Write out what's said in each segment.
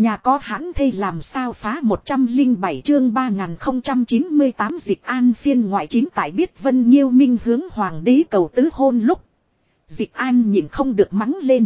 Nhà có hãn thê làm sao phá 107 chương 3098 Dịch An phiên ngoại 9 tại biết Vân Nhiêu Minh hướng hoàng đế cầu tứ hôn lúc. Dịch An nhịn không được mắng lên.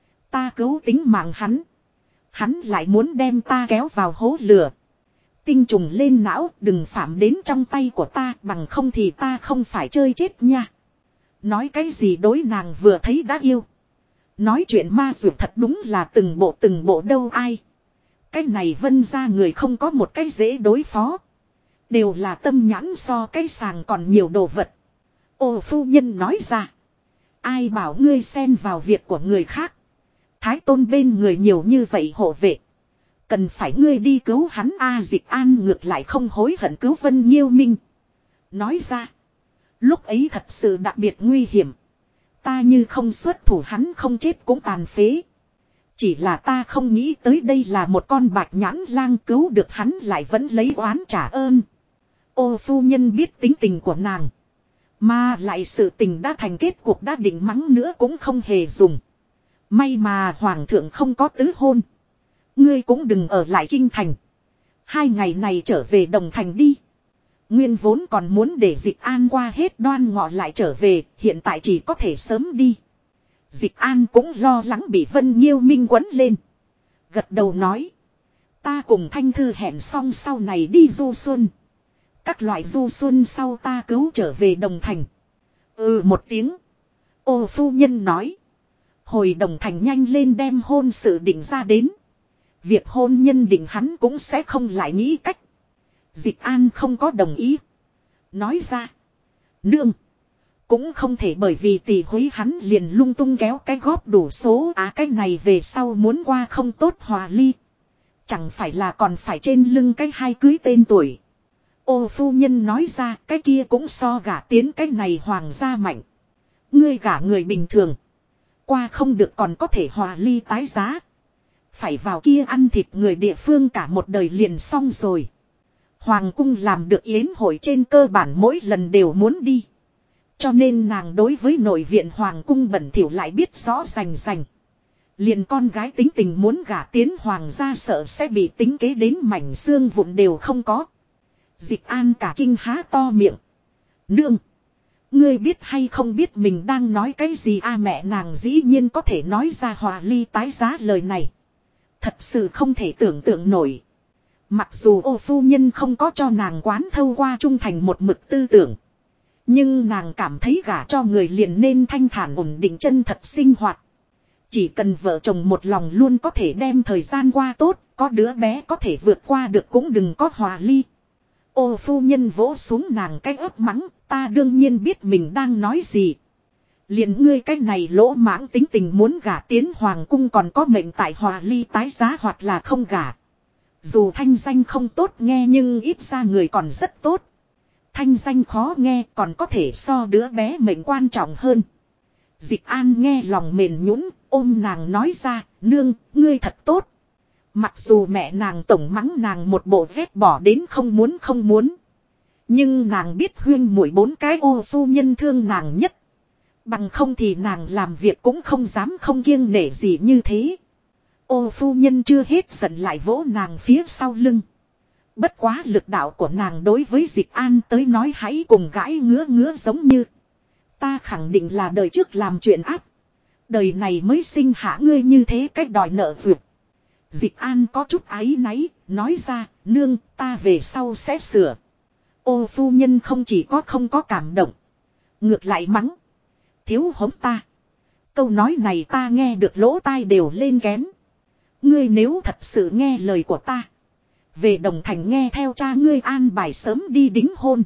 Ta cứu tính mạng hắn. Hắn lại muốn đem ta kéo vào hố lửa. Tinh trùng lên não, đừng phạm đến trong tay của ta, bằng không thì ta không phải chơi chết nha. Nói cái gì đối nàng vừa thấy đã yêu. Nói chuyện ma dược thật đúng là từng bộ đâu ai. Cái này Vân ra người không có một cái dễ đối phó. Đều là tâm nhãn so cái sàng còn nhiều đồ vật. Ô phu nhân nói ra. Ai bảo ngươi xen vào việc của người khác. Thái tôn bên người nhiều như vậy hộ vệ. Cần phải ngươi đi cứu hắn Dịch An ngược lại không hối hận cứu Vân Nhiêu Minh. Nói ra. Lúc ấy thật sự đặc biệt nguy hiểm. Ta như không xuất thủ hắn không chết cũng tàn phế. Chỉ là ta không nghĩ tới đây là một con bạch nhãn lang cứu được hắn lại vẫn lấy oán trả ơn. Ô phu nhân biết tính tình của nàng. Mà lại sự tình đã thành kết cuộc đã định mắng nữa cũng không hề dùng. May mà hoàng thượng không có tứ hôn. Ngươi cũng đừng ở lại kinh thành. 2 ngày này trở về Đồng Thành đi. Nguyên vốn còn muốn để Dịch An qua hết đoan ngọ lại trở về, hiện tại chỉ có thể sớm đi. Dịch An cũng lo lắng bị Vân Nhiêu Minh quấn lên. Gật đầu nói. Ta cùng Thanh Thư hẹn xong sau này đi du xuân. Các loại du xuân sau ta cứu trở về Đồng Thành. Một tiếng. Ô phu nhân nói. Hồi Đồng Thành nhanh lên đem hôn sự định ra đến. Việc hôn nhân định hắn cũng sẽ không lại nghĩ cách. Dịch An không có đồng ý. Nói ra. Nương. Cũng không thể bởi vì tỷ húy hắn liền lung tung kéo cái góp đủ số cái này về sau muốn qua không tốt hòa ly. Chẳng phải là còn phải trên lưng cái 2 cưới tên tuổi. Ô phu nhân nói ra cái kia cũng so gả tiến cái này hoàng gia mạnh. Ngươi gả người bình thường. Qua không được còn có thể hòa ly tái giá. Phải vào kia ăn thịt người địa phương cả một đời liền xong rồi. Hoàng cung làm được yến hội trên cơ bản mỗi lần đều muốn đi. Cho nên nàng đối với nội viện hoàng cung bẩn thỉu lại biết rõ rành rành. Liền con gái tính tình muốn gả tiến hoàng gia sợ sẽ bị tính kế đến mảnh xương vụn đều không có. Dịch An cả kinh há to miệng. Nương. Ngươi biết hay không biết mình đang nói cái gì mẹ nàng dĩ nhiên có thể nói ra hòa ly tái giá lời này. Thật sự không thể tưởng tượng nổi. Mặc dù ô phu nhân không có cho nàng quán thâu qua trung thành một mực tư tưởng. Nhưng nàng cảm thấy gả cho người liền nên thanh thản ổn định chân thật sinh hoạt. Chỉ cần vợ chồng một lòng luôn có thể đem thời gian qua tốt, có đứa bé có thể vượt qua được cũng đừng có hòa ly. Ô phu nhân vỗ xuống nàng cái ớt mắng, ta đương nhiên biết mình đang nói gì. Liền ngươi cái này lỗ mãng tính tình muốn gả tiến hoàng cung còn có mệnh tại hòa ly tái giá hoặc là không gả. Dù thanh danh không tốt nghe nhưng ít ra người còn rất tốt. Thanh danh khó nghe còn có thể so đứa bé mệnh quan trọng hơn. Dịch An nghe lòng mềm nhũn ôm nàng nói ra, nương, ngươi thật tốt. Mặc dù mẹ nàng tổng mắng nàng một bộ vét bỏ đến không muốn. Nhưng nàng biết huyên muội 4 cái ô phu nhân thương nàng nhất. Bằng không thì nàng làm việc cũng không dám không kiêng nể gì như thế. Ô phu nhân chưa hết giận lại vỗ nàng phía sau lưng. Bất quá lực đạo của nàng đối với Dịch An tới nói hãy cùng gãi ngứa giống như. Ta khẳng định là đời trước làm chuyện ác. Đời này mới sinh hạ ngươi như thế cách đòi nợ vượt. Dịch An có chút áy náy, nói ra, nương, ta về sau sẽ sửa. Ô phu nhân không chỉ có không có cảm động. Ngược lại mắng. Thiếu hống ta. Câu nói này ta nghe được lỗ tai đều lên kén. Ngươi nếu thật sự nghe lời của ta. Về Đồng Thành nghe theo cha ngươi an bài sớm đi đính hôn.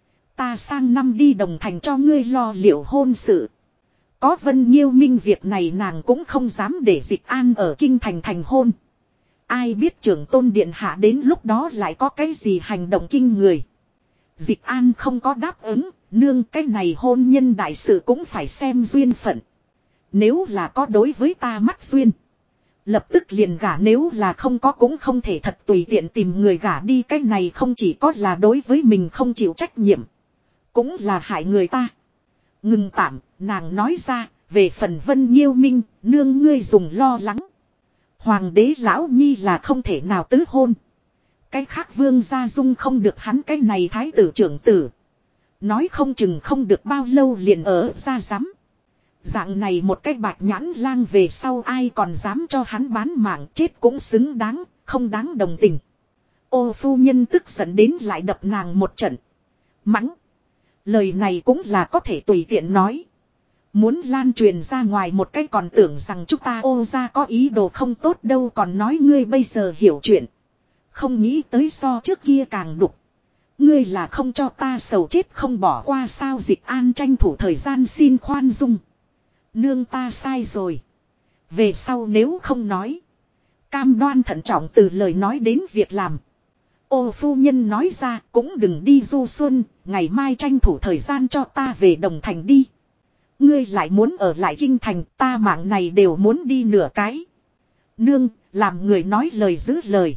Ta sang năm đi Đồng Thành cho ngươi lo liệu hôn sự. Có Vân Nhiêu Minh việc này nàng cũng không dám để Dịch An ở kinh thành thành hôn. Ai biết trưởng tôn điện hạ đến lúc đó lại có cái gì hành động kinh người. Dịch An không có đáp ứng, nương cái này hôn nhân đại sự cũng phải xem duyên phận. Nếu là có đối với ta mắt duyên. Lập tức liền gả nếu là không có cũng không thể thật tùy tiện tìm người gả đi. Cái này không chỉ có là đối với mình không chịu trách nhiệm. Cũng là hại người ta. Ngừng tạm, nàng nói ra, về phần Vân Nhiêu Minh, nương ngươi dùng lo lắng. Hoàng đế lão nhi là không thể nào tứ hôn. Cái khác vương gia dung không được hắn cái này thái tử trưởng tử. Nói không chừng không được bao lâu liền ở ra dám. Dạng này một cái bạch nhãn lang về sau ai còn dám cho hắn bán mạng, chết cũng xứng đáng, không đáng đồng tình. Ô phu nhân tức giận đến lại đập nàng một trận. Mắng. Lời này cũng là có thể tùy tiện nói. Muốn lan truyền ra ngoài một cái còn tưởng rằng chúng ta ô ra có ý đồ không tốt đâu, còn nói ngươi bây giờ hiểu chuyện. Không nghĩ tới so trước kia càng đục. Ngươi là không cho ta sầu chết không bỏ qua sao? Dịch An tranh thủ thời gian xin khoan dung. Nương ta sai rồi. Về sau nếu không nói. Cam đoan thận trọng từ lời nói đến việc làm. Ô phu nhân nói ra cũng đừng đi du xuân. Ngày mai tranh thủ thời gian cho ta về Đồng Thành đi. Ngươi lại muốn ở lại kinh thành, ta mạng này đều muốn đi nửa cái. Nương, làm người nói lời giữ lời.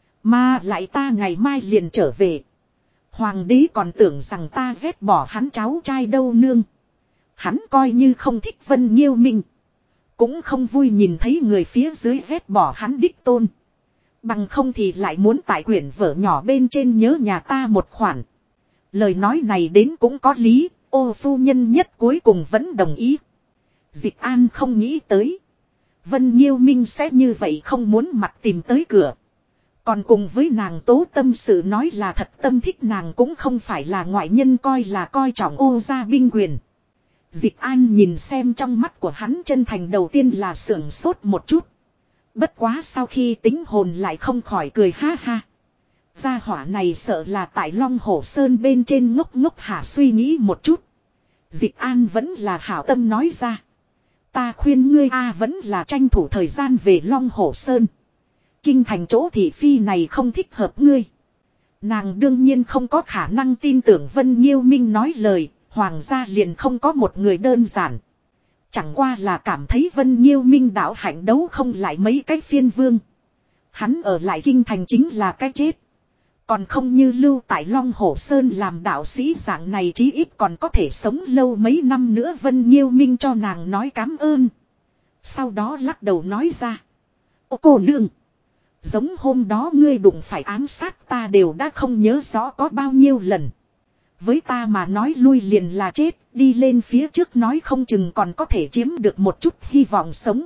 Mà lại ta ngày mai liền trở về. Hoàng đế còn tưởng rằng ta ghét bỏ hắn cháu trai đâu nương. Hắn coi như không thích Vân Nhiêu Minh. Cũng không vui nhìn thấy người phía dưới ghét bỏ hắn đích tôn. Bằng không thì lại muốn tại quyển vở nhỏ bên trên nhớ nhà ta một khoản. Lời nói này đến cũng có lý, ô phu nhân nhất cuối cùng vẫn đồng ý. Dịch An không nghĩ tới. Vân Nhiêu Minh sẽ như vậy không muốn mặt tìm tới cửa. Còn cùng với nàng tố tâm sự nói là thật tâm thích nàng cũng không phải là ngoại nhân coi là coi trọng ô gia binh quyền. Dịch An nhìn xem trong mắt của hắn chân thành đầu tiên là sưởng sốt một chút. Bất quá sau khi tính hồn lại không khỏi cười ha ha. Gia hỏa này sợ là tại Long Hổ Sơn bên trên ngốc ngốc hả suy nghĩ một chút. Dịch An vẫn là hảo tâm nói ra. Ta khuyên ngươi vẫn là tranh thủ thời gian về Long Hổ Sơn. Kinh thành chỗ thị phi này không thích hợp ngươi. Nàng đương nhiên không có khả năng tin tưởng Vân Nhiêu Minh nói lời. Hoàng gia liền không có một người đơn giản. Chẳng qua là cảm thấy Vân Nhiêu Minh đạo hạnh đấu không lại mấy cái phiên vương. Hắn ở lại kinh thành chính là cái chết. Còn không như lưu tại Long Hổ Sơn làm đạo sĩ dạng này chí ít còn có thể sống lâu mấy năm nữa. Vân Nhiêu Minh cho nàng nói cảm ơn. Sau đó lắc đầu nói ra. Ô cô nương. Giống hôm đó ngươi đụng phải ám sát ta đều đã không nhớ rõ có bao nhiêu lần. Với ta mà nói lui liền là chết, đi lên phía trước nói không chừng còn có thể chiếm được một chút hy vọng sống.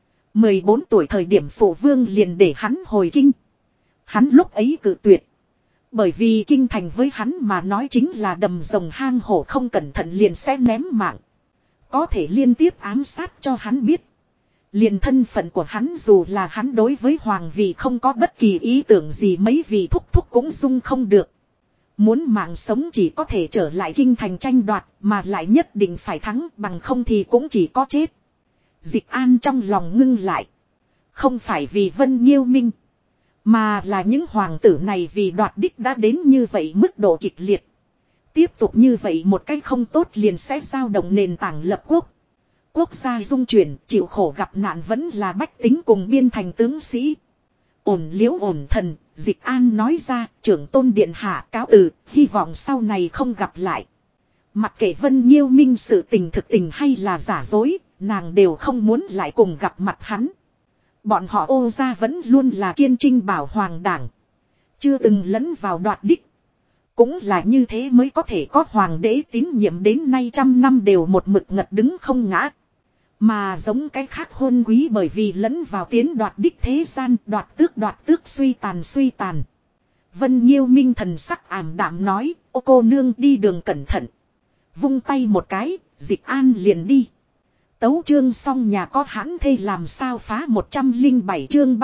14 tuổi thời điểm phụ vương liền để hắn hồi kinh. Hắn lúc ấy cự tuyệt. Bởi vì kinh thành với hắn mà nói chính là đầm rồng hang hổ, không cẩn thận liền sẽ ném mạng. Có thể liên tiếp ám sát cho hắn biết. Liền thân phận của hắn dù là hắn đối với hoàng vị không có bất kỳ ý tưởng gì mấy vị thúc thúc cũng dung không được. Muốn mạng sống chỉ có thể trở lại kinh thành tranh đoạt mà lại nhất định phải thắng, bằng không thì cũng chỉ có chết. Dịch An trong lòng ngưng lại. Không phải vì Vân Nhiêu Minh. Mà là những hoàng tử này vì đoạt đích đã đến như vậy mức độ kịch liệt. Tiếp tục như vậy một cách không tốt liền sẽ dao động nền tảng lập quốc. Quốc gia dung chuyển chịu khổ gặp nạn vẫn là bách tính cùng biên thành tướng sĩ. Ổn liễu ổn thần, Dịch An nói ra, trưởng tôn điện hạ cáo từ, hy vọng sau này không gặp lại. Mặc kệ Vân Nhiêu Minh sự tình thực tình hay là giả dối, nàng đều không muốn lại cùng gặp mặt hắn. Bọn họ ô gia vẫn luôn là kiên trinh bảo hoàng đảng. Chưa từng lẫn vào đoạt đích. Cũng là như thế mới có thể có hoàng đế tín nhiệm đến nay 100 năm đều một mực ngật đứng không ngã. Mà giống cái khác hôn quý bởi vì lẫn vào tiến đoạt đích thế gian, đoạt tước suy tàn. Vân Nhiêu Minh thần sắc ảm đạm nói, ô cô nương đi đường cẩn thận. Vung tay một cái, Dịch An liền đi. Tấu chương xong nhà có hãn thê làm sao phá 107 chương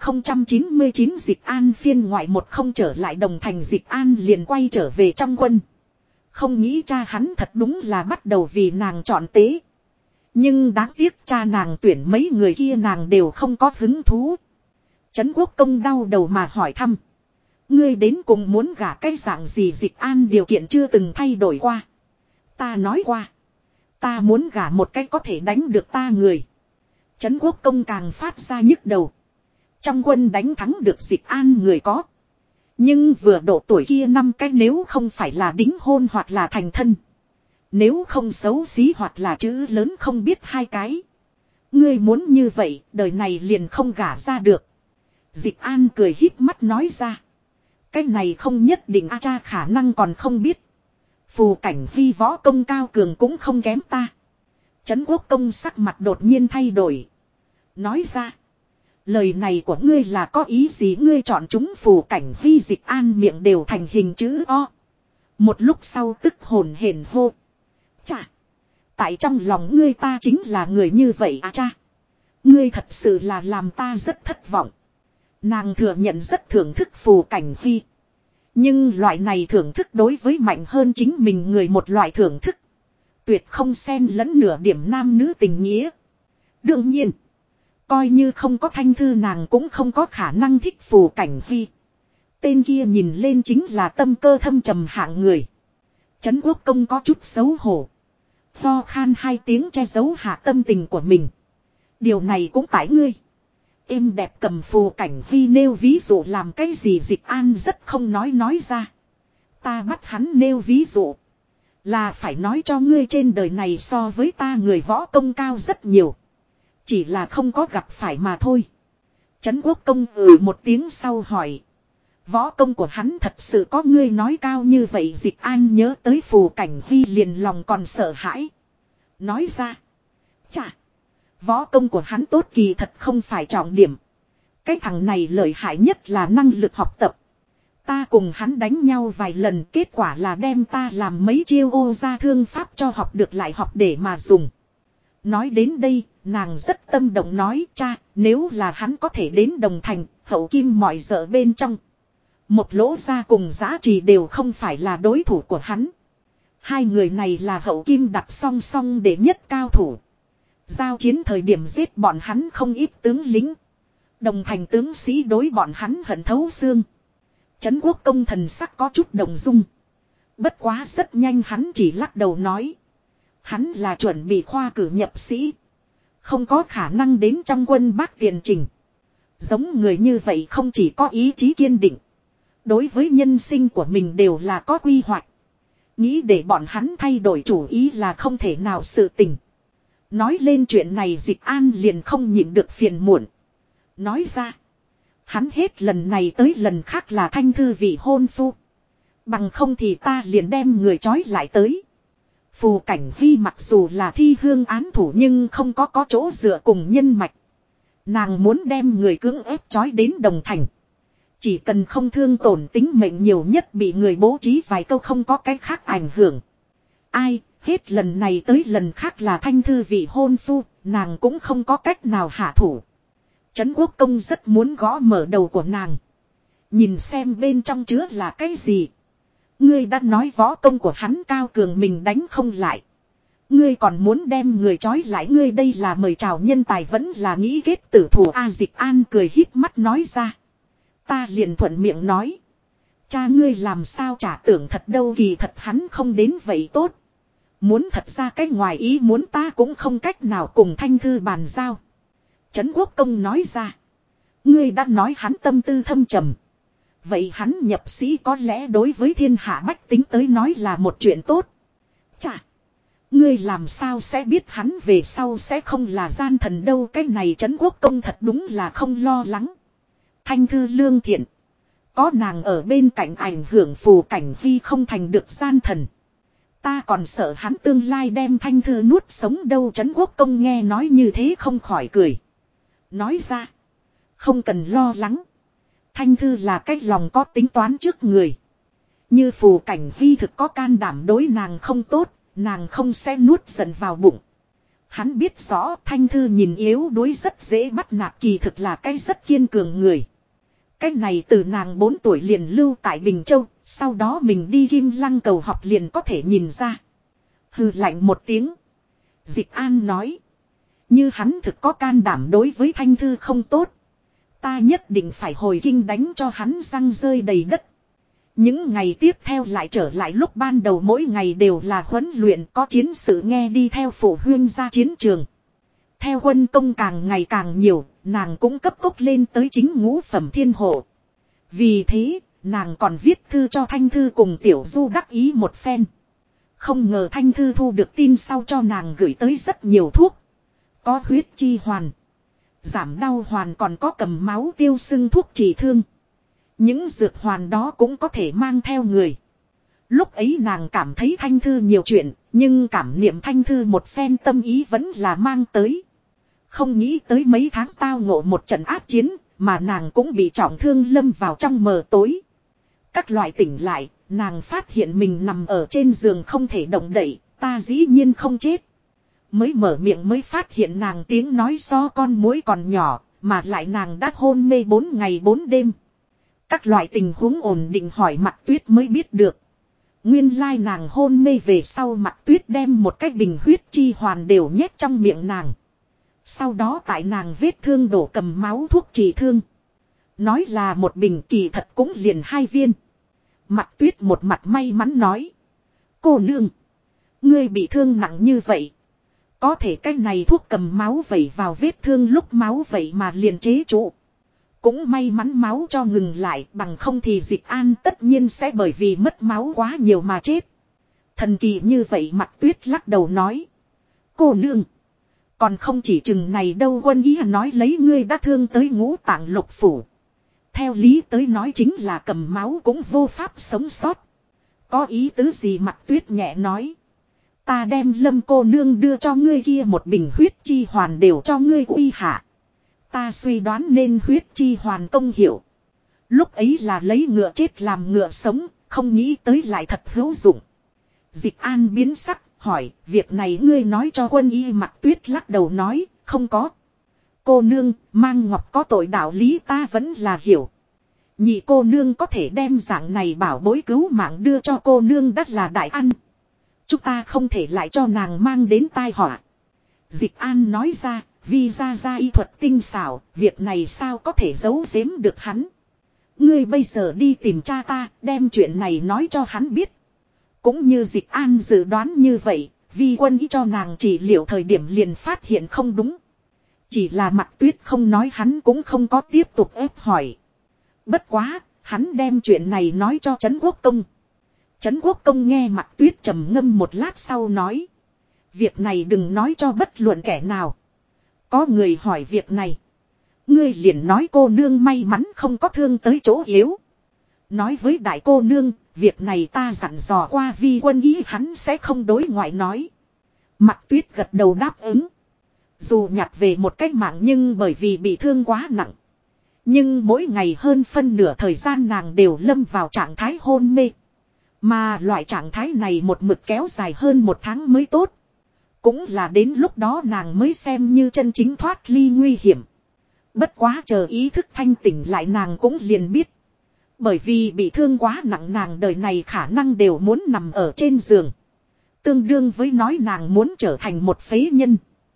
3099 Dịch An phiên ngoại một không trở lại Đồng Thành. Dịch An liền quay trở về trong quân. Không nghĩ cha hắn thật đúng là bắt đầu vì nàng chọn tế. Nhưng đáng tiếc cha nàng tuyển mấy người kia nàng đều không có hứng thú. Trấn Quốc Công đau đầu mà hỏi thăm. Ngươi đến cùng muốn gả cái dạng gì? Dịch An điều kiện chưa từng thay đổi qua. Ta nói qua. Ta muốn gả một cái có thể đánh được ta người. Trấn Quốc Công càng phát ra nhức đầu. Trong quân đánh thắng được Dịch An người có. Nhưng vừa độ tuổi kia năm cái nếu không phải là đính hôn hoặc là thành thân. Nếu không xấu xí hoặc là chữ lớn không biết hai cái. Ngươi muốn như vậy, đời này liền không gả ra được. Dịch An cười híp mắt nói ra. Cái này không nhất định a cha khả năng còn không biết. Phù Cảnh Huy võ công cao cường cũng không kém ta. Trấn Quốc Công sắc mặt đột nhiên thay đổi. Nói ra. Lời này của ngươi là có ý gì, ngươi chọn chúng Phù Cảnh Huy? Dịch An miệng đều thành hình chữ O. Một lúc sau tức hồn hển hô. Chà. Tại trong lòng ngươi ta chính là người như vậy à cha. Ngươi thật sự là làm ta rất thất vọng. Nàng thừa nhận rất thưởng thức Phù Cảnh Huy. Nhưng loại này thưởng thức đối với mạnh hơn chính mình người một loại thưởng thức. Tuyệt không xen lẫn nửa điểm nam nữ tình nghĩa. Đương nhiên. Coi như không có Thanh Thư nàng cũng không có khả năng thích Phù Cảnh Huy. Tên kia nhìn lên chính là tâm cơ thâm trầm hạng người. Trấn Quốc Công có chút xấu hổ. Ho khan hai tiếng che giấu hạ tâm tình của mình. Điều này cũng tại ngươi. Êm đẹp cầm Phù Cảnh Huy nêu ví dụ làm cái gì? Dịch An rất không nói ra. Ta bắt hắn nêu ví dụ. Là phải nói cho ngươi trên đời này so với ta người võ công cao rất nhiều. Chỉ là không có gặp phải mà thôi. Trấn Quốc Công một tiếng sau hỏi. Võ công của hắn thật sự có ngươi nói cao như vậy? Dịch An nhớ tới Phù Cảnh Huy liền lòng còn sợ hãi. Nói ra. Chà. Võ công của hắn tốt kỳ thật không phải trọng điểm. Cái thằng này lợi hại nhất là năng lực học tập. Ta cùng hắn đánh nhau vài lần, kết quả là đem ta làm mấy chiêu ô gia thương pháp cho học được lại học để mà dùng. Nói đến đây, nàng rất tâm động nói, cha, nếu là hắn có thể đến Đồng Thành, Hậu Kim mọi dở bên trong. Một lỗ ra cùng giá trị đều không phải là đối thủ của hắn. Hai người này là Hậu Kim đặt song song để nhất cao thủ. Giao chiến thời điểm giết bọn hắn không ít tướng lính. Đồng Thành tướng sĩ đối bọn hắn hận thấu xương. Trấn Quốc Công thần sắc có chút động dung. Bất quá rất nhanh hắn chỉ lắc đầu nói. Hắn là chuẩn bị khoa cử nhập sĩ. Không có khả năng đến trong quân Bác tiền trình. Giống người như vậy không chỉ có ý chí kiên định. Đối với nhân sinh của mình đều là có quy hoạch. Nghĩ để bọn hắn thay đổi chủ ý là không thể nào sự tình. Nói lên chuyện này Dịch An liền không nhịn được phiền muộn. Nói ra. Hắn hết lần này tới lần khác là Thanh Thư vị hôn phu. Bằng không thì ta liền đem người trói lại tới. Phù Cảnh Huy mặc dù là thi hương án thủ nhưng không có chỗ dựa cùng nhân mạch. Nàng muốn đem người cưỡng ép trói đến Đồng Thành. Chỉ cần không thương tổn tính mệnh, nhiều nhất bị người bố trí vài câu không có cái khác ảnh hưởng. Ai, hết lần này tới lần khác là Thanh Thư vị hôn phu, nàng cũng không có cách nào hạ thủ. Trấn Quốc Công rất muốn gõ mở đầu của nàng. Nhìn xem bên trong chứa là cái gì. Ngươi đã nói võ công của hắn cao cường mình đánh không lại. Ngươi còn muốn đem người trói lại, ngươi đây là mời chào nhân tài vẫn là nghĩ kết tử thủ a? Dịch An cười híp mắt nói ra. Ta liền thuận miệng nói. Cha ngươi làm sao chả tưởng thật đâu, kỳ thật hắn không đến vậy tốt. Muốn thật ra cái ngoài ý muốn ta cũng không cách nào cùng Thanh Thư bàn giao. Trấn Quốc Công nói ra. Ngươi đã nói hắn tâm tư thâm trầm. Vậy hắn nhập sĩ có lẽ đối với thiên hạ bách tính tới nói là một chuyện tốt. Chà. Ngươi làm sao sẽ biết hắn về sau sẽ không là gian thần đâu? Cái này Trấn Quốc Công thật đúng là không lo lắng. Thanh Thư lương thiện. Có nàng ở bên cạnh ảnh hưởng Phù Cảnh Huy không thành được gian thần. Ta còn sợ hắn tương lai đem Thanh Thư nuốt sống đâu. Trấn Quốc Công nghe nói như thế không khỏi cười. Nói ra. Không cần lo lắng. Thanh Thư là cái lòng có tính toán trước người. Như Phù Cảnh Huy thực có can đảm đối nàng không tốt, nàng không sẽ nuốt giận vào bụng. Hắn biết rõ Thanh Thư nhìn yếu đuối rất dễ bắt nạt, kỳ thực là cái rất kiên cường người. Cái này từ nàng 4 tuổi liền lưu tại Bình Châu, sau đó mình đi Kim Lăng cầu học liền có thể nhìn ra. Hừ lạnh một tiếng. Dịch An nói. Như hắn thực có can đảm đối với Thanh Thư không tốt. Ta nhất định phải hồi kinh đánh cho hắn răng rơi đầy đất. Những ngày tiếp theo lại trở lại lúc ban đầu, mỗi ngày đều là huấn luyện, có chiến sự nghe đi theo phụ huynh ra chiến trường. Theo quân công càng ngày càng nhiều, nàng cũng cấp tốc lên tới chính ngũ phẩm thiên hộ. Vì thế, nàng còn viết thư cho Thanh Thư cùng Tiểu Du đắc ý một phen. Không ngờ Thanh Thư thu được tin sau cho nàng gửi tới rất nhiều thuốc. Có huyết chi hoàn. Giảm đau hoàn còn có cầm máu tiêu sưng thuốc trị thương. Những dược hoàn đó cũng có thể mang theo người. Lúc ấy nàng cảm thấy Thanh Thư nhiều chuyện, nhưng cảm niệm Thanh Thư một phen tâm ý vẫn là mang tới. Không nghĩ tới mấy tháng tao ngộ một trận ác chiến, mà nàng cũng bị trọng thương lâm vào trong mờ tối. Các loại tỉnh lại, nàng phát hiện mình nằm ở trên giường không thể động đậy, ta dĩ nhiên không chết. Mới mở miệng mới phát hiện nàng tiếng nói so con muỗi còn nhỏ, mà lại nàng đã hôn mê 4 ngày 4 đêm. Các loại tình huống ổn định hỏi Mạc Tuyết mới biết được. Nguyên lai nàng hôn mê về sau Mạc Tuyết đem một cái bình huyết chi hoàn đều nhét trong miệng nàng. Sau đó tại nàng vết thương đổ cầm máu thuốc trị thương. Nói là một bình kỳ thật cũng liền 2 viên. Mạc Tuyết một mặt may mắn nói. Cô nương. Ngươi bị thương nặng như vậy. Có thể cái này thuốc cầm máu vẩy vào vết thương lúc máu vậy mà liền chế trụ. Cũng may mắn máu cho ngừng lại, bằng không thì Dịch An tất nhiên sẽ bởi vì mất máu quá nhiều mà chết. Thần kỳ như vậy Mạc Tuyết lắc đầu nói. Cô nương. Còn không chỉ chừng này đâu, Quân Ý nói lấy ngươi đã thương tới ngũ tạng lục phủ. Theo lý tới nói chính là cầm máu cũng vô pháp sống sót. Có ý tứ gì Mạc Tuyết nhẹ nói. Ta đem Lâm cô nương đưa cho ngươi kia một bình huyết chi hoàn đều cho ngươi uy hạ. Ta suy đoán nên huyết chi hoàn công hiệu. Lúc ấy là lấy ngựa chết làm ngựa sống, không nghĩ tới lại thật hữu dụng. Dịch An biến sắc, hỏi, việc này ngươi nói cho Quân Y. Mạc Tuyết lắc đầu nói, không có. Cô nương, mang ngọc có tội đạo lý ta vẫn là hiểu. Nhị cô nương có thể đem dạng này bảo bối cứu mạng đưa cho cô nương đắt là đại ăn. Chúng ta không thể lại cho nàng mang đến tai họa. Dịch An nói ra, vì ra y thuật tinh xảo, việc này sao có thể giấu giếm được hắn. Ngươi bây giờ đi tìm cha ta, đem chuyện này nói cho hắn biết. Cũng như Dịch An dự đoán như vậy, vì Quân Ý cho nàng chỉ liệu thời điểm liền phát hiện không đúng. Chỉ là Mạc Tuyết không nói hắn cũng không có tiếp tục ép hỏi. Bất quá, hắn đem chuyện này nói cho Trấn Quốc Công. Trấn Quốc Công nghe Mạc Tuyết trầm ngâm một lát sau nói. Việc này đừng nói cho bất luận kẻ nào. Có người hỏi việc này. Ngươi liền nói cô nương may mắn không có thương tới chỗ yếu. Nói với đại cô nương, việc này ta dặn dò qua Vi Quân Ý hắn sẽ không đối ngoại nói. Mạc Tuyết gật đầu đáp ứng. Dù nhặt về một cái mạng nhưng bởi vì bị thương quá nặng. Nhưng mỗi ngày hơn phân nửa thời gian nàng đều lâm vào trạng thái hôn mê. Mà loại trạng thái này một mực kéo dài hơn 1 tháng mới tốt. Cũng là đến lúc đó nàng mới xem như chân chính thoát ly nguy hiểm. Bất quá chờ ý thức thanh tỉnh lại nàng cũng liền biết. Bởi vì bị thương quá nặng nàng đời này khả năng đều muốn nằm ở trên giường. Tương đương với nói nàng muốn trở thành một phế nhân.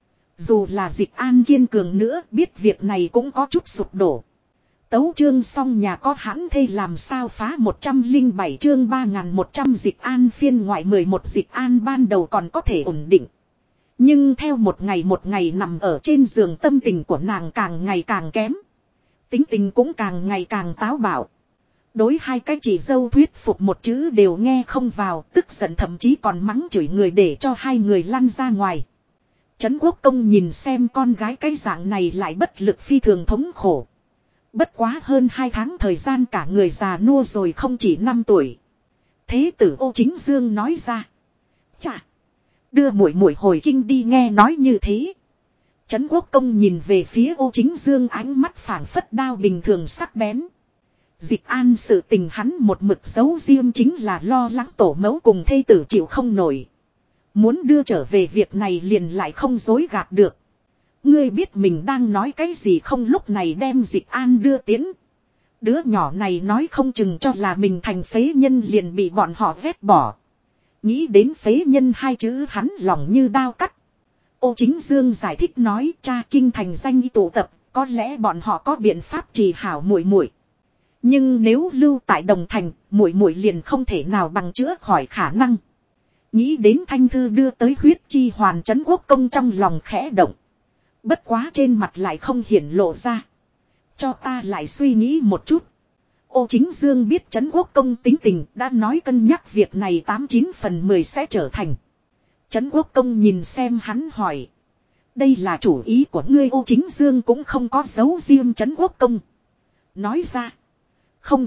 Dù là Dịch An kiên cường nữa biết việc này cũng có chút sụp đổ. Tấu chương xong nhà có hãn thê làm sao phá 107 chương 3100 Dịch An phiên ngoại 11 Dịch An ban đầu còn có thể ổn định. Nhưng theo một ngày nằm ở trên giường tâm tình của nàng càng ngày càng kém. Tính tình cũng càng ngày càng táo bạo. Đối hai cái chị dâu thuyết phục một chữ đều nghe không vào, tức giận thậm chí còn mắng chửi người để cho hai người lăn ra ngoài. Trấn Quốc Công nhìn xem con gái cái dạng này lại bất lực phi thường thống khổ. Bất quá hơn 2 tháng thời gian cả người già nua rồi không chỉ 5 tuổi. Thế tử Ô Chính Dương nói ra. Chà! Đưa muội muội hồi kinh đi nghe nói như thế. Trấn Quốc Công nhìn về phía Ô Chính Dương ánh mắt phảng phất đao bình thường sắc bén. Dịch An sự tình hắn một mực giấu riêng chính là lo lắng tổ mẫu cùng thê tử chịu không nổi. Muốn đưa trở về việc này liền lại không dối gạt được. Ngươi biết mình đang nói cái gì không lúc này đem Dịch An đưa tiến. Đứa nhỏ này nói không chừng cho là mình thành phế nhân liền bị bọn họ vét bỏ. Nghĩ đến phế nhân 2 chữ hắn lòng như đao cắt. Ô Chính Dương giải thích nói cha kinh thành danh y tụ tập, có lẽ bọn họ có biện pháp trì hảo muội muội. Nhưng nếu lưu tại Đồng Thành, muội muội liền không thể nào bằng chữa khỏi khả năng. Nghĩ đến Thanh Thư đưa tới huyết chi hoàn Trấn Quốc Công trong lòng khẽ động. Bất quá trên mặt lại không hiển lộ ra. Cho ta lại suy nghĩ một chút. Ô Chính Dương biết Trấn Quốc Công tính tình đã nói cân nhắc việc này 89 phần 10 sẽ trở thành. Trấn Quốc Công nhìn xem hắn hỏi. Đây là chủ ý của ngươi. Ô Chính Dương cũng không có giấu riêng Trấn Quốc Công. Nói ra. Không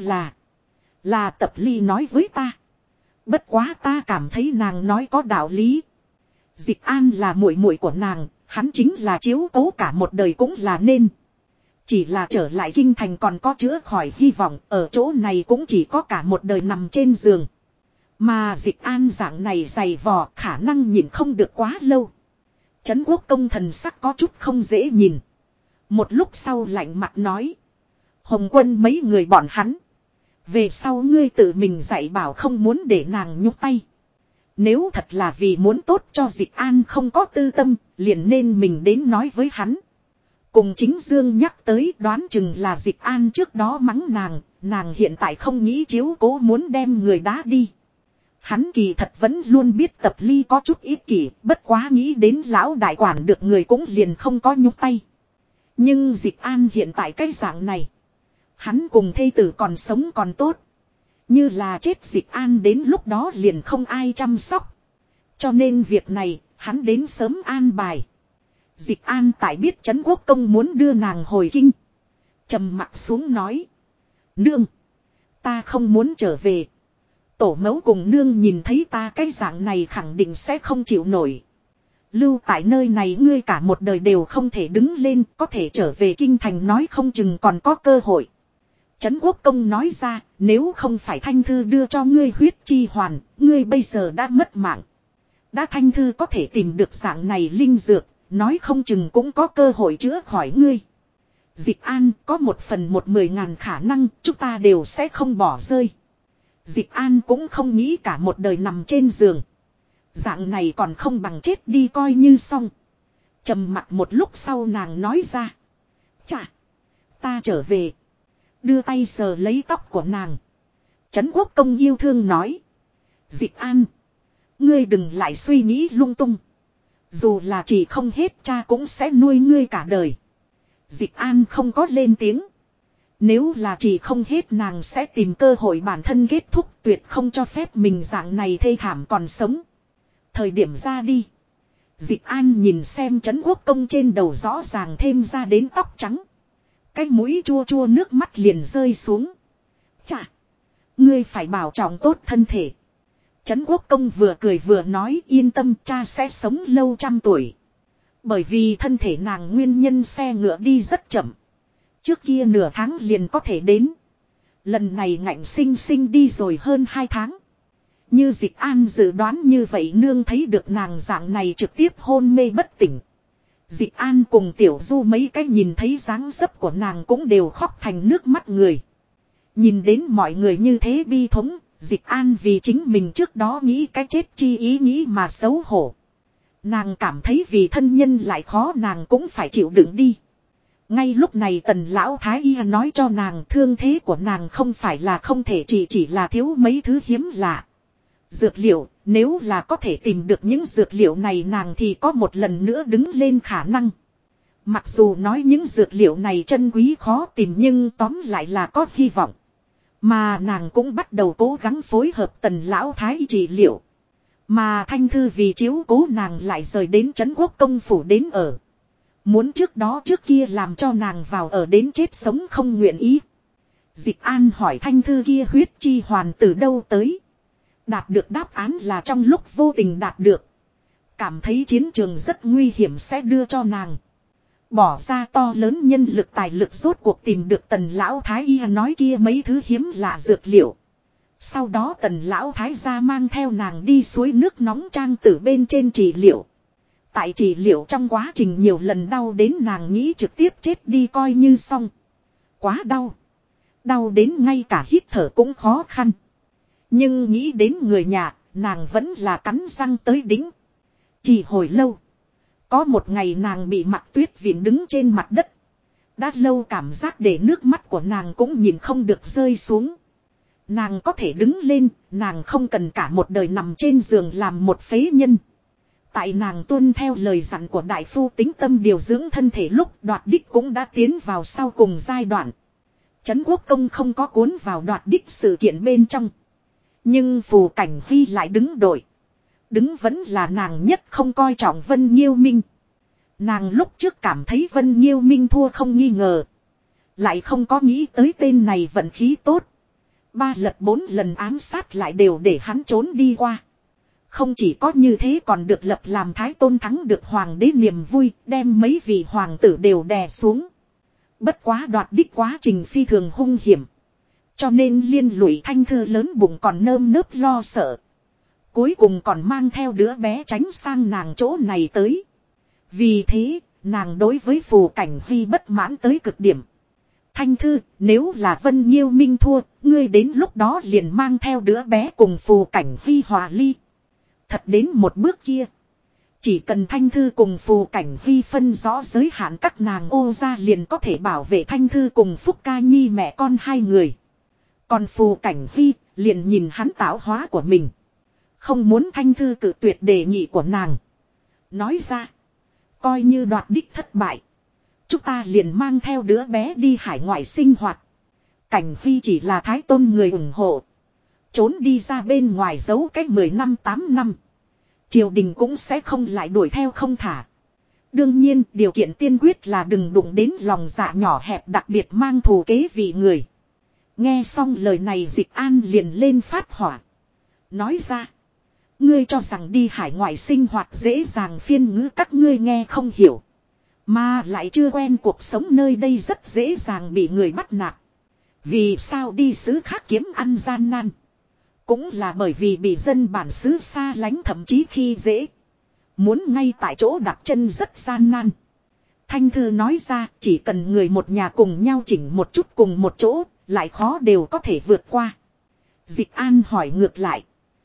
là Tập Ly nói với ta. Bất quá ta cảm thấy nàng nói có đạo lý. Dịch An là muội muội của nàng, hắn chính là chiếu cố cả một đời cũng là nên. Chỉ là trở lại kinh thành còn có chữa khỏi hy vọng, ở chỗ này cũng chỉ có cả một đời nằm trên giường. Mà Dịch An dạng này dày vò khả năng nhịn không được quá lâu. Trấn Quốc Công thần sắc có chút không dễ nhìn. Một lúc sau lạnh mặt nói. Hồng Quân mấy người bọn hắn. Về sau ngươi tự mình dạy bảo không muốn để nàng nhúc tay. Nếu thật là vì muốn tốt cho Dịch An không có tư tâm, liền nên mình đến nói với hắn. Cùng Chính Dương nhắc tới đoán chừng là Dịch An trước đó mắng nàng hiện tại không nghĩ chiếu cố muốn đem người đá đi. Hắn kỳ thật vẫn luôn biết Tập Ly có chút ích kỷ, bất quá nghĩ đến lão đại quản được người cũng liền không có nhúc tay. Nhưng Dịch An hiện tại cái dạng này. Hắn cùng thê tử còn sống còn tốt. Như là chết Dịch An đến lúc đó liền không ai chăm sóc. Cho nên việc này, hắn đến sớm an bài. Dịch An tại biết Trấn Quốc Công muốn đưa nàng hồi kinh. Trầm mặt xuống nói. Nương, ta không muốn trở về. Tổ mẫu cùng nương nhìn thấy ta cái dạng này khẳng định sẽ không chịu nổi. Lưu tại nơi này ngươi cả một đời đều không thể đứng lên, có thể trở về kinh thành nói không chừng còn có cơ hội. Trấn Quốc Công nói ra, nếu không phải Thanh Thư đưa cho ngươi huyết chi hoàn, ngươi bây giờ đã mất mạng. Đã Thanh Thư có thể tìm được dạng này linh dược, nói không chừng cũng có cơ hội chữa khỏi ngươi. Dịch An có 1/10.000 khả năng, chúng ta đều sẽ không bỏ rơi. Dịch An cũng không nghĩ cả một đời nằm trên giường. Dạng này còn không bằng chết đi coi như xong. Trầm mặc một lúc sau nàng nói ra. Chà, ta trở về. Đưa tay sờ lấy tóc của nàng. Trấn Quốc Công yêu thương nói. Dịch An, ngươi đừng lại suy nghĩ lung tung. Dù là chỉ không hết cha cũng sẽ nuôi ngươi cả đời. Dịch An không có lên tiếng. Nếu là chỉ không hết nàng sẽ tìm cơ hội bản thân kết thúc, tuyệt không cho phép mình dạng này thê thảm còn sống. Thời điểm ra đi. Dịch An nhìn xem Trấn Quốc Công trên đầu rõ ràng thêm ra đến tóc trắng. Cái mũi chua chua nước mắt liền rơi xuống. Chà, ngươi phải bảo trọng tốt thân thể. Trấn Quốc Công vừa cười vừa nói yên tâm cha sẽ sống lâu 100 tuổi. Bởi vì thân thể nàng nguyên nhân xe ngựa đi rất chậm. Trước kia nửa tháng liền có thể đến. Lần này ngạnh sinh sinh đi rồi hơn 2 tháng. Như Dịch An dự đoán như vậy nương thấy được nàng dạng này trực tiếp hôn mê bất tỉnh. Dịch An cùng Tiểu Du mấy cái nhìn thấy dáng dấp của nàng cũng đều khóc thành nước mắt người. Nhìn đến mọi người như thế bi thống, Dịch An vì chính mình trước đó nghĩ cái chết chi ý nghĩ mà xấu hổ. Nàng cảm thấy vì thân nhân lại khó nàng cũng phải chịu đựng đi. Ngay lúc này Tần Lão Thái Y nói cho nàng thương thế của nàng không phải là không thể chỉ là thiếu mấy thứ hiếm lạ. Dược liệu, nếu là có thể tìm được những dược liệu này nàng thì có một lần nữa đứng lên khả năng. Mặc dù nói những dược liệu này chân quý khó tìm nhưng tóm lại là có hy vọng. Mà nàng cũng bắt đầu cố gắng phối hợp Tần Lão Thái Y trị liệu. Mà Thanh Thư vì chiếu cố nàng lại rời đến Trấn Quốc Công phủ đến ở. Muốn trước đó trước kia làm cho nàng vào ở đến chết sống không nguyện ý. Dịch An hỏi Thanh Thư kia huyết chi hoàn từ đâu tới. Đạt được đáp án là trong lúc vô tình đạt được. Cảm thấy chiến trường rất nguy hiểm sẽ đưa cho nàng. Bỏ ra to lớn nhân lực tài lực rốt cuộc tìm được Tần Lão Thái Y nói kia mấy thứ hiếm lạ dược liệu. Sau đó Tần Lão Thái gia mang theo nàng đi suối nước nóng trang tử bên trên trị liệu. Tại trị liệu trong quá trình nhiều lần đau đến nàng nghĩ trực tiếp chết đi coi như xong. Quá đau. Đau đến ngay cả hít thở cũng khó khăn. Nhưng nghĩ đến người nhà, nàng vẫn là cắn răng tới đính. Chỉ hồi lâu. Có một ngày nàng bị Mạc Tuyết Viện đứng trên mặt đất. Đã lâu cảm giác để nước mắt của nàng cũng nhìn không được rơi xuống. Nàng có thể đứng lên, nàng không cần cả một đời nằm trên giường làm một phế nhân. Tại nàng tuân theo lời dặn của đại phu tính tâm điều dưỡng thân thể lúc Đoạt Đích cũng đã tiến vào sau cùng giai đoạn. Trấn Quốc Công không có cuốn vào Đoạt Đích sự kiện bên trong. Nhưng Phù Cảnh Huy lại đứng đội. Đứng vẫn là nàng nhất không coi trọng Vân Nhiêu Minh. Nàng lúc trước cảm thấy Vân Nhiêu Minh thua không nghi ngờ. Lại không có nghĩ tới tên này vận khí tốt. 3 lật 4 lần ám sát lại đều để hắn trốn đi qua. Không chỉ có như thế còn được lập làm thái tôn thắng được hoàng đế niềm vui, đem mấy vị hoàng tử đều đè xuống. Bất quá đoạt đích quá trình phi thường hung hiểm. Cho nên liên lụy Thanh Thư lớn bụng còn nơm nớp lo sợ. Cuối cùng còn mang theo đứa bé tránh sang nàng chỗ này tới. Vì thế, nàng đối với Phù Cảnh Huy bất mãn tới cực điểm. Thanh Thư, nếu là Vân Nhiêu Minh thua, ngươi đến lúc đó liền mang theo đứa bé cùng Phù Cảnh Huy hòa ly. Thật đến một bước kia. Chỉ cần Thanh Thư cùng Phù Cảnh Huy phân rõ giới hạn các nàng ô ra liền có thể bảo vệ Thanh Thư cùng Phúc Ca Nhi mẹ con hai người. Còn Phù Cảnh Huy liền nhìn hắn tạo hóa của mình. Không muốn Thanh Thư cự tuyệt đề nghị của nàng. Nói ra. Coi như đoạt đích thất bại. Chúng ta liền mang theo đứa bé đi hải ngoại sinh hoạt. Cảnh Huy chỉ là thái tôn người ủng hộ. Trốn đi ra bên ngoài giấu cách 10 năm 8 năm. Triều đình cũng sẽ không lại đuổi theo không thả. Đương nhiên điều kiện tiên quyết là đừng đụng đến lòng dạ nhỏ hẹp đặc biệt mang thù kế vị người. Nghe xong lời này Dịch An liền lên phát hỏa. Nói ra. Ngươi cho rằng đi hải ngoại sinh hoạt dễ dàng phiên ngữ các ngươi nghe không hiểu. Mà lại chưa quen cuộc sống nơi đây rất dễ dàng bị người bắt nạt. Vì sao đi xứ khác kiếm ăn gian nan. Cũng là bởi vì bị dân bản xứ xa lánh thậm chí khi dễ. Muốn ngay tại chỗ đặt chân rất gian nan. Thanh Thư nói ra chỉ cần người một nhà cùng nhau chỉnh một chút cùng một chỗ, lại khó đều có thể vượt qua. Dịch An hỏi ngược lại.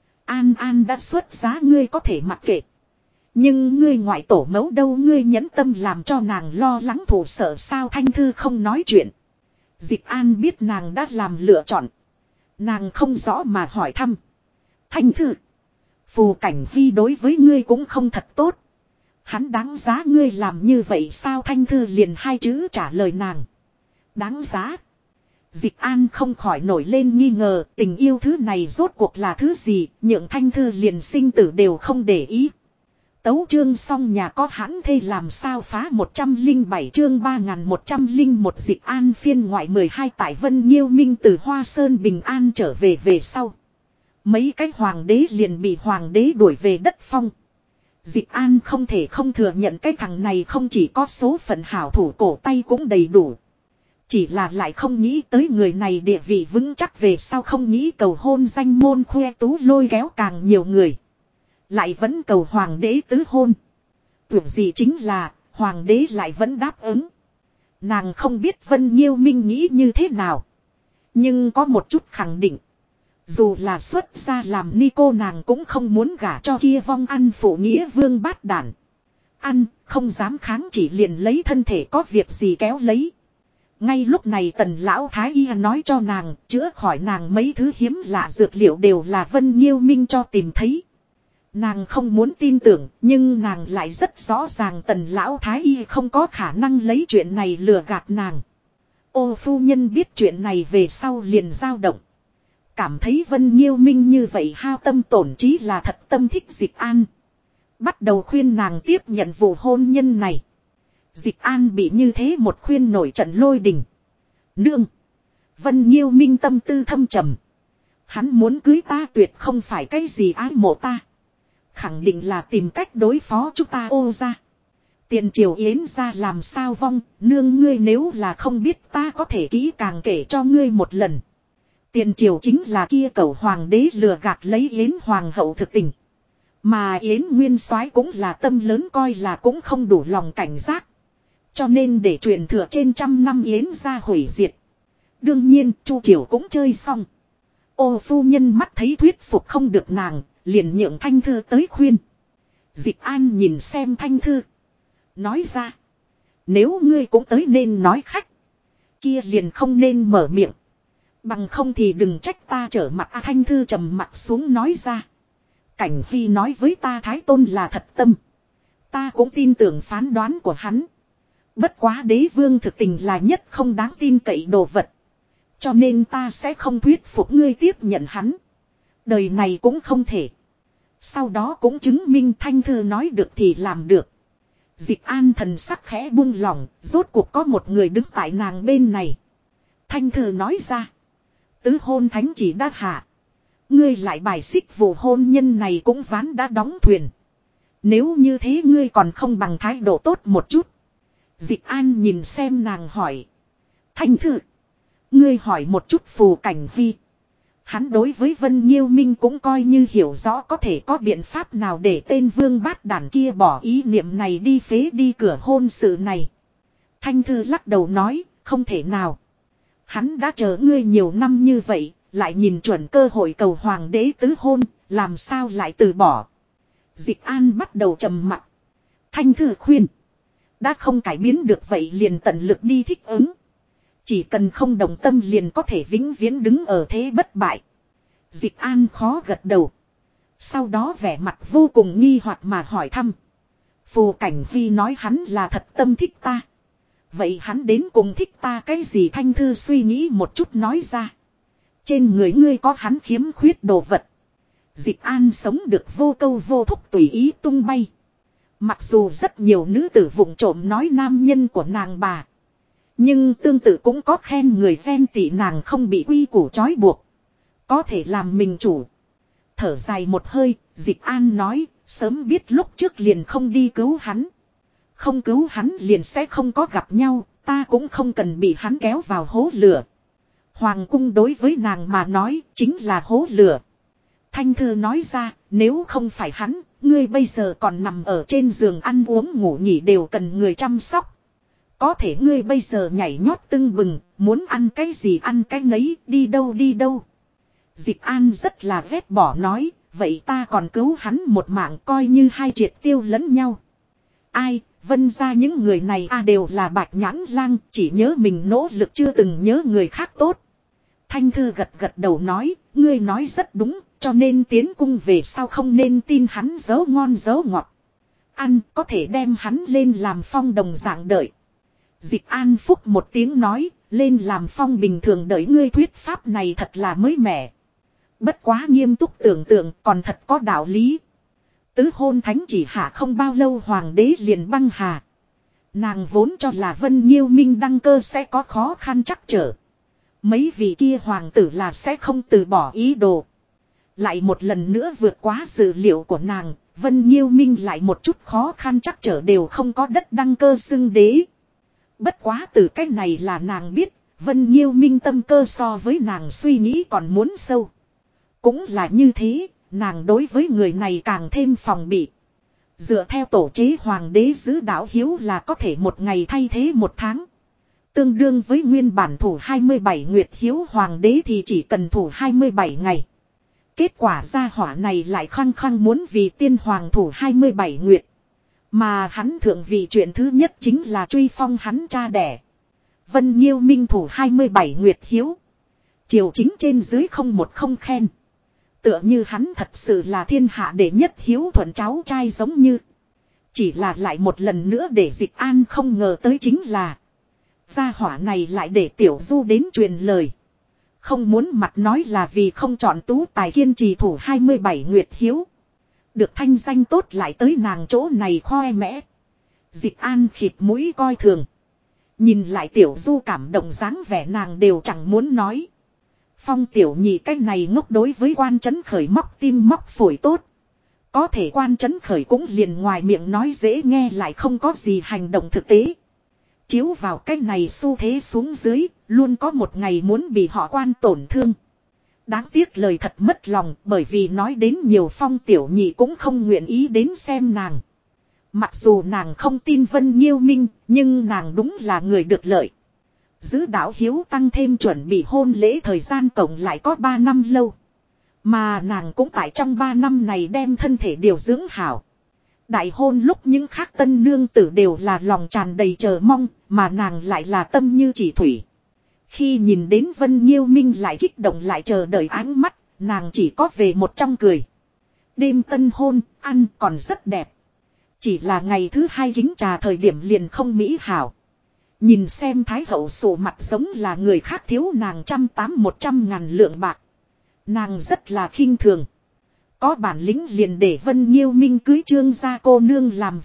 An An đã xuất giá ngươi có thể mặc kệ. Nhưng ngươi ngoại tổ mẫu đâu ngươi nhẫn tâm làm cho nàng lo lắng thủ sợ sao Thanh Thư không nói chuyện. Dịch An biết nàng đã làm lựa chọn. Nàng không rõ mà hỏi thăm. Thanh Thư. Phù Cảnh Huy đối với ngươi cũng không thật tốt. Hắn đáng giá ngươi làm như vậy sao Thanh Thư liền hai chữ trả lời nàng. Đáng giá. Dịch An không khỏi nổi lên nghi ngờ tình yêu thứ này rốt cuộc là thứ gì, nhượng Thanh Thư liền sinh tử đều không để ý. Tấu chương xong nhà có hãn thê làm sao phá 107 chương 3101 Dịch An phiên ngoại 12 tại Vân Nhiêu Minh từ Hoa Sơn bình an trở về sau. Mấy cái hoàng đế liền bị hoàng đế đuổi về đất phong. Dịch An không thể không thừa nhận cái thằng này không chỉ có số phận hảo thủ cổ tay cũng đầy đủ. Chỉ là lại không nghĩ tới người này địa vị vững chắc về sau không nghĩ cầu hôn danh môn khoe tú lôi kéo càng nhiều người. Lại vẫn cầu hoàng đế tứ hôn. Tưởng gì chính là hoàng đế lại vẫn đáp ứng. Nàng không biết Vân Nhiêu Minh nghĩ như thế nào. Nhưng có một chút khẳng định. Dù là xuất gia làm ni cô nàng cũng không muốn gả cho kia vong ăn phụ nghĩa vương bát đản. Ăn không dám kháng chỉ liền lấy thân thể có việc gì kéo lấy. Ngay lúc này Tần Lão Thái Y nói cho nàng, chữa khỏi nàng mấy thứ hiếm lạ dược liệu đều là Vân Nhiêu Minh cho tìm thấy. Nàng không muốn tin tưởng, nhưng nàng lại rất rõ ràng Tần Lão Thái Y không có khả năng lấy chuyện này lừa gạt nàng. Ô phu nhân biết chuyện này về sau liền dao động. Cảm thấy Vân Nhiêu Minh như vậy hao tâm tổn trí là thật tâm thích Dịch An. Bắt đầu khuyên nàng tiếp nhận vụ hôn nhân này. Dịch An bị như thế một khuyên nổi trận lôi đình. Nương. Vân Nhiêu Minh tâm tư thâm trầm. Hắn muốn cưới ta tuyệt không phải cái gì ái mộ ta. Khẳng định là tìm cách đối phó chúng ta ô ra. Tiền triều yến ra làm sao vong. Nương ngươi nếu là không biết ta có thể kỹ càng kể cho ngươi một lần. Tiền triều chính là kia cầu hoàng đế lừa gạt lấy yến hoàng hậu thực tình. Mà yến nguyên soái cũng là tâm lớn coi là cũng không đủ lòng cảnh giác. Cho nên để truyền thừa trên 100 năm yến ra hủy diệt. Đương nhiên Chu triều cũng chơi xong. Ô phu nhân mắt thấy thuyết phục không được nàng, liền nhượng Thanh Thư tới khuyên. Dịch An nhìn xem Thanh Thư. Nói ra. Nếu ngươi cũng tới nên nói khách. Kia liền không nên mở miệng. Bằng không thì đừng trách ta trở mặt. Thanh Thư trầm mặt xuống nói ra. Cảnh Huy nói với ta Thái Tôn là thật tâm. Ta cũng tin tưởng phán đoán của hắn. Bất quá đế vương thực tình là nhất không đáng tin cậy đồ vật. Cho nên ta sẽ không thuyết phục ngươi tiếp nhận hắn. Đời này cũng không thể. Sau đó cũng chứng minh Thanh Thư nói được thì làm được. Dịch An thần sắc khẽ buông lỏng, rốt cuộc có một người đứng tại nàng bên này. Thanh Thư nói ra. Tứ hôn thánh chỉ đã hạ. Ngươi lại bài xích vụ hôn nhân này cũng ván đã đóng thuyền. Nếu như thế ngươi còn không bằng thái độ tốt một chút. Dịch An nhìn xem nàng hỏi. Thanh Thư. Ngươi hỏi một chút Phù Cảnh Vi. Hắn đối với Vân Nhiêu Minh cũng coi như hiểu rõ có thể có biện pháp nào để tên vương bát đản kia bỏ ý niệm này đi phế đi cửa hôn sự này. Thanh Thư lắc đầu nói, không thể nào. Hắn đã chờ ngươi nhiều năm như vậy, lại nhìn chuẩn cơ hội cầu hoàng đế tứ hôn, làm sao lại từ bỏ. Dịch An bắt đầu trầm mặc. Thanh Thư khuyên. Đã không cải biến được vậy liền tận lực đi thích ứng. Chỉ cần không đồng tâm liền có thể vĩnh viễn đứng ở thế bất bại. Dịch An khó gật đầu. Sau đó vẻ mặt vô cùng nghi hoặc mà hỏi thăm. Phù Cảnh Vi nói hắn là thật tâm thích ta. Vậy hắn đến cùng thích ta cái gì? Thanh Thư suy nghĩ một chút nói ra. Trên người ngươi có hắn khiếm khuyết đồ vật. Dịch An sống được vô câu vô thúc tùy ý tung bay. Mặc dù rất nhiều nữ tử vụng trộm nói nam nhân của nàng bà. Nhưng tương tự cũng có khen người ghen tị nàng không bị quy củ trói buộc. Có thể làm mình chủ. Thở dài một hơi, Dịch An nói, sớm biết lúc trước liền không đi cứu hắn. Không cứu hắn liền sẽ không có gặp nhau, ta cũng không cần bị hắn kéo vào hố lửa. Hoàng cung đối với nàng mà nói chính là hố lửa. Thanh Thư nói ra, nếu không phải hắn, ngươi bây giờ còn nằm ở trên giường ăn uống ngủ nghỉ đều cần người chăm sóc. Có thể ngươi bây giờ nhảy nhót tưng bừng, muốn ăn cái gì ăn cái nấy, đi đâu đi đâu. Dịch An rất là ghét bỏ nói, vậy ta còn cứu hắn một mạng coi như hai triệt tiêu lẫn nhau. Ai, Vân ra những người này đều là bạch nhãn lang, chỉ nhớ mình nỗ lực chưa từng nhớ người khác tốt. Thanh Thư gật gật đầu nói, ngươi nói rất đúng, cho nên tiến cung về sau không nên tin hắn giấu ngon giấu ngọt. Ăn có thể đem hắn lên làm phong đồng dạng đợi. Dịch An phúc một tiếng nói, lên làm phong bình thường đợi ngươi thuyết pháp này thật là mới mẻ. Bất quá nghiêm túc tưởng tượng còn thật có đạo lý. Tứ hôn thánh chỉ hạ không bao lâu hoàng đế liền băng hà. Nàng vốn cho là Vân Nhiêu Minh đăng cơ sẽ có khó khăn chắc trở. Mấy vị kia hoàng tử là sẽ không từ bỏ ý đồ. Lại một lần nữa vượt quá dự liệu của nàng, Vân Nhiêu Minh lại một chút khó khăn chắc trở đều không có đất đăng cơ xưng đế. Bất quá từ cái này là nàng biết, Vân Nhiêu Minh tâm cơ so với nàng suy nghĩ còn muốn sâu. Cũng là như thế, nàng đối với người này càng thêm phòng bị. Dựa theo tổ chế hoàng đế giữ đạo hiếu là có thể một ngày thay thế một tháng. Tương đương với nguyên bản thủ 27 nguyệt hiếu hoàng đế thì chỉ cần thủ 27 ngày. Kết quả gia hỏa này lại khăng khăng muốn vì tiên hoàng thủ 27 nguyệt. Mà hắn thượng vị chuyện thứ nhất chính là truy phong hắn cha đẻ. Vân Nhiêu Minh thủ 27 nguyệt hiếu. Triều chính trên dưới không một không khen. Tựa như hắn thật sự là thiên hạ đệ nhất hiếu thuận cháu trai giống như. Chỉ là lại một lần nữa để Dịch An không ngờ tới chính là. Gia hỏa này lại để Tiểu Du đến truyền lời. Không muốn mặt nói là vì không chọn tú tài kiên trì thủ 27 nguyệt hiếu. Được thanh danh tốt lại tới nàng chỗ này khoe mẽ. Dịch An khịt mũi coi thường. Nhìn lại Tiểu Du cảm động dáng vẻ nàng đều chẳng muốn nói. Phong tiểu nhị cái này ngốc đối với quan trấn khởi móc tim móc phổi tốt. Có thể quan trấn khởi cũng liền ngoài miệng nói dễ nghe lại không có gì hành động thực tế. Chiếu vào cái này xu thế xuống dưới, luôn có một ngày muốn bị họ quan tổn thương. Đáng tiếc lời thật mất lòng bởi vì nói đến nhiều phong tiểu nhị cũng không nguyện ý đến xem nàng. Mặc dù nàng không tin Vân Nhiêu Minh, nhưng nàng đúng là người được lợi. Giữ đạo hiếu tăng thêm chuẩn bị hôn lễ thời gian cộng lại có 3 năm lâu. Mà nàng cũng tại trong 3 năm này đem thân thể điều dưỡng hảo. Đại hôn lúc những khác tân nương tử đều là lòng tràn đầy chờ mong, mà nàng lại là tâm như chỉ thủy. Khi nhìn đến Vân Nhiêu Minh lại kích động lại chờ đợi ánh mắt, nàng chỉ có về một trong cười. Đêm tân hôn, ăn còn rất đẹp. Chỉ là ngày thứ hai kính trà thời điểm liền không mỹ hảo. Nhìn xem thái hậu sổ mặt giống là người khác thiếu nàng 180-100 ngàn lượng bạc. Nàng rất là khinh thường. Có bản lĩnh liền để Vân Nhiêu Minh cưới Trương gia cô nương làm vợ,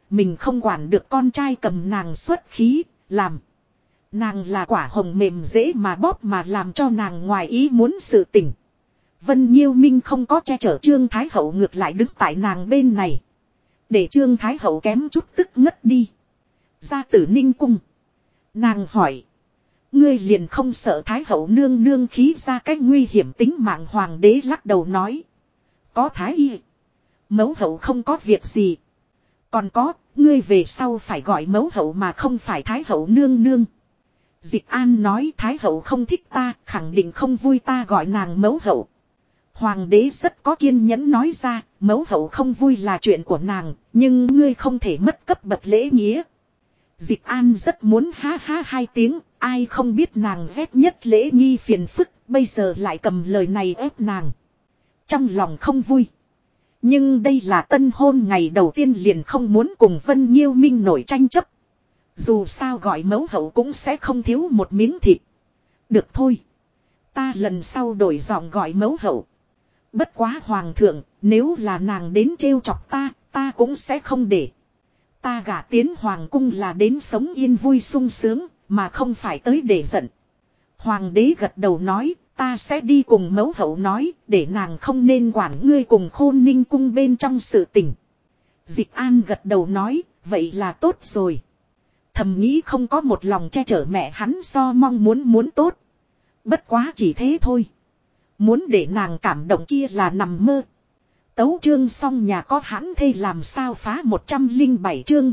mình không quản được con trai cầm nàng xuất khí, làm. Nàng là quả hồng mềm dễ mà bóp mà làm cho nàng ngoài ý muốn sự tình. Vân Nhiêu Minh không có che chở Trương Thái Hậu ngược lại đứng tại nàng bên này. Để Trương Thái Hậu kém chút tức ngất đi. Ra Tử Ninh cung. Nàng hỏi. Ngươi liền không sợ Thái Hậu nương nương khí ra cái nguy hiểm tính mạng, hoàng đế lắc đầu nói. Có Thái y. Mẫu hậu không có việc gì. Còn có, ngươi về sau phải gọi mẫu hậu mà không phải Thái Hậu nương nương. Dịch An nói Thái Hậu không thích ta, khẳng định không vui ta gọi nàng mẫu hậu. Hoàng đế rất có kiên nhẫn nói ra, mẫu hậu không vui là chuyện của nàng, nhưng ngươi không thể mất cấp bậc lễ nghĩa. Dịch An rất muốn ha ha hai tiếng, ai không biết nàng ghét nhất lễ nghi phiền phức, bây giờ lại cầm lời này ép nàng. Trong lòng không vui. Nhưng đây là tân hôn ngày đầu tiên liền không muốn cùng Vân Nhiêu Minh nổi tranh chấp. Dù sao gọi mẫu hậu cũng sẽ không thiếu một miếng thịt. Được thôi. Ta lần sau đổi giọng gọi mẫu hậu. Bất quá hoàng thượng, nếu là nàng đến trêu chọc ta, ta cũng sẽ không để. Ta gả tiến hoàng cung là đến sống yên vui sung sướng, mà không phải tới để giận. Hoàng đế gật đầu nói, ta sẽ đi cùng mẫu hậu nói, để nàng không nên quản ngươi cùng Khôn Ninh cung bên trong sự tình. Dịch An gật đầu nói, vậy là tốt rồi. Thầm nghĩ không có một lòng che chở mẹ hắn so mong muốn tốt. Bất quá chỉ thế thôi. Muốn để nàng cảm động kia là nằm mơ. Tấu chương xong nhà có hãn thê làm sao phá 107 chương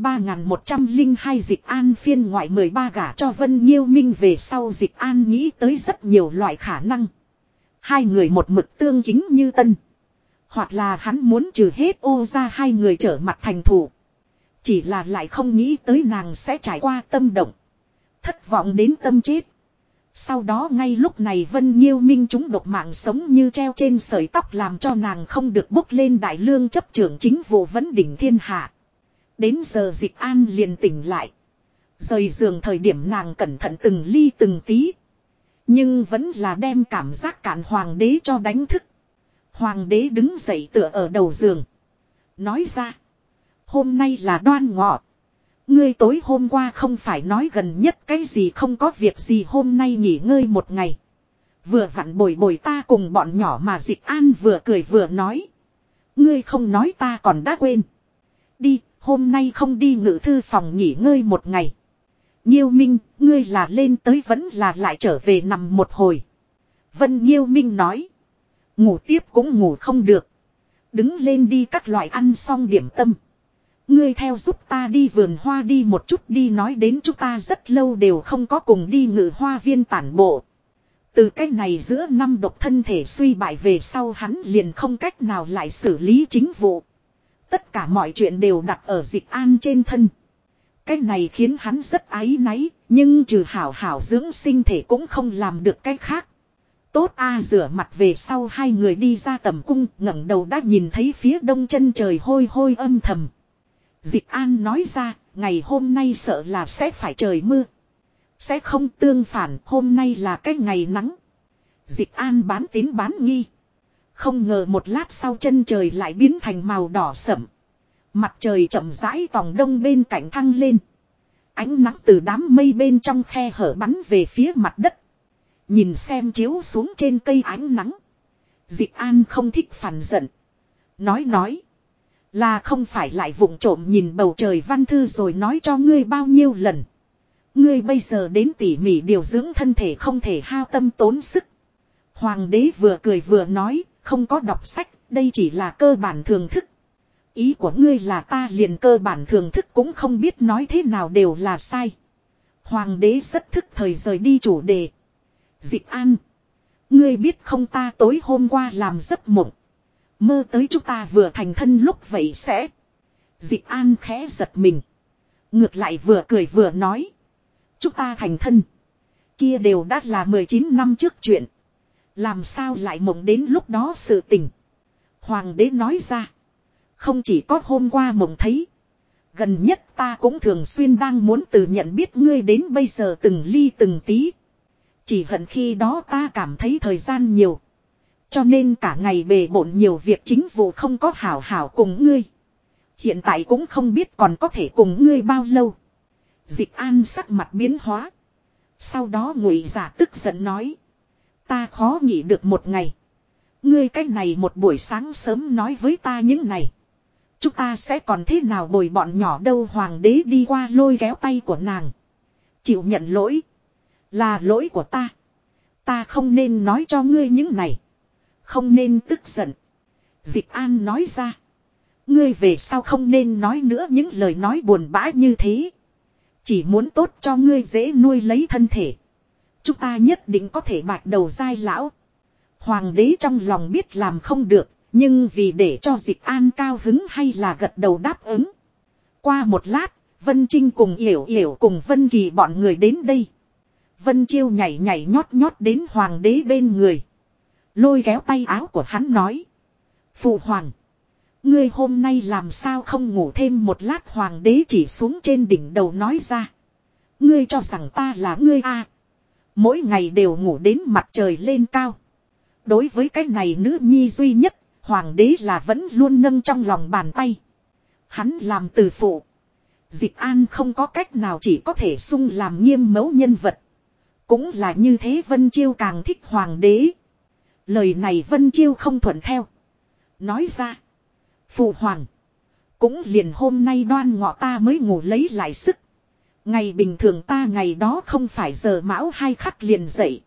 3102 Dịch An phiên ngoại 13 gả cho Vân Nhiêu Minh về sau Dịch An nghĩ tới rất nhiều loại khả năng. Hai người một mực tương kính như tân. Hoặc là hắn muốn trừ hết ô ra hai người trở mặt thành thù. Chỉ là lại không nghĩ tới nàng sẽ trải qua tâm động. Thất vọng đến tâm chết. Sau đó ngay lúc này Vân Nhiêu Minh chúng độc mạng sống như treo trên sợi tóc làm cho nàng không được bốc lên đại lương chấp trưởng chính vụ vấn đỉnh thiên hạ. Đến giờ Dịch An liền tỉnh lại. Rời giường thời điểm nàng cẩn thận từng ly từng tí. Nhưng vẫn là đem cảm giác cản hoàng đế cho đánh thức. Hoàng đế đứng dậy tựa ở đầu giường. Nói ra. Hôm nay là đoan ngọ. Ngươi tối hôm qua không phải nói gần nhất cái gì không có việc gì hôm nay nghỉ ngơi một ngày. Vừa vặn bồi bồi ta cùng bọn nhỏ mà Dịch An vừa cười vừa nói. Ngươi không nói ta còn đã quên. Đi, hôm nay không đi ngự thư phòng nghỉ ngơi một ngày. Nhiêu Minh, ngươi là lên tới vẫn là lại trở về nằm một hồi. Vân Nhiêu Minh nói. Ngủ tiếp cũng ngủ không được. Đứng lên đi các loại ăn xong điểm tâm. Ngươi theo giúp ta đi vườn hoa đi một chút đi nói đến chúng ta rất lâu đều không có cùng đi ngự hoa viên tản bộ. Từ cách này giữa năm độc thân thể suy bại về sau hắn liền không cách nào lại xử lý chính vụ. Tất cả mọi chuyện đều đặt ở Dịch An trên thân. Cái này khiến hắn rất áy náy, nhưng trừ hảo hảo dưỡng sinh thể cũng không làm được cái khác. Tốt a rửa mặt về sau hai người đi ra tầm cung ngẩng đầu đã nhìn thấy phía đông chân trời hôi hôi âm thầm. Dịch An nói ra, ngày hôm nay sợ là sẽ phải trời mưa. Sẽ không tương phản, hôm nay là cái ngày nắng. Dịch An bán tín bán nghi. Không ngờ một lát sau chân trời lại biến thành màu đỏ sẫm. Mặt trời chậm rãi tòng đông bên cạnh thăng lên. Ánh nắng từ đám mây bên trong khe hở bắn về phía mặt đất. Nhìn xem chiếu xuống trên cây ánh nắng. Dịch An không thích phản giận. Nói. Là không phải lại vụng trộm nhìn bầu trời văn thư rồi nói cho ngươi bao nhiêu lần. Ngươi bây giờ đến tỉ mỉ điều dưỡng thân thể không thể hao tâm tốn sức. Hoàng đế vừa cười vừa nói, không có đọc sách, đây chỉ là cơ bản thường thức. Ý của ngươi là ta liền cơ bản thường thức cũng không biết nói thế nào đều là sai. Hoàng đế rất thức thời rời đi chủ đề. Dịch An. Ngươi biết không ta tối hôm qua làm giấc mộng. Mơ tới chúng ta vừa thành thân lúc vậy sẽ. Dịch An khẽ giật mình. Ngược lại vừa cười vừa nói. Chúng ta thành thân. Kia đều đã là 19 năm trước chuyện. Làm sao lại mộng đến lúc đó sự tình. Hoàng đế nói ra. Không chỉ có hôm qua mộng thấy. Gần nhất ta cũng thường xuyên đang muốn từ nhận biết ngươi đến bây giờ từng ly từng tí. Chỉ hận khi đó ta cảm thấy thời gian nhiều. Cho nên cả ngày bề bộn nhiều việc chính vụ không có hảo hảo cùng ngươi. Hiện tại cũng không biết còn có thể cùng ngươi bao lâu. Dịch An sắc mặt biến hóa. Sau đó Ngụy Giả tức giận nói. Ta khó nghỉ được một ngày. Ngươi cách này một buổi sáng sớm nói với ta những này. Chúng ta sẽ còn thế nào bồi bọn nhỏ đâu. Hoàng đế đi qua lôi kéo tay của nàng. Chịu nhận lỗi. Là lỗi của ta. Ta không nên nói cho ngươi những này. Không nên tức giận. Dịch An nói ra. Ngươi về sau không nên nói nữa những lời nói buồn bã như thế. Chỉ muốn tốt cho ngươi dễ nuôi lấy thân thể. Chúng ta nhất định có thể bạc đầu giai lão. Hoàng đế trong lòng biết làm không được. Nhưng vì để cho Dịch An cao hứng hay là gật đầu đáp ứng. Qua một lát, Vân Trinh cùng Yểu Yểu cùng Vân Kỳ bọn người đến đây. Vân Chiêu nhảy nhảy nhót nhót đến hoàng đế bên người. Lôi kéo tay áo của hắn nói. Phụ hoàng. Ngươi hôm nay làm sao không ngủ thêm một lát. Hoàng đế chỉ xuống trên đỉnh đầu nói ra. Ngươi cho rằng ta là ngươi à. Mỗi ngày đều ngủ đến mặt trời lên cao. Đối với cái này nữ nhi duy nhất. Hoàng đế là vẫn luôn nâng trong lòng bàn tay. Hắn làm từ phụ. Dịch An không có cách nào chỉ có thể sung làm nghiêm mẫu nhân vật. Cũng là như thế Vân Chiêu càng thích hoàng đế. Lời này Vân Chiêu không thuận theo. Nói ra. Phụ hoàng. Cũng liền hôm nay đoan ngọ ta mới ngủ lấy lại sức. Ngày bình thường ta ngày đó không phải giờ mão 2 khắc liền dậy.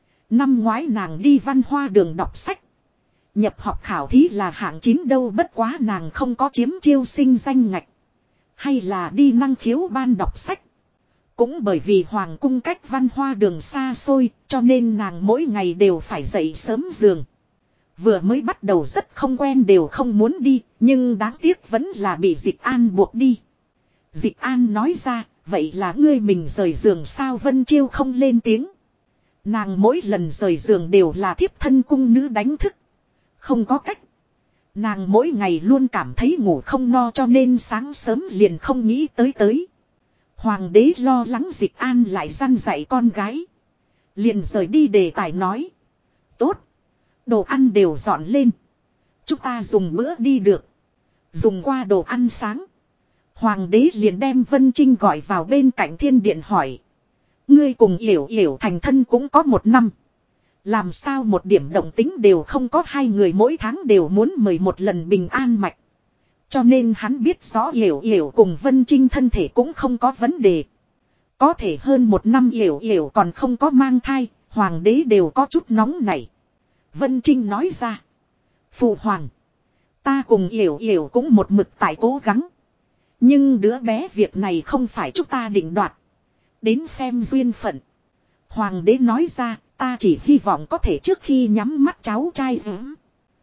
Năm ngoái nàng đi văn hoa đường đọc sách. Nhập học khảo thí là hạng 9 đâu bất quá nàng không có chiếm chiêu sinh danh ngạch. Hay là đi năng khiếu ban đọc sách. Cũng bởi vì hoàng cung cách văn hoa đường xa xôi cho nên nàng mỗi ngày đều phải dậy sớm giường. Vừa mới bắt đầu rất không quen đều không muốn đi nhưng đáng tiếc vẫn là bị Dịch An buộc đi. Dịch An nói ra vậy là ngươi mình rời giường sao. Vân Chiêu không lên tiếng. Nàng mỗi lần rời giường đều là thiếp thân cung nữ đánh thức. Không có cách. Nàng mỗi ngày luôn cảm thấy ngủ không no cho nên sáng sớm liền không nghĩ tới. Hoàng đế lo lắng Dịch An lại răn dạy con gái. Liền rời đi đề tài nói. Tốt. Đồ ăn đều dọn lên. Chúng ta dùng bữa đi được. Dùng qua đồ ăn sáng. Hoàng đế liền đem Vân Trinh gọi vào bên cạnh thiên điện hỏi. Ngươi cùng Yểu Yểu thành thân cũng có 1 năm. Làm sao một điểm động tính đều không có. Hai người mỗi tháng đều muốn mời một lần bình an mạch. Cho nên hắn biết rõ Yểu Yểu cùng Vân Trinh thân thể cũng không có vấn đề. Có thể hơn 1 năm Yểu Yểu còn không có mang thai. Hoàng đế đều có chút nóng nảy. Vân Trinh nói ra. Phụ hoàng. Ta cùng Yểu Yểu cũng một mực tại cố gắng. Nhưng đứa bé việc này không phải chúng ta định đoạt. Đến xem duyên phận. Hoàng đế nói ra. Ta chỉ hy vọng có thể trước khi nhắm mắt cháu trai dưỡng.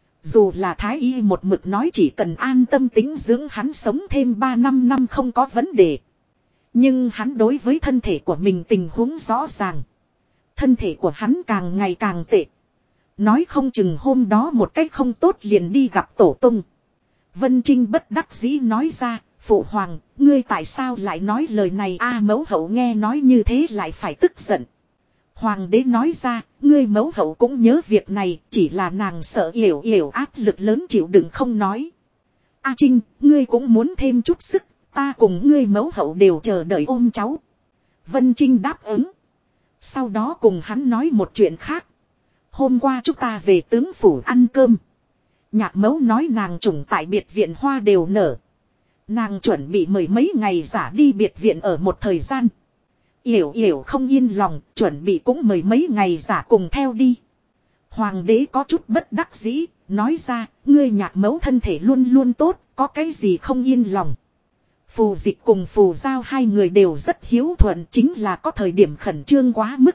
Dù là thái y một mực nói chỉ cần an tâm tĩnh dưỡng hắn sống thêm 3-5 năm không có vấn đề. Nhưng hắn đối với thân thể của mình tình huống rõ ràng. Thân thể của hắn càng ngày càng tệ. Nói không chừng hôm đó một cách không tốt liền đi gặp tổ tung. Vân Trinh bất đắc dĩ nói ra. Phụ hoàng, ngươi tại sao lại nói lời này mẫu hậu nghe nói như thế lại phải tức giận. Hoàng đế nói ra, ngươi mẫu hậu cũng nhớ việc này, chỉ là nàng sợ Yểu Yểu áp lực lớn chịu đựng không nói. Trinh, ngươi cũng muốn thêm chút sức, ta cùng ngươi mẫu hậu đều chờ đợi ôm cháu. Vân Trinh đáp ứng. Sau đó cùng hắn nói một chuyện khác. Hôm qua chúng ta về tướng phủ ăn cơm. Nhạc mẫu nói nàng trùng tại biệt viện hoa đều nở. Nàng chuẩn bị mời mấy ngày giả đi biệt viện ở một thời gian. Yểu Yểu không yên lòng, chuẩn bị cũng mời mấy ngày giả cùng theo đi. Hoàng đế có chút bất đắc dĩ, nói ra, ngươi nhạc mẫu thân thể luôn luôn tốt, có cái gì không yên lòng. Phù Dịch cùng Phù Giao hai người đều rất hiếu thuận, chính là có thời điểm khẩn trương quá mức.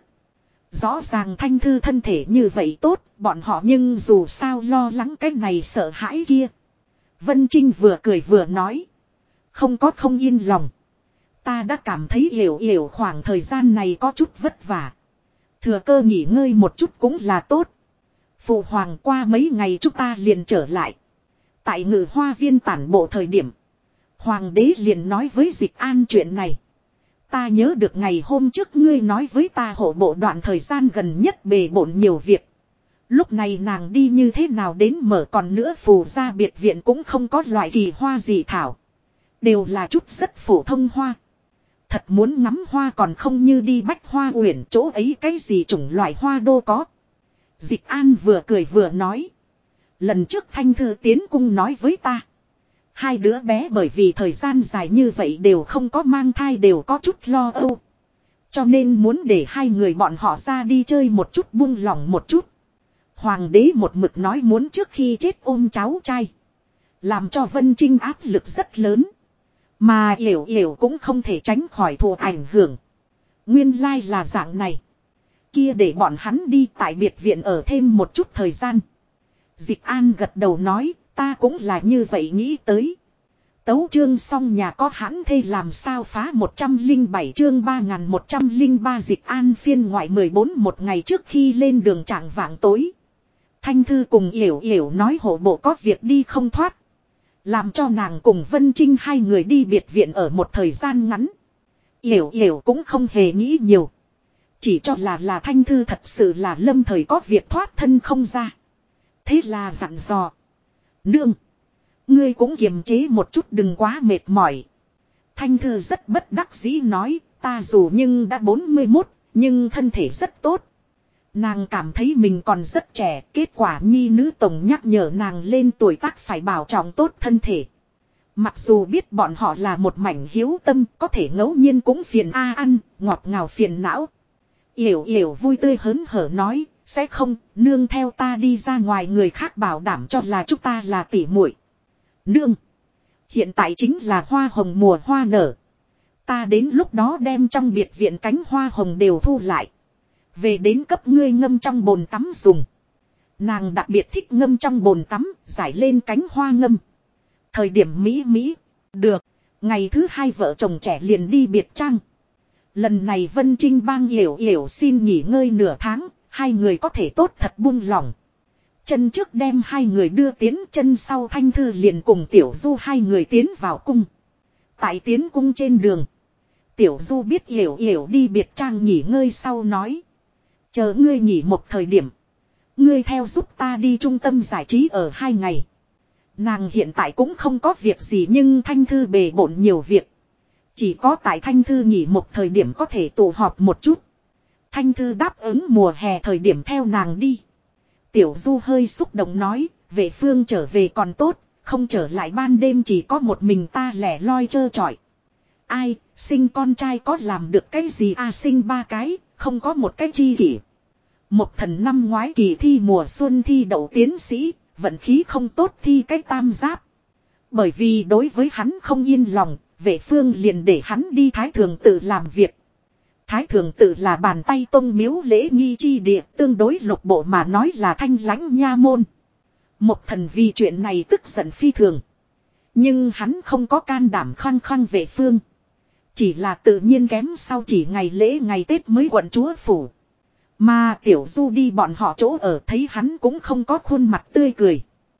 Rõ ràng Thanh Thư thân thể như vậy tốt, bọn họ nhưng dù sao lo lắng cái này sợ hãi kia. Vân Trinh vừa cười vừa nói. Không có không yên lòng. Ta đã cảm thấy Yểu Yểu khoảng thời gian này có chút vất vả. Thừa cơ nghỉ ngơi một chút cũng là tốt. Phụ hoàng qua mấy ngày chúng ta liền trở lại. Tại Ngự Hoa Viên tản bộ thời điểm. Hoàng đế liền nói với Dịch An chuyện này. Ta nhớ được ngày hôm trước ngươi nói với ta hộ bộ đoạn thời gian gần nhất bề bộn nhiều việc. Lúc này nàng đi như thế nào đến mở còn nữa Phù gia biệt viện cũng không có loại kỳ hoa gì thảo. Đều là chút rất phổ thông hoa. Thật muốn ngắm hoa còn không như đi Bách Hoa Uyển, chỗ ấy cái gì chủng loại hoa đô có. Dịch An vừa cười vừa nói. Lần trước Thanh Thư tiến cung nói với ta. Hai đứa bé bởi vì thời gian dài như vậy đều không có mang thai, đều có chút lo âu. Cho nên muốn để hai người bọn họ ra đi chơi một chút, buông lỏng một chút. Hoàng đế một mực nói muốn trước khi chết ôm cháu trai. Làm cho Vân Trinh áp lực rất lớn. Mà Yểu Yểu cũng không thể tránh khỏi thụ ảnh hưởng. Nguyên lai là dạng này. Kia để bọn hắn đi tại biệt viện ở thêm một chút thời gian. Dịch An gật đầu nói, ta cũng là như vậy nghĩ tới. Tấu chương xong nhà có hãn thê làm sao phá 107 chương 3103 Dịch An phiên ngoại 14 một ngày trước khi lên đường trạng vạng tối. Thanh Thư cùng Yểu Yểu nói hộ bộ có việc đi không thoát. Làm cho nàng cùng Vân Trinh hai người đi biệt viện ở một thời gian ngắn. Yểu Yểu cũng không hề nghĩ nhiều. Chỉ cho là Thanh Thư thật sự là lâm thời có việc thoát thân không ra. Thế là dặn dò. Nương. Ngươi cũng kiềm chế một chút, đừng quá mệt mỏi. Thanh Thư rất bất đắc dĩ nói. Ta dù nhưng đã 41. Nhưng thân thể rất tốt. Nàng cảm thấy mình còn rất trẻ. Kết quả nhi nữ tổng nhắc nhở nàng lên tuổi tác phải bảo trọng tốt thân thể. Mặc dù biết bọn họ là một mảnh hiếu tâm. Có thể ngẫu nhiên cũng phiền ăn. Ngọt ngào phiền não. Yểu Yểu vui tươi hớn hở nói. Sẽ không, nương theo ta đi ra ngoài, người khác bảo đảm cho là chúng ta là tỉ muội. Nương. Hiện tại chính là hoa hồng mùa hoa nở. Ta đến lúc đó đem trong biệt viện cánh hoa hồng đều thu lại. Về đến cấp ngươi ngâm trong bồn tắm dùng. Nàng đặc biệt thích ngâm trong bồn tắm, giải lên cánh hoa ngâm. Thời điểm mỹ. Được. Ngày thứ hai vợ chồng trẻ liền đi biệt trang. Lần này Vân Trinh bang Yểu Yểu xin nghỉ ngơi nửa tháng. Hai người có thể tốt thật buông lỏng. Chân trước đem hai người đưa tiến, chân sau Thanh Thư liền cùng Tiểu Du hai người tiến vào cung. Tại tiến cung trên đường. Tiểu Du biết Yểu Yểu đi biệt trang nghỉ ngơi sau nói. Chờ ngươi nghỉ một thời điểm. Ngươi theo giúp ta đi trung tâm giải trí ở 2 ngày. Nàng hiện tại cũng không có việc gì, nhưng Thanh Thư bề bộn nhiều việc. Chỉ có tại Thanh Thư nghỉ một thời điểm có thể tụ họp một chút. Thanh Thư đáp ứng mùa hè thời điểm theo nàng đi. Tiểu Du hơi xúc động nói, vệ phương trở về còn tốt, không trở lại ban đêm chỉ có một mình ta lẻ loi trơ trọi. Ai, sinh con trai có làm được cái gì sinh 3 cái, không có một cái chi kỷ. Một thần năm ngoái kỳ thi mùa xuân thi đậu tiến sĩ, vận khí không tốt thi cái tam giáp. Bởi vì đối với hắn không yên lòng, vệ phương liền để hắn đi Thái Thường Tự làm việc. Thái Thường Tự là bàn tay tông miếu lễ nghi chi địa, tương đối lục bộ mà nói là thanh lãnh nha môn. Một thần vì chuyện này tức giận phi thường. Nhưng hắn không có can đảm khăng khăng vệ phương. Chỉ là tự nhiên kém sau chỉ ngày lễ ngày Tết mới quận chúa phủ. Mà Tiểu Du đi bọn họ chỗ ở thấy hắn cũng không có khuôn mặt tươi cười.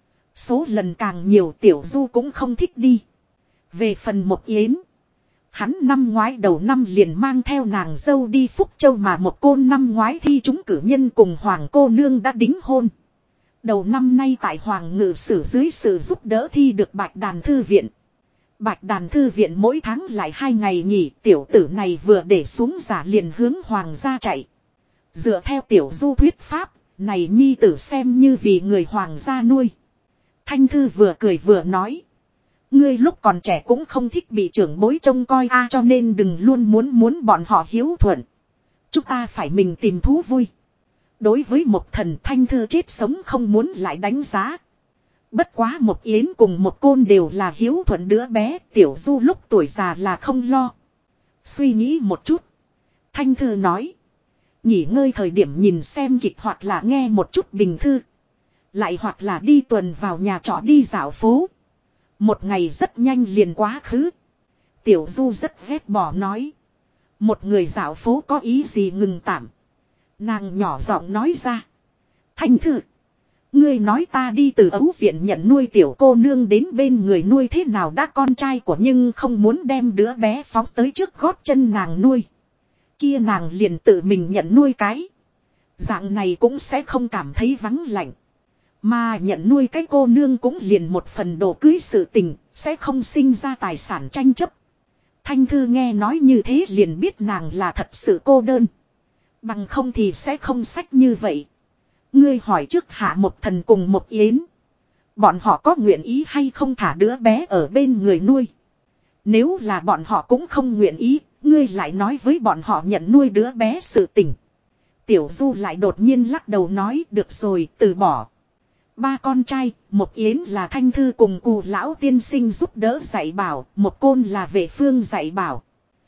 Số lần càng nhiều Tiểu Du cũng không thích đi. Về phần Một Yến. Hắn năm ngoái đầu năm liền mang theo nàng dâu đi Phúc Châu, mà Một Côn năm ngoái thi trúng cử nhân cùng Hoàng cô nương đã đính hôn. Đầu năm nay tại Hoàng ngự sử dưới sự giúp đỡ thi được Bạch Đàn Thư Viện. Bạch Đàn Thư Viện mỗi tháng lại 2 ngày nghỉ, tiểu tử này vừa để xuống giả liền hướng Hoàng gia chạy. Dựa theo Tiểu Du thuyết pháp, này nhi tử xem như vì người Hoàng gia nuôi. Thanh Thư vừa cười vừa nói. Ngươi lúc còn trẻ cũng không thích bị trưởng bối trông coi cho nên đừng luôn muốn bọn họ hiếu thuận. Chúng ta phải mình tìm thú vui. Đối với một thần, Thanh Thư chết sống không muốn lại đánh giá. Bất quá Một Yến cùng Một Côn đều là hiếu thuận đứa bé, Tiểu Du lúc tuổi già là không lo. Suy nghĩ một chút. Thanh Thư nói. Nghỉ ngơi thời điểm nhìn xem kịch hoặc là nghe một chút bình thư. Lại hoặc là đi tuần vào nhà trọ đi dạo phố. Một ngày rất nhanh liền quá khứ. Tiểu Du rất ghét bỏ nói. Một người dạo phố có ý gì ngừng tạm. Nàng nhỏ giọng nói ra. Thanh Thư. Ngươi nói ta đi từ ấu viện nhận nuôi tiểu cô nương đến bên người nuôi thế nào đã con trai của, nhưng không muốn đem đứa bé phóng tới trước gót chân nàng nuôi. Kia nàng liền tự mình nhận nuôi cái. Dạng này cũng sẽ không cảm thấy vắng lạnh. Mà nhận nuôi cái cô nương cũng liền một phần đồ cưới sự tình, sẽ không sinh ra tài sản tranh chấp. Thanh Thư nghe nói như thế liền biết nàng là thật sự cô đơn. Bằng không thì sẽ không sách như vậy. Ngươi hỏi trước Hạ Một Thần cùng Một Yến. Bọn họ có nguyện ý hay không thả đứa bé ở bên người nuôi. Nếu là bọn họ cũng không nguyện ý, ngươi lại nói với bọn họ nhận nuôi đứa bé sự tình. Tiểu Du lại đột nhiên lắc đầu nói được rồi, từ bỏ. Ba con trai, Một Yến là Thanh Thư cùng Cù lão tiên sinh giúp đỡ dạy bảo, Một Côn là Vệ Phương dạy bảo.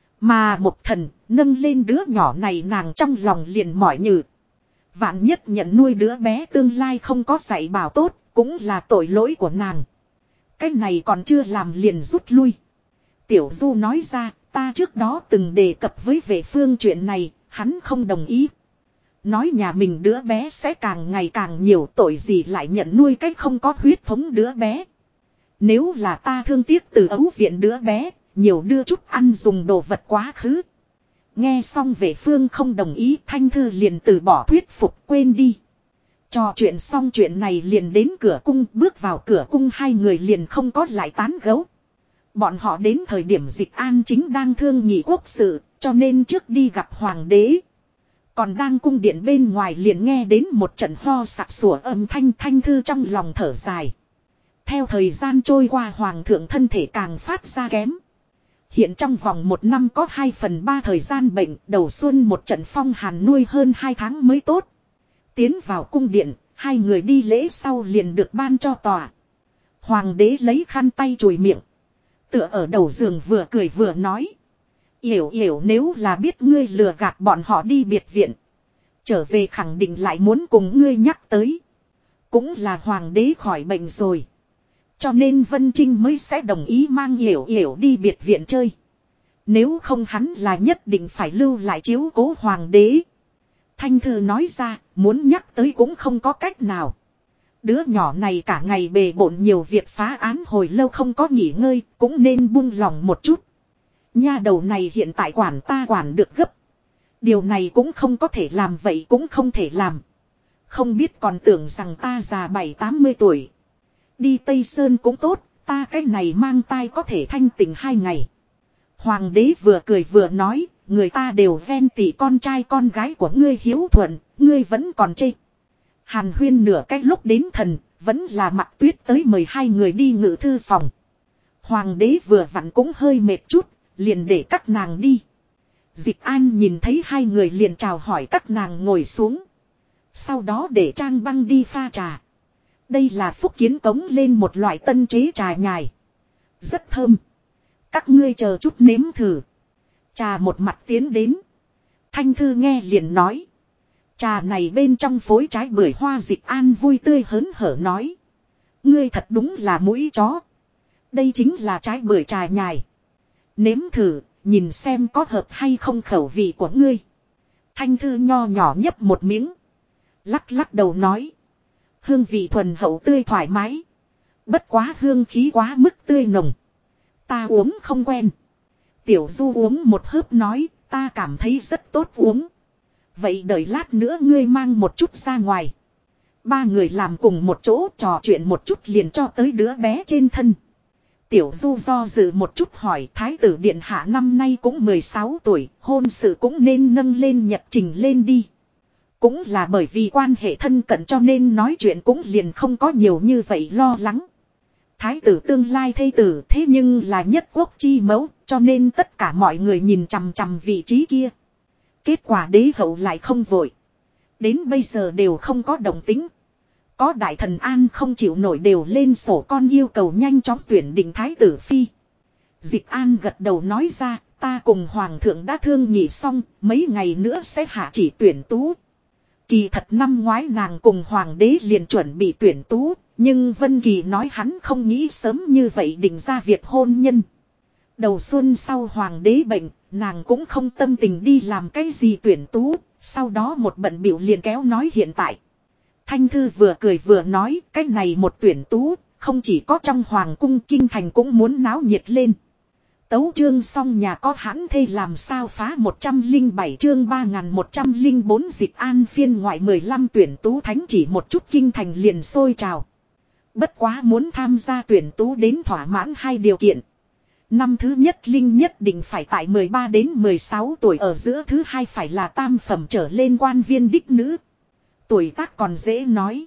Mà Một Thần nâng lên đứa nhỏ này nàng trong lòng liền mỏi nhừ. Vạn nhất nhận nuôi đứa bé tương lai không có dạy bảo tốt, cũng là tội lỗi của nàng. Cái này còn chưa làm liền rút lui. Tiểu Du nói ra, ta trước đó từng đề cập với Vệ Phương chuyện này, hắn không đồng ý. Nói nhà mình đứa bé sẽ càng ngày càng nhiều, tội gì lại nhận nuôi cái không có huyết thống đứa bé. Nếu là ta thương tiếc từ ấu viện đứa bé, nhiều đưa chút ăn dùng đồ vật quá khứ. Nghe xong Vệ Phương không đồng ý, Thanh Thư liền từ bỏ thuyết phục, quên đi. Trò chuyện xong chuyện này liền đến cửa cung, bước vào cửa cung hai người liền không có lại tán gẫu. Bọn họ đến thời điểm Dịch An chính đang thương nghị quốc sự, cho nên trước đi gặp hoàng đế. Còn đang cung điện bên ngoài liền nghe đến một trận ho sặc sủa âm thanh. Thanh Thư trong lòng thở dài. Theo thời gian trôi qua hoàng thượng thân thể càng phát ra kém. Hiện trong vòng 1 năm có 2/3 thời gian bệnh, đầu xuân một trận phong hàn nuôi hơn 2 tháng mới tốt. Tiến vào cung điện, hai người đi lễ sau liền được ban cho tòa. Hoàng đế lấy khăn tay chùi miệng. Tựa ở đầu giường vừa cười vừa nói. Yểu yểu, nếu là biết ngươi lừa gạt bọn họ đi biệt viện, trở về khẳng định lại muốn cùng ngươi nhắc tới. Cũng là hoàng đế khỏi bệnh rồi, cho nên Vân Trinh mới sẽ đồng ý mang Yểu Yểu đi biệt viện chơi. Nếu không hắn là nhất định phải lưu lại chiếu cố hoàng đế. Thanh Thư nói ra, muốn nhắc tới cũng không có cách nào. Đứa nhỏ này cả ngày bề bộn nhiều việc phá án hồi lâu không có nghỉ ngơi, cũng nên buông lòng một chút. Nha đầu này hiện tại quản ta quản được gấp. Điều này cũng không có thể làm, vậy cũng không thể làm. Không biết còn tưởng rằng ta già 70-80 tuổi. Đi Tây Sơn cũng tốt, ta cái này mang tai có thể thanh tỉnh 2 ngày. Hoàng đế vừa cười vừa nói, người ta đều ven tỉ con trai con gái của ngươi hiếu thuận, ngươi vẫn còn chê. Hàn huyên nửa cách lúc đến thần, vẫn là Mặc Tuyết tới mời hai người đi ngự thư phòng. Hoàng đế vừa vặn cũng hơi mệt chút, liền để các nàng đi. Dịch An nhìn thấy hai người liền chào hỏi các nàng ngồi xuống. Sau đó để Trang Băng đi pha trà. Đây là Phúc Kiến cống lên một loại tân chế trà nhài. Rất thơm. Các ngươi chờ chút nếm thử. Trà một mặt tiến đến. Thanh Thư nghe liền nói. Trà này bên trong phối trái bưởi hoa. Dịch An vui tươi hớn hở nói. Ngươi thật đúng là mũi chó. Đây chính là trái bưởi trà nhài. Nếm thử, nhìn xem có hợp hay không khẩu vị của ngươi. Thanh Thư nho nhỏ nhấp một miếng. Lắc lắc đầu nói. Hương vị thuần hậu tươi thoải mái. Bất quá hương khí quá mức tươi nồng. Ta uống không quen. Tiểu Du uống một hớp nói, ta cảm thấy rất tốt uống. Vậy đợi lát nữa ngươi mang một chút ra ngoài. Ba người làm cùng một chỗ trò chuyện một chút liền cho tới đứa bé trên thân. Tiểu Du do dự một chút hỏi, Thái tử điện hạ năm nay cũng 16 tuổi, hôn sự cũng nên nâng lên nhật trình lên đi. Cũng là bởi vì quan hệ thân cận cho nên nói chuyện cũng liền không có nhiều như vậy lo lắng. Thái tử tương lai thê tử thế nhưng là nhất quốc chi mẫu, cho nên tất cả mọi người nhìn chằm chằm vị trí kia. Kết quả đế hậu lại không vội. Đến bây giờ đều không có động tính. Có đại thần An không chịu nổi đều lên sổ con yêu cầu nhanh chóng tuyển định Thái tử phi. Dịch An gật đầu nói ra, ta cùng Hoàng thượng đã thương nghị xong, mấy ngày nữa sẽ hạ chỉ tuyển tú. Kỳ thật năm ngoái nàng cùng Hoàng đế liền chuẩn bị tuyển tú, nhưng Vân Kỳ nói hắn không nghĩ sớm như vậy định ra việc hôn nhân. Đầu xuân sau Hoàng đế bệnh, nàng cũng không tâm tình đi làm cái gì tuyển tú, sau đó một bận bịu liền kéo nói hiện tại. Thanh Thư vừa cười vừa nói, cái này một tuyển tú, không chỉ có trong Hoàng cung, kinh thành cũng muốn náo nhiệt lên. Tấu chương xong nhà có hãn thê làm sao phá 107 chương 3104 dịch an phiên ngoại 15 tuyển tú thánh chỉ một chút kinh thành liền sôi trào. Bất quá muốn tham gia tuyển tú đến thỏa mãn hai điều kiện. Năm thứ nhất linh nhất định phải tại 13 đến 16 tuổi ở giữa, thứ hai phải là tam phẩm trở lên quan viên đích nữ. Tuổi tác còn dễ nói.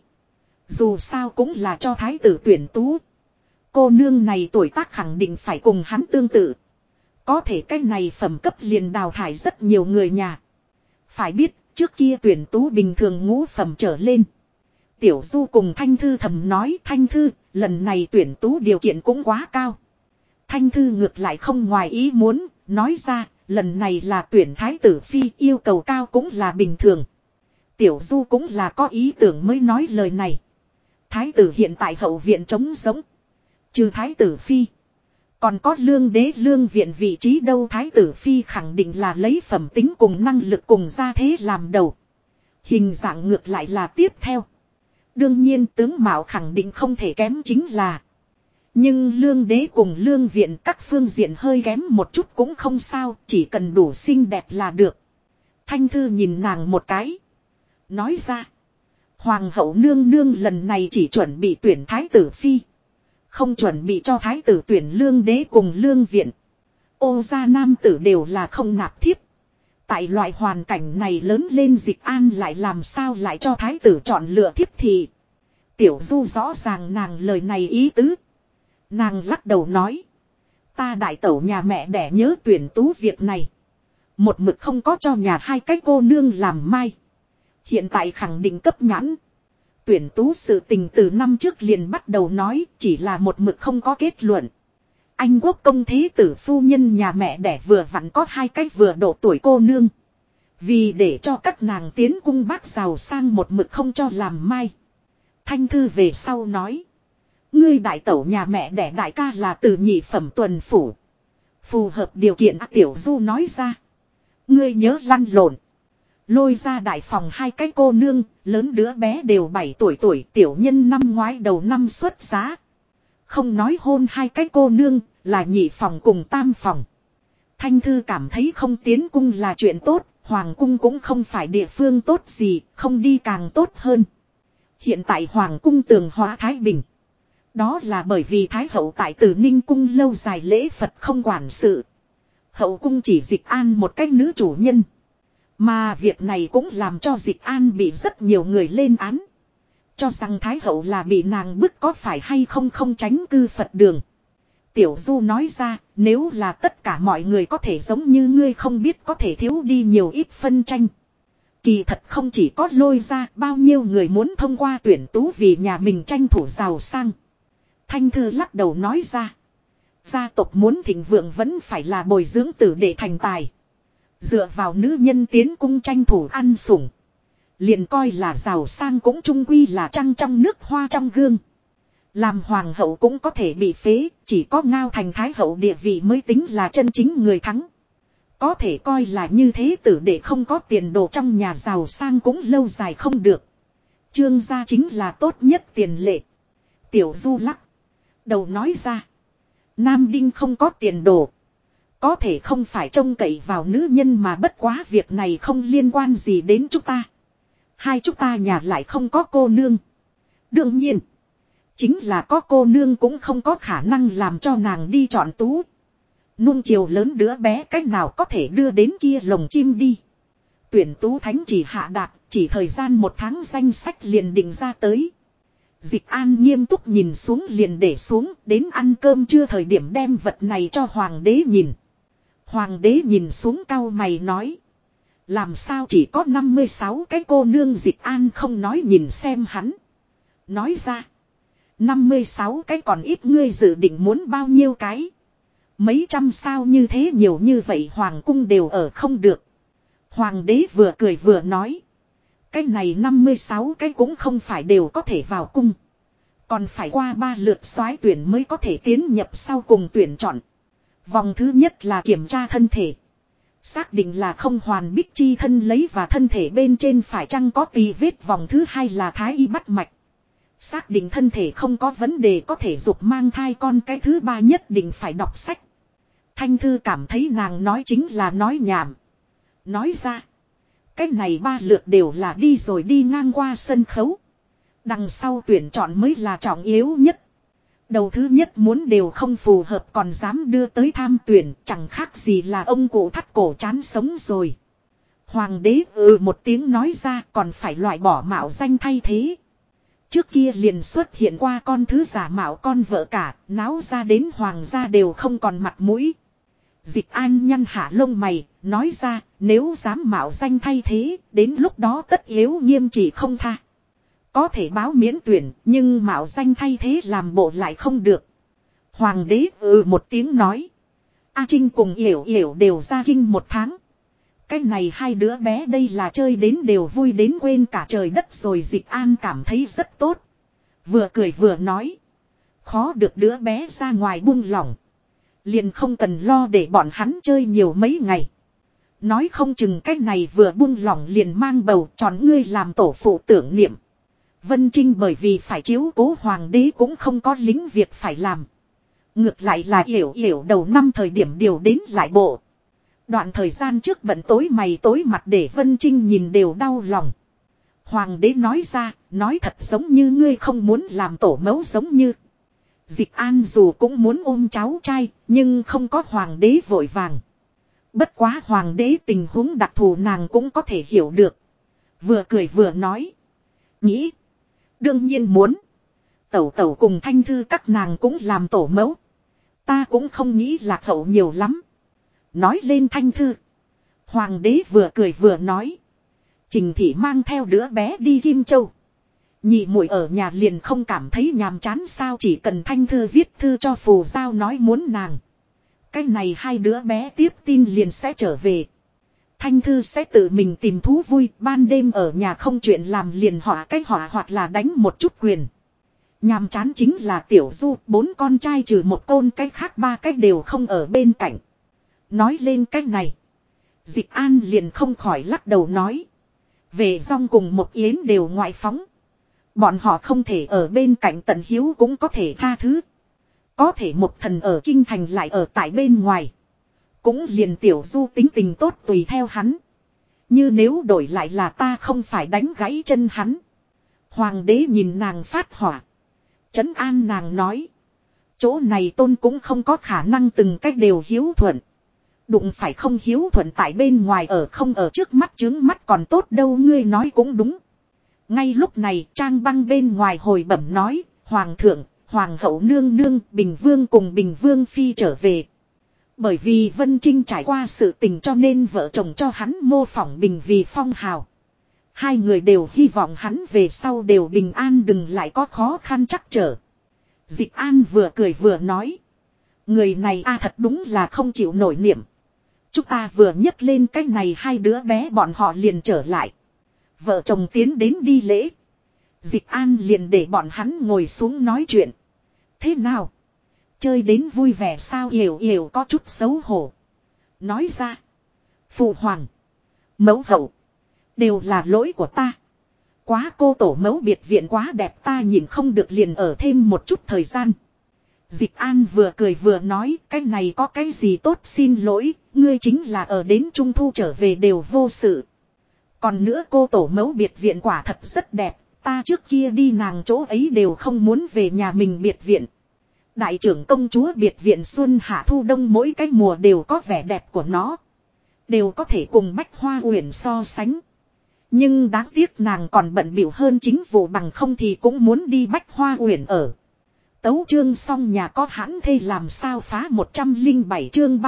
Dù sao cũng là cho thái tử tuyển tú. Cô nương này tuổi tác khẳng định phải cùng hắn tương tự. Có thể cái này phẩm cấp liền đào thải rất nhiều người nhà. Phải biết trước kia tuyển tú bình thường ngũ phẩm trở lên. Tiểu Du cùng Thanh Thư thầm nói, Thanh Thư lần này tuyển tú điều kiện cũng quá cao. Thanh Thư ngược lại không ngoài ý muốn, nói ra lần này là tuyển thái tử phi, yêu cầu cao cũng là bình thường. Tiểu Du cũng là có ý tưởng mới nói lời này. Thái tử hiện tại hậu viện trống rỗng. Trừ thái tử phi. Còn có lương đế lương viện vị trí đâu, thái tử phi khẳng định là lấy phẩm tính cùng năng lực cùng gia thế làm đầu. Hình dạng ngược lại là tiếp theo. Đương nhiên tướng mạo khẳng định không thể kém chính là. Nhưng lương đế cùng lương viện các phương diện hơi kém một chút cũng không sao, chỉ cần đủ xinh đẹp là được. Thanh Thư nhìn nàng một cái. Nói ra. Hoàng hậu nương nương lần này chỉ chuẩn bị tuyển thái tử phi. Không chuẩn bị cho thái tử tuyển lương đế cùng lương viện. Ô gia nam tử đều là không nạp thiếp. Tại loại hoàn cảnh này lớn lên Dịch An lại làm sao lại cho thái tử chọn lựa thiếp thì. Tiểu Du rõ ràng nàng lời này ý tứ. Nàng lắc đầu nói. Ta đại tẩu nhà mẹ đẻ nhớ tuyển tú việc này. Một mực không có cho nhà hai cái cô nương làm mai. Hiện tại khẳng định cấp nhãn. Tuyển tú sự tình từ năm trước liền bắt đầu nói, chỉ là một mực không có kết luận. Anh quốc công thế tử phu nhân nhà mẹ đẻ vừa vặn có hai cái vừa độ tuổi cô nương. Vì để cho các nàng tiến cung bác giàu sang một mực không cho làm mai. Thanh Thư về sau nói. Ngươi đại tẩu nhà mẹ đẻ đại ca là từ nhị phẩm tuần phủ. Phù hợp điều kiện Tiểu Du nói ra. Ngươi nhớ lăn lộn. Lôi ra đại phòng hai cái cô nương, lớn đứa bé đều 7 tuổi, tiểu nhân năm ngoái đầu năm xuất giá. Không nói hôn hai cái cô nương, là nhị phòng cùng tam phòng. Thanh Thư cảm thấy không tiến cung là chuyện tốt, hoàng cung cũng không phải địa phương tốt gì, không đi càng tốt hơn. Hiện tại hoàng cung tường hóa Thái Bình. Đó là bởi vì Thái hậu tại Tử Ninh cung lâu dài lễ Phật không quản sự. Hậu cung chỉ Dịch An một cách nữ chủ nhân. Mà việc này cũng làm cho Dịch An bị rất nhiều người lên án. Cho rằng Thái hậu là bị nàng bức có phải hay không không tránh cư Phật đường. Tiểu Du nói ra, nếu là tất cả mọi người có thể giống như ngươi không biết có thể thiếu đi nhiều ít phân tranh. Kỳ thật không chỉ có Lôi ra, bao nhiêu người muốn thông qua tuyển tú vì nhà mình tranh thủ giàu sang. Thanh Thư lắc đầu nói ra. Gia tộc muốn thịnh vượng vẫn phải là bồi dưỡng tử để thành tài. Dựa vào nữ nhân tiến cung tranh thủ ăn sủng. Liền coi là giàu sang cũng chung quy là trăng trong nước hoa trong gương. Làm hoàng hậu cũng có thể bị phế, chỉ có Ngao thành thái hậu địa vị mới tính là chân chính người thắng. Có thể coi là như thế tử để không có tiền đồ trong nhà giàu sang cũng lâu dài không được. Trương gia chính là tốt nhất tiền lệ. Tiểu Du lắc đầu nói ra. Nam đinh không có tiền đồ. Có thể không phải trông cậy vào nữ nhân mà bất quá việc này không liên quan gì đến chúng ta. Hai chúng ta nhà lại không có cô nương. Đương nhiên. Chính là có cô nương cũng không có khả năng làm cho nàng đi chọn tú. Nuông chiều lớn đứa bé cách nào có thể đưa đến kia lồng chim đi. Tuyển tú thánh chỉ hạ đạt, chỉ thời gian 1 tháng danh sách liền định ra tới. Dịch An nghiêm túc nhìn xuống liền để xuống, đến ăn cơm trưa thời điểm đem vật này cho hoàng đế nhìn. Hoàng đế nhìn xuống cau mày nói. Làm sao chỉ có 56 cái cô nương, Dịch An không nói nhìn xem hắn. Nói ra. 56 cái còn ít, ngươi dự định muốn bao nhiêu cái. Mấy trăm sao như thế nhiều như vậy hoàng cung đều ở không được. Hoàng đế vừa cười vừa nói. Cái này 56 cái cũng không phải đều có thể vào cung. Còn phải qua 3 lượt soái tuyển mới có thể tiến nhập sau cùng tuyển chọn. Vòng thứ nhất là kiểm tra thân thể. Xác định là không hoàn bích chi thân lấy và thân thể bên trên phải chăng có tì vết. Vòng thứ hai là thái y bắt mạch. Xác định thân thể không có vấn đề có thể dục mang thai con. Cái thứ ba nhất định phải đọc sách. Thanh Thư cảm thấy nàng nói chính là nói nhảm. Nói ra. Cái này 3 lượt đều là đi rồi đi ngang qua sân khấu. Đằng sau tuyển chọn mới là trọng yếu nhất. Đầu thứ nhất muốn đều không phù hợp còn dám đưa tới tham tuyển, chẳng khác gì là ông cụ thắt cổ chán sống rồi. Hoàng đế một tiếng nói ra, còn phải loại bỏ mạo danh thay thế. Trước kia liền xuất hiện qua con thứ giả mạo con vợ cả, náo ra đến hoàng gia đều không còn mặt mũi. Dịch An nhăn hạ lông mày, nói ra, nếu dám mạo danh thay thế, đến lúc đó tất yếu nghiêm trị không tha. Có thể báo miễn tuyển, nhưng mạo danh thay thế làm bộ lại không được. Hoàng đế một tiếng nói. A Trinh cùng Yểu Yểu đều ra kinh 1 tháng. Cái này 2 đứa bé đây là chơi đến đều vui đến quên cả trời đất rồi. Dịch An cảm thấy rất tốt. Vừa cười vừa nói. Khó được đứa bé ra ngoài buông lỏng. Liền không cần lo để bọn hắn chơi nhiều mấy ngày. Nói không chừng cái này vừa buông lỏng liền mang bầu tròn ngươi làm tổ phụ tưởng niệm. Vân Trinh bởi vì phải chiếu cố hoàng đế cũng không có lính việc phải làm. Ngược lại là Yểu Yểu đầu năm thời điểm điều đến lại bộ. Đoạn thời gian trước bận tối mày tối mặt để Vân Trinh nhìn đều đau lòng. Hoàng đế nói ra, nói thật giống như ngươi không muốn làm tổ mẫu giống như. Dịch An dù cũng muốn ôm cháu trai, nhưng không có hoàng đế vội vàng. Bất quá hoàng đế tình huống đặc thù nàng cũng có thể hiểu được. Vừa cười vừa nói. Nghĩ. Đương nhiên muốn. Tẩu tẩu cùng Thanh Thư các nàng cũng làm tổ mẫu. Ta cũng không nghĩ lạc hậu nhiều lắm. Nói lên Thanh Thư. Hoàng đế vừa cười vừa nói. Trình thị mang theo đứa bé đi Kim Châu. Nhị muội ở nhà liền không cảm thấy nhàm chán sao, chỉ cần Thanh Thư viết thư cho phù giao nói muốn nàng. Cái này 2 đứa bé tiếp tin liền sẽ trở về. Thanh Thư sẽ tự mình tìm thú vui, ban đêm ở nhà không chuyện làm liền họa cái họa hoặc là đánh một chút quyền. Nhàm chán chính là Tiểu Du, 4 con trai trừ một côn, cái khác 3 cái đều không ở bên cạnh. Nói lên cái này, Dịch An liền không khỏi lắc đầu nói. Về Dong cùng một Yến đều ngoại phóng. Bọn họ không thể ở bên cạnh tận hiếu cũng có thể tha thứ. Có thể một thần ở kinh thành lại ở tại bên ngoài. Cũng liền Tiểu Du tính tình tốt tùy theo hắn. Như nếu đổi lại là ta không phải đánh gãy chân hắn. Hoàng đế nhìn nàng phát hỏa. Trấn an nàng nói. Chỗ này tôn cũng không có khả năng từng cách đều hiếu thuận. Đụng phải không hiếu thuận tại bên ngoài ở không ở trước mắt chướng mắt còn tốt đâu, ngươi nói cũng đúng. Ngay lúc này Trang Băng bên ngoài hồi bẩm nói. Hoàng thượng, hoàng hậu nương nương, Bình Vương cùng Bình Vương Phi trở về. Bởi vì Vân Trinh trải qua sự tình cho nên vợ chồng cho hắn mô phỏng Bình vì phong hào. 2 người đều hy vọng hắn về sau đều bình an đừng lại có khó khăn trắc trở. Dịch An vừa cười vừa nói. Người này thật đúng là không chịu nổi niệm. Chúng ta vừa nhấc lên cái này 2 đứa bé bọn họ liền trở lại. Vợ chồng tiến đến đi lễ. Dịch An liền để bọn hắn ngồi xuống nói chuyện. Thế nào? Chơi đến vui vẻ sao? Yểu Yểu có chút xấu hổ. Nói ra. Phụ hoàng. Mẫu hậu. Đều là lỗi của ta. Quá cô tổ mẫu biệt viện quá đẹp ta nhìn không được liền ở thêm một chút thời gian. Dịch An vừa cười vừa nói. Cái này có cái gì tốt xin lỗi. Ngươi chính là ở đến Trung Thu trở về đều vô sự. Còn nữa cô tổ mẫu biệt viện quả thật rất đẹp. Ta trước kia đi nàng chỗ ấy đều không muốn về nhà mình biệt viện. Đại trưởng công chúa biệt viện xuân hạ thu đông mỗi cái mùa đều có vẻ đẹp của nó. Đều có thể cùng Bách Hoa Uyển so sánh. Nhưng đáng tiếc nàng còn bận bịu hơn chính vụ, bằng không thì cũng muốn đi Bách Hoa Uyển ở. Tấu chương xong nhà có hãn thê làm sao phá 107 chương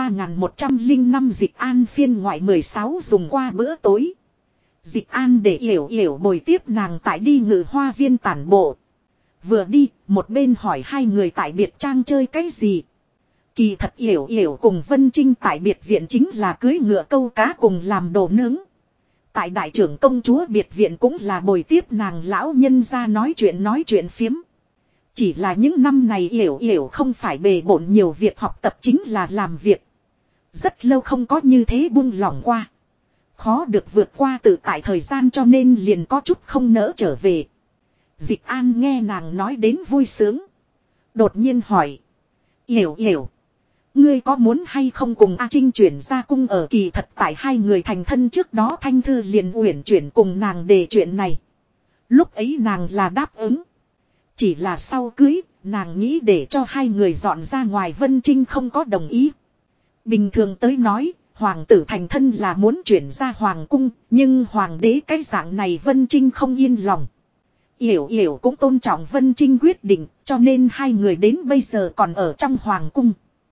3105 Dịch An phiên ngoại 16 dùng qua bữa tối. Dịch An để Yểu Yểu bồi tiếp nàng tại đi Ngự Hoa Viên tản bộ. Vừa đi, một bên hỏi 2 người tại biệt trang chơi cái gì. Kỳ thật Yểu Yểu cùng Vân Trinh tại biệt viện chính là cưới ngựa câu cá cùng làm đồ nướng. Tại đại trưởng công chúa biệt viện cũng là bồi tiếp nàng lão nhân ra nói chuyện phiếm. Chỉ là những năm này Yểu Yểu không phải bề bộn nhiều việc học tập chính là làm việc. Rất lâu không có như thế buông lỏng qua. Khó được vượt qua tự tại thời gian cho nên liền có chút không nỡ trở về. Dịch An nghe nàng nói đến vui sướng. Đột nhiên hỏi. Yểu Yểu. Ngươi có muốn hay không cùng A Trinh chuyển ra cung ở kỳ thật tại hai người thành thân trước đó Thanh Thư liền uyển chuyển cùng nàng đề chuyện này. Lúc ấy nàng là đáp ứng. Chỉ là sau cưới, nàng nghĩ để cho hai người dọn ra ngoài Vân Trinh không có đồng ý. Bình thường tới nói, hoàng tử thành thân là muốn chuyển ra hoàng cung, nhưng hoàng đế cái dạng này Vân Trinh không yên lòng. Yểu Yểu cũng tôn trọng Vân Trinh quyết định, cho nên hai người đến bây giờ còn ở trong hoàng cung.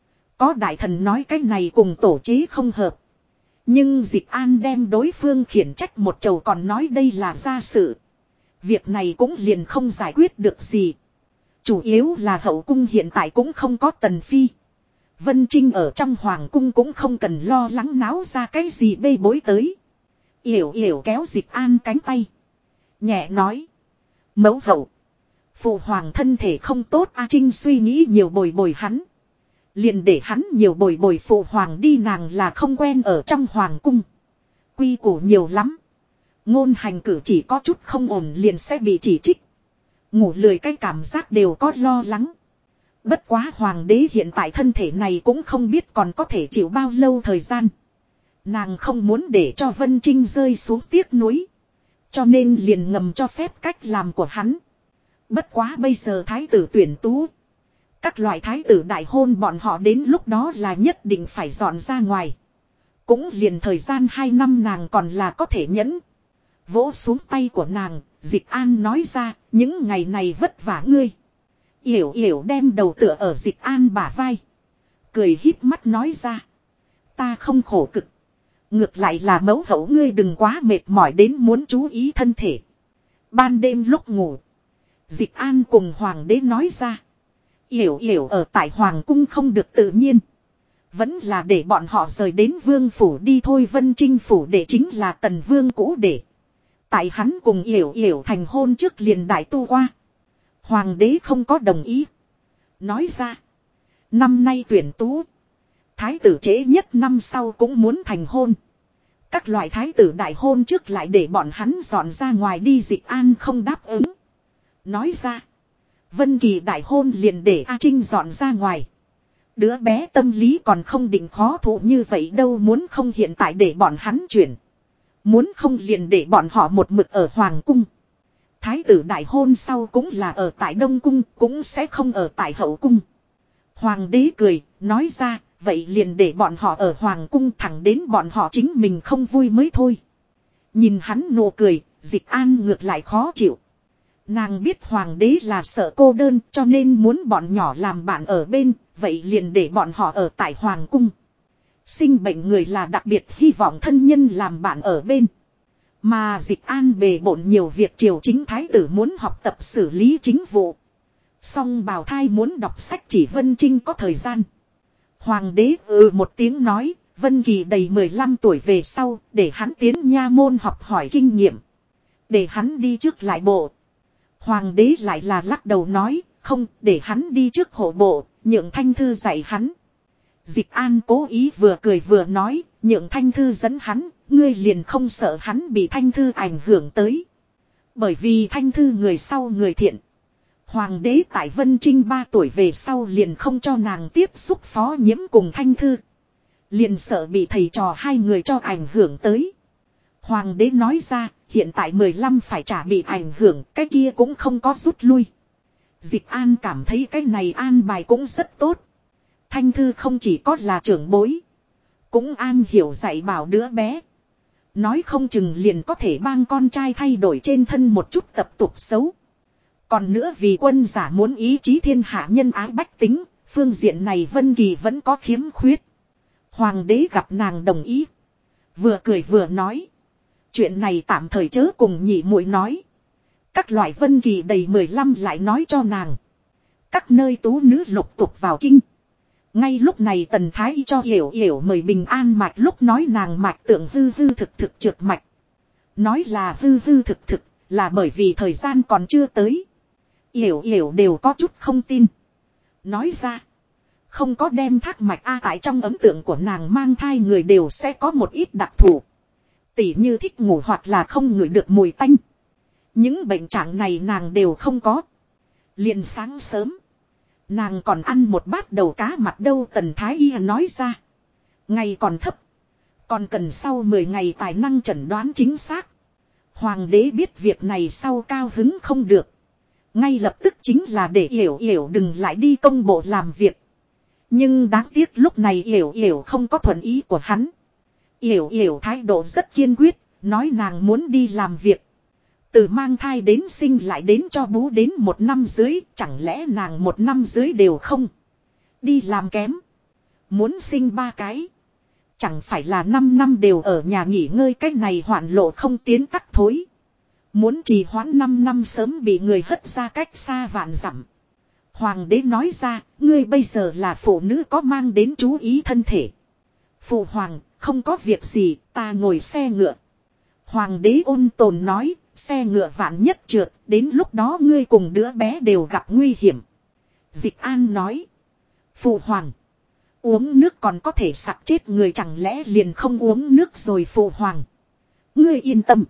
Có đại thần nói cái này cùng tổ chế không hợp. Nhưng Dịch An đem đối phương khiển trách một chầu còn nói đây là gia sự. Việc này cũng liền không giải quyết được gì. Chủ yếu là hậu cung hiện tại cũng không có tần phi. Vân Trinh ở trong hoàng cung cũng không cần lo lắng náo ra cái gì bê bối tới. Yểu Yểu kéo Dịch An cánh tay. Nhẹ nói. Mẫu hậu. Phụ hoàng thân thể không tốt A Trinh suy nghĩ nhiều bồi bồi hắn. Liền để hắn nhiều bồi bồi phụ hoàng đi nàng là không quen ở trong hoàng cung. Quy củ nhiều lắm. Ngôn hành cử chỉ có chút không ổn liền sẽ bị chỉ trích. Ngủ lười cái cảm giác đều có lo lắng. Bất quá hoàng đế hiện tại thân thể này cũng không biết còn có thể chịu bao lâu thời gian. Nàng không muốn để cho Vân Trinh rơi xuống tiếc núi. Cho nên liền ngầm cho phép cách làm của hắn. Bất quá bây giờ thái tử tuyển tú. Các loại thái tử đại hôn bọn họ đến lúc đó là nhất định phải dọn ra ngoài. Cũng liền thời gian 2 năm nàng còn là có thể nhẫn. Vỗ xuống tay của nàng, Dịch An nói ra, những ngày này vất vả ngươi. Yểu Yểu đem đầu tựa ở Dịch An bả vai. Cười híp mắt nói ra. Ta không khổ cực. Ngược lại là mẫu hậu ngươi đừng quá mệt mỏi đến muốn chú ý thân thể. Ban đêm lúc ngủ. Dịch An cùng hoàng đế nói ra. Yểu Yểu ở tại hoàng cung không được tự nhiên. Vẫn là để bọn họ rời đến vương phủ đi thôi. Vân Trinh phủ để chính là tần vương cũ để. Tại hắn cùng Yểu Yểu thành hôn trước liền đại tu qua. Hoàng đế không có đồng ý. Nói ra. Năm nay tuyển tú. Thái tử trễ nhất năm sau cũng muốn thành hôn. Các loại thái tử đại hôn trước lại để bọn hắn dọn ra ngoài đi. Dịch An không đáp ứng. Nói ra. Vân Kỳ đại hôn liền để A Trinh dọn ra ngoài. Đứa bé tâm lý còn không định khó thụ như vậy đâu, muốn không hiện tại để bọn hắn chuyển. Muốn không liền để bọn họ một mực ở hoàng cung. Thái tử đại hôn sau cũng là ở tại Đông Cung, cũng sẽ không ở tại Hậu Cung. Hoàng đế cười, nói ra, vậy liền để bọn họ ở hoàng cung thẳng đến bọn họ chính mình không vui mới thôi. Nhìn hắn nụ cười, Dịch An ngược lại khó chịu. Nàng biết hoàng đế là sợ cô đơn cho nên muốn bọn nhỏ làm bạn ở bên, vậy liền để bọn họ ở tại hoàng cung. Sinh bệnh người là đặc biệt hy vọng thân nhân làm bạn ở bên. Mà Dịch An bề bộn nhiều việc, triều chính thái tử muốn học tập xử lý chính vụ. Song bào thai muốn đọc sách chỉ Vân Trinh có thời gian. Hoàng đế một tiếng nói, Vân Kỳ đầy 15 tuổi về sau, để hắn tiến nha môn học hỏi kinh nghiệm. Để hắn đi trước lại bộ. Hoàng đế lại là lắc đầu nói, không, để hắn đi trước hộ bộ, nhượng Thanh Thư dạy hắn. Dịch An cố ý vừa cười vừa nói, nhượng Thanh Thư dẫn hắn, ngươi liền không sợ hắn bị Thanh Thư ảnh hưởng tới. Bởi vì Thanh Thư người sau người thiện. Hoàng đế tại Vân Trinh 3 tuổi về sau liền không cho nàng tiếp xúc phó nhiễm cùng Thanh Thư. Liền sợ bị thầy trò hai người cho ảnh hưởng tới. Hoàng đế nói ra, hiện tại 15 phải trả bị ảnh hưởng, cái kia cũng không có rút lui. Dịch An cảm thấy cái này an bài cũng rất tốt. Thanh Thư không chỉ có là trưởng bối, cũng an hiểu dạy bảo đứa bé. Nói không chừng liền có thể bang con trai thay đổi trên thân một chút tập tục xấu. Còn nữa vì quân giả muốn ý chí thiên hạ nhân ái bách tính, phương diện này Vân Kỳ vẫn có khiếm khuyết. Hoàng đế gặp nàng đồng ý. Vừa cười vừa nói. Chuyện này tạm thời chớ cùng nhị muội nói. Các loại Vân Kỳ đầy 15 lại nói cho nàng. Các nơi tú nữ lục tục vào kinh. Ngay lúc này Tần Thái Y cho Yểu Yểu mời bình an mạch, lúc nói nàng mạch tượng hư hư thực thực trượt mạch. Nói là hư hư thực thực là bởi vì thời gian còn chưa tới. Yểu Yểu đều có chút không tin. Nói ra. Không có đem thác mạch tại trong ấn tượng của nàng mang thai người đều sẽ có một ít đặc thù. Tỉ như thích ngủ hoặc là không ngửi được mùi tanh. Những bệnh trạng này nàng đều không có. Liền sáng sớm. Nàng còn ăn một bát đầu cá mặt đâu, Tần Thái Y nói ra. Ngày còn thấp. Còn cần sau 10 ngày tài năng chẩn đoán chính xác. Hoàng đế biết việc này sau cao hứng không được. Ngay lập tức chính là để Yểu Yểu đừng lại đi công bộ làm việc. Nhưng đáng tiếc lúc này Yểu Yểu không có thuận ý của hắn. Yểu Yểu thái độ rất kiên quyết, nói nàng muốn đi làm việc. Từ mang thai đến sinh lại đến cho bú đến 1 năm dưới, chẳng lẽ nàng 1 năm dưới đều không đi làm kém. Muốn sinh 3 cái. Chẳng phải là 5 năm đều ở nhà nghỉ ngơi, cái này hoạn lộ không tiến tắc thối. Muốn trì hoãn 5 năm sớm bị người hất ra cách xa vạn dặm. Hoàng đế nói ra, ngươi bây giờ là phụ nữ có mang đến chú ý thân thể. Phụ hoàng, không có việc gì, ta ngồi xe ngựa. Hoàng đế ôn tồn nói, xe ngựa vạn nhất trượt, đến lúc đó ngươi cùng đứa bé đều gặp nguy hiểm. Dịch An nói, phụ hoàng, uống nước còn có thể sặc chết người, chẳng lẽ liền không uống nước rồi. Phụ hoàng, ngươi yên tâm,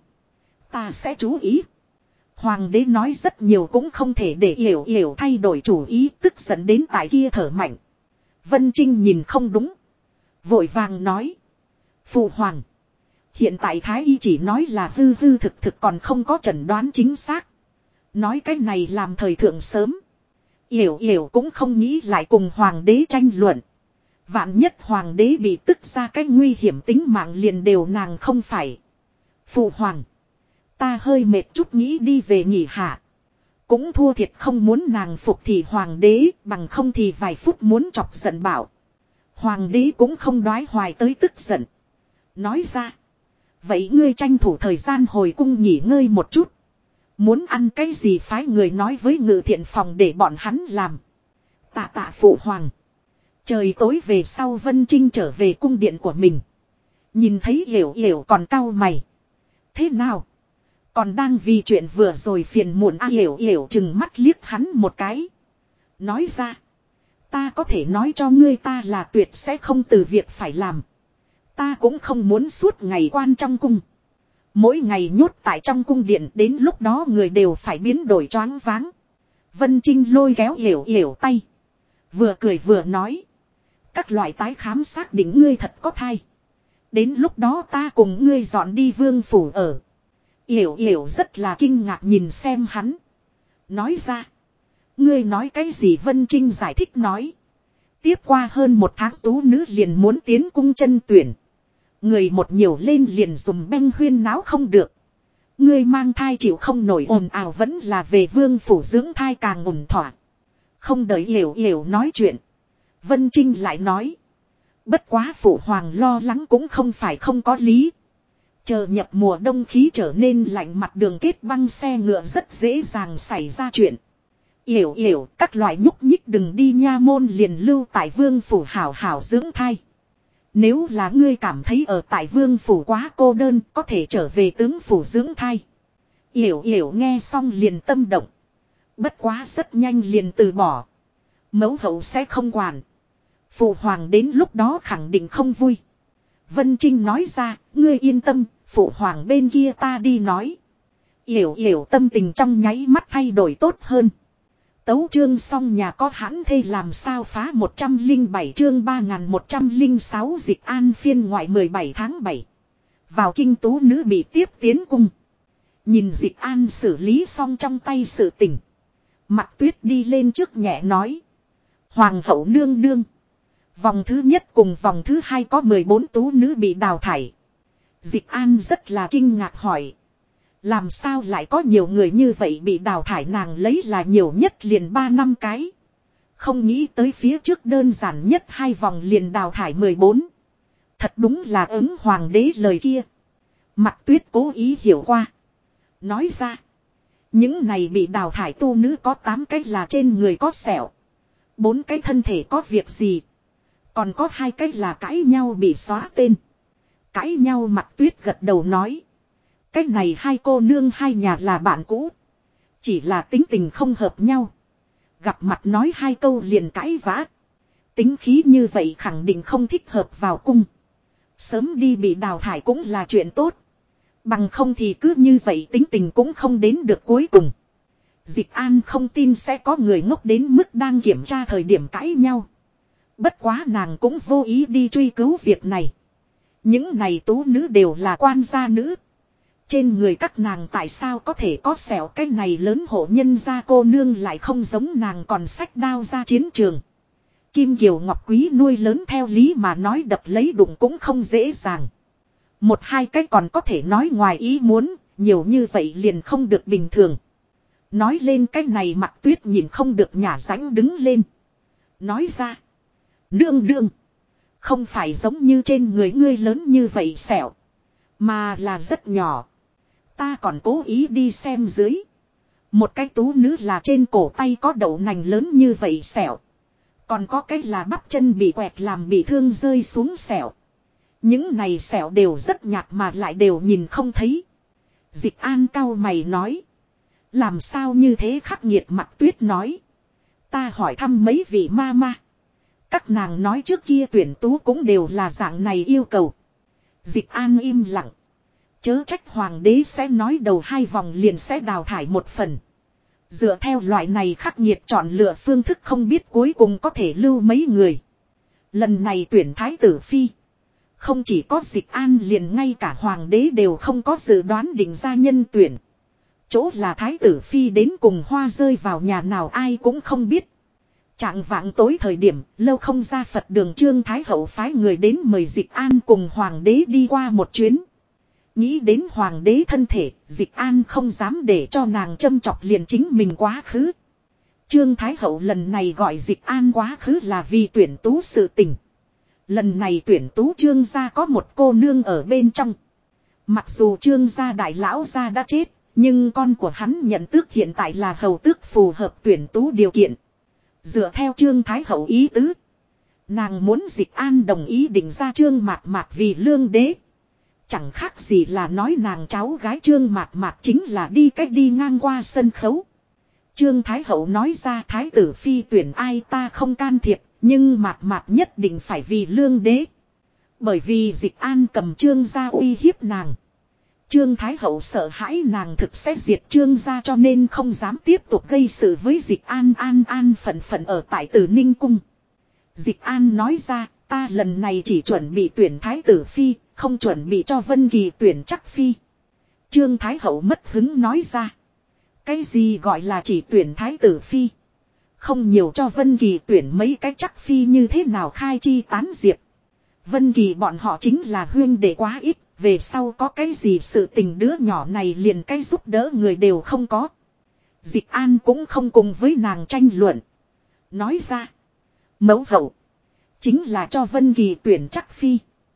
ta sẽ chú ý. Hoàng đế nói rất nhiều cũng không thể để Yểu Yểu thay đổi chủ ý, tức giận đến tại kia thở mạnh. Vân Trinh nhìn không đúng, vội vàng nói, phụ hoàng, hiện tại Thái Y chỉ nói là hư hư thực thực, còn không có chẩn đoán chính xác. Nói cái này làm thời thượng sớm. Yểu Yểu cũng không nghĩ lại cùng hoàng đế tranh luận. Vạn nhất hoàng đế bị tức ra cái nguy hiểm tính mạng liền đều nàng không phải. Phụ hoàng, ta hơi mệt chút, nghĩ đi về nghỉ hạ. Cũng thua thiệt không muốn nàng phục thì hoàng đế, bằng không thì vài phút muốn chọc giận bảo. Hoàng đế cũng không đoái hoài tới tức giận. Nói ra, vậy ngươi tranh thủ thời gian hồi cung nghỉ ngơi một chút. Muốn ăn cái gì phái người nói với ngự thiện phòng để bọn hắn làm. Tạ tạ phụ hoàng. Trời tối về sau Vân Trinh trở về cung điện của mình. Nhìn thấy Yểu Yểu còn cau mày. Thế nào? Còn đang vì chuyện vừa rồi phiền muộn à? Yểu Yểu chừng mắt liếc hắn một cái. Nói ra, ta có thể nói cho ngươi, ta là tuyệt sẽ không từ việc phải làm. Ta cũng không muốn suốt ngày quan trong cung. Mỗi ngày nhốt tại trong cung điện, đến lúc đó người đều phải biến đổi choáng váng. Vân Trinh lôi kéo Yểu Yểu tay. Vừa cười vừa nói. Các loại tái khám xác định ngươi thật có thai. Đến lúc đó ta cùng ngươi dọn đi vương phủ ở. Yểu Yểu rất là kinh ngạc nhìn xem hắn. Nói ra, ngươi nói cái gì? Vân Trinh giải thích nói. Tiếp qua hơn 1 tháng tú nữ liền muốn tiến cung chân tuyển. Người một nhiều lên liền dùng beng huyên náo không được. Ngươi mang thai chịu không nổi ồn ào, vẫn là về vương phủ dưỡng thai càng ổn thỏa. Không đợi Yểu Yểu nói chuyện, Vân Trinh lại nói. Bất quá phụ hoàng lo lắng cũng không phải không có lý. Chờ nhập mùa đông khí trở nên lạnh, mặt đường kết băng, xe ngựa rất dễ dàng xảy ra chuyện. Yểu Yểu, các loại nhúc nhích đừng đi nha môn, liền lưu tại vương phủ hảo hảo dưỡng thai. Nếu là ngươi cảm thấy ở tại vương phủ quá cô đơn, có thể trở về tướng phủ dưỡng thai. Yểu Yểu nghe xong liền tâm động. Bất quá rất nhanh liền từ bỏ. Mẫu hậu sẽ không quản. Phụ hoàng đến lúc đó khẳng định không vui. Vân Trinh nói ra, ngươi yên tâm, phụ hoàng bên kia ta đi nói. Yểu Yểu tâm tình trong nháy mắt thay đổi tốt hơn. Tấu chương xong, nhà có hãn thê làm sao phá 107 chương 3106 Dịch An phiên ngoại 17 tháng 7. Vào kinh tú nữ bị tiếp tiến cung. Nhìn Dịch An xử lý xong trong tay sự tình. Mặt Tuyết đi lên trước nhẹ nói. Hoàng hậu nương nương. Vòng thứ nhất cùng vòng thứ hai có 14 tú nữ bị đào thải. Dịch An rất là kinh ngạc hỏi. Làm sao lại có nhiều người như vậy bị đào thải? Nàng lấy là nhiều nhất liền 3-5 cái. Không nghĩ tới phía trước đơn giản nhất 2 vòng liền đào thải 14. Thật đúng là ứng hoàng đế lời kia. Mặt Tuyết cố ý hiểu qua. Nói ra. Những này bị đào thải tu nữ có 8 cái là trên người có sẹo. 4 cái thân thể có việc gì. Còn có 2 cái là cãi nhau bị xóa tên. Cãi nhau? Mặt Tuyết gật đầu nói. Cái này 2 cô nương 2 nhà là bạn cũ. Chỉ là tính tình không hợp nhau. Gặp mặt nói 2 câu liền cãi vã. Tính khí như vậy khẳng định không thích hợp vào cung. Sớm đi bị đào thải cũng là chuyện tốt. Bằng không thì cứ như vậy tính tình cũng không đến được cuối cùng. Dịch An không tin sẽ có người ngốc đến mức đang kiểm tra thời điểm cãi nhau. Bất quá nàng cũng vô ý đi truy cứu việc này. Những này tú nữ đều là quan gia nữ. Trên người các nàng tại sao có thể có sẹo, cái này lớn hộ nhân gia cô nương lại không giống nàng còn xách đao ra chiến trường. Kim Kiều Ngọc Quý nuôi lớn theo lý mà nói đập lấy đụng cũng không dễ dàng. Một hai cách còn có thể nói ngoài ý muốn, nhiều như vậy liền không được bình thường. Nói lên cái này Mạc Tuyết nhìn không được nhả rãnh đứng lên. Nói ra. Nương nương. Không phải giống như trên người ngươi lớn như vậy sẹo. Mà là rất nhỏ. Ta còn cố ý đi xem dưới. Một cái tú nữ là trên cổ tay có đậu nành lớn như vậy sẹo. Còn có cái là bắp chân bị quẹt làm bị thương rơi xuống sẹo. Những này sẹo đều rất nhạt mà lại đều nhìn không thấy. Dịch An cau mày nói. Làm sao như thế khắc nghiệt, Mạc Tuyết nói. Ta hỏi thăm mấy vị ma ma. Các nàng nói trước kia tuyển tú cũng đều là dạng này yêu cầu. Dịch An im lặng. Chớ trách hoàng đế sẽ nói đầu 2 vòng liền sẽ đào thải một phần. Dựa theo loại này khắc nghiệt chọn lựa phương thức không biết cuối cùng có thể lưu mấy người. Lần này tuyển thái tử phi. Không chỉ có Dịch An liền ngay cả hoàng đế đều không có dự đoán định ra nhân tuyển. Chỗ là thái tử phi đến cùng hoa rơi vào nhà nào ai cũng không biết. Trạng vạng tối thời điểm, lâu không ra Phật đường Trương Thái Hậu phái người đến mời Dịch An cùng hoàng đế đi qua một chuyến. Nghĩ đến hoàng đế thân thể, Dịch An không dám để cho nàng châm chọc liền chính mình quá khứ. Trương Thái Hậu lần này gọi Dịch An quá khứ là vì tuyển tú sự tình. Lần này tuyển tú Trương gia có một cô nương ở bên trong. Mặc dù Trương gia đại lão gia đã chết, nhưng con của hắn nhận tước hiện tại là hầu tước phù hợp tuyển tú điều kiện. Dựa theo Trương Thái Hậu ý tứ, nàng muốn Dịch An đồng ý định ra Trương Mạt Mạt vì lương đế. Chẳng khác gì là nói nàng cháu gái Trương Mạt Mạt chính là đi cách đi ngang qua sân khấu. Trương Thái Hậu nói ra thái tử phi tuyển ai ta không can thiệp, nhưng Mạt Mạt nhất định phải vì lương đế. Bởi vì Dịch An cầm Trương gia uy hiếp nàng. Trương Thái Hậu sợ hãi nàng thực sẽ diệt Trương gia cho nên không dám tiếp tục gây sự với Dịch An an phận ở tại Tử Ninh Cung. Dịch An nói ra, ta lần này chỉ chuẩn bị tuyển thái tử phi, không chuẩn bị cho Vân Kỳ tuyển chắc phi. Trương Thái Hậu mất hứng nói ra. Cái gì gọi là chỉ tuyển thái tử phi? Không nhiều cho Vân Kỳ tuyển mấy cái chắc phi như thế nào khai chi tán diệp. Vân Kỳ bọn họ chính là huyên đệ quá ít, về sau có cái gì sự tình đứa nhỏ này liền cái giúp đỡ người đều không có. Dịch An cũng không cùng với nàng tranh luận. Nói ra. Mẫu hậu. Chính là cho Vân Kỳ tuyển chắc phi.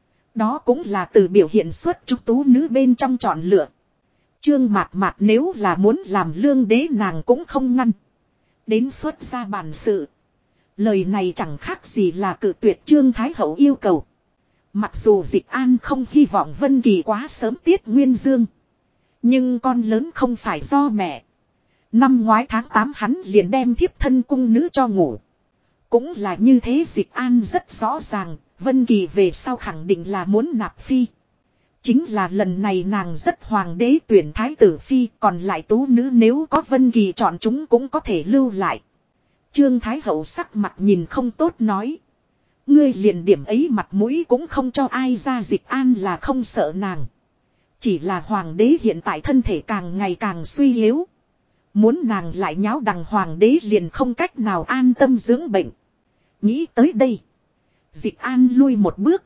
Đó cũng là từ biểu hiện xuất chúng tú nữ bên trong chọn lựa. Trương Mạt Mạt nếu là muốn làm lương đế nàng cũng không ngăn. Đến xuất ra bản sự. Lời này chẳng khác gì là cự tuyệt Trương Thái Hậu yêu cầu. Mặc dù Dịch An không hy vọng Vân Kỳ quá sớm tiết nguyên dương. Nhưng con lớn không phải do mẹ. Năm ngoái tháng 8 hắn liền đem thiếp thân cung nữ cho ngủ. Cũng là như thế Dịch An rất rõ ràng, Vân Kỳ về sau khẳng định là muốn nạp phi. Chính là lần này nàng rất hoàng đế tuyển thái tử phi, còn lại tú nữ nếu có Vân Kỳ chọn chúng cũng có thể lưu lại. Trương Thái Hậu sắc mặt nhìn không tốt nói. Ngươi liền điểm ấy mặt mũi cũng không cho ai ra. Dịch An là không sợ nàng. Chỉ là hoàng đế hiện tại thân thể càng ngày càng suy yếu. Muốn nàng lại nháo đằng hoàng đế liền không cách nào an tâm dưỡng bệnh. Nghĩ tới đây. Dịch An lui một bước.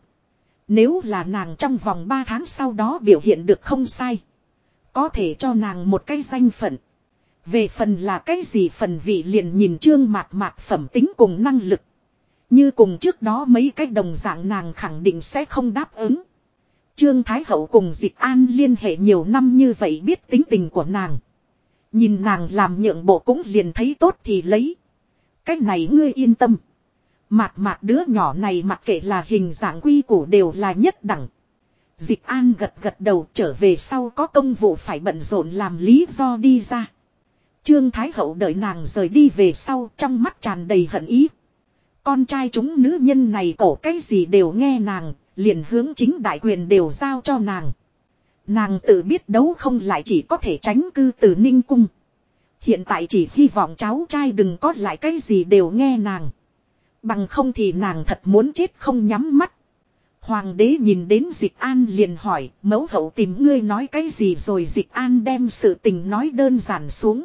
Nếu là nàng trong vòng 3 tháng sau đó biểu hiện được không sai. Có thể cho nàng một cái danh phận. Về phần là cái gì phần vị liền nhìn Trương Mạt Mạt phẩm tính cùng năng lực. Như cùng trước đó mấy cái đồng dạng nàng khẳng định sẽ không đáp ứng. Trương Thái Hậu cùng Dịch An liên hệ nhiều năm như vậy biết tính tình của nàng. Nhìn nàng làm nhượng bộ cũng liền thấy tốt thì lấy. Cái này ngươi yên tâm. Mạt Mạt đứa nhỏ này mặc kệ là hình dạng quy củ đều là nhất đẳng. Dịch An gật gật đầu trở về sau có công vụ phải bận rộn làm lý do đi ra. Trương Thái Hậu đợi nàng rời đi về sau trong mắt tràn đầy hận ý. Con trai chúng nữ nhân này cổ cái gì đều nghe nàng, liền hướng chính đại quyền đều giao cho nàng. Nàng tự biết đấu không lại chỉ có thể tránh cư từ Ninh Cung. Hiện tại chỉ hy vọng cháu trai đừng có lại cái gì đều nghe nàng. Bằng không thì nàng thật muốn chết không nhắm mắt. Hoàng đế nhìn đến Dịch An liền hỏi, mẫu hậu tìm ngươi nói cái gì rồi. Dịch An đem sự tình nói đơn giản xuống.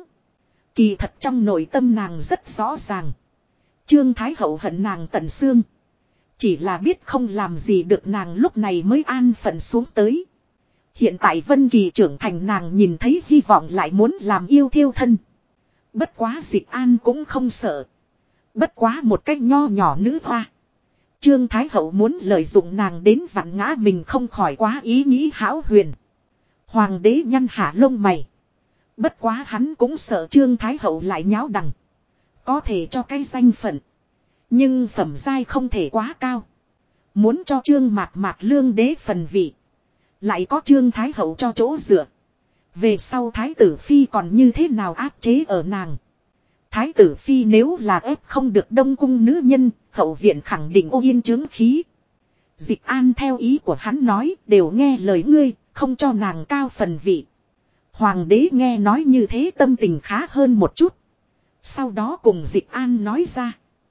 Kỳ thật trong nội tâm nàng rất rõ ràng. Trương Thái hậu hận nàng tận xương. Chỉ là biết không làm gì được nàng lúc này mới an phận xuống tới. Hiện tại Vân Kỳ trưởng thành nàng nhìn thấy hy vọng lại muốn làm yêu thiêu thân. Bất quá Dịch An cũng không sợ. Bất quá một cách nho nhỏ nữ hoa. Trương Thái hậu muốn lợi dụng nàng đến vặn ngã mình không khỏi quá ý nghĩ hão huyền. Hoàng đế nhăn hạ lông mày. Bất quá hắn cũng sợ Trương Thái hậu lại nháo đằng. Có thể cho cái danh phận. Nhưng phẩm giai không thể quá cao. Muốn cho Trương Mạt Mạt lương đế phần vị. Lại có Trương Thái hậu cho chỗ dựa. Về sau Thái tử Phi còn như thế nào áp chế ở nàng. Thái tử Phi nếu là ép không được đông cung nữ nhân, hậu viện khẳng định ô yên chứng khí. Dịch An theo ý của hắn nói, đều nghe lời ngươi, không cho nàng cao phần vị. Hoàng đế nghe nói như thế tâm tình khá hơn một chút. Sau đó cùng Dịch An nói ra.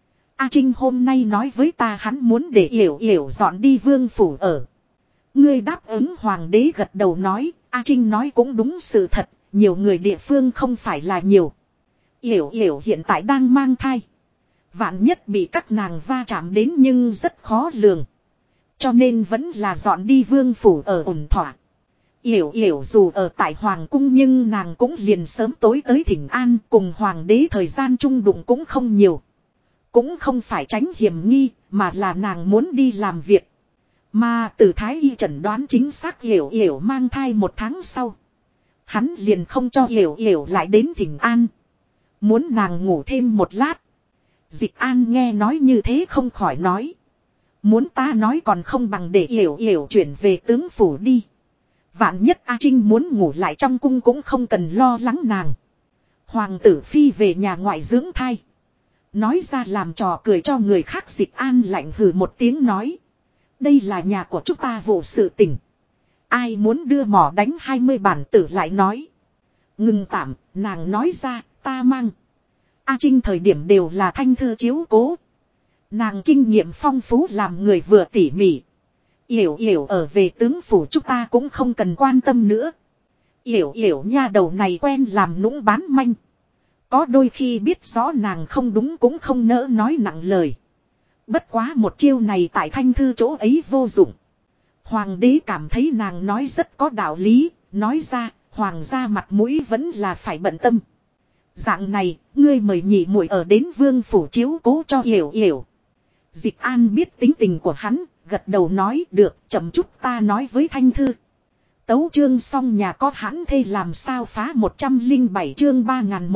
A Trinh hôm nay nói với ta hắn muốn để Yểu Yểu dọn đi vương phủ ở. Ngươi đáp ứng hoàng đế gật đầu nói, A Trinh nói cũng đúng sự thật, nhiều người địa phương không phải là nhiều. Yểu Yểu hiện tại đang mang thai. Vạn nhất bị các nàng va chạm đến nhưng rất khó lường. Cho nên vẫn là dọn đi vương phủ ở ổn thỏa. Yểu Yểu dù ở tại hoàng cung nhưng nàng cũng liền sớm tối tới thỉnh an cùng hoàng đế thời gian chung đụng cũng không nhiều. Cũng không phải tránh hiểm nghi mà là nàng muốn đi làm việc. Mà từ thái y chẩn đoán chính xác Yểu Yểu mang thai 1 tháng sau. Hắn liền không cho Yểu Yểu lại đến thỉnh an. Muốn nàng ngủ thêm 1 lát. Dịch An nghe nói như thế không khỏi nói. Muốn ta nói còn không bằng để Yểu Yểu chuyển về tướng phủ đi. Vạn nhất A Trinh muốn ngủ lại trong cung cũng không cần lo lắng nàng. Hoàng tử Phi về nhà ngoại dưỡng thai. Nói ra làm trò cười cho người khác. Dịch An lạnh hừ một tiếng nói. Đây là nhà của chúng ta vụ sự tình. Ai muốn đưa mỏ đánh 20 bản tử lại nói. Ngừng tạm, nàng nói ra, ta mang. A Trinh thời điểm đều là Thanh Thư chiếu cố. Nàng kinh nghiệm phong phú làm người vừa tỉ mỉ. Yểu Yểu ở về tướng phủ chúng ta cũng không cần quan tâm nữa. Yểu Yểu nha đầu này quen làm nũng bán manh. Có đôi khi biết rõ nàng không đúng cũng không nỡ nói nặng lời. Bất quá một chiêu này tại Thanh Thư chỗ ấy vô dụng. Hoàng đế cảm thấy nàng nói rất có đạo lý, nói ra, hoàng gia mặt mũi vẫn là phải bận tâm. Dạng này, ngươi mời nhị muội ở đến vương phủ chiếu cố cho Yểu Yểu. Dịch An biết tính tình của hắn, gật đầu nói được, chậm chút ta nói với Thanh Thư. Tấu chương xong nhà có hãn thê làm sao phá 107 chương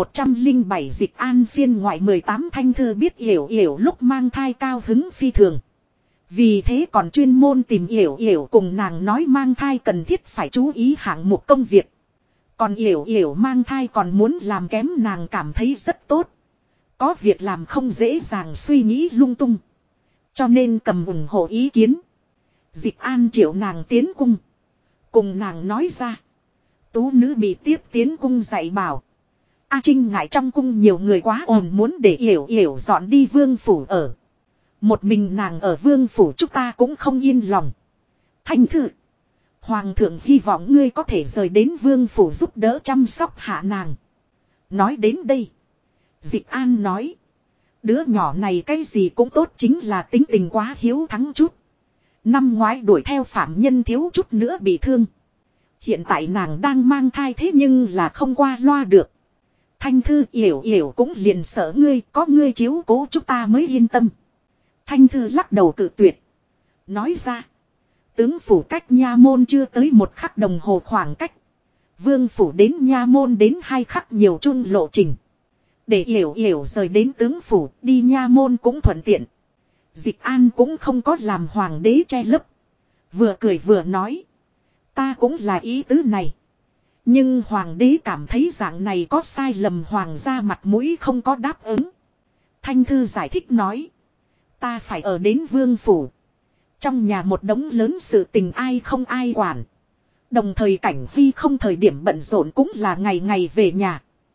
3107 Dịch An phiên ngoại 18 Thanh Thư biết Yểu Yểu lúc mang thai cao hứng phi thường. Vì thế còn chuyên môn tìm Yểu Yểu cùng nàng nói mang thai cần thiết phải chú ý hạng mục công việc. Còn Yểu Yểu mang thai còn muốn làm kém nàng cảm thấy rất tốt. Có việc làm không dễ dàng suy nghĩ lung tung. Cho nên cầm ủng hộ ý kiến. Dịch An triệu nàng tiến cung. Cùng nàng nói ra. Tú nữ bị tiếp tiến cung dạy bảo. A Trinh ngại trong cung nhiều người quá ồn muốn để Yểu Yểu dọn đi vương phủ ở. Một mình nàng ở vương phủ chúng ta cũng không yên lòng. Thanh Thư. Hoàng thượng hy vọng ngươi có thể rời đến vương phủ giúp đỡ chăm sóc hạ nàng. Nói đến đây. Dịch An nói. Đứa nhỏ này cái gì cũng tốt chính là tính tình quá hiếu thắng chút. Năm ngoái đuổi theo phạm nhân thiếu chút nữa bị thương. Hiện tại nàng đang mang thai thế nhưng là không qua loa được. Thanh Thư Yểu Yểu cũng liền sợ ngươi, có ngươi chiếu cố chúng ta mới yên tâm. Thanh Thư lắc đầu cự tuyệt. Nói ra. Tướng phủ cách nha môn chưa tới 1 khắc đồng hồ khoảng cách. Vương phủ đến nha môn đến 2 khắc nhiều chung lộ trình. Để Yểu Yểu rời đến tướng phủ đi nha môn cũng thuận tiện. Dịch An cũng không có làm hoàng đế che lấp. Vừa cười vừa nói. Ta cũng là ý tứ này. Nhưng hoàng đế cảm thấy dạng này có sai lầm hoàng gia mặt mũi không có đáp ứng. Thanh Thư giải thích nói. Ta phải ở đến vương phủ. Trong nhà một đống lớn sự tình ai không ai quản. Đồng thời Cảnh Vi không thời điểm bận rộn cũng là ngày ngày về nhà.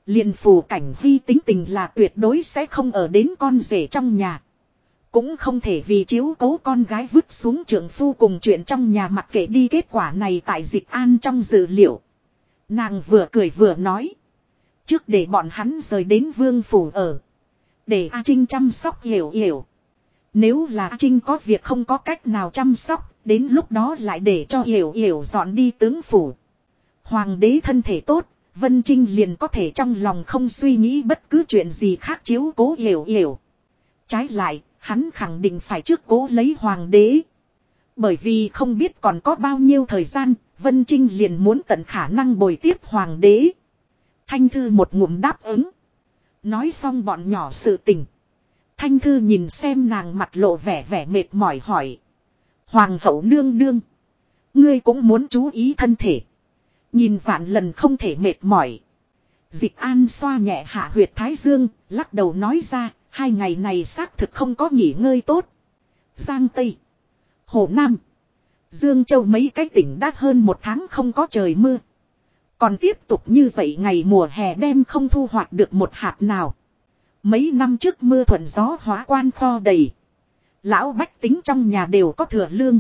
Liền Phù Cảnh Hy tính tình là tuyệt đối sẽ không ở đến con rể trong nhà. Cũng không thể vì chiếu cố con gái vứt xuống trượng phu cùng chuyện trong nhà mặc kệ đi. Kết quả này tại Dịch An trong dự liệu. Nàng vừa cười vừa nói. Trước để bọn hắn rời đến vương phủ ở. Để A Trinh chăm sóc Hiểu Hiểu. Nếu là A Trinh có việc không có cách nào chăm sóc. Đến lúc đó lại để cho Hiểu Hiểu dọn đi tướng phủ. Hoàng đế thân thể tốt. Vân Trinh liền có thể trong lòng không suy nghĩ bất cứ chuyện gì khác chiếu cố Hiểu Hiểu. Trái lại, hắn khẳng định phải trước cố lấy hoàng đế. Bởi vì không biết còn có bao nhiêu thời gian, Vân Trinh liền muốn tận khả năng bồi tiếp hoàng đế. Thanh Thư một ngụm đáp ứng. Nói xong bọn nhỏ sự tình. Thanh Thư nhìn xem nàng mặt lộ vẻ vẻ mệt mỏi hỏi. Hoàng hậu nương nương. Ngươi cũng muốn chú ý thân thể. Nhìn vạn lần không thể mệt mỏi. Dịch An xoa nhẹ hạ huyệt thái dương, lắc đầu nói ra, 2 ngày này xác thực không có nghỉ ngơi tốt. Giang Tây, Hồ Nam, Dương Châu mấy cái tỉnh đã hơn 1 tháng không có trời mưa. Còn tiếp tục như vậy ngày mùa hè đem không thu hoạch được một hạt nào. Mấy năm trước mưa thuận gió hóa quan kho đầy. Lão bách tính trong nhà đều có thừa lương.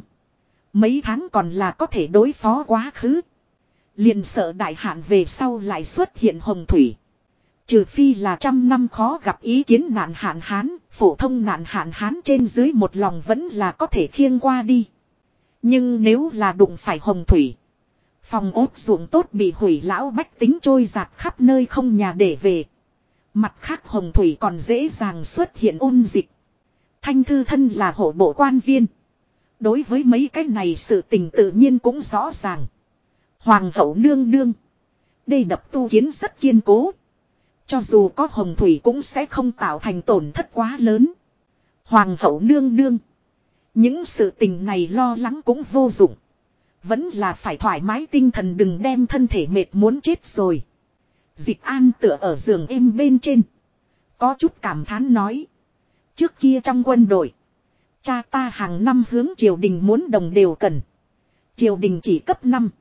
Mấy tháng còn là có thể đối phó quá khứ. Liền sợ đại hạn về sau lại xuất hiện hồng thủy. Trừ phi là 100 năm khó gặp ý kiến nạn hạn hán, phổ thông nạn hạn hán trên dưới một lòng vẫn là có thể khiêng qua đi. Nhưng nếu là đụng phải hồng thủy, phòng ốt ruộng tốt bị hủy, lão bách tính trôi giạt khắp nơi không nhà để về. Mặt khác hồng thủy còn dễ dàng xuất hiện ôn dịch. Thanh Thư thân là hộ bộ quan viên. Đối với mấy cái này sự tình tự nhiên cũng rõ ràng. Hoàng hậu nương nương. Đây đập tu kiến rất kiên cố. Cho dù có hồng thủy cũng sẽ không tạo thành tổn thất quá lớn. Hoàng hậu nương nương. Những sự tình này lo lắng cũng vô dụng. Vẫn là phải thoải mái tinh thần, đừng đem thân thể mệt muốn chết rồi. Dịch An tựa ở giường êm bên trên. Có chút cảm thán nói. Trước kia trong quân đội. Cha ta hàng năm hướng triều đình muốn đồng đều cần. Triều đình chỉ cấp 5,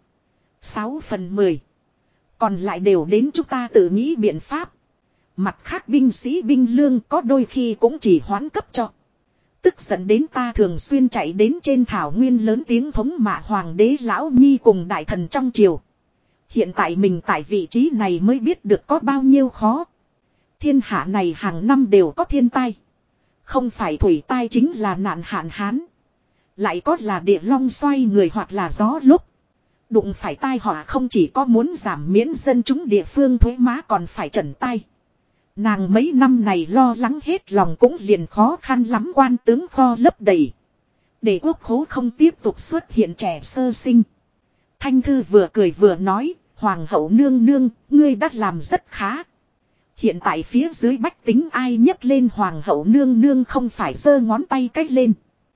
6/10. Còn lại đều đến chúng ta tự nghĩ biện pháp. Mặt khác binh sĩ binh lương có đôi khi cũng chỉ hoãn cấp cho. Tức giận đến ta thường xuyên chạy đến trên thảo nguyên lớn tiếng thống mạ hoàng đế lão nhi cùng đại thần trong triều. Hiện tại mình tại vị trí này mới biết được có bao nhiêu khó. Thiên hạ này hàng năm đều có thiên tai. Không phải thủy tai chính là nạn hạn hán. Lại có là địa long xoay người hoặc là gió lúc. Đụng phải tai họa không chỉ có muốn giảm miễn dân chúng địa phương thuế má còn phải trần tai. Nàng mấy năm này lo lắng hết lòng cũng liền khó khăn lắm, quan tướng kho lấp đầy. Để quốc khố không tiếp tục xuất hiện trẻ sơ sinh. Thanh Thư vừa cười vừa nói, Hoàng hậu nương nương, ngươi đã làm rất khá. Hiện tại phía dưới bách tính ai nhấc lên Hoàng hậu nương nương không phải giơ ngón tay cách lên.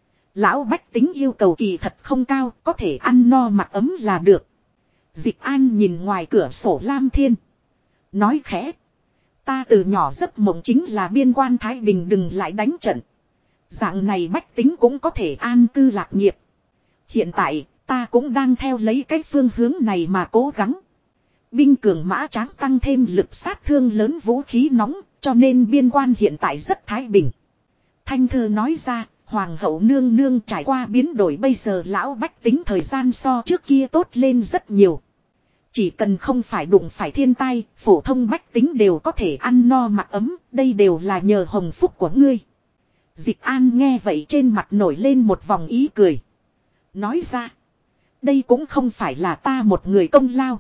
Lão bách tính yêu cầu kỳ thật không cao, có thể ăn no mặc ấm là được. Dịch An nhìn ngoài cửa sổ lam thiên. Nói khẽ. Ta từ nhỏ giấc mộng chính là biên quan Thái Bình đừng lại đánh trận. Dạng này bách tính cũng có thể an cư lạc nghiệp. Hiện tại, ta cũng đang theo lấy cái phương hướng này mà cố gắng. Binh cường mã tráng tăng thêm lực sát thương lớn, vũ khí nóng, cho nên biên quan hiện tại rất thái bình. Thanh Thư nói ra, Hoàng hậu nương nương trải qua biến đổi, bây giờ lão bách tính thời gian so trước kia tốt lên rất nhiều. Chỉ cần không phải đụng phải thiên tai, phổ thông bách tính đều có thể ăn no mặc ấm, đây đều là nhờ hồng phúc của ngươi. Dịch An nghe vậy trên mặt nổi lên một vòng ý cười. Nói ra, đây cũng không phải là ta một người công lao.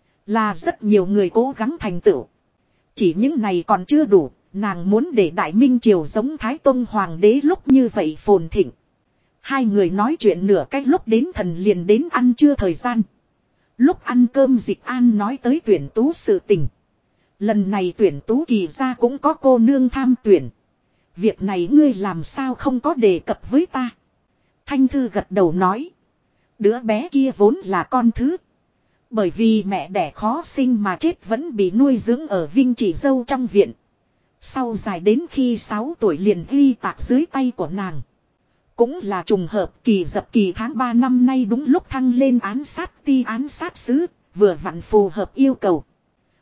Là rất nhiều người cố gắng thành tựu. Chỉ những này còn chưa đủ, nàng muốn để Đại Minh Triều giống Thái Tông Hoàng đế lúc như vậy phồn thịnh. Hai người nói chuyện nửa cách lúc đến thần liền đến ăn trưa thời gian. Lúc ăn cơm Dịch An nói tới tuyển tú sự tình. Lần này tuyển tú kỳ ra cũng có cô nương tham tuyển. Việc này ngươi làm sao không có đề cập với ta? Thanh Thư gật đầu nói. Đứa bé kia vốn là con thứ. Bởi vì mẹ đẻ khó sinh mà chết vẫn bị nuôi dưỡng ở Vinh Chỉ Dâu trong viện. Sau dài đến khi 6 tuổi liền ghi tạc dưới tay của nàng. Cũng là trùng hợp kỳ dập kỳ tháng 3 năm nay đúng lúc thăng lên án sát ti án sát sứ, vừa vặn phù hợp yêu cầu.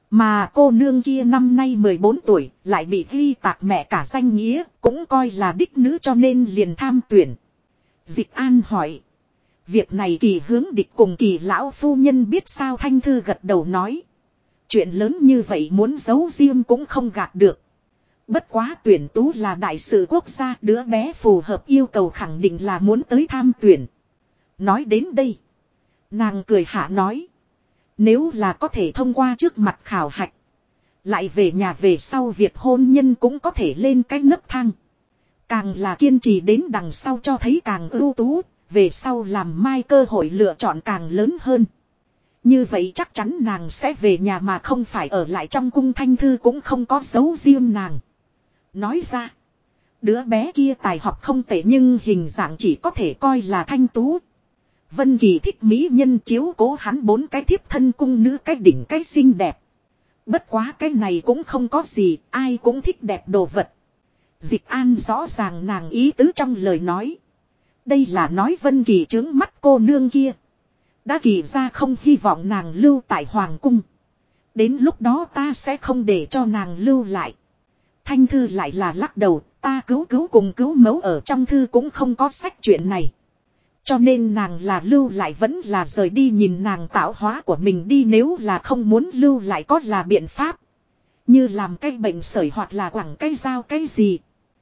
Mà cô nương kia năm nay 14 tuổi, lại bị ghi tạc mẹ cả danh nghĩa, cũng coi là đích nữ cho nên liền tham tuyển. Dịch An hỏi. Việc này Kỳ hướng địch cùng Kỳ lão phu nhân biết sao? Thanh Thư gật đầu nói. Chuyện lớn như vậy muốn giấu riêng cũng không gạt được. Bất quá tuyển tú là đại sự quốc gia, đứa bé phù hợp yêu cầu khẳng định là muốn tới tham tuyển. Nói đến đây, nàng cười hạ nói. Nếu là có thể thông qua trước mặt khảo hạch, lại về nhà về sau việc hôn nhân cũng có thể lên cái nấc thang. Càng là kiên trì đến đằng sau cho thấy càng ưu tú, về sau làm mai cơ hội lựa chọn càng lớn hơn. Như vậy chắc chắn nàng sẽ về nhà mà không phải ở lại trong cung. Thanh Thư cũng không có giấu riêng nàng. Nói ra, đứa bé kia tài học không tệ nhưng hình dạng chỉ có thể coi là thanh tú. Vân Kỳ thích mỹ nhân, chiếu cố hắn 4 cái thiếp thân cung nữ, cái đỉnh cái xinh đẹp. Bất quá cái này cũng không có gì, ai cũng thích đẹp đồ vật. Dịch An rõ ràng nàng ý tứ trong lời nói. Đây là nói Vân Kỳ trướng mắt cô nương kia. Đã Kỳ ra không hy vọng nàng lưu tại hoàng cung. Đến lúc đó ta sẽ không để cho nàng lưu lại. Thanh Thư lại là lắc đầu, ta cứu cùng cứu mẫu ở trong thư cũng không có sách chuyện này. Cho nên nàng là lưu lại vẫn là rời đi, nhìn nàng tạo hóa của mình đi. Nếu là không muốn lưu lại có là biện pháp. Như làm cái bệnh sởi hoặc là quẳng cái dao cái gì.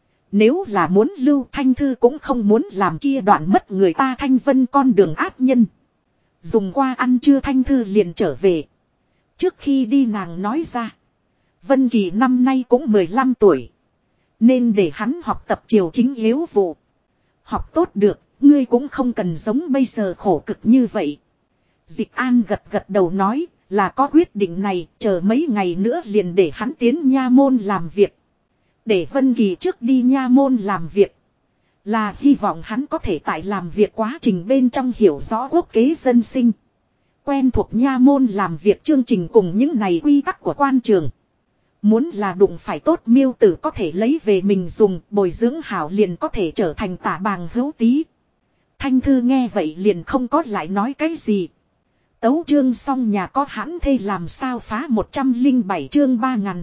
Nếu là muốn lưu, Thanh Thư cũng không muốn làm kia đoạn mất người ta Thanh Vân con đường ác nhân. Dùng qua ăn trưa Thanh Thư liền trở về. Trước khi đi nàng nói ra. Vân Kỳ năm nay cũng 15 tuổi. Nên để hắn học tập triều chính yếu vụ. Học tốt được, ngươi cũng không cần giống bây giờ khổ cực như vậy. Dịch An gật đầu nói, là có quyết định này, chờ mấy ngày nữa liền để hắn tiến nha môn làm việc. Để Vân Kỳ trước đi nha môn làm việc. Là hy vọng hắn có thể tại làm việc quá trình bên trong hiểu rõ quốc kế dân sinh. Quen thuộc nha môn làm việc chương trình cùng những này quy tắc của quan trường. Muốn là đụng phải tốt miêu tử có thể lấy về mình dùng, bồi dưỡng hảo liền có thể trở thành tả bàng hữu tý. Thanh Thư nghe vậy liền không có lại nói cái gì. Tấu chương xong nhà có hãn thê làm sao phá 107 chương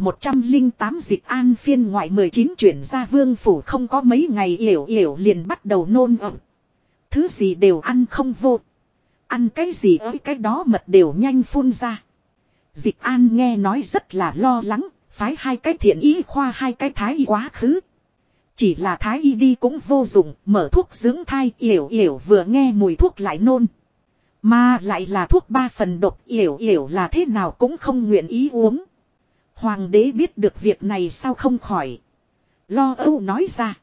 3108 Dịch An phiên ngoại 19 chuyển ra vương phủ không có mấy ngày yểu liền bắt đầu nôn ẩm. Thứ gì đều ăn không vô. Ăn cái gì ới cái đó mật đều nhanh phun ra. Dịch An nghe nói rất là lo lắng, phái 2 cái thiện y khoa 2 cái thái y quá khứ. Chỉ là thái y đi cũng vô dụng, mở thuốc dưỡng thai yểu vừa nghe mùi thuốc lại nôn. Mà lại là thuốc 3 phần độc, yểu là thế nào cũng không nguyện ý uống. Hoàng đế biết được việc này sao không khỏi. Lo âu nói ra.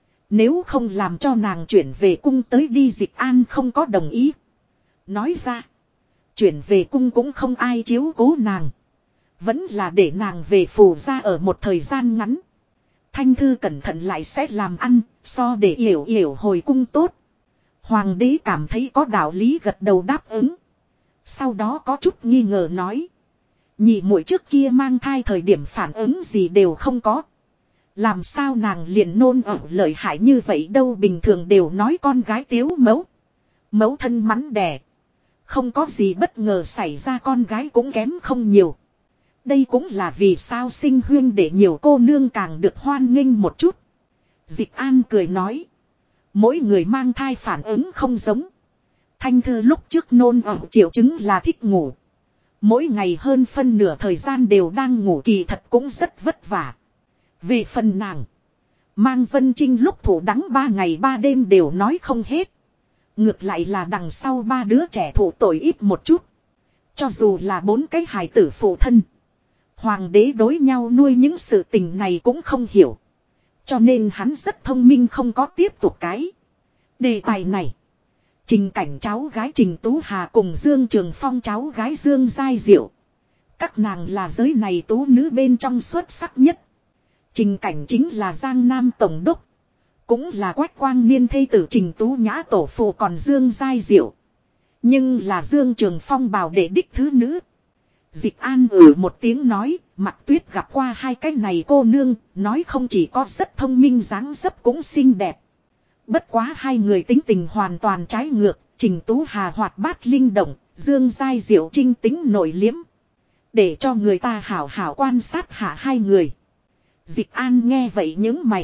Nếu không làm cho nàng chuyển về cung tới đi. Dịch An không có đồng ý. Nói ra. Chuyển về cung cũng không ai chiếu cố nàng. Vẫn là để nàng về phủ ra ở một thời gian ngắn. Thanh Thư cẩn thận lại sẽ làm ăn, so để yểu hồi cung tốt. Hoàng đế cảm thấy có đạo lý gật đầu đáp ứng. Sau đó có chút nghi ngờ nói. Nhị muội trước kia mang thai thời điểm phản ứng gì đều không có. Làm sao nàng liền nôn ẩm lợi hại như vậy đâu, bình thường đều nói con gái tiếu mẫu. Mẫu thân mắn đẻ. Không có gì bất ngờ xảy ra, con gái cũng kém không nhiều. Đây cũng là vì sao sinh huyên để nhiều cô nương càng được hoan nghênh một chút. Dịch An cười nói. Mỗi người mang thai phản ứng không giống. Thanh Thư lúc trước nôn ẩm triệu chứng là thích ngủ. Mỗi ngày hơn phân nửa thời gian đều đang ngủ, kỳ thật cũng rất vất vả. Về phần nàng, mang Vân Trinh lúc thủ đắng 3 ngày 3 đêm đều nói không hết. Ngược lại là đằng sau 3 đứa trẻ thủ tội ít một chút. Cho dù là 4 cái hài tử phụ thân, hoàng đế đối nhau nuôi những sự tình này cũng không hiểu. Cho nên hắn rất thông minh không có tiếp tục cái đề tài này. Trình Cảnh cháu gái Trình Tú Hà cùng Dương Trường Phong cháu gái Dương Giai Diệu. Các nàng là giới này tú nữ bên trong xuất sắc nhất. Trình Cảnh chính là Giang Nam Tổng đốc. Cũng là Quách Quang Niên thê tử Trình Tú Nhã tổ phụ, còn Dương Giai Diệu. Nhưng là Dương Trường Phong bảo đệ đích thứ nữ. Dịch An một tiếng nói, Mặc Tuyết gặp qua 2 cái này cô nương, nói không chỉ có rất thông minh dáng dấp cũng xinh đẹp. Bất quá 2 người tính tình hoàn toàn trái ngược, Trình Tú Hà hoạt bát linh động, Dương Giai Diệu trinh tính nội liếm. Để cho người ta hảo hảo quan sát hạ hai người. Dịch An nghe vậy những mày.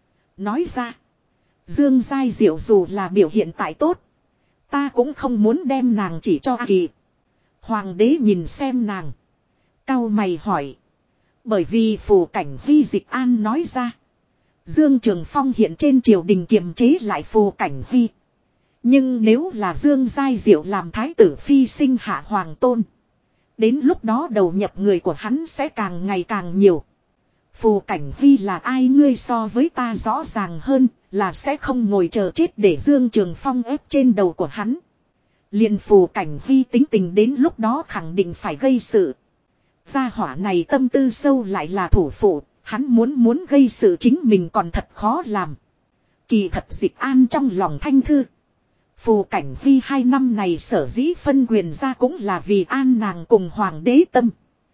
Nói ra. Dương Giai Diệu dù là biểu hiện tại tốt. Ta cũng không muốn đem nàng chỉ cho A Kỳ. Hoàng đế nhìn xem nàng. Cau mày hỏi. Bởi vì Phù Cảnh Huy Dịch An nói ra. Dương Trường Phong hiện trên triều đình kiềm chế lại Phù Cảnh Huy. Nhưng nếu là Dương Giai Diệu làm thái tử phi sinh hạ hoàng tôn. Đến lúc đó đầu nhập người của hắn sẽ càng ngày càng nhiều. Phù Cảnh Huy là ai ngươi so với ta rõ ràng hơn là sẽ không ngồi chờ chết để Dương Trường Phong ép trên đầu của hắn. Liền Phù Cảnh Huy tính tình đến lúc đó khẳng định phải gây sự. Gia hỏa này tâm tư sâu lại là thủ phụ, hắn muốn gây sự chính mình còn thật khó làm. Kỳ thật Dịch An trong lòng Thanh Thư. Phù Cảnh Huy 2 năm này sở dĩ phân quyền ra cũng là vì an nàng cùng hoàng đế tâm.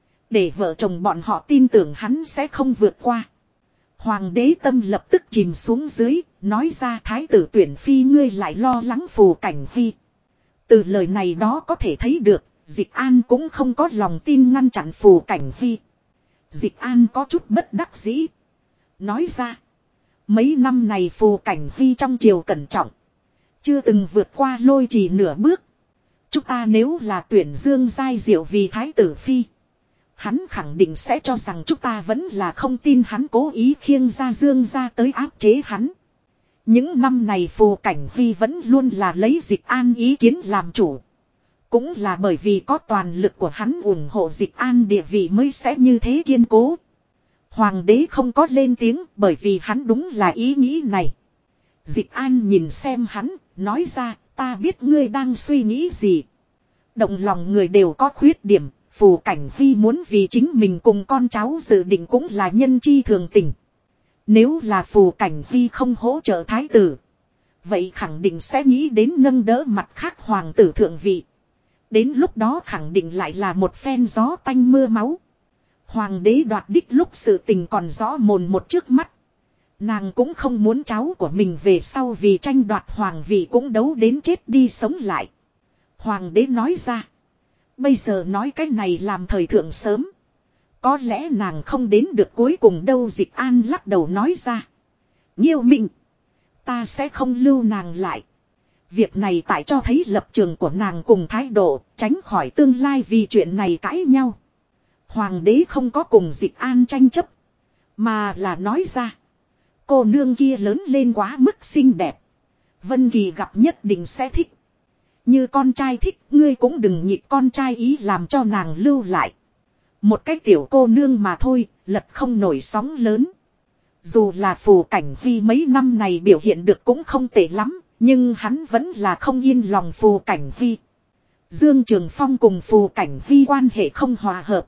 Để vợ chồng bọn họ tin tưởng hắn sẽ không vượt qua. Hoàng đế tâm lập tức chìm xuống dưới, nói ra thái tử tuyển phi ngươi lại lo lắng Phù Cảnh Huy. Từ lời này đó có thể thấy được, Dịch An cũng không có lòng tin ngăn chặn Phù Cảnh Huy. Dịch An có chút bất đắc dĩ. Nói ra, mấy năm này Phù Cảnh Huy trong triều cẩn trọng. Chưa từng vượt qua lôi trì nửa bước. Chúng ta nếu là tuyển Dương Giai Diệu vì thái tử phi. Hắn khẳng định sẽ cho rằng chúng ta vẫn là không tin hắn cố ý khiêng ra Dương ra tới áp chế hắn. Những năm này Phù Cảnh Huy vẫn luôn là lấy Dịch An ý kiến làm chủ. Cũng là bởi vì có toàn lực của hắn ủng hộ Dịch An địa vị mới sẽ như thế kiên cố. Hoàng đế không có lên tiếng bởi vì hắn đúng là ý nghĩ này. Dịch An nhìn xem hắn, nói ra, ta biết ngươi đang suy nghĩ gì. Động lòng người đều có khuyết điểm, Phù Cảnh Huy muốn vì chính mình cùng con cháu dự định cũng là nhân chi thường tình. Nếu là Phù Cảnh Huy không hỗ trợ thái tử, vậy khẳng định sẽ nghĩ đến nâng đỡ mặt khác hoàng tử thượng vị. Đến lúc đó khẳng định lại là một phen gió tanh mưa máu. Hoàng đế đoạt đích lúc sự tình còn rõ mồn một trước mắt. Nàng cũng không muốn cháu của mình về sau vì tranh đoạt hoàng vị cũng đấu đến chết đi sống lại. Hoàng đế nói ra. Bây giờ nói cái này làm thời thượng sớm. Có lẽ nàng không đến được cuối cùng đâu. Dịch An lắc đầu nói ra. Nhiêu Minh. Ta sẽ không lưu nàng lại. Việc này tại cho thấy lập trường của nàng cùng thái độ. Tránh khỏi tương lai vì chuyện này cãi nhau. Hoàng đế không có cùng Dịch An tranh chấp. Mà là nói ra. Cô nương kia lớn lên quá mức xinh đẹp. Vân Kỳ gặp nhất định sẽ thích. Như con trai thích ngươi cũng đừng nhịn con trai ý làm cho nàng lưu lại. Một cái tiểu cô nương mà thôi, lật không nổi sóng lớn. Dù là Phù Cảnh Huy mấy năm này biểu hiện được cũng không tệ lắm, nhưng hắn vẫn là không yên lòng Phù Cảnh Huy. Dương Trường Phong cùng Phù Cảnh Huy quan hệ không hòa hợp.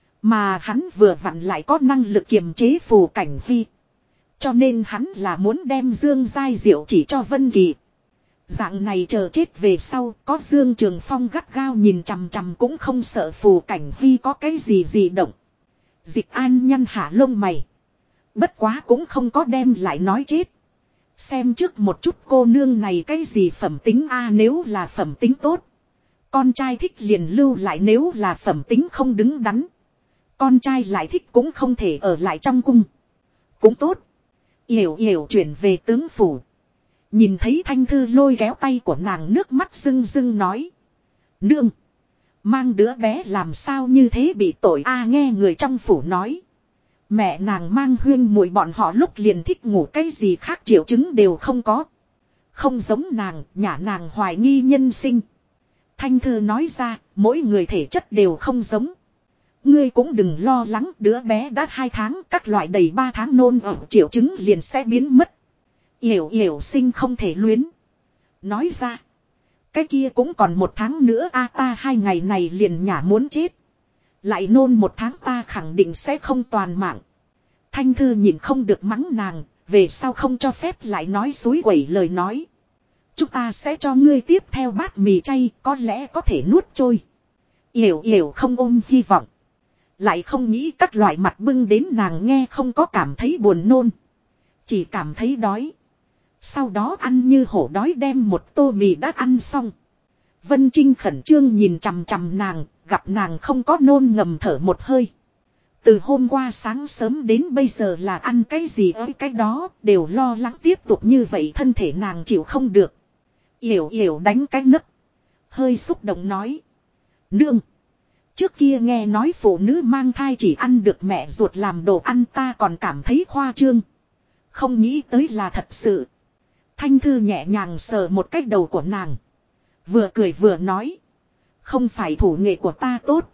Mà hắn vừa vặn lại có năng lực kiềm chế Phù Cảnh Huy. Cho nên hắn là muốn đem Dương Giai Diệu chỉ cho Vân Kỳ. Dạng này chờ chết về sau có Dương Trường Phong gắt gao nhìn chằm chằm cũng không sợ Phù Cảnh Huy có cái gì động. Dịch An nhăn hạ lông mày. Bất quá cũng không có đem lại nói chết. Xem trước một chút cô nương này cái gì phẩm tính a nếu là phẩm tính tốt. Con trai thích liền lưu lại nếu là phẩm tính không đứng đắn. Con trai lại thích cũng không thể ở lại trong cung. Cũng tốt. Yểu yểu chuyển về tướng phủ. Nhìn thấy Thanh Thư lôi kéo tay của nàng nước mắt rưng rưng nói. Nương. Mang đứa bé làm sao như thế bị tội a nghe người trong phủ nói. Mẹ nàng mang huyên muội bọn họ lúc liền thích ngủ cái gì khác triệu chứng đều không có. Không giống nàng, nhà nàng hoài nghi nhân sinh. Thanh Thư nói ra, mỗi người thể chất đều không giống. Ngươi cũng đừng lo lắng, đứa bé đã 2 tháng, các loại đầy 3 tháng nôn ở triệu chứng liền sẽ biến mất. Yểu yểu sinh không thể luyến. Nói ra, cái kia cũng còn 1 tháng nữa a ta 2 ngày này liền nhả muốn chết. Lại nôn 1 tháng ta khẳng định sẽ không toàn mạng. Thanh Thư nhìn không được mắng nàng, về sau không cho phép lại nói suối quẩy lời nói. Chúng ta sẽ cho ngươi tiếp theo bát mì chay, có lẽ có thể nuốt trôi. Yểu yểu không ôm hy vọng. Lại không nghĩ các loại mặt bưng đến nàng nghe không có cảm thấy buồn nôn. Chỉ cảm thấy đói. Sau đó ăn như hổ đói đem một tô mì đã ăn xong. Vân Trinh khẩn trương nhìn chằm chằm nàng, gặp nàng không có nôn ngầm thở một hơi. Từ hôm qua sáng sớm đến bây giờ là ăn cái gì ơi cái đó, đều lo lắng tiếp tục như vậy thân thể nàng chịu không được. Yểu yểu đánh cái nấc. Hơi xúc động nói. Nương. Trước kia nghe nói phụ nữ mang thai chỉ ăn được mẹ ruột làm đồ ăn ta còn cảm thấy khoa trương. Không nghĩ tới là thật sự. Thanh Thư nhẹ nhàng sờ một cái đầu của nàng. Vừa cười vừa nói. Không phải thủ nghệ của ta tốt.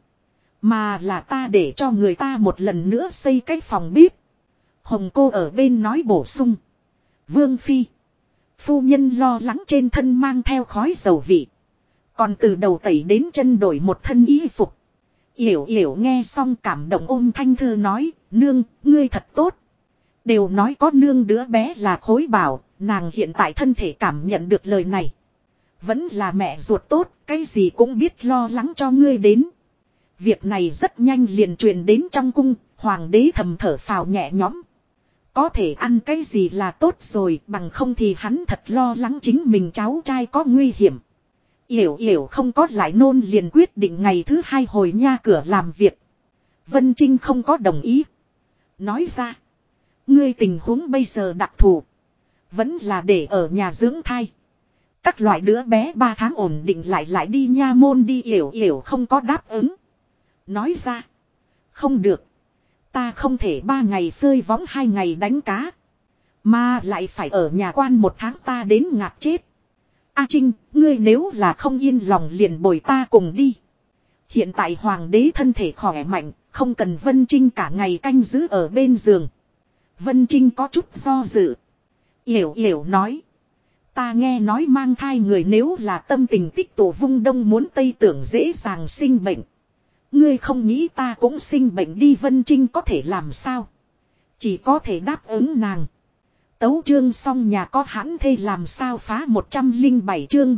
Mà là ta để cho người ta một lần nữa xây cái phòng bếp. Hồng cô ở bên nói bổ sung. Vương Phi. Phu nhân lo lắng trên thân mang theo khói dầu vị. Còn từ đầu tẩy đến chân đổi một thân y phục. Yểu yểu nghe xong cảm động ôm Thanh Thư nói. Nương, ngươi thật tốt. Đều nói có nương đứa bé là khối bảo. Nàng hiện tại thân thể cảm nhận được lời này. Vẫn là mẹ ruột tốt. Cái gì cũng biết lo lắng cho ngươi đến. Việc này rất nhanh liền truyền đến trong cung. Hoàng đế thầm thở phào nhẹ nhõm. Có thể ăn cái gì là tốt rồi. Bằng không thì hắn thật lo lắng chính mình cháu trai có nguy hiểm. Yểu yểu không có lại nôn liền quyết định ngày thứ 2 hồi nha cửa làm việc. Vân Trinh không có đồng ý. Nói ra. Ngươi tình huống bây giờ đặc thù. Vẫn là để ở nhà dưỡng thai. Các loại đứa bé 3 tháng ổn định lại đi nha môn đi. Yểu yểu không có đáp ứng. Nói ra. Không được. Ta không thể 3 ngày phơi võng 2 ngày đánh cá. Mà lại phải ở nhà quan 1 tháng ta đến ngạt chết. A Trinh, ngươi nếu là không yên lòng liền bồi ta cùng đi. Hiện tại hoàng đế thân thể khỏe mạnh, không cần Vân Trinh cả ngày canh giữ ở bên giường. Vân Trinh có chút do dự. Yểu yểu nói. Ta nghe nói mang thai người nếu là tâm tình tích tụ vung đông muốn tây tưởng dễ dàng sinh bệnh. Ngươi không nghĩ ta cũng sinh bệnh đi. Vân Trinh có thể làm sao? Chỉ có thể đáp ứng nàng. Tấu chương xong nhà có hãn thê làm sao phá 107 chương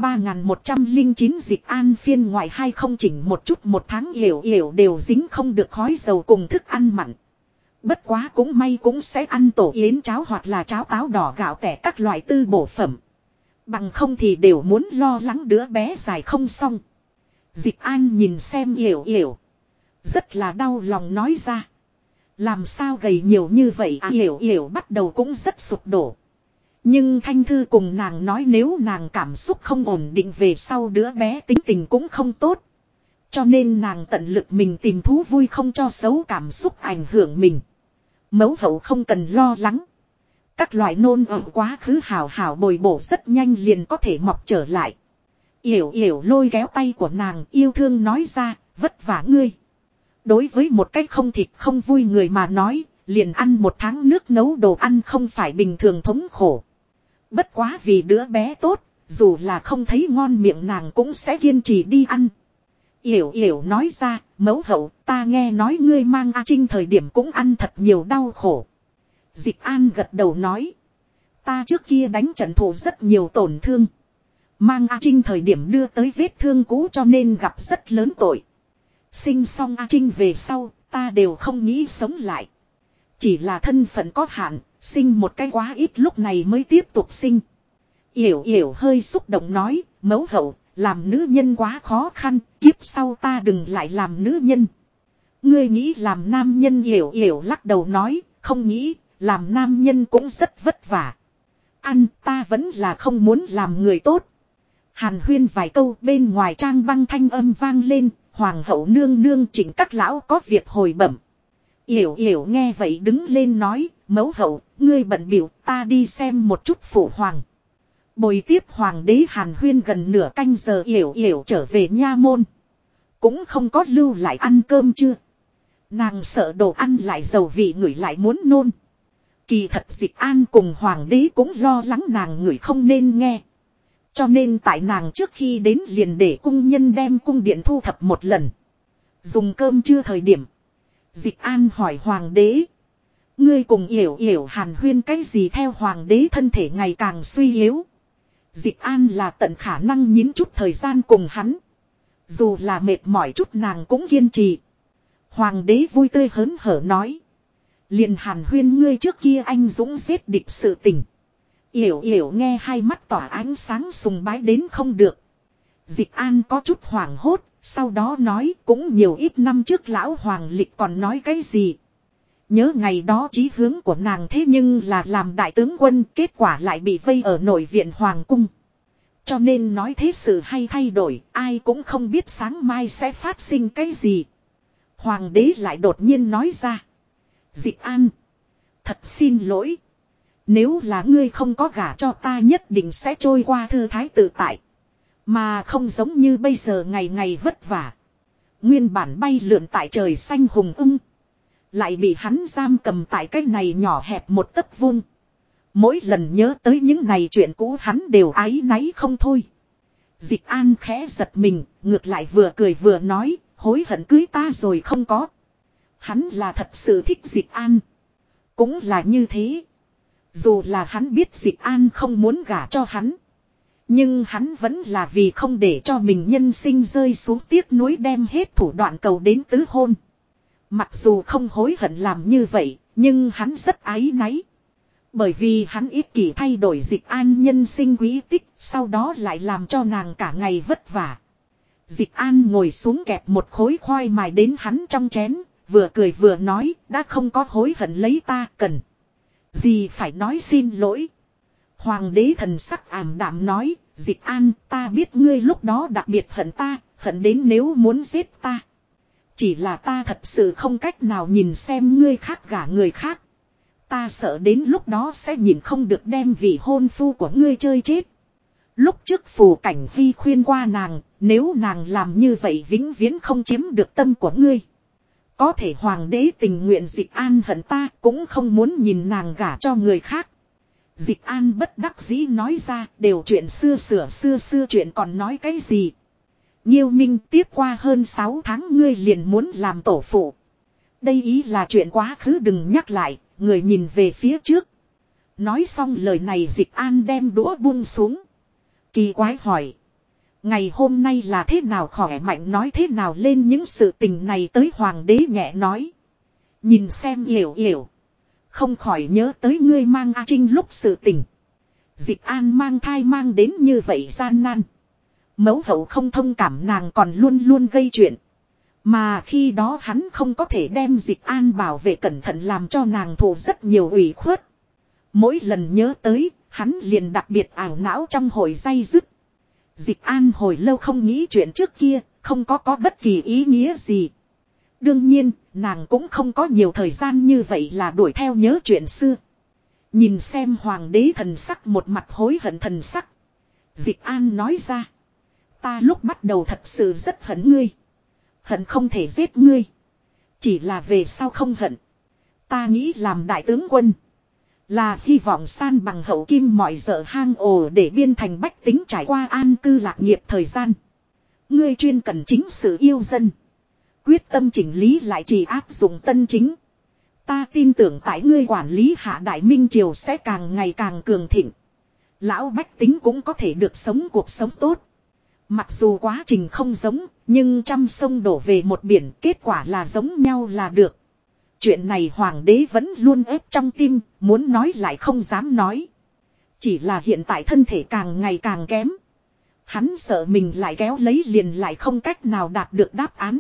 3109 dịch an phiên ngoại 2 không chỉnh một chút 1 tháng yểu yểu đều dính không được khói dầu cùng thức ăn mặn. Bất quá cũng may cũng sẽ ăn tổ yến cháo hoặc là cháo táo đỏ gạo tẻ các loại tư bổ phẩm. Bằng không thì đều muốn lo lắng đứa bé dài không xong. Dịch an nhìn xem yểu yểu. Rất là đau lòng nói ra. Làm sao gầy nhiều như vậy à, yểu yểu bắt đầu cũng rất sụp đổ. Nhưng Thanh Thư cùng nàng nói nếu nàng cảm xúc không ổn định về sau đứa bé tính tình cũng không tốt. Cho nên nàng tận lực mình tìm thú vui không cho xấu cảm xúc ảnh hưởng mình. Mẫu hậu không cần lo lắng. Các loại nôn ở quá khứ hào hào bồi bổ rất nhanh liền có thể mọc trở lại. Yểu yểu lôi kéo tay của nàng yêu thương nói ra, vất vả ngươi. Đối với một cách không thịt không vui người mà nói, liền ăn 1 tháng nước nấu đồ ăn không phải bình thường thống khổ. Bất quá vì đứa bé tốt, dù là không thấy ngon miệng nàng cũng sẽ kiên trì đi ăn. Yểu yểu nói ra, mẫu hậu, ta nghe nói ngươi mang A Trinh thời điểm cũng ăn thật nhiều đau khổ. Dịch An gật đầu nói, ta trước kia đánh trận thủ rất nhiều tổn thương. Mang A Trinh thời điểm đưa tới vết thương cũ cho nên gặp rất lớn tội. Sinh xong A Trinh về sau, ta đều không nghĩ sống lại. Chỉ là thân phận có hạn, sinh một cái quá ít lúc này mới tiếp tục sinh. Yểu yểu hơi xúc động nói, mẫu hậu, làm nữ nhân quá khó khăn, kiếp sau ta đừng lại làm nữ nhân. Ngươi nghĩ làm nam nhân yểu yểu lắc đầu nói, không nghĩ, làm nam nhân cũng rất vất vả. Ăn ta vẫn là không muốn làm người tốt. Hàn huyên vài câu bên ngoài trang băng thanh âm vang lên. Hoàng hậu nương nương chỉnh các lão có việc hồi bẩm. Yểu yểu nghe vậy đứng lên nói, mẫu hậu, ngươi bận biểu ta đi xem một chút phụ hoàng. Bồi tiếp hoàng đế Hàn huyên gần nửa canh giờ yểu yểu trở về nha môn. Cũng không có lưu lại ăn cơm chưa. Nàng sợ đồ ăn lại dầu vị ngửi lại muốn nôn. Kỳ thật Dịch An cùng hoàng đế cũng lo lắng nàng ngửi không nên nghe. Cho nên tại nàng trước khi đến liền để cung nhân đem cung điện thu thập một lần. Dùng cơm trưa thời điểm. Dịch An hỏi hoàng đế. Ngươi cùng yểu yểu hàn huyên cái gì theo hoàng đế thân thể ngày càng suy yếu. Dịch An là tận khả năng nhín chút thời gian cùng hắn. Dù là mệt mỏi chút nàng cũng kiên trì. Hoàng đế vui tươi hớn hở nói. Liền hàn huyên ngươi trước kia anh dũng giết địch sự tình. Yểu yểu nghe hai mắt tỏa ánh sáng sùng bái đến không được. Dịch An có chút hoảng hốt, sau đó nói cũng nhiều ít năm trước lão hoàng lịch còn nói cái gì. Nhớ ngày đó chí hướng của nàng thế nhưng là làm đại tướng quân, kết quả lại bị vây ở nội viện hoàng cung. Cho nên nói thế sự hay thay đổi, ai cũng không biết sáng mai sẽ phát sinh cái gì. Hoàng đế lại đột nhiên nói ra. Dịch An, thật xin lỗi. Nếu là ngươi không có gả cho ta nhất định sẽ trôi qua thư thái tự tại. Mà không giống như bây giờ ngày ngày vất vả. Nguyên bản bay lượn tại trời xanh hùng ưng. Lại bị hắn giam cầm tại cái này nhỏ hẹp một tấc vuông. Mỗi lần nhớ tới những này chuyện cũ hắn đều áy náy không thôi. Dịch An khẽ giật mình, ngược lại vừa cười vừa nói, hối hận cưới ta rồi không có. Hắn là thật sự thích Dịch An. Cũng là như thế. Dù là hắn biết Dịch An không muốn gả cho hắn. Nhưng hắn vẫn là vì không để cho mình nhân sinh rơi xuống tiếc nuối đem hết thủ đoạn cầu đến tứ hôn. Mặc dù không hối hận làm như vậy, nhưng hắn rất áy náy. Bởi vì hắn ích kỷ thay đổi Dịch An nhân sinh quý tích, sau đó lại làm cho nàng cả ngày vất vả. Dịch An ngồi xuống kẹp một khối khoai mài đến hắn trong chén, vừa cười vừa nói, đã không có hối hận lấy ta cần. Gì phải nói xin lỗi. Hoàng đế thần sắc ảm đạm nói, Dịch An, ta biết ngươi lúc đó đặc biệt hận ta, hận đến nếu muốn giết ta. Chỉ là ta thật sự không cách nào nhìn xem ngươi khác gả người khác. Ta sợ đến lúc đó sẽ nhìn không được đem vị hôn phu của ngươi chơi chết. Lúc trước Phù Cảnh Hy khuyên qua nàng, nếu nàng làm như vậy vĩnh viễn không chiếm được tâm của ngươi. Có thể hoàng đế tình nguyện Dịch An hận ta cũng không muốn nhìn nàng gả cho người khác. Dịch An bất đắc dĩ nói ra đều chuyện xưa chuyện còn nói cái gì. Nhiêu Minh tiếp qua hơn 6 tháng ngươi liền muốn làm tổ phụ. Đây ý là chuyện quá khứ đừng nhắc lại, người nhìn về phía trước. Nói xong lời này Dịch An đem đũa buông xuống. Kỳ quái hỏi. Ngày hôm nay là thế nào khỏe mạnh nói thế nào lên những sự tình này tới hoàng đế nhẹ nói. Nhìn xem hiểu hiểu. Không khỏi nhớ tới ngươi mang A Trinh lúc sự tình. Dịch An mang thai mang đến như vậy gian nan. Mẫu hậu không thông cảm nàng còn luôn luôn gây chuyện. Mà khi đó hắn không có thể đem Dịch An bảo vệ cẩn thận làm cho nàng thụ rất nhiều ủy khuất. Mỗi lần nhớ tới, hắn liền đặc biệt ảo não trong hồi day dứt. Dịch An hồi lâu không nghĩ chuyện trước kia, không có bất kỳ ý nghĩa gì. Đương nhiên, nàng cũng không có nhiều thời gian như vậy là đuổi theo nhớ chuyện xưa. Nhìn xem hoàng đế thần sắc một mặt hối hận thần sắc. Dịch An nói ra. Ta lúc bắt đầu thật sự rất hận ngươi. Hận không thể giết ngươi. Chỉ là về sau không hận. Ta nghĩ làm đại tướng quân. Là hy vọng san bằng hậu kim mọi dở hang ổ để biên thành bách tính trải qua an cư lạc nghiệp thời gian. Ngươi chuyên cần chính sự yêu dân. Quyết tâm chỉnh lý lại chỉ áp dụng tân chính. Ta tin tưởng tại ngươi quản lý hạ đại minh triều sẽ càng ngày càng cường thịnh. Lão bách tính cũng có thể được sống cuộc sống tốt. Mặc dù quá trình không giống, nhưng trăm sông đổ về một biển kết quả là giống nhau là được. Chuyện này hoàng đế vẫn luôn ép trong tim, muốn nói lại không dám nói. Chỉ là hiện tại thân thể càng ngày càng kém. Hắn sợ mình lại kéo lấy liền lại không cách nào đạt được đáp án.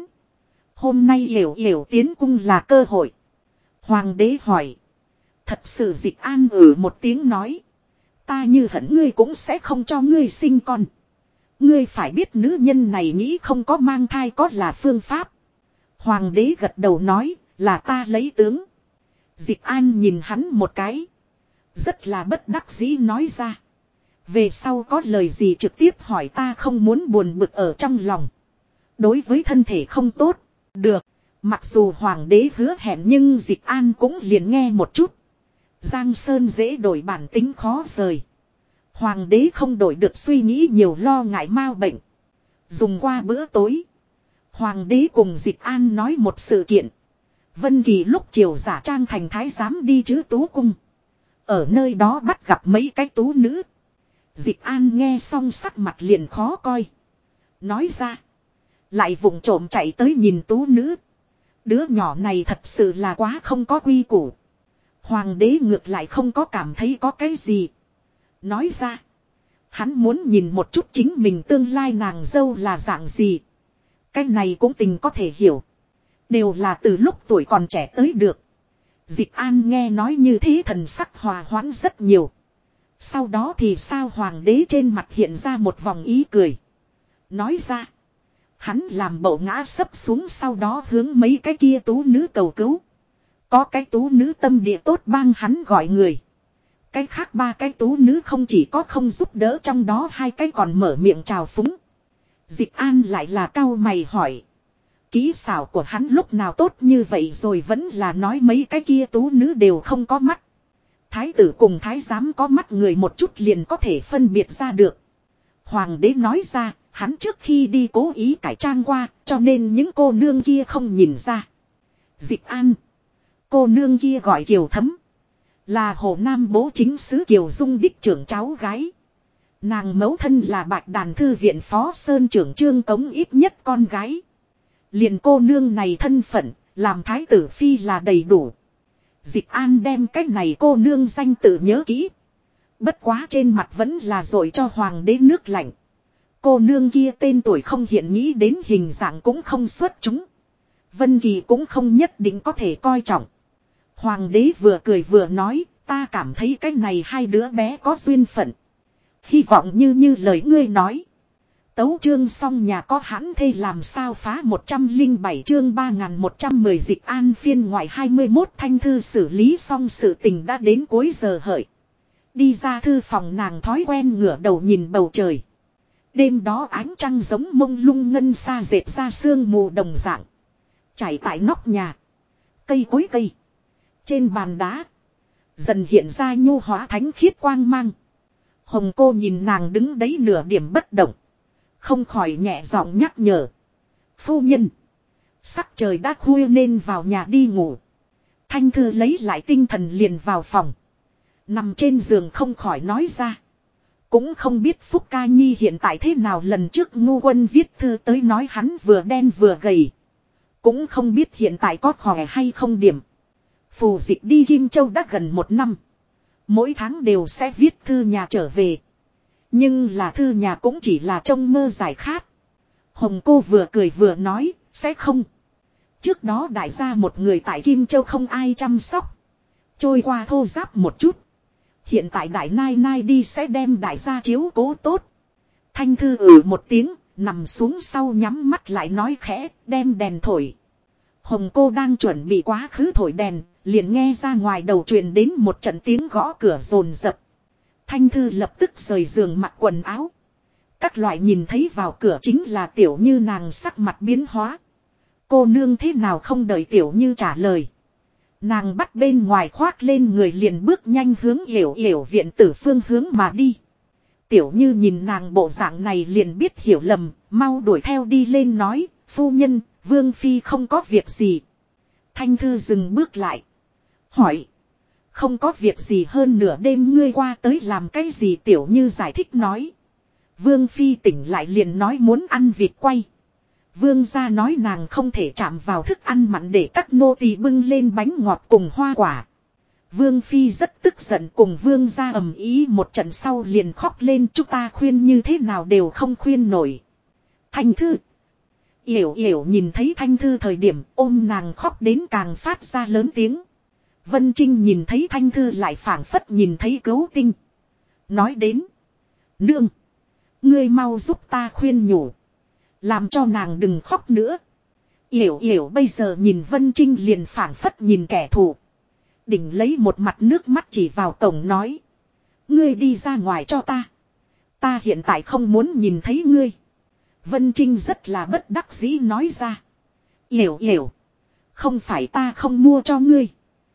Hôm nay hiểu hiểu tiến cung là cơ hội. Hoàng đế hỏi. Thật sự Dịch An một tiếng nói. Ta như hận ngươi cũng sẽ không cho ngươi sinh con. Ngươi phải biết nữ nhân này nghĩ không có mang thai có là phương pháp. Hoàng đế gật đầu nói là ta lấy tướng. Dịch An nhìn hắn một cái. Rất là bất đắc dĩ nói ra. Về sau có lời gì trực tiếp hỏi ta không muốn buồn bực ở trong lòng. Đối với thân thể không tốt. Được. Mặc dù hoàng đế hứa hẹn nhưng Dịch An cũng liền nghe một chút. Giang Sơn dễ đổi bản tính khó rời. Hoàng đế không đổi được suy nghĩ nhiều lo ngại mau bệnh. Dùng qua bữa tối. Hoàng đế cùng Dịch An nói một sự kiện. Vân Kỳ lúc chiều giả trang thành thái giám đi Trứ Tú Cung. Ở nơi đó bắt gặp mấy cái tú nữ. Dịch An nghe xong sắc mặt liền khó coi. Nói ra. Lại vụng trộm chạy tới nhìn tú nữ. Đứa nhỏ này thật sự là quá không có quy củ. Hoàng đế ngược lại không có cảm thấy có cái gì. Nói ra. Hắn muốn nhìn một chút chính mình tương lai nàng dâu là dạng gì. Cái này cũng tình có thể hiểu. Đều là từ lúc tuổi còn trẻ tới được. Dịch An nghe nói như thế thần sắc hòa hoãn rất nhiều. Sau đó thì sao hoàng đế trên mặt hiện ra một vòng ý cười. Nói ra. Hắn làm bộ ngã sấp xuống sau đó hướng mấy cái kia tú nữ cầu cứu. Có cái tú nữ tâm địa tốt bang hắn gọi người. Cái khác ba cái tú nữ không chỉ có không giúp đỡ, trong đó hai cái còn mở miệng chào phúng. Dịch An lại là cau mày hỏi. Kỹ xảo của hắn lúc nào tốt như vậy rồi vẫn là nói mấy cái kia tú nữ đều không có mắt. Thái tử cùng thái giám có mắt người một chút liền có thể phân biệt ra được. Hoàng đế nói ra, hắn trước khi đi cố ý cải trang qua, cho nên những cô nương kia không nhìn ra. Dịch An. Cô nương kia gọi Kiều Thấm. Là Hồ Nam bố chính sứ Kiều Dung đích trưởng cháu gái. Nàng mẫu thân là Bạch Đàn thư viện phó sơn trưởng Trương Cống ít nhất con gái. Liền cô nương này thân phận, làm thái tử phi là đầy đủ. Dịch An đem cái này cô nương danh tự nhớ kỹ. Bất quá trên mặt vẫn là dội cho hoàng đế nước lạnh. Cô nương kia tên tuổi không hiện nghĩ đến hình dạng cũng không xuất chúng. Vân Kỳ cũng không nhất định có thể coi trọng. Hoàng đế vừa cười vừa nói, ta cảm thấy cái này hai đứa bé có duyên phận. Hy vọng như lời ngươi nói. Tấu chương xong nhà có hãn thê làm sao phá 107 chương 3110 Dịch An phiên ngoại 21 Thanh Thư xử lý xong sự tình đã đến cuối giờ hợi. Đi ra thư phòng nàng thói quen ngửa đầu nhìn bầu trời. Đêm đó ánh trăng giống mông lung ngân xa dệt ra sương mù đồng dạng. Chảy tại nóc nhà. Cây cối cây. Trên bàn đá. Dần hiện ra nhu hóa thánh khiết quang mang. Hồng cô nhìn nàng đứng đấy nửa điểm bất động. Không khỏi nhẹ giọng nhắc nhở. Phu nhân. Sắc trời đã khuya nên vào nhà đi ngủ. Thanh Thư lấy lại tinh thần liền vào phòng. Nằm trên giường không khỏi nói ra. Cũng không biết Phúc Ca Nhi hiện tại thế nào, lần trước Ngu Quân viết thư tới nói hắn vừa đen vừa gầy. Cũng không biết hiện tại có khỏe hay không điểm. Phù Dịch đi Kim Châu đã gần 1 năm. Mỗi tháng đều sẽ viết thư nhà trở về. Nhưng là thư nhà cũng chỉ là trong mơ giải khát. Hồng cô vừa cười vừa nói, sẽ không. Trước đó đại gia một người tại Kim Châu không ai chăm sóc. Trôi qua thô giáp một chút. Hiện tại đại nai nai đi sẽ đem đại gia chiếu cố tốt. Thanh Thư một tiếng, nằm xuống sau nhắm mắt lại nói khẽ, đem đèn thổi. Hồng cô đang chuẩn bị quá khứ thổi đèn, liền nghe ra ngoài đầu truyền đến một trận tiếng gõ cửa rồn rập. Thanh Thư lập tức rời giường mặc quần áo. Các loại nhìn thấy vào cửa chính là Tiểu Như, nàng sắc mặt biến hóa. Cô nương thế nào không đợi Tiểu Như trả lời. Nàng bắt bên ngoài khoác lên người liền bước nhanh hướng Yểu Yểu viện tử phương hướng mà đi. Tiểu Như nhìn nàng bộ dạng này liền biết hiểu lầm, mau đuổi theo đi lên nói, phu nhân, Vương Phi không có việc gì. Thanh Thư dừng bước lại. Hỏi. Không có việc gì, hơn nửa đêm ngươi qua tới làm cái gì? Tiểu Như giải thích nói. Vương Phi tỉnh lại liền nói muốn ăn vịt quay. Vương gia nói nàng không thể chạm vào thức ăn mặn để các nô tỳ bưng lên bánh ngọt cùng hoa quả. Vương Phi rất tức giận, cùng Vương gia ầm ĩ một trận sau liền khóc lên, chúng ta khuyên như thế nào đều không khuyên nổi. Thanh Thư. Yểu Yểu nhìn thấy Thanh Thư thời điểm ôm nàng khóc đến càng phát ra lớn tiếng. Vân Trinh nhìn thấy Thanh Thư lại phảng phất nhìn thấy cứu tinh. Nói đến. Nương. Ngươi mau giúp ta khuyên nhủ. Làm cho nàng đừng khóc nữa. Yểu Yểu bây giờ nhìn Vân Trinh liền phảng phất nhìn kẻ thù. Đỉnh lấy một mặt nước mắt chỉ vào cổng nói. Ngươi đi ra ngoài cho ta. Ta hiện tại không muốn nhìn thấy ngươi. Vân Trinh rất là bất đắc dĩ nói ra. Yểu Yểu. Không phải ta không mua cho ngươi.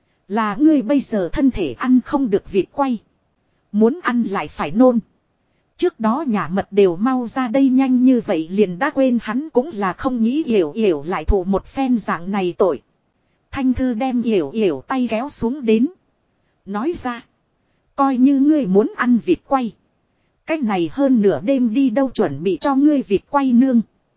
Là ngươi bây giờ thân thể ăn không được vịt quay. Muốn ăn lại phải nôn. Trước đó nhà mật đều mau ra đây, nhanh như vậy liền đã quên, hắn cũng là không nghĩ Yểu Yểu lại thụ một phen dạng này tội. Thanh Thư đem Yểu Yểu tay kéo xuống đến. Nói ra. Coi như ngươi muốn ăn vịt quay. Cách này hơn nửa đêm đi đâu chuẩn bị cho ngươi vịt quay nương.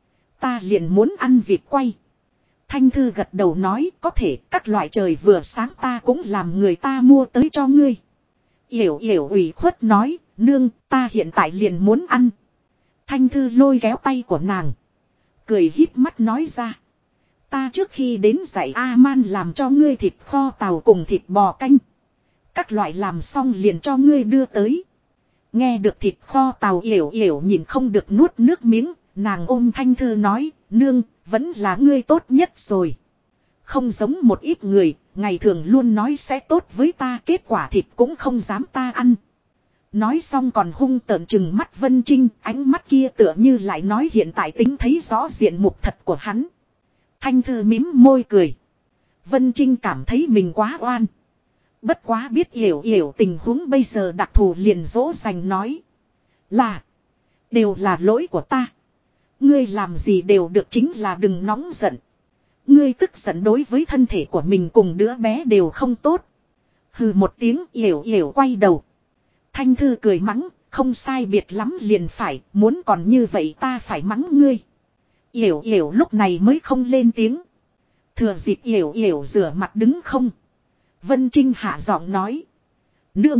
Ta liền muốn ăn vịt quay. Thanh Thư gật đầu nói có thể, các loại trời vừa sáng ta cũng làm người ta mua tới cho ngươi. Yểu Yểu ủy khuất nói, nương, ta hiện tại liền muốn ăn. Thanh Thư lôi kéo tay của nàng. Cười híp mắt nói ra. Ta trước khi đến dạy A-man làm cho ngươi thịt kho tàu cùng thịt bò canh. Các loại làm xong liền cho ngươi đưa tới. Nghe được thịt kho tàu Yểu Yểu nhìn không được nuốt nước miếng. Nàng ôm Thanh Thư nói, nương, vẫn là ngươi tốt nhất rồi. Không giống một ít người, ngày thường luôn nói sẽ tốt với ta, kết quả thịt cũng không dám ta ăn. Nói xong còn hung tợn chừng mắt Vân Trinh, ánh mắt kia tựa như lại nói hiện tại tính thấy rõ diện mục thật của hắn. Thanh Thư mím môi cười. Vân Trinh cảm thấy mình quá oan. Bất quá biết Yểu Yểu tình huống bây giờ đặc thù liền dỗ dành nói. Là, đều là lỗi của ta. Ngươi làm gì đều được, chính là đừng nóng giận. Ngươi tức giận đối với thân thể của mình cùng đứa bé đều không tốt. Hừ một tiếng, Yểu Yểu quay đầu. Thanh Thư cười mắng, không sai biệt lắm liền phải, muốn còn như vậy ta phải mắng ngươi. Yểu Yểu lúc này mới không lên tiếng. Thừa dịp Yểu Yểu rửa mặt đứng không. Vân Trinh hạ giọng nói. Nương,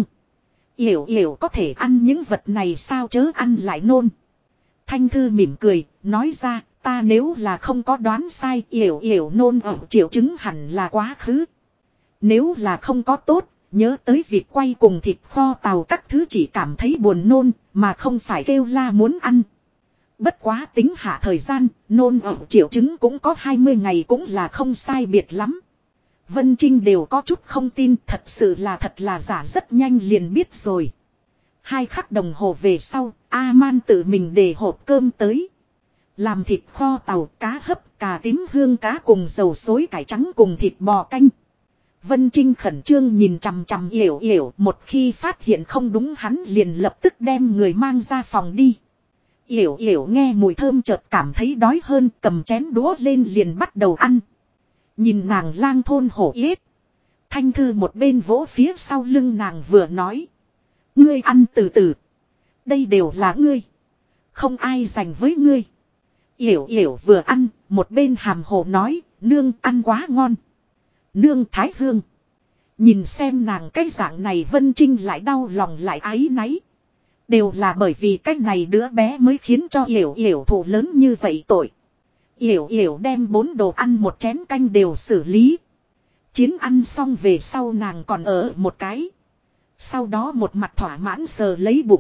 Yểu Yểu có thể ăn những vật này sao, chớ ăn lại nôn. Thanh Thư mỉm cười, nói ra, ta nếu là không có đoán sai, Yểu Yểu nôn ở triệu chứng hẳn là quá khứ. Nếu là không có tốt, nhớ tới việc quay cùng thịt kho tàu các thứ chỉ cảm thấy buồn nôn, mà không phải kêu la muốn ăn. Bất quá tính hạ thời gian, nôn ở triệu chứng cũng có 20 ngày cũng là không sai biệt lắm. Vân Trinh đều có chút không tin, thật sự là thật là giả, rất nhanh liền biết rồi. 2 khắc đồng hồ về sau, A-man tự mình để hộp cơm tới. Làm thịt kho tàu, cá hấp, cà tím hương cá cùng dầu xối cải trắng cùng thịt bò canh. Vân Trinh khẩn trương nhìn chằm chằm Yểu Yểu, một khi phát hiện không đúng hắn liền lập tức đem người mang ra phòng đi. Yểu Yểu nghe mùi thơm chợt cảm thấy đói hơn, cầm chén đũa lên liền bắt đầu ăn. Nhìn nàng lang thôn hổ yết. Thanh Thư một bên vỗ phía sau lưng nàng vừa nói. Ngươi ăn từ từ. Đây đều là ngươi. Không ai dành với ngươi. Yểu Yểu vừa ăn, một bên hàm hồ nói, nương ăn quá ngon. Nương Thái Hương. Nhìn xem nàng cái dạng này Vân Trinh lại đau lòng lại áy náy. Đều là bởi vì cái này đứa bé mới khiến cho Yểu Yểu thụ lớn như vậy tội. Yểu Yểu đem 4 đồ ăn một chén canh đều xử lý. Chiến ăn xong về sau nàng còn ở một cái. Sau đó một mặt thỏa mãn sờ lấy bụng.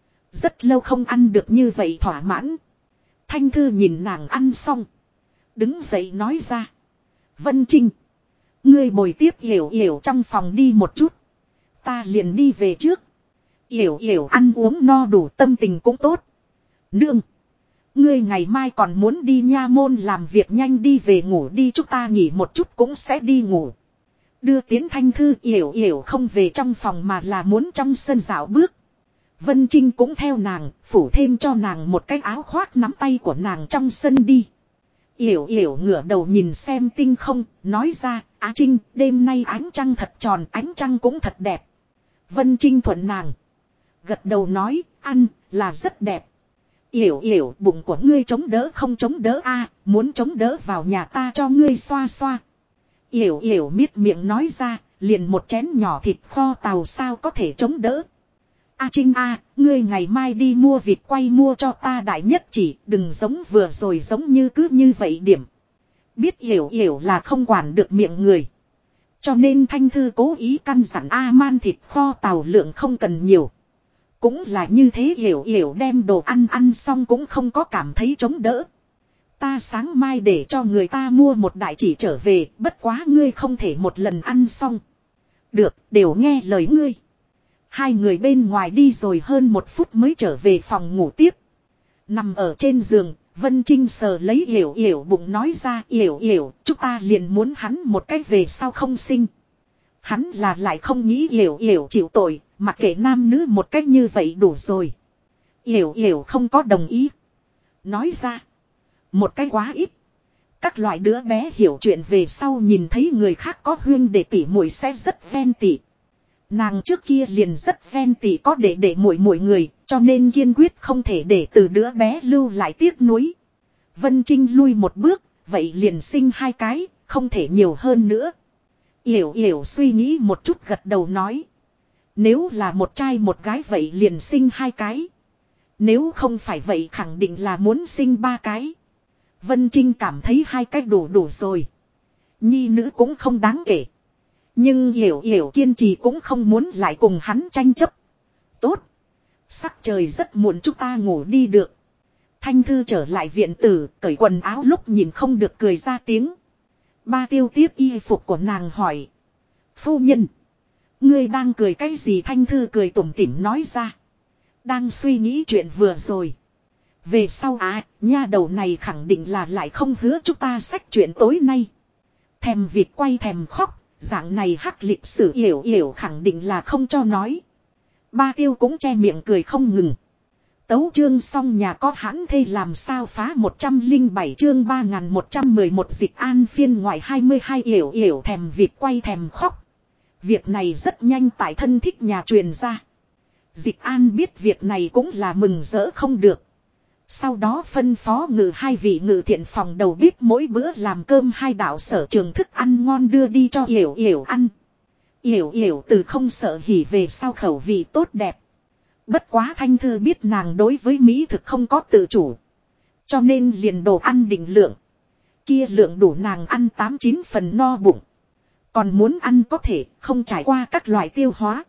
Rất lâu không ăn được như vậy thỏa mãn. Thanh Thư nhìn nàng ăn xong. Đứng dậy nói ra. Vân Trinh. Ngươi bồi tiếp Yểu Yểu trong phòng đi một chút. Ta liền đi về trước. Yểu Yểu ăn uống no đủ tâm tình cũng tốt. Nương. Ngươi ngày mai còn muốn đi nha môn làm việc, nhanh đi về ngủ đi, chúng ta nghỉ một chút cũng sẽ đi ngủ. Đưa tiến Thanh Thư, Yểu Yểu không về trong phòng mà là muốn trong sân dạo bước. Vân Trinh cũng theo nàng, phủ thêm cho nàng một cái áo khoác, nắm tay của nàng trong sân đi. Yểu Yểu ngửa đầu nhìn xem tinh không, nói ra, Á Trinh, đêm nay ánh trăng thật tròn, ánh trăng cũng thật đẹp. Vân Trinh thuận nàng. Gật đầu nói, ăn, là rất đẹp. Yểu Yểu, bụng của ngươi chống đỡ không chống đỡ a, muốn chống đỡ vào nhà ta cho ngươi xoa xoa. Yểu Yểu miết miệng nói ra, liền một chén nhỏ thịt kho tàu sao có thể chống đỡ. A Trinh a, ngươi ngày mai đi mua vịt quay mua cho ta đại nhất chỉ, đừng giống vừa rồi giống như cứ như vậy điểm. Biết Yểu Yểu là không quản được miệng người. Cho nên Thanh Thư cố ý căn dặn A-man thịt kho tàu lượng không cần nhiều. Cũng là như thế, Yểu Yểu đem đồ ăn ăn xong cũng không có cảm thấy chống đỡ. Ta sáng mai để cho người ta mua một đại chỉ trở về, bất quá ngươi không thể một lần ăn xong. Được, đều nghe lời ngươi. 2 người bên ngoài đi rồi hơn 1 phút mới trở về phòng ngủ tiếp. Nằm ở trên giường, Vân Trinh sờ lấy Yểu Yểu bụng nói ra, Yểu Yểu, chúng ta liền muốn hắn một cách về sau không sinh. Hắn là lại không nghĩ Yểu Yểu chịu tội, mặc kệ nam nữ một cách như vậy đủ rồi. Yểu Yểu không có đồng ý. Nói ra, một cái quá ít. Các loại đứa bé hiểu chuyện về sau nhìn thấy người khác có huyên đệ tỷ muội sẽ rất ven tị. Nàng trước kia liền rất ven tị có để muội muội người, cho nên kiên quyết không thể để từ đứa bé lưu lại tiếc nuối. Vân Trinh lui một bước, vậy liền sinh 2 cái, không thể nhiều hơn nữa. Yểu Yểu suy nghĩ một chút gật đầu nói. Nếu là một trai một gái vậy liền sinh 2 cái. Nếu không phải vậy khẳng định là muốn sinh 3 cái. Vân Trinh cảm thấy 2 cái đủ rồi. Nhi nữ cũng không đáng kể. Nhưng Yểu Yểu kiên trì cũng không muốn lại cùng hắn tranh chấp. Tốt. Sắc trời rất muộn, chúng ta ngủ đi được. Thanh Thư trở lại viện tử, cởi quần áo lúc nhìn không được cười ra tiếng. Ba Tiêu tiếp y phục của nàng hỏi. Phu nhân. Ngươi đang cười cái gì? Thanh Thư cười tủm tỉm nói ra. Đang suy nghĩ chuyện vừa rồi. Về sau nha đầu này khẳng định là lại không hứa chúng ta xách chuyện tối nay. Thèm vịt quay thèm khóc. Dạng này hắc lịch sử Yểu Yểu khẳng định là không cho nói. Ba Tiêu cũng che miệng cười không ngừng. Tấu chương xong nhà có hãn thê làm sao phá 107 chương 3111 dịch an phiên ngoại 22 Yểu Yểu thèm vịt quay thèm khóc. Việc này rất nhanh tại thân thích nhà truyền ra. Dịch an biết việc này cũng là mừng rỡ không được. Sau đó phân phó hai vị ngự thiện phòng đầu bếp mỗi bữa làm cơm 2 đạo sở trường thức ăn ngon đưa đi cho Yểu Yểu ăn. Yểu Yểu từ không sợ hỉ về sau khẩu vị tốt đẹp. Bất quá Thanh Thư biết nàng đối với mỹ thực không có tự chủ. Cho nên liền đồ ăn định lượng. Kia lượng đủ nàng ăn 8-9 phần no bụng. Còn muốn ăn có thể không trải qua các loại tiêu hóa.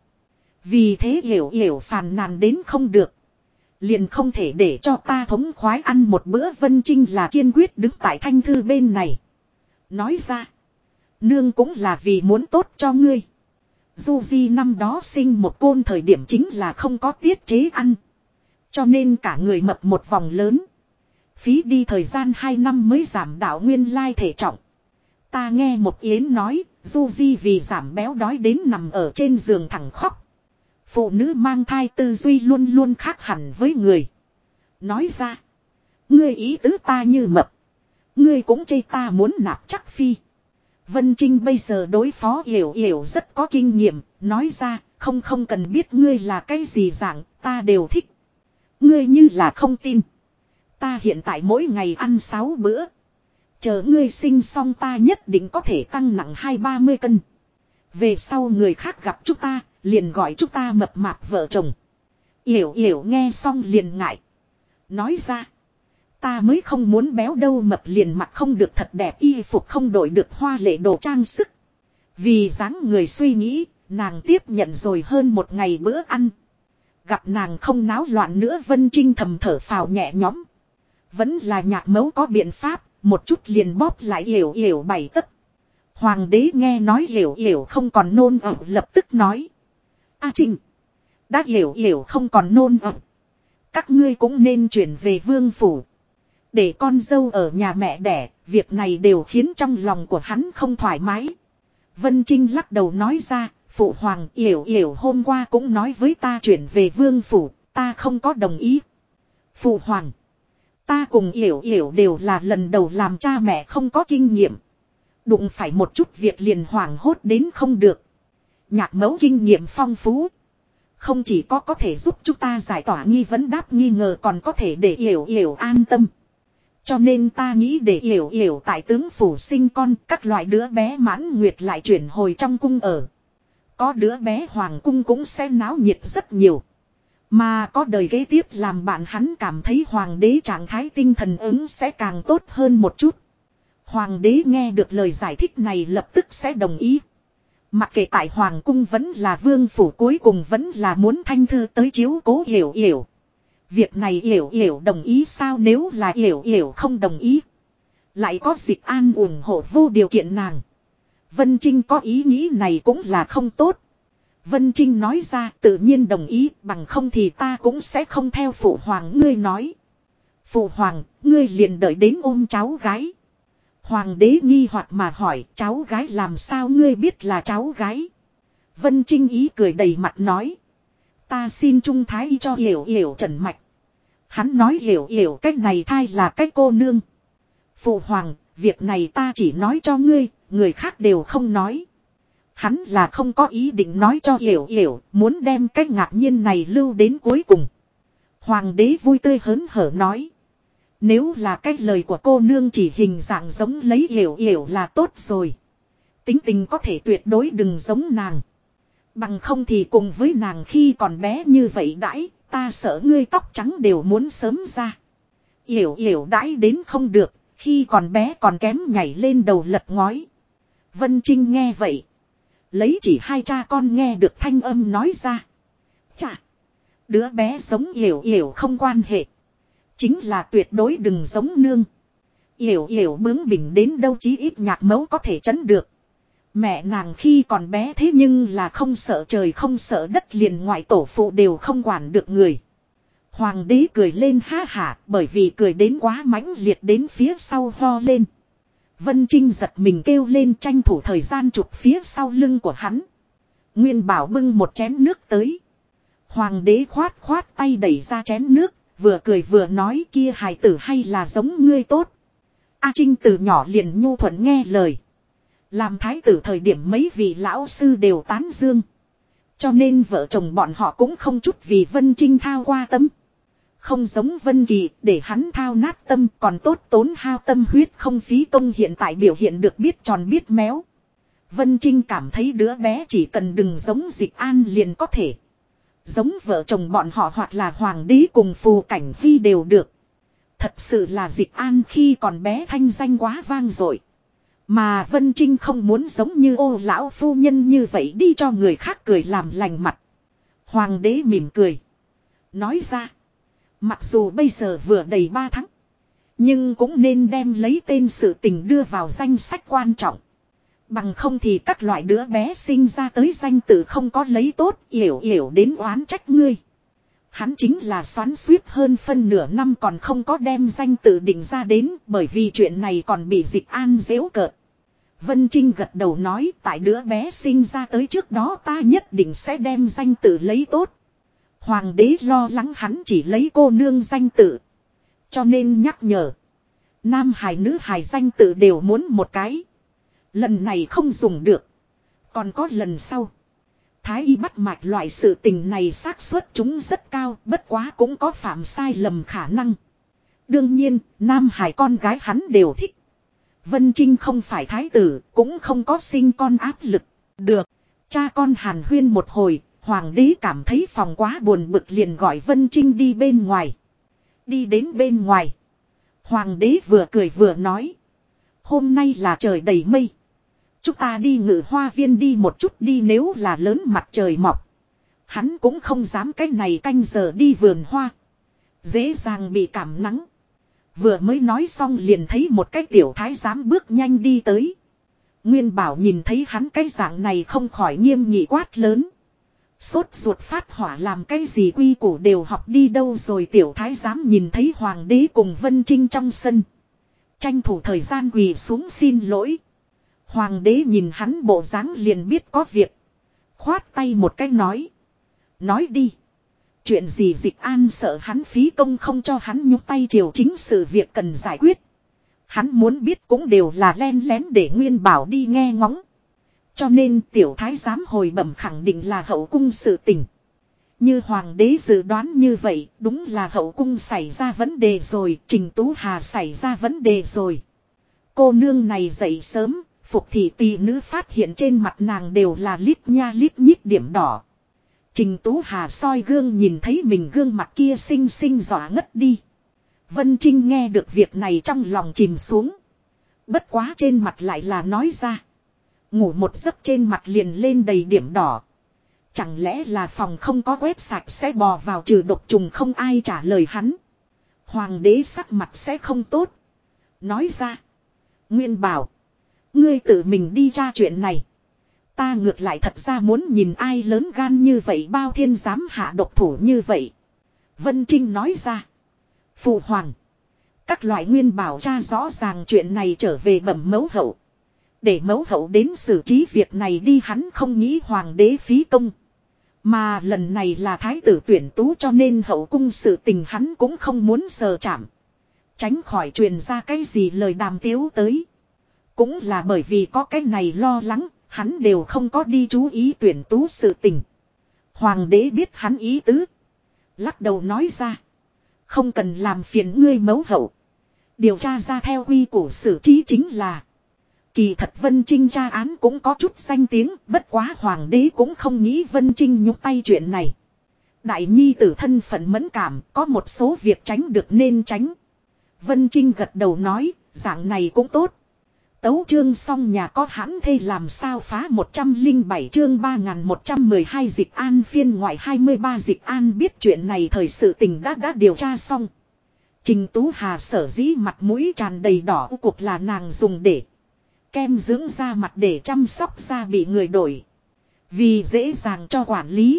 Vì thế Yểu Yểu phàn nàn đến không được. Liền không thể để cho ta thống khoái ăn một bữa. Vân Trinh là kiên quyết đứng tại Thanh Thư bên này. Nói ra. Nương cũng là vì muốn tốt cho ngươi. Du Di năm đó sinh một côn thời điểm chính là không có tiết chế ăn. Cho nên cả người mập một vòng lớn. Phí đi thời gian 2 năm mới giảm đạo nguyên lai thể trọng. Ta nghe một yến nói, Du Di vì giảm béo đói đến nằm ở trên giường thẳng khóc. Phụ nữ mang thai tư duy luôn luôn khác hẳn với người. Nói ra. Ngươi ý tứ ta như mập. Ngươi cũng chê ta muốn nạp chắc phi. Vân Trinh bây giờ đối phó Yểu Yểu rất có kinh nghiệm. Nói ra không cần biết ngươi là cái gì dạng, ta đều thích. Ngươi như là không tin. Ta hiện tại mỗi ngày ăn 6 bữa. Chờ ngươi sinh xong ta nhất định có thể tăng nặng 20-30 cân. Về sau người khác gặp chúng ta, liền gọi chúng ta mập mạp vợ chồng. Yểu Yểu nghe xong liền ngại. Nói ra. Ta mới không muốn béo đâu, mập liền mặc không được thật đẹp, y phục không đổi được hoa lệ đồ trang sức. Vì dáng người suy nghĩ, nàng tiếp nhận rồi hơn 1 ngày bữa ăn. Gặp nàng không náo loạn nữa, Vân Trinh thầm thở phào nhẹ nhõm. Vẫn là Nhạc Mẫu có biện pháp, một chút liền bóp lại Yểu Yểu 7 tấc. Hoàng đế nghe nói Yểu Yểu không còn nôn ọe lập tức nói. A Trinh, đã Yểu Yểu không còn nôn ọe, các ngươi cũng nên chuyển về vương phủ. Để con dâu ở nhà mẹ đẻ, việc này đều khiến trong lòng của hắn không thoải mái. Vân Trinh lắc đầu nói ra, phụ hoàng Yểu Yểu hôm qua cũng nói với ta chuyển về vương phủ, ta không có đồng ý. Phụ hoàng, ta cùng Yểu Yểu đều là lần đầu làm cha mẹ không có kinh nghiệm. Đụng phải một chút việc liền hoảng hốt đến không được. Nhạc Mẫu kinh nghiệm phong phú. Không chỉ có thể giúp chúng ta giải tỏa nghi vấn đáp nghi ngờ, còn có thể để Yểu Yểu an tâm. Cho nên ta nghĩ để Yểu Yểu tại tướng phủ sinh con, các loại đứa bé mãn nguyệt lại chuyển hồi trong cung ở. Có đứa bé hoàng cung cũng sẽ náo nhiệt rất nhiều. Mà có đời kế tiếp làm bạn hắn cảm thấy hoàng đế trạng thái tinh thần ứng sẽ càng tốt hơn một chút. Hoàng đế nghe được lời giải thích này lập tức sẽ đồng ý. Mặc kệ tại hoàng cung vẫn là vương phủ, cuối cùng vẫn là muốn Thanh Thư tới chiếu cố Yểu Yểu. Việc này Yểu Yểu đồng ý sao? Nếu là Yểu Yểu không đồng ý, lại có Dịch An ủng hộ vô điều kiện nàng, Vân Trinh có ý nghĩ này cũng là không tốt. Vân Trinh nói ra tự nhiên đồng ý, bằng không thì ta cũng sẽ không theo phụ hoàng ngươi nói. Phụ hoàng, ngươi liền đợi đến ôm cháu gái. Hoàng đế nghi hoặc mà hỏi, cháu gái làm sao ngươi biết là cháu gái? Vân Trinh ý cười đầy mặt nói. Ta xin trung thái y cho Yểu Yểu trần mạch. Hắn nói Yểu Yểu cách này thai là cái cô nương. Phụ hoàng, việc này ta chỉ nói cho ngươi, người khác đều không nói. Hắn là không có ý định nói cho Yểu Yểu, muốn đem cái ngạc nhiên này lưu đến cuối cùng. Hoàng đế vui tươi hớn hở nói. Nếu là cái lời của cô nương chỉ hình dạng giống lấy Yểu Yểu là tốt rồi. Tính tình có thể tuyệt đối đừng giống nàng. Bằng không thì cùng với nàng khi còn bé như vậy đãi, ta sợ ngươi tóc trắng đều muốn sớm ra. Yểu yểu đãi đến không được, khi còn bé còn kém nhảy lên đầu lật ngói. Vân Trinh nghe vậy. Lấy chỉ hai cha con nghe được thanh âm nói ra. Chà, đứa bé giống Yểu Yểu không quan hệ. Chính là tuyệt đối đừng giống nương. Yểu Yểu bướng bỉnh đến đâu chí ít nhạc mẫu có thể chấn được. Mẹ nàng khi còn bé thế nhưng là không sợ trời không sợ đất, liền ngoại tổ phụ đều không quản được người. Hoàng đế cười lên ha hả, bởi vì cười đến quá mãnh liệt đến phía sau ho lên. Vân Trinh giật mình kêu lên, tranh thủ thời gian chụp phía sau lưng của hắn. Nguyên Bảo bưng một chén nước tới. Hoàng đế khoát khoát tay đẩy ra chén nước, vừa cười vừa nói, kia hài tử hay là giống ngươi tốt. A Trinh từ nhỏ liền nhu thuận nghe lời. Làm thái tử thời điểm mấy vị lão sư đều tán dương. Cho nên vợ chồng bọn họ cũng không chút vì Vân Trinh thao qua tâm. Không giống Vân Kỳ, để hắn thao nát tâm còn tốt tốn hao tâm huyết không phí công, hiện tại biểu hiện được biết tròn biết méo. Vân Trinh cảm thấy đứa bé chỉ cần đừng giống Dịch An liền có thể. Giống vợ chồng bọn họ hoặc là hoàng đế cùng Phù Cảnh Hy đều được. Thật sự là Dịch An khi còn bé thanh danh quá vang dội. Mà Vân Trinh không muốn giống như Ô lão phu nhân như vậy đi cho người khác cười làm lành mặt. Hoàng đế mỉm cười. Nói ra. Mặc dù bây giờ vừa đầy 3 tháng. Nhưng cũng nên đem lấy tên sự tình đưa vào danh sách quan trọng. Bằng không thì các loại đứa bé sinh ra tới danh tự không có lấy tốt, Yểu Yểu đến oán trách ngươi. Hắn chính là xoắn suýt hơn phân nửa năm còn không có đem danh tự định ra đến, bởi vì chuyện này còn bị Dịch An giễu cợt. Vân Trinh gật đầu nói, tại đứa bé sinh ra tới trước đó ta nhất định sẽ đem danh tự lấy tốt. Hoàng đế lo lắng hắn chỉ lấy cô nương danh tự. Cho nên nhắc nhở. Nam hài nữ hài danh tự đều muốn một cái. Lần này không dùng được. Còn có lần sau. Thái y bắt mạch loại sự tình này xác suất chúng rất cao, bất quá cũng có phạm sai lầm khả năng. Đương nhiên, nam hài con gái hắn đều thích. Vân Trinh không phải thái tử, cũng không có sinh con áp lực. Được, cha con hàn huyên một hồi, hoàng đế cảm thấy phòng quá buồn bực liền gọi Vân Trinh đi bên ngoài. Đi đến bên ngoài. Hoàng đế vừa cười vừa nói. Hôm nay là trời đầy mây. Chúng ta đi Ngự Hoa Viên đi một chút đi, nếu là lớn mặt trời mọc. Hắn cũng không dám cái này canh giờ đi vườn hoa. Dễ dàng bị cảm nắng. Vừa mới nói xong liền thấy một cái tiểu thái giám bước nhanh đi tới. Nguyên Bảo nhìn thấy hắn cái dạng này không khỏi nghiêm nghị quát lớn. Sốt ruột phát hỏa làm cái gì quy củ đều học đi đâu rồi. Tiểu thái giám nhìn thấy hoàng đế cùng Vân Trinh trong sân. Tranh thủ thời gian quỳ xuống xin lỗi. Hoàng đế nhìn hắn bộ dáng liền biết có việc. Khoát tay một cái nói. Nói đi. Chuyện gì Dịch An sợ hắn phí công không cho hắn nhúc tay triều chính sự việc cần giải quyết. Hắn muốn biết cũng đều là len lén để Nguyên Bảo đi nghe ngóng. Cho nên tiểu thái giám hồi bẩm khẳng định là hậu cung sự tình. Như hoàng đế dự đoán như vậy, đúng là hậu cung xảy ra vấn đề rồi, Trình Tú Hà xảy ra vấn đề rồi. Cô nương này dậy sớm, Phục thị tỷ nữ phát hiện trên mặt nàng đều là lít nha lít nhít điểm đỏ. Trình Tú Hà soi gương nhìn thấy mình gương mặt kia xinh xinh dọa ngất đi. Vân Trinh nghe được việc này trong lòng chìm xuống. Bất quá trên mặt lại là nói ra. Ngủ một giấc trên mặt liền lên đầy điểm đỏ. Chẳng lẽ là phòng không có quét sạch sẽ bò vào trừ độc trùng, không ai trả lời hắn. Hoàng đế sắc mặt sẽ không tốt. Nói ra. Nguyên Bảo. Ngươi tự mình đi tra chuyện này. Ta ngược lại thật ra muốn nhìn ai lớn gan như vậy, bao thiên dám hạ độc thủ như vậy. Vân Trinh nói ra. Phụ hoàng. Các loại Nguyên Bảo tra rõ ràng chuyện này trở về bẩm mẫu hậu. Để mẫu hậu đến xử trí việc này đi, hắn không nghĩ hoàng đế phí công. Mà lần này là thái tử tuyển tú cho nên hậu cung sự tình hắn cũng không muốn sờ chạm. Tránh khỏi truyền ra cái gì lời đàm tiếu tới. Cũng là bởi vì có cái này lo lắng, hắn đều không có đi chú ý tuyển tú sự tình. Hoàng đế biết hắn ý tứ. Lắc đầu nói ra. Không cần làm phiền ngươi mẫu hậu. Điều tra ra theo quy củ xử trí chính là. Kỳ thật Vân Trinh tra án cũng có chút danh tiếng, bất quá hoàng đế cũng không nghĩ Vân Trinh nhúc tay chuyện này. Đại nhi tử thân phận mẫn cảm, có một số việc tránh được nên tránh. Vân Trinh gật đầu nói, dạng này cũng tốt. Tấu chương xong nhà có hãn thê làm sao phá 107 chương 3112 Dịch An phiên ngoại 23 Dịch An biết chuyện này thời sự tình đã điều tra xong. Trình Tú Hà sở dĩ mặt mũi tràn đầy đỏ cuộc là nàng dùng để kem dưỡng da mặt để chăm sóc da bị người đổi. Vì dễ dàng cho quản lý.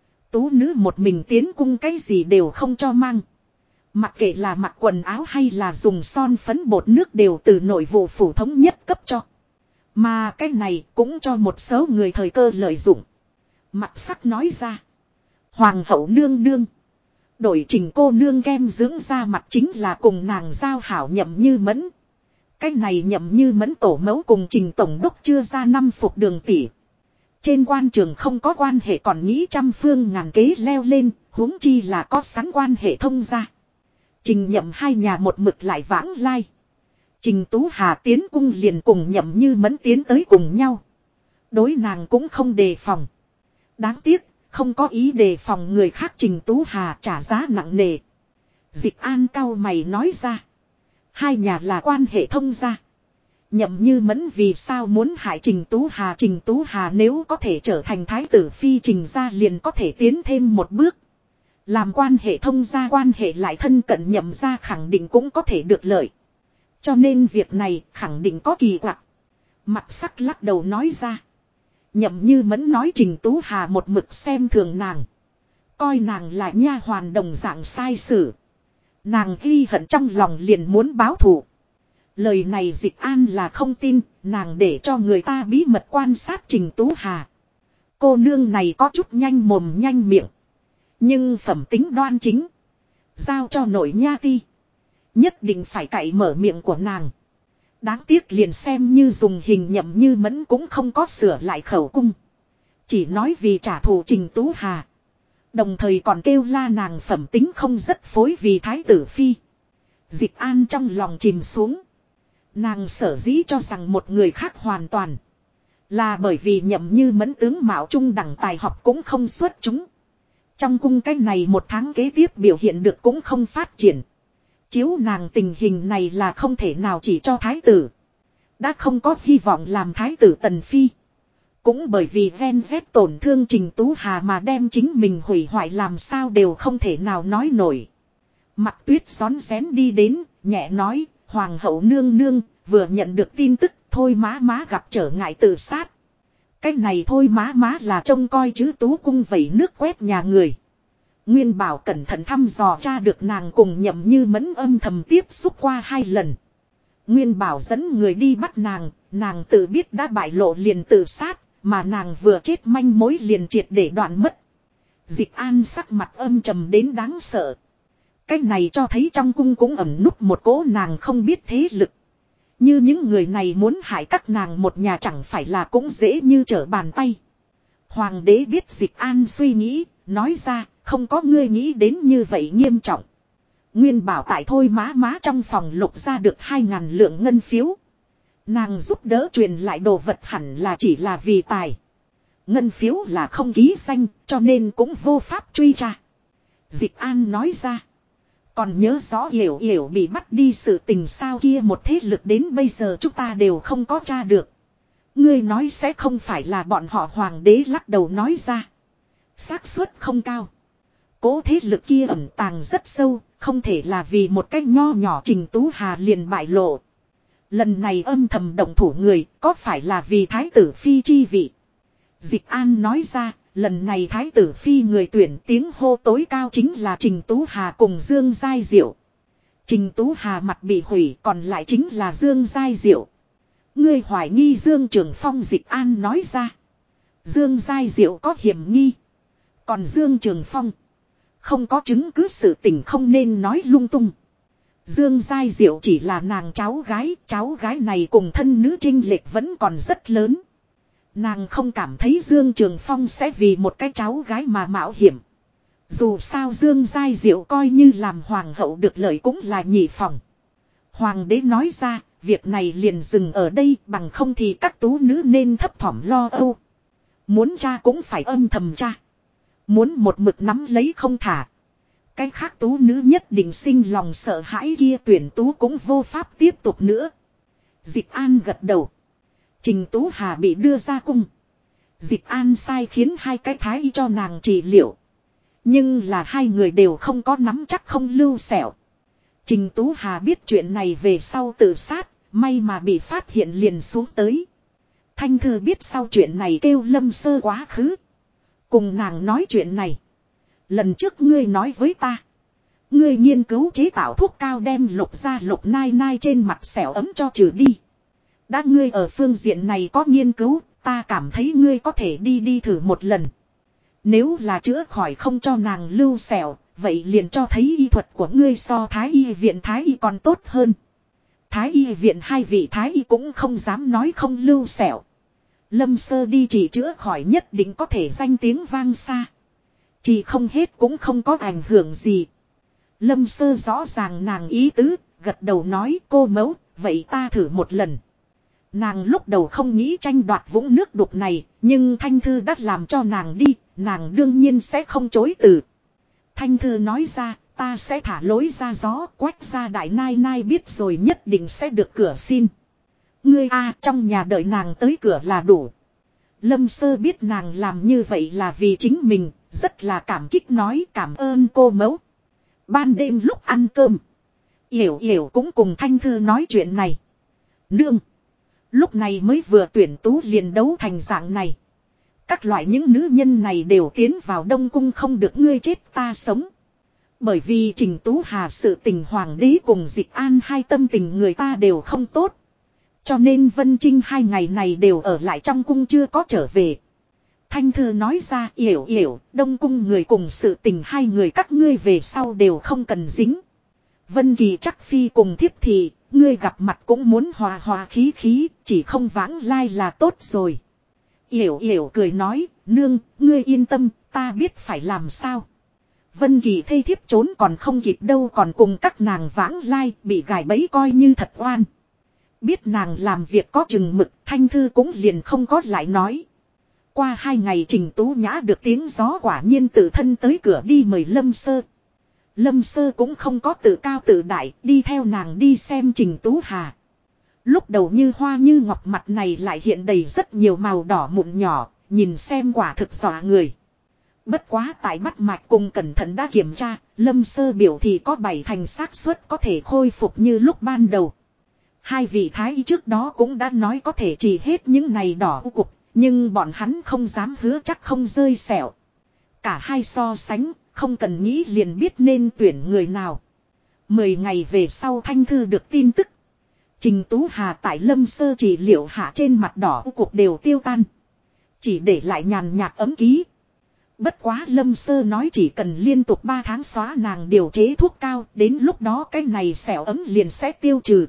Tú nữ một mình tiến cung cái gì đều không cho mang. Mặc kệ là mặc quần áo hay là dùng son phấn bột nước đều từ nội vụ phủ thống nhất cấp cho. Mà cái này cũng cho một số người thời cơ lợi dụng. Mặc sắc nói ra. Hoàng hậu nương nương. Đổi Trình cô nương kem dưỡng da mặt chính là cùng nàng giao hảo Nhậm Như Mẫn. Cái này Nhậm Như Mẫn tổ mẫu cùng Trình tổng đốc chưa ra năm phục đường tỷ. Trên quan trường không có quan hệ còn nghĩ trăm phương ngàn kế leo lên, huống chi là có sẵn quan hệ thông gia. Trình Nhậm hai nhà một mực lại vãng lai. Trình Tú Hà tiến cung liền cùng Nhậm Như Mẫn tiến tới cùng nhau. Đối nàng cũng không đề phòng. Đáng tiếc, không có ý đề phòng người khác Trình Tú Hà trả giá nặng nề. Dịch An cau mày nói ra. Hai nhà là quan hệ thông gia. Nhậm Như Mẫn vì sao muốn hại Trình Tú Hà. Trình Tú Hà nếu có thể trở thành thái tử phi Trình gia liền có thể tiến thêm một bước. Làm quan hệ thông gia quan hệ lại thân cận Nhậm gia khẳng định cũng có thể được lợi. Cho nên việc này khẳng định có kỳ quặc. Mặc sắc lắc đầu nói ra. Nhậm Như Mẫn nói Trình Tú Hà một mực xem thường nàng. Coi nàng là nha hoàn đồng dạng sai sử. Nàng ghi hận trong lòng liền muốn báo thù. Lời này Dịch An là không tin, nàng để cho người ta bí mật quan sát Trình Tú Hà. Cô nương này có chút nhanh mồm nhanh miệng. Nhưng phẩm tính đoan chính. Giao cho nội nha ti. Nhất định phải cậy mở miệng của nàng. Đáng tiếc liền xem như dùng hình Nhậm Như Mẫn cũng không có sửa lại khẩu cung. Chỉ nói vì trả thù Trình Tú Hà. Đồng thời còn kêu la nàng phẩm tính không rất phối vì thái tử phi. Dịch An trong lòng chìm xuống. Nàng sở dĩ cho rằng một người khác hoàn toàn. Là bởi vì Nhậm Như Mẫn tướng mạo trung đẳng tài học cũng không xuất chúng. Trong cung cái này một tháng kế tiếp biểu hiện được cũng không phát triển. Chiếu nàng tình hình này là không thể nào chỉ cho thái tử. Đã không có hy vọng làm thái tử tần phi. Cũng bởi vì ven vét tổn thương Trình Tú Hà mà đem chính mình hủy hoại làm sao đều không thể nào nói nổi. Mặc Tuyết rón rén đi đến, nhẹ nói, Hoàng hậu nương nương, vừa nhận được tin tức, Thôi má má gặp trở ngại tự sát. Cái này Thôi má má là trông coi chứ Tú cung vẩy nước quét nhà người. Nguyên Bảo cẩn thận thăm dò tra được nàng cùng Nhậm Như Mẫn âm thầm tiếp xúc qua 2 lần. Nguyên Bảo dẫn người đi bắt nàng tự biết đã bại lộ liền tự sát, mà nàng vừa chết manh mối liền triệt để đoạn mất. Dịch An sắc mặt âm trầm đến đáng sợ. Cái này cho thấy trong cung cũng ẩn núp một cỗ nàng không biết thế lực. Như những người này muốn hại các nàng một nhà chẳng phải là cũng dễ như trở bàn tay. Hoàng đế biết Dịch An suy nghĩ, nói ra, không có ngươi nghĩ đến như vậy nghiêm trọng. Nguyên Bảo tại Thôi má má trong phòng lục ra được 2.000 lượng ngân phiếu. Nàng giúp đỡ truyền lại đồ vật hẳn là chỉ là vì tài. Ngân phiếu là không ký danh, cho nên cũng vô pháp truy tra. Dịch An nói ra. Còn nhớ rõ Yểu Yểu bị bắt đi sự tình sao kia một thế lực đến bây giờ chúng ta đều không có tra được. Ngươi nói sẽ không phải là bọn họ. Hoàng đế lắc đầu nói ra. Xác suất không cao. Cố thế lực kia ẩn tàng rất sâu, không thể là vì một cách nho nhỏ Trình Tú Hà liền bại lộ. Lần này âm thầm động thủ người, có phải là vì thái tử phi chi vị? Dịch An nói ra, lần này thái tử phi người tuyển tiếng hô tối cao chính là Trình Tú Hà cùng Dương Giai Diệu. Trình Tú Hà mặt bị hủy, còn lại chính là Dương Giai Diệu. Ngươi hoài nghi Dương Trường Phong. Dịch An nói ra. Dương Giai Diệu có hiểm nghi. Còn Dương Trường Phong không có chứng cứ sự tình không nên nói lung tung. Dương Giai Diệu chỉ là nàng cháu gái này cùng thân nữ chênh lệch vẫn còn rất lớn. Nàng không cảm thấy Dương Trường Phong sẽ vì một cái cháu gái mà mạo hiểm. Dù sao Dương Giai Diệu coi như làm hoàng hậu được lợi cũng là nhị phòng. Hoàng đế nói ra, việc này liền dừng ở đây, bằng không thì các tú nữ nên thấp thỏm lo âu. Muốn tra cũng phải âm thầm tra. Muốn một mực nắm lấy không thả. Cái khác tú nữ nhất định sinh lòng sợ hãi, kia tuyển tú cũng vô pháp tiếp tục nữa. Dịch An gật đầu. Trình Tú Hà bị đưa ra cung. Dịch An sai khiến hai cái thái y cho nàng trị liệu. Nhưng là hai người đều không có nắm chắc, không lưu sẹo. Trình Tú Hà biết chuyện này về sau tự sát, may mà bị phát hiện liền xuống tới. Thanh Thư biết sau chuyện này kêu Lâm Sơ quá khứ. Cùng nàng nói chuyện này. Lần trước ngươi nói với ta. Ngươi nghiên cứu chế tạo thuốc cao đem Lục ra Lục Nai Nai trên mặt sẹo ấm cho trừ đi. Đã ngươi ở phương diện này có nghiên cứu, ta cảm thấy ngươi có thể đi thử một lần. Nếu là chữa khỏi không cho nàng lưu sẹo, vậy liền cho thấy y thuật của ngươi so Thái y viện Thái y còn tốt hơn. Thái y viện hai vị Thái y cũng không dám nói không lưu sẹo. Lâm Sơ đi chỉ chữa khỏi nhất định có thể danh tiếng vang xa. Chỉ không hết cũng không có ảnh hưởng gì. Lâm Sơ rõ ràng nàng ý tứ, gật đầu nói cô mẫu, vậy ta thử một lần. Nàng lúc đầu không nghĩ tranh đoạt vũng nước đục này, nhưng Thanh Thư đã làm cho nàng đi, nàng đương nhiên sẽ không chối từ. Thanh Thư nói ra, ta sẽ thả lối ra gió, Quách gia Đại Nai Nai biết rồi nhất định sẽ được cửa xin. Ngươi trong nhà đợi nàng tới cửa là đủ. Lâm Sơ biết nàng làm như vậy là vì chính mình, rất là cảm kích nói cảm ơn cô mẫu. Ban đêm lúc ăn cơm, Yểu Yểu cũng cùng Thanh Thư nói chuyện này. Nương, lúc này mới vừa tuyển tú liền đấu thành dạng này. Các loại những nữ nhân này đều tiến vào Đông Cung, không được ngươi chết ta sống. Bởi vì Trình Tú Hà sự tình hoàng đế cùng Dịch An hai tâm tình người ta đều không tốt. Cho nên Vân Trinh hai ngày này đều ở lại trong cung chưa có trở về. Thanh Thư nói ra Yểu Yểu, Đông Cung người cùng sự tình hai người các ngươi về sau đều không cần dính. Vân Kỳ chắc phi cùng thiếp thì, ngươi gặp mặt cũng muốn hòa hòa khí khí, chỉ không vãng lai là tốt rồi. Yểu Yểu cười nói, nương, ngươi yên tâm, ta biết phải làm sao. Vân Kỳ thê thiếp trốn còn không kịp đâu, còn cùng các nàng vãng lai, bị gài bẫy coi như thật oan. Biết nàng làm việc có chừng mực, Thanh Thư cũng liền không có lại nói. Qua 2 ngày Trình Tú Nhã được tiếng gió quả nhiên tự thân tới cửa đi mời Lâm Sơ. Lâm Sơ cũng không có tự cao tự đại, đi theo nàng đi xem Trình Tú Hà. Lúc đầu như hoa như ngọc mặt này lại hiện đầy rất nhiều màu đỏ mụn nhỏ, nhìn xem quả thực dọa người. Bất quá tại bắt mạch cùng cẩn thận đã kiểm tra, Lâm Sơ biểu thì có 7 thành xác suất có thể khôi phục như lúc ban đầu. Hai vị thái y trước đó cũng đã nói có thể trị hết những này đỏ cục, nhưng bọn hắn không dám hứa chắc không rơi sẹo. Cả hai so sánh, không cần nghĩ liền biết nên tuyển người nào. 10 ngày về sau Thanh Thư được tin tức. Trình Tú Hà tại Lâm Sơ trị liệu hạ trên mặt đỏ cục đều tiêu tan. Chỉ để lại nhàn nhạt ấm ký. Bất quá Lâm Sơ nói chỉ cần liên tục 3 tháng xóa nàng điều chế thuốc cao, đến lúc đó cái này sẹo ấm liền sẽ tiêu trừ.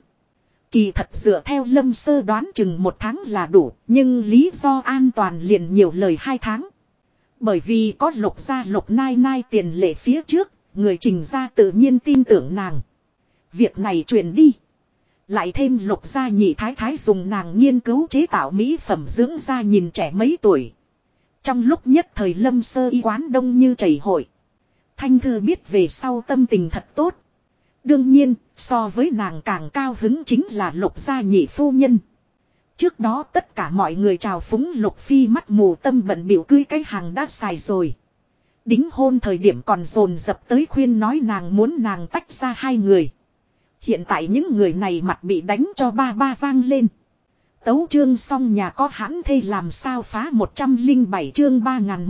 Kỳ thật dựa theo Lâm Sơ đoán chừng 1 tháng là đủ, nhưng lý do an toàn liền nhiều lời 2 tháng. Bởi vì có Lục gia Lục Nai Nai tiền lệ phía trước, người Trình gia tự nhiên tin tưởng nàng. Việc này truyền đi. Lại thêm Lục gia nhị thái thái dùng nàng nghiên cứu chế tạo mỹ phẩm dưỡng da nhìn trẻ mấy tuổi. Trong lúc nhất thời Lâm Sơ y quán đông như chảy hội. Thanh Thư biết về sau tâm tình thật tốt. Đương nhiên, so với nàng càng cao hứng chính là Lục gia nhị phu nhân. Trước đó tất cả mọi người chào phúng Lục Phi mắt mù tâm bận biểu cưới cái hàng đã xài rồi. Đính hôn thời điểm còn dồn dập tới khuyên nói nàng muốn nàng tách ra hai người. Hiện tại những người này mặt bị đánh cho ba ba vang lên. Tấu chương xong nhà có hãn thê làm sao phá 107 chương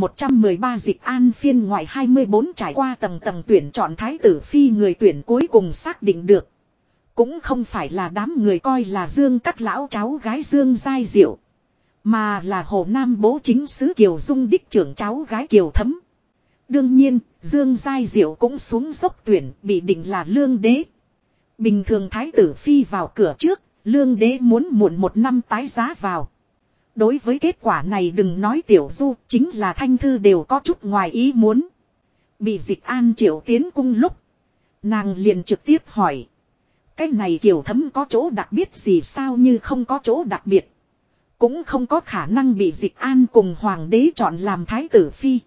3113 Dịch An phiên ngoại 24 trải qua tầng tầng tuyển chọn thái tử phi, người tuyển cuối cùng xác định được. Cũng không phải là đám người coi là Dương các lão cháu gái Dương Giai Diệu, mà là Hồ Nam bố chính sứ Kiều Dung đích trưởng cháu gái Kiều Thấm. Đương nhiên, Dương Giai Diệu cũng xuống dốc tuyển, bị định là lương đế. Bình thường thái tử phi vào cửa trước, lương đế muốn muộn 1 năm tái giá vào. Đối với kết quả này đừng nói Tiểu Du, chính là Thanh Thư đều có chút ngoài ý muốn. Bị Dịch An triệu tiến cung lúc, nàng liền trực tiếp hỏi. Cái này kiểu thấm có chỗ đặc biệt gì sao, như không có chỗ đặc biệt. Cũng không có khả năng bị Dịch An cùng hoàng đế chọn làm thái tử phi.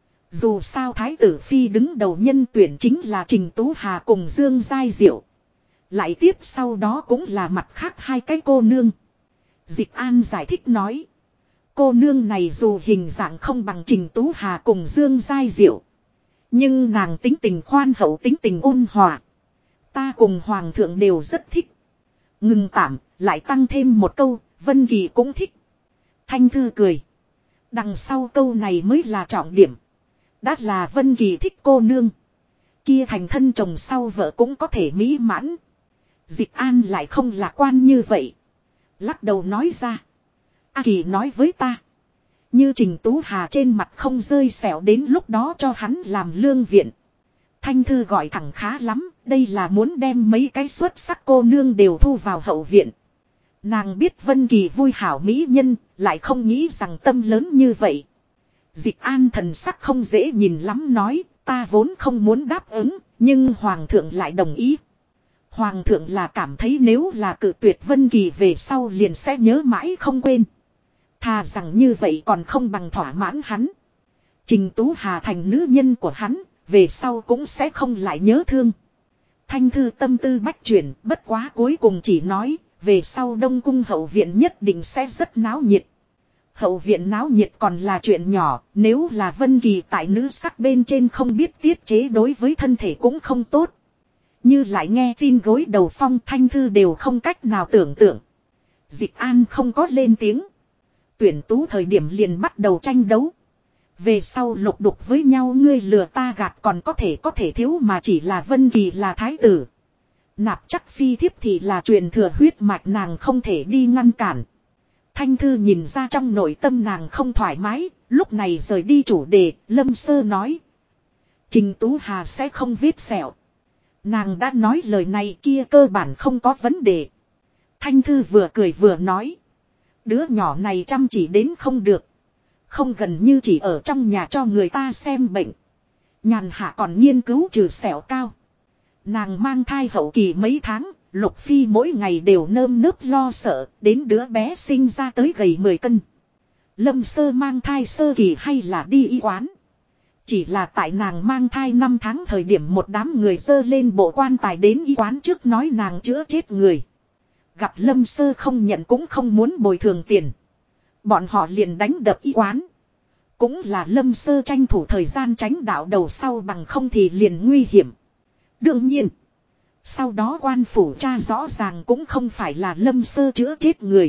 Dù sao thái tử phi đứng đầu nhân tuyển chính là Trình Tú Hà cùng Dương Giai Diệu. Lại tiếp sau đó cũng là mặt khác hai cái cô nương. Dịch An giải thích nói. Cô nương này dù hình dạng không bằng Trình Tú Hà cùng Dương Giai Diệu. Nhưng nàng tính tình khoan hậu, tính tình ôn hòa. Ta cùng hoàng thượng đều rất thích. Ngừng tạm, lại tăng thêm một câu, Vân Kỳ cũng thích. Thanh Thư cười. Đằng sau câu này mới là trọng điểm. Đã là Vân Kỳ thích cô nương. Kia thành thân chồng sau vợ cũng có thể mỹ mãn. Dịch An lại không lạc quan như vậy. Lắc đầu nói ra. A Kỳ nói với ta. Như Trình Tú Hà trên mặt không rơi sẹo, đến lúc đó cho hắn làm lương viện. Thanh Thư gọi thẳng khá lắm. Đây là muốn đem mấy cái xuất sắc cô nương đều thu vào hậu viện. Nàng biết Vân Kỳ vui hảo mỹ nhân, lại không nghĩ rằng tâm lớn như vậy. Dịch An thần sắc không dễ nhìn lắm nói, ta vốn không muốn đáp ứng, nhưng Hoàng thượng lại đồng ý. Hoàng thượng là cảm thấy nếu là cự tuyệt Vân Kỳ về sau liền sẽ nhớ mãi không quên. Thà rằng như vậy còn không bằng thỏa mãn hắn. Trình Tú Hà thành nữ nhân của hắn, về sau cũng sẽ không lại nhớ thương. Thanh Thư tâm tư bách chuyển, bất quá cuối cùng chỉ nói, về sau Đông Cung hậu viện nhất định sẽ rất náo nhiệt. Hậu viện náo nhiệt còn là chuyện nhỏ, nếu là Vân Kỳ tại nữ sắc bên trên không biết tiết chế đối với thân thể cũng không tốt. Như lại nghe tin gối đầu phong, Thanh Thư đều không cách nào tưởng tượng. Dịch An không có lên tiếng. Tuyển tú thời điểm liền bắt đầu tranh đấu. Về sau lục đục với nhau, ngươi lừa ta gạt còn có thể thiếu, mà chỉ là Vân Kỳ là thái tử. Nạp chắc phi thiếp thì là truyền thừa huyết mạch, nàng không thể đi ngăn cản. Thanh Thư nhìn ra trong nội tâm nàng không thoải mái, lúc này rời đi chủ đề, Lâm Sơ nói. Trình Tú Hà sẽ không vết sẹo. Nàng đã nói lời này kia cơ bản không có vấn đề. Thanh Thư vừa cười vừa nói. Đứa nhỏ này chăm chỉ đến không được. Không gần như chỉ ở trong nhà cho người ta xem bệnh. Nhàn hạ còn nghiên cứu trừ sẹo cao. Nàng mang thai hậu kỳ mấy tháng, Lục Phi mỗi ngày đều nơm nớp lo sợ, đến đứa bé sinh ra tới gầy 10 cân. Lâm Sơ mang thai sơ kỳ hay là đi y quán. Chỉ là tại nàng mang thai 5 tháng thời điểm một đám người dơ lên bộ quan tài đến y quán trước nói nàng chữa chết người. Gặp Lâm Sơ không nhận cũng không muốn bồi thường tiền. Bọn họ liền đánh đập y quán. Cũng là Lâm Sơ tranh thủ thời gian tránh đạo đầu sau, bằng không thì liền nguy hiểm. Đương nhiên, sau đó quan phủ tra rõ ràng cũng không phải là Lâm Sơ chữa chết người,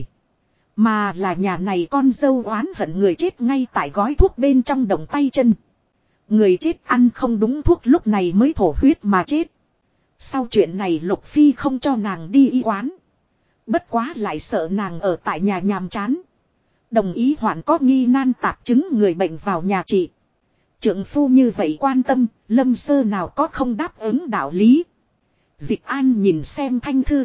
mà là nhà này con dâu oán hận người chết ngay tại gói thuốc bên trong động tay chân. Người chết ăn không đúng thuốc lúc này mới thổ huyết mà chết. Sau chuyện này Lục Phi không cho nàng đi y quán. Bất quá lại sợ nàng ở tại nhà nhàm chán. Đồng ý hoạn có nghi nan tạp chứng người bệnh vào nhà trị. Trượng phu như vậy quan tâm, Lâm Sơ nào có không đáp ứng đạo lý. Dịch An nhìn xem Thanh Thư.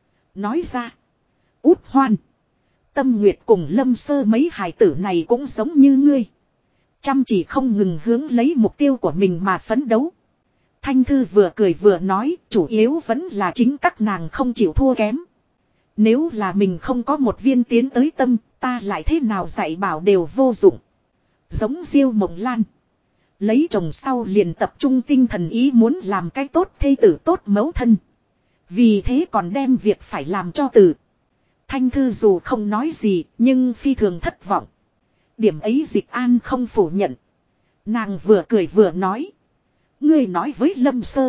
Nói ra. Út Hoan. Tâm Nguyệt cùng Lâm Sơ mấy hài tử này cũng giống như ngươi. Chăm chỉ không ngừng hướng lấy mục tiêu của mình mà phấn đấu. Thanh Thư vừa cười vừa nói, chủ yếu vẫn là chính các nàng không chịu thua kém. Nếu là mình không có một viên tiến tới tâm, ta lại thế nào dạy bảo đều vô dụng. Giống Diêu Mộng Lan. Lấy chồng sau liền tập trung tinh thần ý muốn làm cái tốt thê tử tốt mẫu thân. Vì thế còn đem việc phải làm cho từ. Thanh Thư dù không nói gì, nhưng phi thường thất vọng. Điểm ấy Dịch An không phủ nhận. Nàng vừa cười vừa nói. Ngươi nói với Lâm Sơ.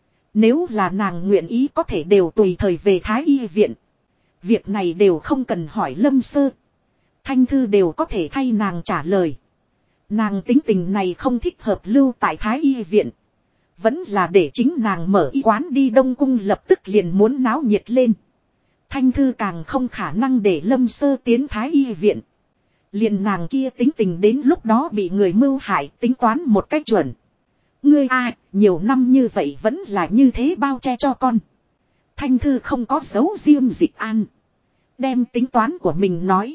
Nếu là nàng nguyện ý có thể đều tùy thời về Thái Y viện. Việc này đều không cần hỏi Lâm Sơ. Thanh Thư đều có thể thay nàng trả lời. Nàng tính tình này không thích hợp lưu tại Thái Y viện. Vẫn là để chính nàng mở y quán đi Đông Cung, lập tức liền muốn náo nhiệt lên. Thanh Thư càng không khả năng để Lâm Sơ tiến Thái Y viện. Liền nàng kia tính tình đến lúc đó bị người mưu hại, tính toán một cách chuẩn. Ngươi ai, nhiều năm như vậy vẫn là như thế bao che cho con. Thanh Thư không có giấu riêng Dịch An. Đem tính toán của mình nói.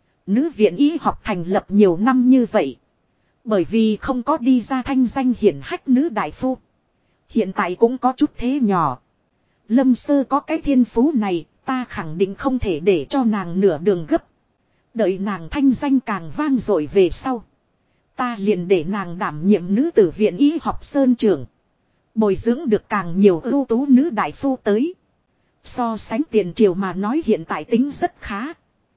Nữ viện y học thành lập nhiều năm như vậy. Bởi vì không có đi ra thanh danh hiển hách nữ đại phu. Hiện tại cũng có chút thế nhỏ. Lâm Sơ có cái thiên phú này, ta khẳng định không thể để cho nàng nửa đường gấp. Đợi nàng thanh danh càng vang dội về sau. Ta liền để nàng đảm nhiệm nữ tử viện y học sơn trưởng. Bồi dưỡng được càng nhiều ưu tú nữ đại phu tới. So sánh tiền triều mà nói hiện tại tính rất khá.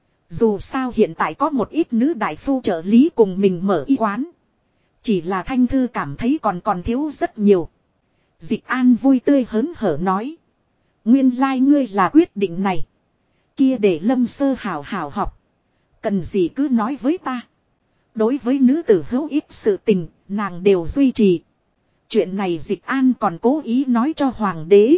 Dù sao hiện tại có một ít nữ đại phu trợ lý cùng mình mở y quán. Chỉ là Thanh Thư cảm thấy còn thiếu rất nhiều. Dịch An vui tươi hớn hở nói. Nguyên lai ngươi là quyết định này. Kia để Lâm Sơ hảo hảo học. Cần gì cứ nói với ta. Đối với nữ tử hữu ích sự tình, nàng đều duy trì. Chuyện này Dịch An còn cố ý nói cho Hoàng đế.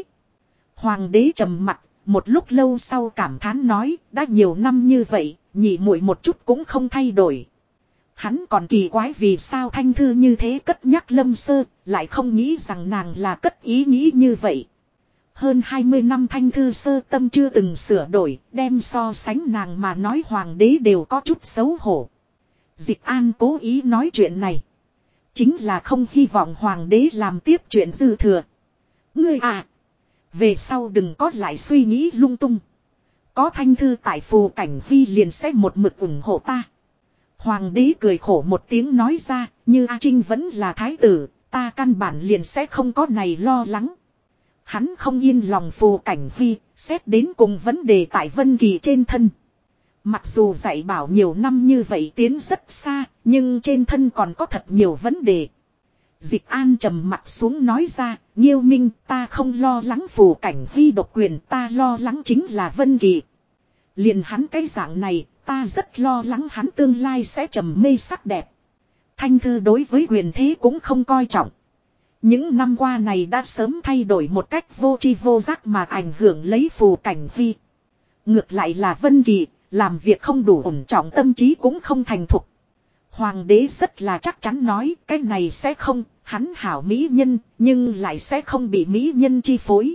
Hoàng đế trầm mặt, một lúc lâu sau cảm thán nói, đã nhiều năm như vậy, nhị muội một chút cũng không thay đổi. Hắn còn kỳ quái vì sao Thanh Thư như thế cất nhắc Lâm Sơ, lại không nghĩ rằng nàng là cất ý nghĩ như vậy. Hơn 20 năm Thanh Thư sơ tâm chưa từng sửa đổi, đem so sánh nàng mà nói Hoàng đế đều có chút xấu hổ. Dịch An cố ý nói chuyện này. Chính là không hy vọng Hoàng đế làm tiếp chuyện dư thừa. Ngươi à! Về sau đừng có lại suy nghĩ lung tung. Có Thanh Thư tại phù cảnh vi liền sẽ một mực ủng hộ ta. Hoàng đế cười khổ một tiếng nói ra, như A Trinh vẫn là thái tử, ta căn bản liền sẽ không có này lo lắng. Hắn không yên lòng phù cảnh vi, xét đến cùng vấn đề tại Vân Kỳ trên thân. Mặc dù dạy bảo nhiều năm như vậy tiến rất xa, nhưng trên thân còn có thật nhiều vấn đề. Dịch An trầm mặt xuống nói ra, Nghiêu Minh ta không lo lắng phù cảnh vi độc quyền, ta lo lắng chính là Vân Kỳ. Liền hắn cái dạng này, ta rất lo lắng hắn tương lai sẽ trầm mê sắc đẹp. Thanh Thư đối với quyền thế cũng không coi trọng. Những năm qua này đã sớm thay đổi một cách vô tri vô giác mà ảnh hưởng lấy phù cảnh vi. Ngược lại là Vân Kỳ, làm việc không đủ ổn trọng tâm trí cũng không thành thục. Hoàng đế rất là chắc chắn nói cái này sẽ không, hắn hảo mỹ nhân, nhưng lại sẽ không bị mỹ nhân chi phối.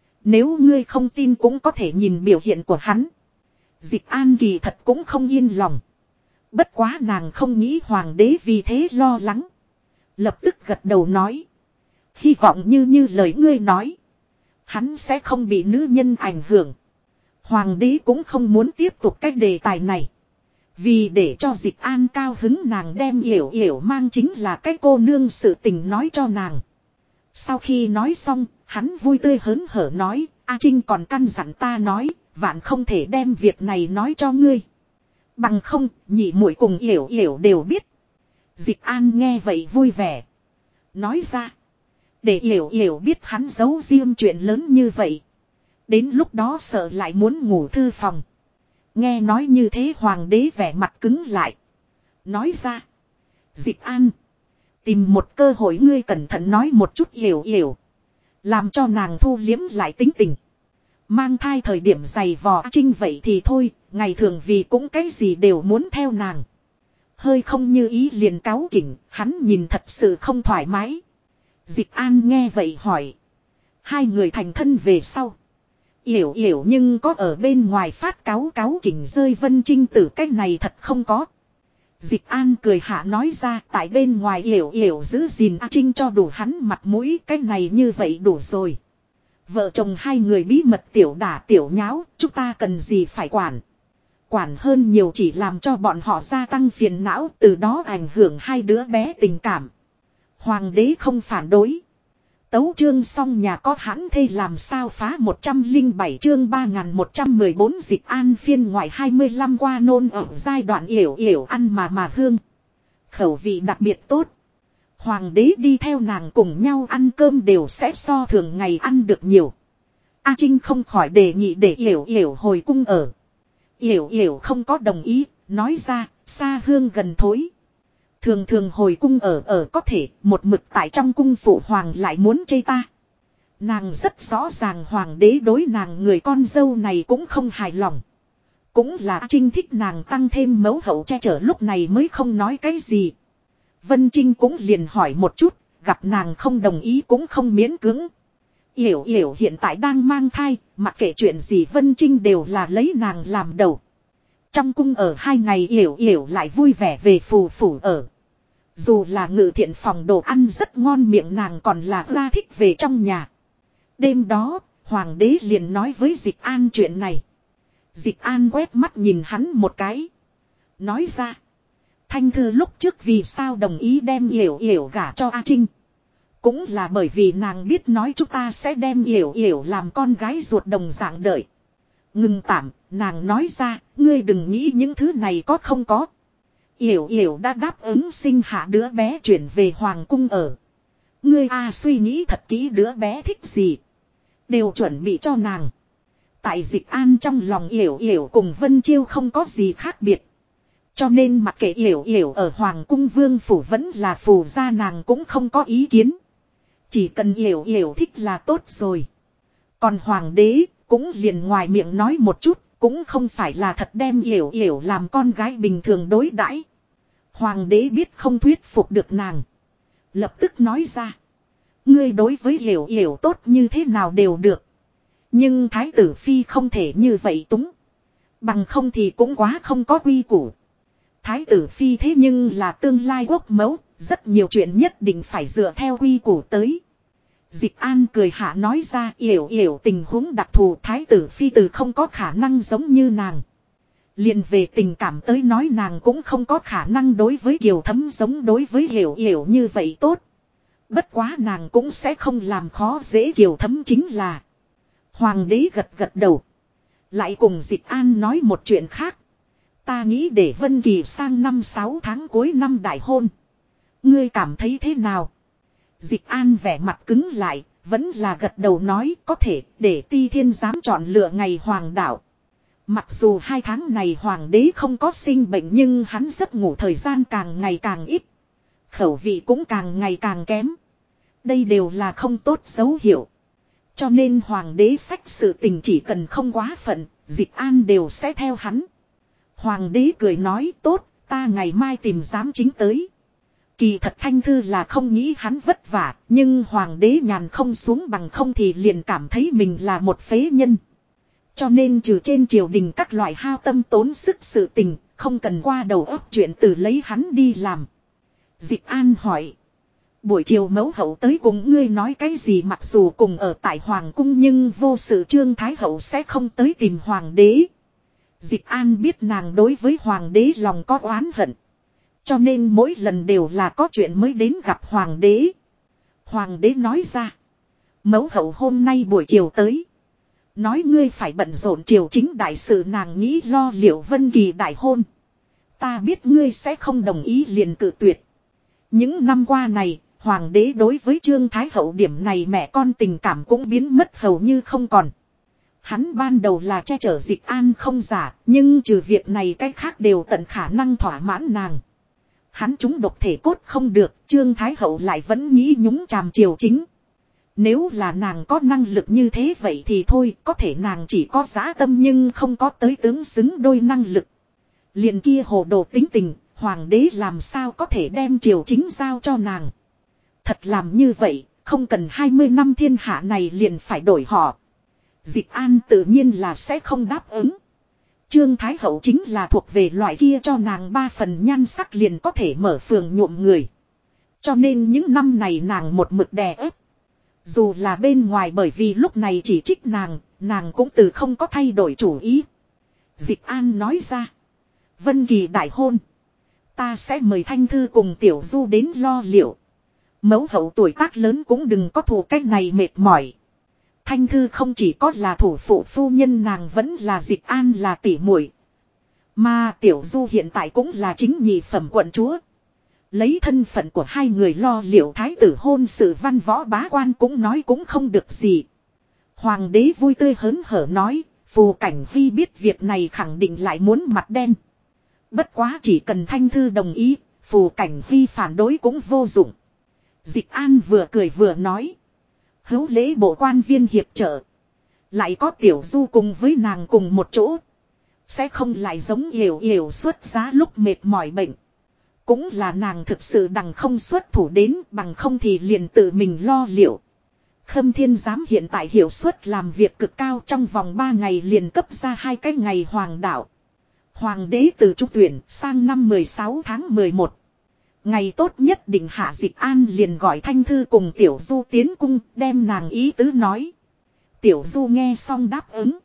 Nếu ngươi không tin cũng có thể nhìn biểu hiện của hắn. Dịch An kỳ thật cũng không yên lòng. Bất quá nàng không nghĩ hoàng đế vì thế lo lắng. Lập tức gật đầu nói. Hy vọng như lời ngươi nói. Hắn sẽ không bị nữ nhân ảnh hưởng. Hoàng đế cũng không muốn tiếp tục cái đề tài này. Vì để cho Dịch An cao hứng nàng đem Yểu Yểu mang chính là cái cô nương sự tình nói cho nàng. Sau khi nói xong, hắn vui tươi hớn hở nói, A Trinh còn căn dặn ta nói, vạn không thể đem việc này nói cho ngươi. Bằng không, nhị muội cùng Yểu Yểu đều biết. Dịch An nghe vậy vui vẻ. Nói ra, để Yểu Yểu biết hắn giấu riêng chuyện lớn như vậy. Đến lúc đó sợ lại muốn ngủ thư phòng. Nghe nói như thế hoàng đế vẻ mặt cứng lại. Nói ra, Dịch An, tìm một cơ hội ngươi cẩn thận nói một chút Yểu Yểu. Làm cho nàng thu liếm lại tính tình. Mang thai thời điểm giày vò Trinh vậy thì thôi, ngày thường vì cũng cái gì đều muốn theo nàng. Hơi không như ý liền cáu kỉnh, hắn nhìn thật sự không thoải mái. Dịch An nghe vậy hỏi. Hai người thành thân về sau. Yểu Yểu nhưng có ở bên ngoài phát cáu kỉnh rơi Vân Trinh tử cách này thật không có. Dịch An cười hạ nói ra tại bên ngoài Yểu Yểu giữ gìn A Trinh cho đủ hắn mặt mũi cách này như vậy đủ rồi. Vợ chồng hai người bí mật tiểu đả tiểu nháo, chúng ta cần gì phải quản. Quản hơn nhiều chỉ làm cho bọn họ gia tăng phiền não, từ đó ảnh hưởng hai đứa bé tình cảm. Hoàng đế không phản đối. Tấu chương xong nhà có hãn thê làm sao phá 107 chương 3114 Dịch An phiên ngoại 25 qua nôn ở giai đoạn Yểu Yểu ăn mà hương. Khẩu vị đặc biệt tốt. Hoàng đế đi theo nàng cùng nhau ăn cơm đều sẽ so thường ngày ăn được nhiều. A Trinh không khỏi đề nghị để Yểu Yểu hồi cung ở. Yểu Yểu không có đồng ý, nói ra, xa hương gần thối. Thường hồi cung ở có thể, một mực tại trong cung phụ hoàng lại muốn chê ta. Nàng rất rõ ràng hoàng đế đối nàng người con dâu này cũng không hài lòng. Cũng là Trinh thích nàng tăng thêm mẫu hậu che chở lúc này mới không nói cái gì. Vân Trinh cũng liền hỏi một chút, gặp nàng không đồng ý cũng không miễn cưỡng. Yểu Yểu hiện tại đang mang thai, mặc kệ chuyện gì Vân Trinh đều là lấy nàng làm đầu. Trong cung ở 2 ngày Yểu Yểu lại vui vẻ về phù phủ ở. Dù là Ngự Thiện phòng đồ ăn rất ngon miệng nàng còn là ra thích về trong nhà. Đêm đó, Hoàng đế liền nói với Dịch An chuyện này. Dịch An quét mắt nhìn hắn một cái. Nói ra. Thanh Thư lúc trước vì sao đồng ý đem Yểu Yểu gả cho A Trinh. Cũng là bởi vì nàng biết nói chúng ta sẽ đem Yểu Yểu làm con gái ruột đồng dạng đợi. Ngừng tạm, nàng nói ra, ngươi đừng nghĩ những thứ này có không có. Yểu Yểu đã đáp ứng sinh hạ đứa bé chuyển về hoàng cung ở. Ngươi suy nghĩ thật kỹ đứa bé thích gì. Đều chuẩn bị cho nàng. Tại Dịch An trong lòng Yểu Yểu cùng Vân Chiêu không có gì khác biệt. Cho nên mặc kệ Yểu Yểu ở hoàng cung vương phủ vẫn là phù gia nàng cũng không có ý kiến. Chỉ cần Yểu Yểu thích là tốt rồi. Còn hoàng đế cũng liền ngoài miệng nói một chút, cũng không phải là thật đem Yểu Yểu làm con gái bình thường đối đãi. Hoàng đế biết không thuyết phục được nàng. Lập tức nói ra. Ngươi đối với Yểu Yểu tốt như thế nào đều được. Nhưng thái tử phi không thể như vậy túng. Bằng không thì cũng quá không có quy củ. Thái tử phi thế nhưng là tương lai quốc mẫu, rất nhiều chuyện nhất định phải dựa theo quy củ tới. Dịch An cười hạ nói ra Yểu Yểu tình huống đặc thù thái tử phi từ không có khả năng giống như nàng. Liền về tình cảm tới nói nàng cũng không có khả năng đối với Kiều Thấm giống đối với Yểu Yểu như vậy tốt. Bất quá nàng cũng sẽ không làm khó dễ Kiều Thấm chính là. Hoàng đế gật gật đầu. Lại cùng Dịch An nói một chuyện khác. Ta nghĩ để Vân Kỳ sang năm 6 tháng cuối năm đại hôn. Ngươi cảm thấy thế nào? Dịch An vẻ mặt cứng lại, vẫn là gật đầu nói có thể để Ti Thiên giám chọn lựa ngày hoàng đạo. Mặc dù 2 tháng này hoàng đế không có sinh bệnh nhưng hắn giấc ngủ thời gian càng ngày càng ít. Khẩu vị cũng càng ngày càng kém. Đây đều là không tốt dấu hiệu. Cho nên hoàng đế sách sự tình chỉ cần không quá phận, Dịch An đều sẽ theo hắn. Hoàng đế cười nói tốt, ta ngày mai tìm giám chính tới. Kỳ thật Thanh Thư là không nghĩ hắn vất vả, nhưng hoàng đế nhàn không xuống bằng không thì liền cảm thấy mình là một phế nhân. Cho nên trừ trên triều đình các loại hao tâm tốn sức sự tình, không cần qua đầu óc chuyện từ lấy hắn đi làm. Dịch An hỏi. Buổi chiều mẫu hậu tới cùng ngươi nói cái gì mặc dù cùng ở tại hoàng cung nhưng vô sự Trương Thái hậu sẽ không tới tìm hoàng đế. Dịch An biết nàng đối với hoàng đế lòng có oán hận. Cho nên mỗi lần đều là có chuyện mới đến gặp hoàng đế. Hoàng đế nói ra. Mẫu hậu hôm nay buổi chiều tới. Nói ngươi phải bận rộn triều chính đại sự nàng nghĩ lo liệu Vân Kỳ đại hôn. Ta biết ngươi sẽ không đồng ý liền cự tuyệt. Những năm qua này, hoàng đế đối với Trương Thái hậu điểm này mẹ con tình cảm cũng biến mất hầu như không còn. Hắn ban đầu là che chở Dịch An không giả, nhưng trừ việc này cái khác đều tận khả năng thỏa mãn nàng. Hắn chúng độc thể cốt không được, Trương Thái hậu lại vẫn nghĩ nhúng chàm triều chính. Nếu là nàng có năng lực như thế vậy thì thôi, có thể nàng chỉ có dã tâm nhưng không có tới tướng xứng đôi năng lực. Liền kia hồ đồ tính tình, hoàng đế làm sao có thể đem triều chính giao cho nàng. Thật làm như vậy, không cần 20 năm thiên hạ này liền phải đổi họ. Dịch An tự nhiên là sẽ không đáp ứng. Trương Thái hậu chính là thuộc về loại kia cho nàng 3 phần nhan sắc liền có thể mở phường nhuộm người. Cho nên những năm này nàng một mực đè ép. Dù là bên ngoài bởi vì lúc này chỉ trích nàng cũng từ không có thay đổi chủ ý. Dịch An nói ra. Vân Kỳ đại hôn. Ta sẽ mời Thanh Thư cùng Tiểu Du đến lo liệu. Mẫu hậu tuổi tác lớn cũng đừng có thù cách này mệt mỏi. Thanh Thư không chỉ có là thủ phụ phu nhân nàng vẫn là Dịch An là tỷ muội. Mà Tiểu Du hiện tại cũng là chính nhị phẩm quận chúa. Lấy thân phận của hai người lo liệu thái tử hôn sự văn võ bá quan cũng nói cũng không được gì. Hoàng đế vui tươi hớn hở nói, Phù Cảnh Hy biết việc này khẳng định lại muốn mặt đen. Bất quá chỉ cần Thanh Thư đồng ý, Phù Cảnh Hy phản đối cũng vô dụng. Dịch An vừa cười vừa nói. Hữu lễ bộ quan viên hiệp trợ. Lại có Tiểu Du cùng với nàng cùng một chỗ. Sẽ không lại giống Yểu Yểu xuất giá lúc mệt mỏi bệnh. Cũng là nàng thực sự đằng không xuất thủ đến bằng không thì liền tự mình lo liệu. Khâm Thiên Giám hiện tại hiệu suất làm việc cực cao trong vòng 3 ngày liền cấp ra 2 cái ngày hoàng đạo. Hoàng đế từ trung tuyển sang năm 16 tháng 11. Ngày tốt nhất định hạ Dịch An liền gọi Thanh Thư cùng Tiểu Du tiến cung đem nàng ý tứ nói. Tiểu Du nghe xong đáp ứng.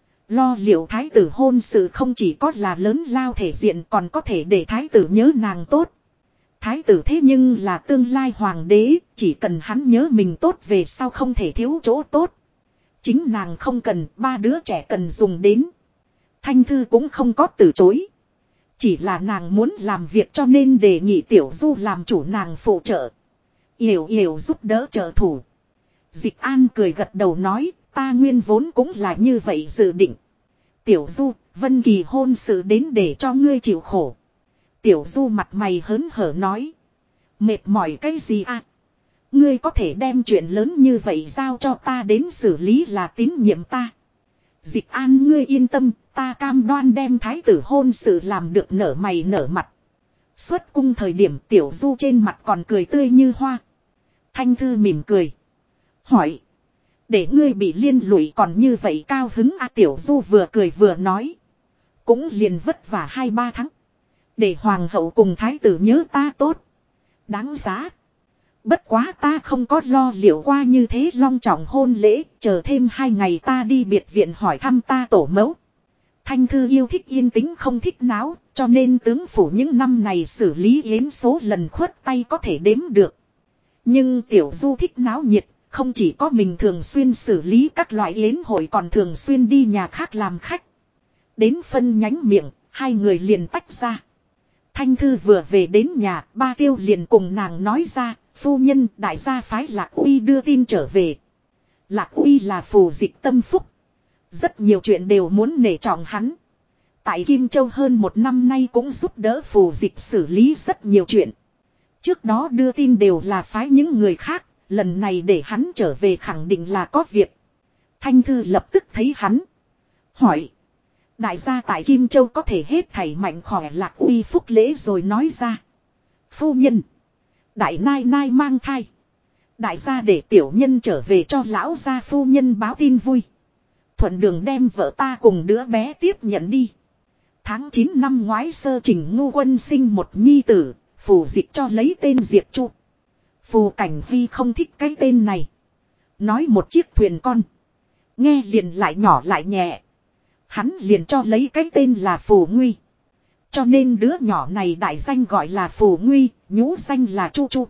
Lo liệu thái tử hôn sự không chỉ có là lớn lao thể diện còn có thể để thái tử nhớ nàng tốt. Thái tử thế nhưng là tương lai hoàng đế, chỉ cần hắn nhớ mình tốt về sau không thể thiếu chỗ tốt. Chính nàng không cần, ba đứa trẻ cần dùng đến. Thanh Thư cũng không có từ chối. Chỉ là nàng muốn làm việc cho nên đề nghị Tiểu Du làm chủ nàng phụ trợ. Yểu yểu giúp đỡ trợ thủ. Dịch An cười gật đầu nói, ta nguyên vốn cũng là như vậy dự định. Tiểu Du, Vân Kỳ hôn sự đến để cho ngươi chịu khổ. Tiểu Du mặt mày hớn hở nói. Mệt mỏi cái gì à? Ngươi có thể đem chuyện lớn như vậy giao cho ta đến xử lý là tín nhiệm ta. Dịch An ngươi yên tâm, ta cam đoan đem thái tử hôn sự làm được nở mày nở mặt. Xuất cung thời điểm Tiểu Du trên mặt còn cười tươi như hoa. Thanh Thư mỉm cười. Hỏi. Để ngươi bị liên lụy còn như vậy cao hứng à? Tiểu Du vừa cười vừa nói. Cũng liền vất vả 2-3 tháng. Để hoàng hậu cùng thái tử nhớ ta tốt. Đáng giá. Bất quá ta không có lo liệu qua như thế long trọng hôn lễ. Chờ thêm 2 ngày ta đi biệt viện hỏi thăm ta tổ mẫu. Thanh Thư yêu thích yên tĩnh không thích náo. Cho nên tướng phủ những năm này xử lý yến số lần khuất tay có thể đếm được. Nhưng Tiểu Du thích náo nhiệt. Không chỉ có mình thường xuyên xử lý các loại yến hội còn thường xuyên đi nhà khác làm khách. Đến phân nhánh miệng, 2 người liền tách ra. Thanh Thư vừa về đến nhà, Ba Tiêu liền cùng nàng nói ra, phu nhân đại gia phái Lạc Uy đưa tin trở về. Lạc Uy là phù dịch tâm phúc. Rất nhiều chuyện đều muốn nể trọng hắn. Tại Kim Châu hơn 1 năm nay cũng giúp đỡ phù dịch xử lý rất nhiều chuyện. Trước đó đưa tin đều là phái những người khác, lần này để hắn trở về khẳng định là có việc. Thanh Thư lập tức thấy hắn. Hỏi. Đại gia tại Kim Châu có thể hết thảy mạnh khỏe Lạc Uy phúc lễ rồi nói ra. Phu nhân. Đại nai nai mang thai. Đại gia để tiểu nhân trở về cho lão gia phu nhân báo tin vui. Thuận đường đem vợ ta cùng đứa bé tiếp nhận đi. Tháng 9 năm ngoái sơ Trình Ngu Quân sinh một nhi tử. Phù dịch cho lấy tên Diệp Chu. Phù Cảnh Vi không thích cái tên này. Nói một chiếc thuyền con. Nghe liền lại nhỏ lại nhẹ. Hắn liền cho lấy cái tên là Phù Nguy. Cho nên đứa nhỏ này đại danh gọi là Phù Nguy, nhũ danh là Chu Chu.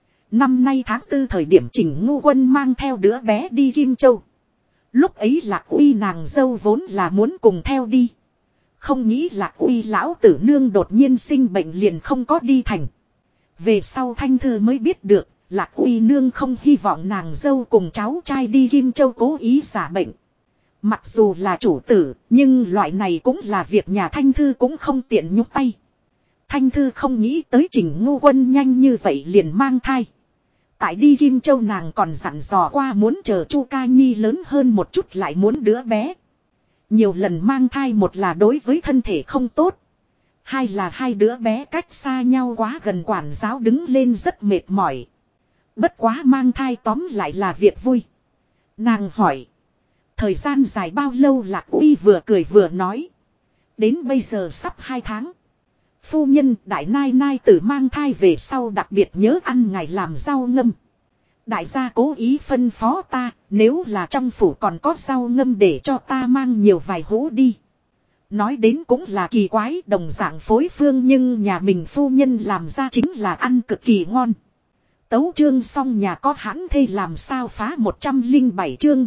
Năm nay tháng 4 thời điểm Trình Ngu Quân mang theo đứa bé đi Kim Châu. Lúc ấy Lạc Uy nàng dâu vốn là muốn cùng theo đi. Không nghĩ Lạc Uy lão tử nương đột nhiên sinh bệnh liền không có đi thành. Về sau Thanh Thư mới biết được, Lạc Uy nương không hy vọng nàng dâu cùng cháu trai đi Kim Châu cố ý giả bệnh. Mặc dù là chủ tử, nhưng loại này cũng là việc nhà Thanh Thư cũng không tiện nhúc tay. Thanh Thư không nghĩ tới Trình Ngu Quân nhanh như vậy liền mang thai. Tại đi Kim Châu nàng còn dặn dò qua muốn chờ Chu Ca Nhi lớn hơn một chút lại muốn đứa bé. Nhiều lần mang thai, một là đối với thân thể không tốt. 2 là 2 đứa bé cách xa nhau quá gần quản giáo đứng lên rất mệt mỏi. Bất quá mang thai tóm lại là việc vui. Nàng hỏi. Thời gian dài bao lâu? Lạc Uy vừa cười vừa nói. Đến bây giờ sắp 2 tháng. Phu nhân đại nai nai tử mang thai về sau đặc biệt nhớ ăn ngày làm rau ngâm. Đại gia cố ý phân phó ta, nếu là trong phủ còn có rau ngâm để cho ta mang nhiều vài hũ đi. Nói đến cũng là kỳ quái, đồng dạng phối phương nhưng nhà mình phu nhân làm ra chính là ăn cực kỳ ngon. Tấu chương xong nhà có hãn thê làm sao phá 107 chương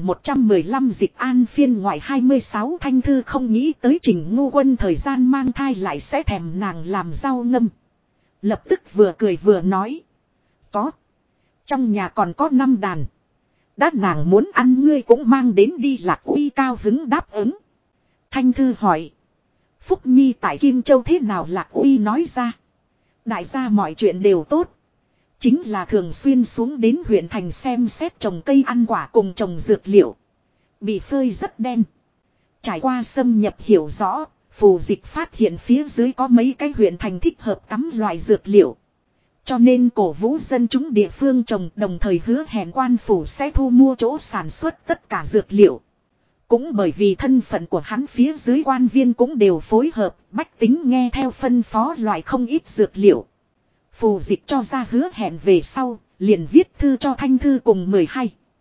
3115 Dịch An phiên ngoại 26 Thanh Thư không nghĩ tới Trình Ngu Quân thời gian mang thai lại sẽ thèm nàng làm rau ngâm. Lập tức vừa cười vừa nói. Có. Trong nhà còn có 5 đàn. Đã nàng muốn ăn ngươi cũng mang đến đi. Lạc Uy cao hứng đáp ứng. Thanh Thư hỏi. Phúc Nhi tại Kim Châu thế nào? Lạc Uy nói ra. Đại gia mọi chuyện đều tốt. Chính là thường xuyên xuống đến huyện thành xem xét trồng cây ăn quả cùng trồng dược liệu. Bị phơi rất đen. Trải qua xâm nhập hiểu rõ, phù dịch phát hiện phía dưới có mấy cái huyện thành thích hợp cắm loại dược liệu. Cho nên cổ vũ dân chúng địa phương trồng, đồng thời hứa hẹn quan phủ sẽ thu mua chỗ sản xuất tất cả dược liệu. Cũng bởi vì thân phận của hắn phía dưới quan viên cũng đều phối hợp, bách tính nghe theo phân phó loại không ít dược liệu. Phù dịch cho ra hứa hẹn về sau, liền viết thư cho Thanh Thư cùng 12.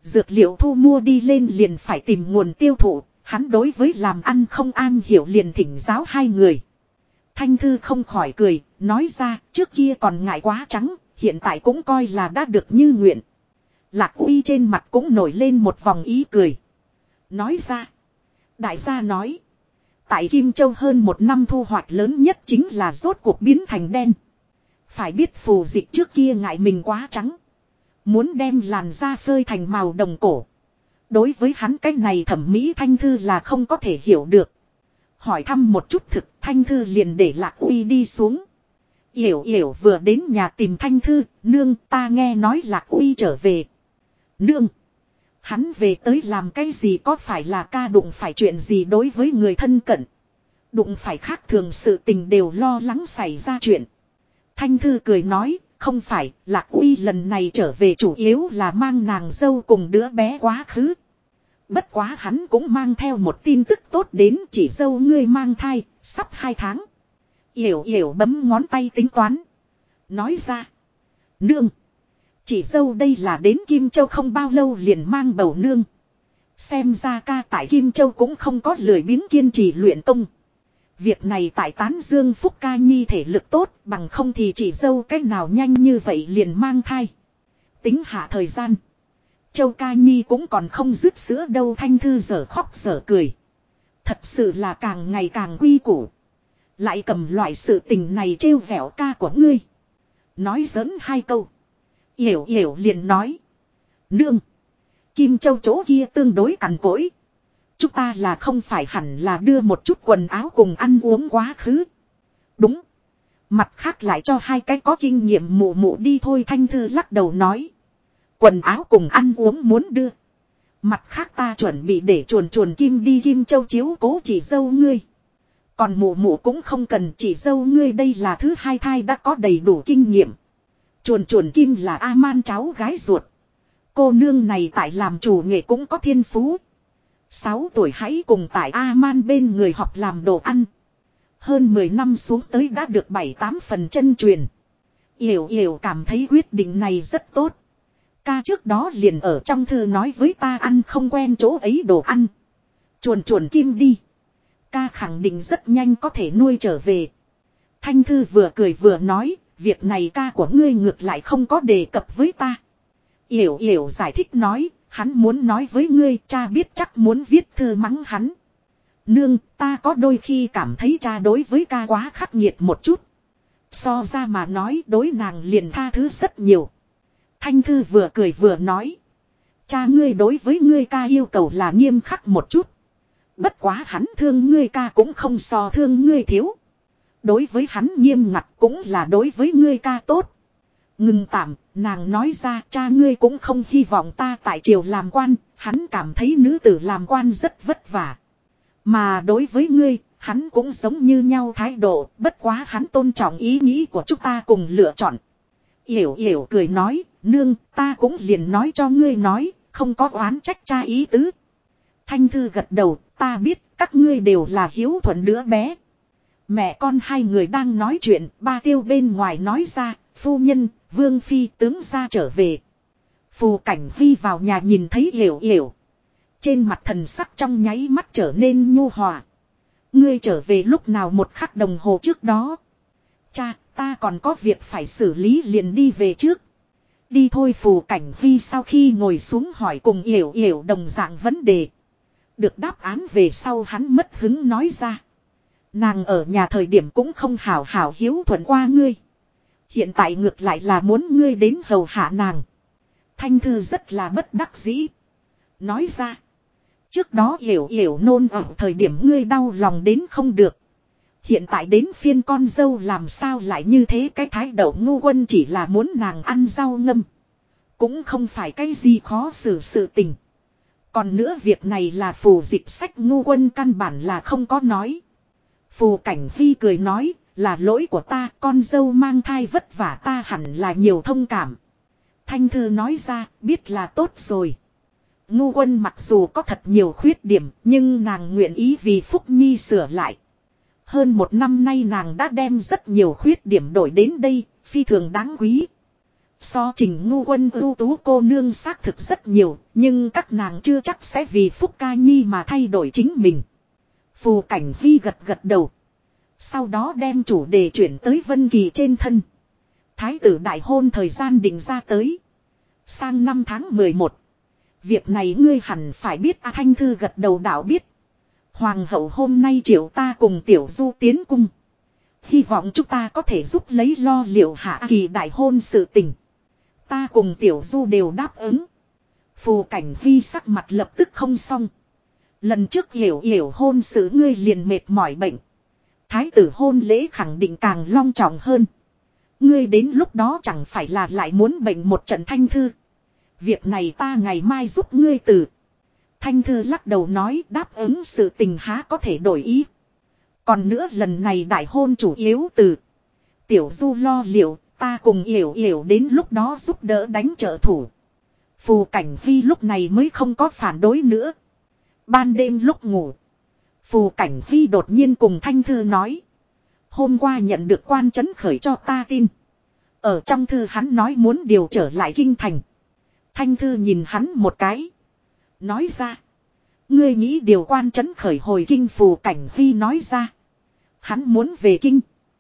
Dược liệu thu mua đi lên liền phải tìm nguồn tiêu thụ, hắn đối với làm ăn không an hiểu liền thỉnh giáo hai người. Thanh Thư không khỏi cười, nói ra trước kia còn ngại quá trắng, hiện tại cũng coi là đã được như nguyện. Lạc Uy trên mặt cũng nổi lên một vòng ý cười. Nói ra, đại gia nói, tại Kim Châu hơn một năm thu hoạch lớn nhất chính là rốt cuộc biến thành đen. Phải biết Phù Dịch trước kia ngại mình quá trắng, muốn đem làn da phơi thành màu đồng cổ. Đối với hắn cái này thẩm mỹ Thanh Thư là không có thể hiểu được. Hỏi thăm một chút thực, Thanh Thư liền để Lạc Uy đi xuống. Yểu Yểu vừa đến nhà tìm Thanh Thư, nương ta nghe nói Lạc Uy trở về. Nương, hắn về tới làm cái gì, có phải là ca đụng phải chuyện gì đối với người thân cận. Đụng phải khác thường sự tình đều lo lắng xảy ra chuyện. Thanh Thư cười nói, không phải, Lạc Uy lần này trở về chủ yếu là mang nàng dâu cùng đứa bé quá khứ. Bất quá hắn cũng mang theo một tin tức tốt đến, chỉ dâu ngươi mang thai, sắp 2 tháng. Yểu Yểu bấm ngón tay tính toán. Nói ra, nương, chỉ dâu đây là đến Kim Châu không bao lâu liền mang bầu nương. Xem ra ca tại Kim Châu cũng không có lười biếng kiên trì luyện công. Việc này tại tán dương Phúc ca nhi thể lực tốt, bằng không thì chỉ dâu cách nào nhanh như vậy liền mang thai. Tính hạ thời gian, Châu ca nhi cũng còn không dứt sữa đâu. Thanh Thư dở khóc dở cười. Thật sự là càng ngày càng quy củ. Lại cầm loại sự tình này trêu vẻo ca của ngươi. Nói giỡn 2 câu, Yểu Yểu liền nói, nương, Kim Châu chỗ kia tương đối cằn cỗi. Chúng ta là không phải hẳn là đưa một chút quần áo cùng ăn uống quá khứ. Đúng. Mặt khác lại cho 2 cái có kinh nghiệm mụ mụ đi thôi. Thanh Thư lắc đầu nói, quần áo cùng ăn uống muốn đưa. Mặt khác ta chuẩn bị để chuồn chuồn Kim đi Kim Châu chiếu cố chỉ dâu ngươi. Còn mụ mụ cũng không cần, chỉ dâu ngươi đây là thứ 2 thai đã có đầy đủ kinh nghiệm. Chuồn chuồn Kim là A-man cháu gái ruột. Cô nương này tại làm chủ nghệ cũng có thiên phú. 6 tuổi hãy cùng tại A-man bên người học làm đồ ăn. Hơn 10 năm xuống tới đã được 7-8 phần chân truyền. Yểu Yểu cảm thấy quyết định này rất tốt. Ca trước đó liền ở trong thư nói với ta ăn không quen chỗ ấy đồ ăn. Chuồn chuồn Kim đi. Ca khẳng định rất nhanh có thể nuôi trở về. Thanh Thư vừa cười vừa nói, việc này ca của ngươi ngược lại không có đề cập với ta. Yểu Yểu giải thích nói, hắn muốn nói với ngươi, cha biết chắc muốn viết thư mắng hắn. Nương, ta có đôi khi cảm thấy cha đối với ca quá khắc nghiệt một chút. So ra mà nói đối nàng liền tha thứ rất nhiều. Thanh Thư vừa cười vừa nói, cha ngươi đối với ngươi ca yêu cầu là nghiêm khắc một chút. Bất quá hắn thương ngươi ca cũng không so thương ngươi thiếu. Đối với hắn nghiêm ngặt cũng là đối với ngươi ca tốt. Ngừng tạm, nàng nói ra cha ngươi cũng không hy vọng ta tại triều làm quan, hắn cảm thấy nữ tử làm quan rất vất vả. Mà đối với ngươi, hắn cũng giống như nhau thái độ, bất quá hắn tôn trọng ý nghĩ của chúng ta cùng lựa chọn. Yểu Yểu cười nói, nương, ta cũng liền nói cho ngươi nói, không có oán trách cha ý tứ. Thanh Thư gật đầu, ta biết các ngươi đều là hiếu thuận đứa bé. Mẹ con 2 người đang nói chuyện, Ba Tiêu bên ngoài nói ra, phu nhân, Vương phi tướng gia trở về. Phù Cảnh Huy vào nhà nhìn thấy Yểu Yểu. Trên mặt thần sắc trong nháy mắt trở nên nhu hòa. Ngươi trở về lúc nào? 1 khắc đồng hồ trước đó. Cha, ta còn có việc phải xử lý liền đi về trước. Đi thôi. Phù Cảnh Huy sau khi ngồi xuống hỏi cùng Yểu Yểu đồng dạng vấn đề. Được đáp án về sau hắn mất hứng nói ra. Nàng ở nhà thời điểm cũng không hảo hảo hiếu thuận qua ngươi. Hiện tại ngược lại là muốn ngươi đến hầu hạ nàng. Thanh Thư rất là bất đắc dĩ. Nói ra. Trước đó Yểu Yểu nôn ở thời điểm ngươi đau lòng đến không được. Hiện tại đến phiên con dâu làm sao lại như thế, cái thái độ ngu quân chỉ là muốn nàng ăn rau ngâm. Cũng không phải cái gì khó xử sự tình. Còn nữa việc này là Phù Dịch sách ngu quân căn bản là không có nói. Phù Cảnh Huy cười nói, là lỗi của ta, con dâu mang thai vất vả ta hẳn là nhiều thông cảm. Thanh Thư nói ra, biết là tốt rồi. Ngu quân mặc dù có thật nhiều khuyết điểm, nhưng nàng nguyện ý vì Phúc Nhi sửa lại. Hơn 1 năm nay nàng đã đem rất nhiều khuyết điểm đổi đến đây, phi thường đáng quý. So Trình Ngu Quân ưu tú cô nương xác thực rất nhiều, nhưng các nàng chưa chắc sẽ vì Phúc Ca Nhi mà thay đổi chính mình. Phù Cảnh Hy gật gật đầu. Sau đó đem chủ đề chuyển tới Vân Kỳ trên thân. Thái tử đại hôn thời gian định ra tới. Sang năm tháng 11. Việc này ngươi hẳn phải biết. Thanh Thư gật đầu đạo biết. Hoàng hậu hôm nay triệu ta cùng Tiểu Du tiến cung. Hy vọng chúng ta có thể giúp lấy lo liệu Hạ Kỳ đại hôn sự tình. Ta cùng Tiểu Du đều đáp ứng. Phù Cảnh Hy sắc mặt lập tức không xong. Lần trước hiểu hôn sự ngươi liền mệt mỏi bệnh. Thái tử hôn lễ khẳng định càng long trọng hơn. Ngươi đến lúc đó chẳng phải là lại muốn bệnh một trận. Thanh Thư. Việc này ta ngày mai giúp ngươi từ. Thanh Thư lắc đầu nói đáp ứng sự tình há có thể đổi ý. Còn nữa lần này đại hôn chủ yếu từ. Tiểu Du lo liệu, ta cùng hiểu đến lúc đó giúp đỡ đánh trợ thủ. Phù Cảnh Hy lúc này mới không có phản đối nữa. Ban đêm lúc ngủ. Phù Cảnh Hy đột nhiên cùng Thanh Thư nói. Hôm qua nhận được quan trấn khởi cho ta tin. Ở trong thư hắn nói muốn điều trở lại kinh thành. Thanh Thư nhìn hắn một cái. Nói ra. Ngươi nghĩ điều quan trấn khởi hồi kinh. Phù Cảnh Hy nói ra. Hắn muốn về kinh.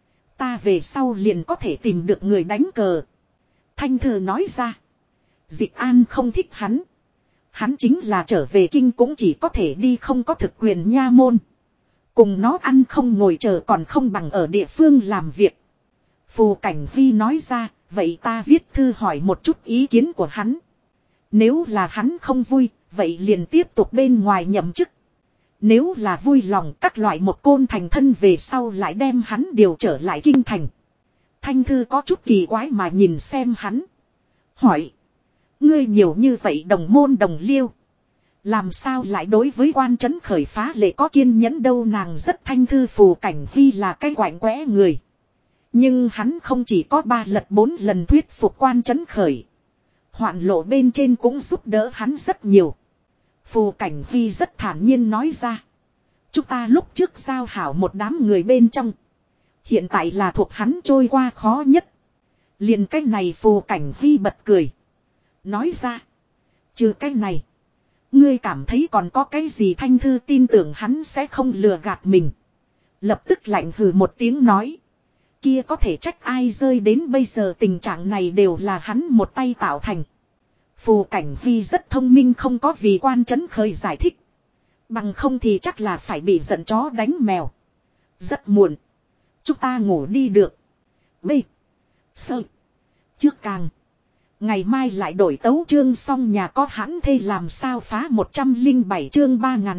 Ta về sau liền có thể tìm được người đánh cờ. Thanh Thư nói ra. Dịch An không thích hắn. Hắn chính là trở về kinh cũng chỉ có thể đi không có thực quyền nha môn. Cùng nó ăn không ngồi chờ còn không bằng ở địa phương làm việc. Phù Cảnh Hy nói ra, vậy ta viết thư hỏi một chút ý kiến của hắn. Nếu là hắn không vui, vậy liền tiếp tục bên ngoài nhậm chức. Nếu là vui lòng các loại một côn thành thân về sau lại đem hắn điều trở lại kinh thành. Thanh Thư có chút kỳ quái mà nhìn xem hắn. Hỏi. Ngươi nhiều như vậy đồng môn đồng liêu. Làm sao lại đối với quan trấn khởi phá lệ có kiên nhẫn đâu. Nàng rất Thanh Thư Phù Cảnh Hy là cái quạnh quẽ người. Nhưng hắn không chỉ có 3 lật 4 lần thuyết phục quan trấn khởi. Hoạn lộ bên trên cũng giúp đỡ hắn rất nhiều. Phù Cảnh Hy rất thản nhiên nói ra. Chúng ta lúc trước giao hảo một đám người bên trong. Hiện tại là thuộc hắn trôi qua khó nhất. Liền cái này Phù Cảnh Hy bật cười. Nói ra. Trừ cái này. Ngươi cảm thấy còn có cái gì. Thanh Thư tin tưởng hắn sẽ không lừa gạt mình. Lập tức lạnh hừ một tiếng nói. Kia có thể trách ai rơi đến bây giờ tình trạng này đều là hắn một tay tạo thành. Phù Cảnh Hy rất thông minh không có vì quan trấn khởi giải thích. Bằng không thì chắc là phải bị giận chó đánh mèo. Rất muộn. Chúng ta ngủ đi được. B. Sơ. Trước càng. Ngày mai lại đổi tấu chương xong nhà có hãn thê làm sao phá 107 chương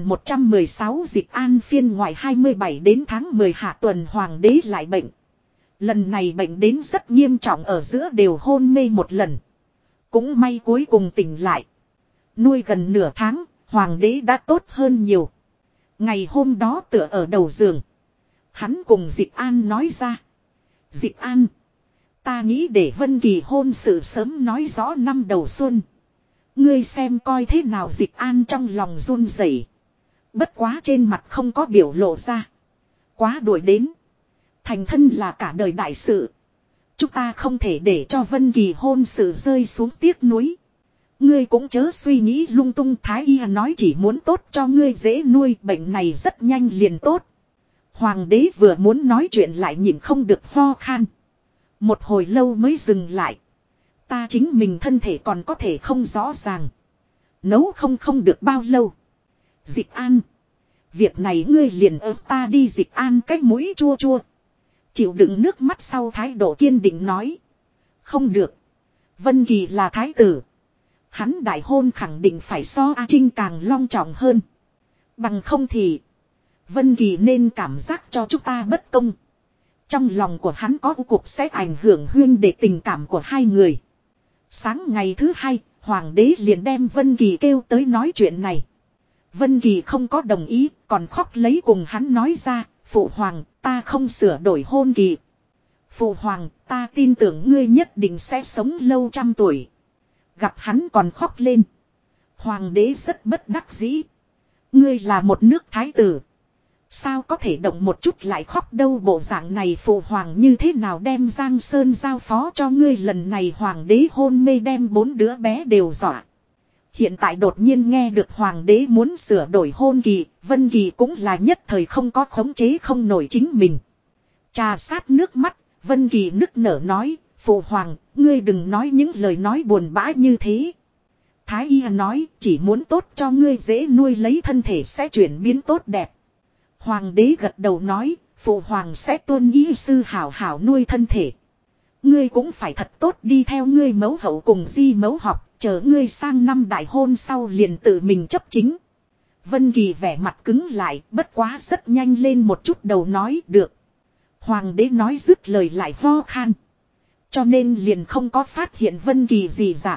3116 dịch an phiên ngoại 27 đến tháng 10 hạ tuần hoàng đế lại bệnh. Lần này bệnh đến rất nghiêm trọng ở giữa đều hôn mê một lần. Cũng may cuối cùng tỉnh lại. Nuôi gần nửa tháng, hoàng đế đã tốt hơn nhiều. Ngày hôm đó tựa ở đầu giường. Hắn cùng Dịch An nói ra. Dịch An. Ta nghĩ để Vân Kỳ hôn sự sớm nói rõ năm đầu xuân. Ngươi xem coi thế nào. Dịch An trong lòng run rẩy. Bất quá trên mặt không có biểu lộ ra. Quá đuổi đến. Thành thân là cả đời đại sự. Chúng ta không thể để cho Vân Kỳ hôn sự rơi xuống tiếc nuối. Ngươi cũng chớ suy nghĩ lung tung. Thái y nói chỉ muốn tốt cho ngươi dễ nuôi. Bệnh này rất nhanh liền tốt. Hoàng đế vừa muốn nói chuyện lại nhịn không được ho khan. Một hồi lâu mới dừng lại. Ta chính mình thân thể còn có thể không rõ ràng. Nấu không được bao lâu. Dịch An. Việc này ngươi liền ớt ta đi. Dịch An cái mũi chua chua. Chịu đựng nước mắt sau thái độ kiên định nói. Không được. Vân Kỳ là thái tử. Hắn đại hôn khẳng định phải so A Trinh càng long trọng hơn. Bằng không thì. Vân Kỳ nên cảm giác cho chúng ta bất công. Trong lòng của hắn có cuộc sẽ ảnh hưởng huyên để tình cảm của hai người. Sáng ngày thứ hai, hoàng đế liền đem Vân Kỳ kêu tới nói chuyện này. Vân Kỳ không có đồng ý, còn khóc lấy cùng hắn nói ra, phụ hoàng, ta không sửa đổi hôn kỳ. Phụ hoàng, ta tin tưởng ngươi nhất định sẽ sống lâu trăm tuổi. Gặp hắn còn khóc lên. Hoàng đế rất bất đắc dĩ. Ngươi là một nước thái tử. Sao có thể động một chút lại khóc đâu, bộ dạng này phụ hoàng như thế nào đem Giang Sơn giao phó cho ngươi. Lần này hoàng đế hôn mê đem 4 đứa bé đều dọa. Hiện tại đột nhiên nghe được hoàng đế muốn sửa đổi hôn kỳ, Vân Kỳ cũng là nhất thời không có khống chế không nổi chính mình. Trà sát nước mắt, Vân Kỳ nức nở nói, phụ hoàng, ngươi đừng nói những lời nói buồn bã như thế. Thái y nói, chỉ muốn tốt cho ngươi dễ nuôi lấy thân thể sẽ chuyển biến tốt đẹp. Hoàng đế gật đầu nói, phụ hoàng sẽ tuân ý sư hảo hảo nuôi thân thể. Ngươi cũng phải thật tốt đi theo ngươi mẫu hậu cùng di mẫu học, chờ ngươi sang năm đại hôn sau liền tự mình chấp chính. Vân Kỳ vẻ mặt cứng lại, bất quá rất nhanh lên một chút đầu nói được. Hoàng đế nói dứt lời lại ho khan. Cho nên liền không có phát hiện Vân Kỳ gì dạng.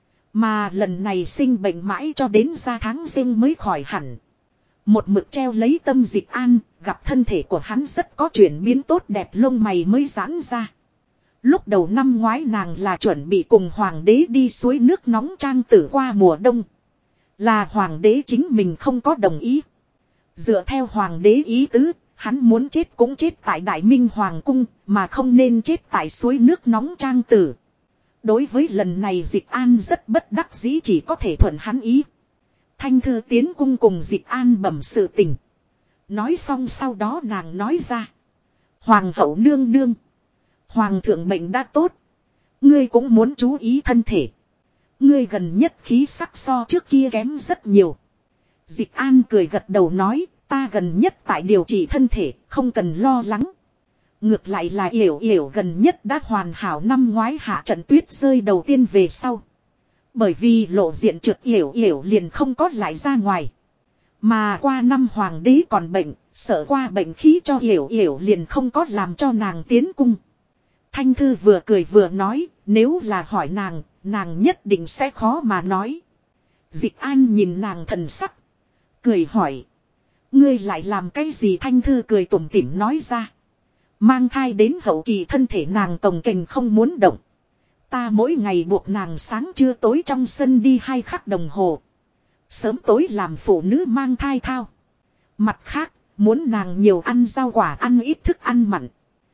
Mà lần này sinh bệnh mãi cho đến ra tháng Giêng mới khỏi hẳn. Một mực treo lấy tâm Dịch An, gặp thân thể của hắn rất có chuyển biến tốt đẹp, lông mày mới giãn ra. Lúc đầu năm ngoái nàng là chuẩn bị cùng hoàng đế đi suối nước nóng trang tử qua mùa đông. Là hoàng đế chính mình không có đồng ý. Dựa theo hoàng đế ý tứ, hắn muốn chết cũng chết tại Đại Minh Hoàng cung, mà không nên chết tại suối nước nóng trang tử. Đối với lần này Dịch An rất bất đắc dĩ, chỉ có thể thuận hắn ý. Thanh thư tiến cung cùng Dịch An bẩm sự tình. Nói xong sau đó nàng nói ra. Hoàng hậu nương nương. Hoàng thượng mệnh đã tốt. Ngươi cũng muốn chú ý thân thể. Ngươi gần nhất khí sắc so trước kia kém rất nhiều. Dịch An cười gật đầu nói, ta gần nhất tại điều trị thân thể, không cần lo lắng. Ngược lại là Yểu Yểu gần nhất đã hoàn hảo, năm ngoái hạ trận tuyết rơi đầu tiên về sau. Bởi vì lộ diện trượt, Yểu Yểu liền không có lại ra ngoài. Mà qua năm hoàng đế còn bệnh, sợ qua bệnh khí cho Yểu Yểu liền không có làm cho nàng tiến cung. Thanh thư vừa cười vừa nói, nếu là hỏi nàng, nàng nhất định sẽ khó mà nói. Dịch An nhìn nàng thần sắc, cười hỏi. Ngươi lại làm cái gì? Thanh thư cười tủm tỉm nói ra. Mang thai đến hậu kỳ thân thể nàng cồng kềnh không muốn động. Ta mỗi ngày buộc nàng sáng trưa tối trong sân đi 2 khắc đồng hồ. Sớm tối làm phụ nữ mang thai thao. Mặt khác, muốn nàng nhiều ăn rau quả, ăn ít thức ăn mặn.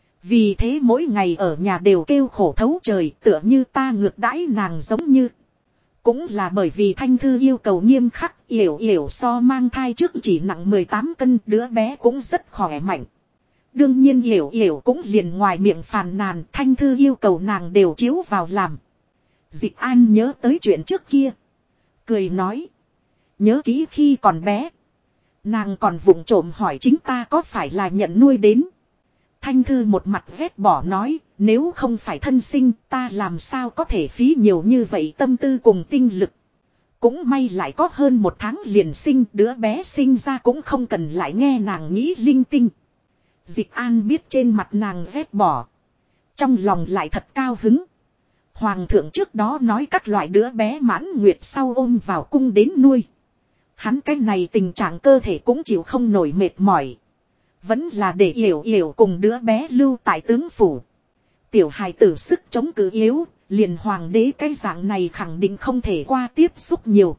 Vì thế mỗi ngày ở nhà đều kêu khổ thấu trời, tựa như ta ngược đãi nàng giống như. Cũng là bởi vì Thanh thư yêu cầu nghiêm khắc, Yểu Yểu so mang thai trước chỉ nặng 18 cân, đứa bé cũng rất khỏe mạnh. Đương nhiên Yểu Yểu cũng liền ngoài miệng phàn nàn, Thanh thư yêu cầu nàng đều chiếu vào làm. Dịch An nhớ tới chuyện trước kia. Cười nói. Nhớ kỹ khi còn bé. Nàng còn vụng trộm hỏi chính ta có phải là nhận nuôi đến. Thanh thư một mặt ghét bỏ nói, nếu không phải thân sinh ta làm sao có thể phí nhiều như vậy tâm tư cùng tinh lực. Cũng may lại có hơn 1 tháng liền sinh, đứa bé sinh ra cũng không cần lại nghe nàng nghĩ linh tinh. Dịch An biết trên mặt nàng ghét bỏ. Trong lòng lại thật cao hứng. Hoàng thượng trước đó nói các loại đứa bé mãn nguyệt sau ôm vào cung đến nuôi. Hắn cái này tình trạng cơ thể cũng chịu không nổi mệt mỏi. Vẫn là để Yểu Yểu cùng đứa bé lưu tại tướng phủ. Tiểu hài tử sức chống cự yếu, liền hoàng đế cái dạng này khẳng định không thể qua tiếp xúc nhiều.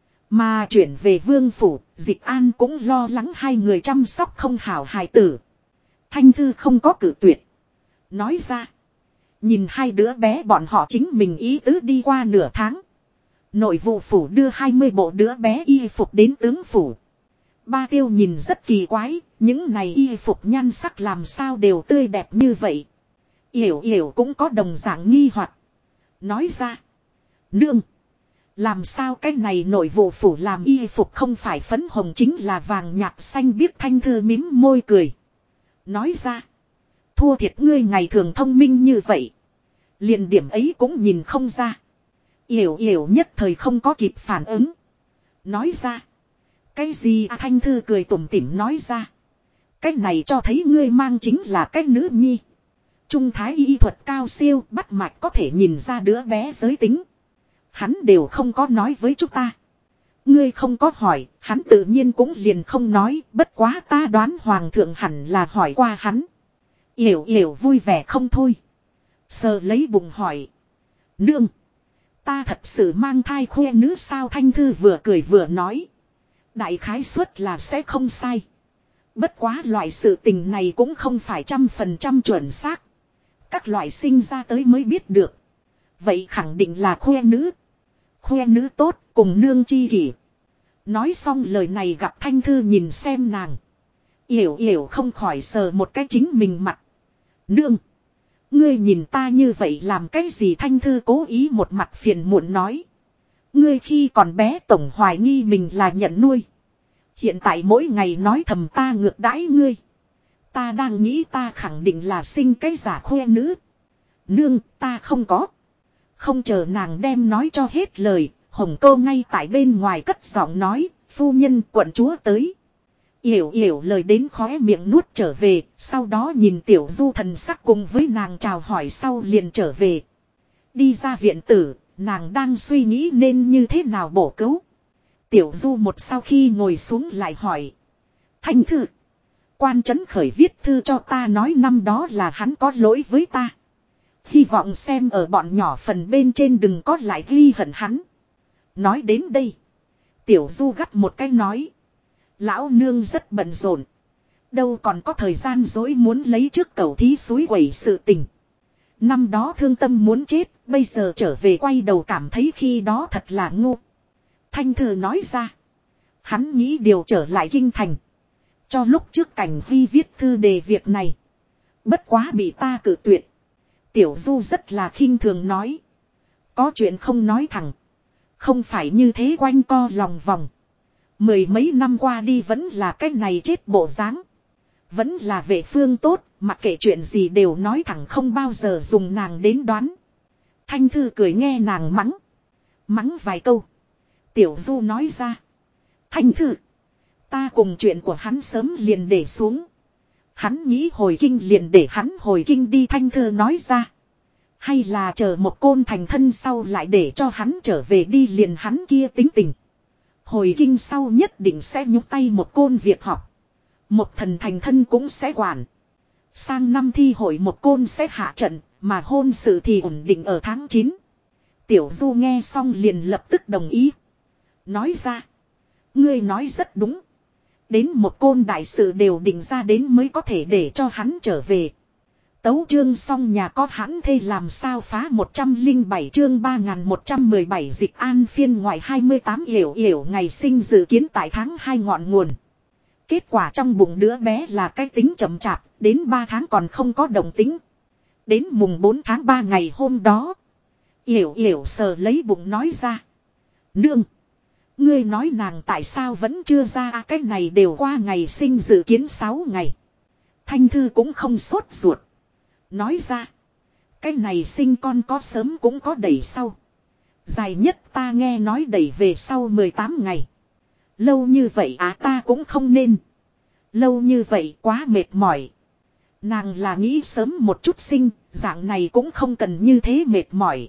Mà chuyển về vương phủ, Dịch An cũng lo lắng 2 người chăm sóc không hảo hài tử. Thanh thư không có cự tuyệt. Nói ra, nhìn 2 đứa bé bọn họ chính mình ý tứ đi qua nửa tháng. Nội vụ phủ đưa 20 bộ đứa bé y phục đến tướng phủ. Ba Tiêu nhìn rất kỳ quái, những này y phục nhan sắc làm sao đều tươi đẹp như vậy. Yểu Yểu cũng có đồng dạng nghi hoặc. Nói ra, nương, làm sao cái này nội vụ phủ làm y phục không phải phấn hồng chính là vàng nhạt xanh biếc? Thanh thư mím môi cười. Nói ra, thua thiệt ngươi ngày thường thông minh như vậy. Liền điểm ấy cũng nhìn không ra. Yểu Yểu nhất thời không có kịp phản ứng. Nói ra, cái gì à? Thanh thư cười tủm tỉm nói ra, cái này cho thấy ngươi mang chính là cái nữ nhi. Trung thái y thuật cao siêu, bắt mạch có thể nhìn ra đứa bé giới tính. Hắn đều không có nói với chúng ta. Ngươi không có hỏi, hắn tự nhiên cũng liền không nói, bất quá ta đoán hoàng thượng hẳn là hỏi qua hắn. Yểu Yểu vui vẻ không thôi. Sờ lấy bụng hỏi. Nương, ta thật sự mang thai khoe nữ sao? Thanh thư vừa cười vừa nói. Đại khái suất là sẽ không sai. Bất quá loại sự tình này cũng không phải 100% chuẩn xác. Các loại sinh ra tới mới biết được. Vậy khẳng định là khoe nữ. Khoe nữ tốt cùng nương chi kỷ. Nói xong lời này gặp Thanh Thư nhìn xem nàng. Yểu yểu không khỏi sờ một cái chính mình mặt. Nương. Ngươi nhìn ta như vậy làm cái gì? Thanh Thư cố ý một mặt phiền muộn nói. Ngươi khi còn bé tổng hoài nghi mình là nhận nuôi. Hiện tại mỗi ngày nói thầm ta ngược đãi ngươi. Ta đang nghĩ ta khẳng định là sinh cái giả khoe nữ. Nương, ta không có. Không chờ nàng đem nói cho hết lời, Hồng Câu ngay tại bên ngoài cất giọng nói, phu nhân quận chúa tới. Yểu yểu lời đến khóe miệng nuốt trở về, sau đó nhìn Tiểu Du thần sắc cùng với nàng chào hỏi sau liền trở về. Đi ra viện tử, nàng đang suy nghĩ nên như thế nào bổ cứu. Tiểu Du một sau khi ngồi xuống lại hỏi. Thanh Thư. Quan Trấn Khởi viết thư cho ta nói năm đó là hắn có lỗi với ta. Hy vọng xem ở bọn nhỏ phần bên trên đừng có lại ghi hận hắn. Nói đến đây. Tiểu Du gắt một cái nói. Lão nương rất bận rộn. Đâu còn có thời gian dối muốn lấy trước cầu thí suối quẩy sự tình. Năm đó thương tâm muốn chết. Bây giờ trở về quay đầu cảm thấy khi đó thật là ngu. Thanh Thư nói ra. Hắn nghĩ điều trở lại kinh thành. Cho lúc trước Cảnh Huy viết thư đề việc này. Bất quá bị ta cự tuyệt. Tiểu Du rất là khinh thường nói. Có chuyện không nói thẳng. Không phải như thế quanh co lòng vòng. Mười mấy năm qua đi vẫn là cái này chết bộ dáng. Vẫn là vệ phương tốt. Mặc kệ chuyện gì đều nói thẳng không bao giờ dùng nàng đến đoán. Thanh Thư cười nghe nàng mắng. Mắng vài câu. Tiểu Du nói ra. Thanh Thư. Ta cùng chuyện của hắn sớm liền để xuống. Hắn nghĩ hồi kinh liền để hắn hồi kinh đi. Thanh Thư nói ra. Hay là chờ một côn thành thân sau lại để cho hắn trở về đi liền hắn kia tính tình. Hồi kinh sau nhất định sẽ nhúc tay một côn việc học. Một thần thành thân cũng sẽ quản. Sang năm thi hội một côn sẽ hạ trận. Mà hôn sự thì ổn định ở tháng 9. Tiểu Du nghe xong liền lập tức đồng ý. Nói ra. Ngươi nói rất đúng. Đến một côn đại sự đều định ra đến mới có thể để cho hắn trở về. Tấu chương xong nhà có hắn thê làm sao phá 107 chương 3117 dịch an phiên ngoại 28 yểu yểu ngày sinh dự kiến tại tháng 2 ngọn nguồn. Kết quả trong bụng đứa bé là cái tính chậm chạp, đến 3 tháng còn không có động tính. Đến mùng 4 tháng 3 ngày hôm đó. Yểu yểu sờ lấy bụng nói ra. Nương! Ngươi nói nàng tại sao vẫn chưa ra cái này đều qua ngày sinh dự kiến 6 ngày. Thanh Thư cũng không sốt ruột. Nói ra. Cái này sinh con có sớm cũng có đẩy sau. Dài nhất ta nghe nói đẩy về sau 18 ngày. Lâu như vậy ta cũng không nên. Lâu như vậy quá mệt mỏi. Nàng là nghĩ sớm một chút sinh. Dạng này cũng không cần như thế mệt mỏi.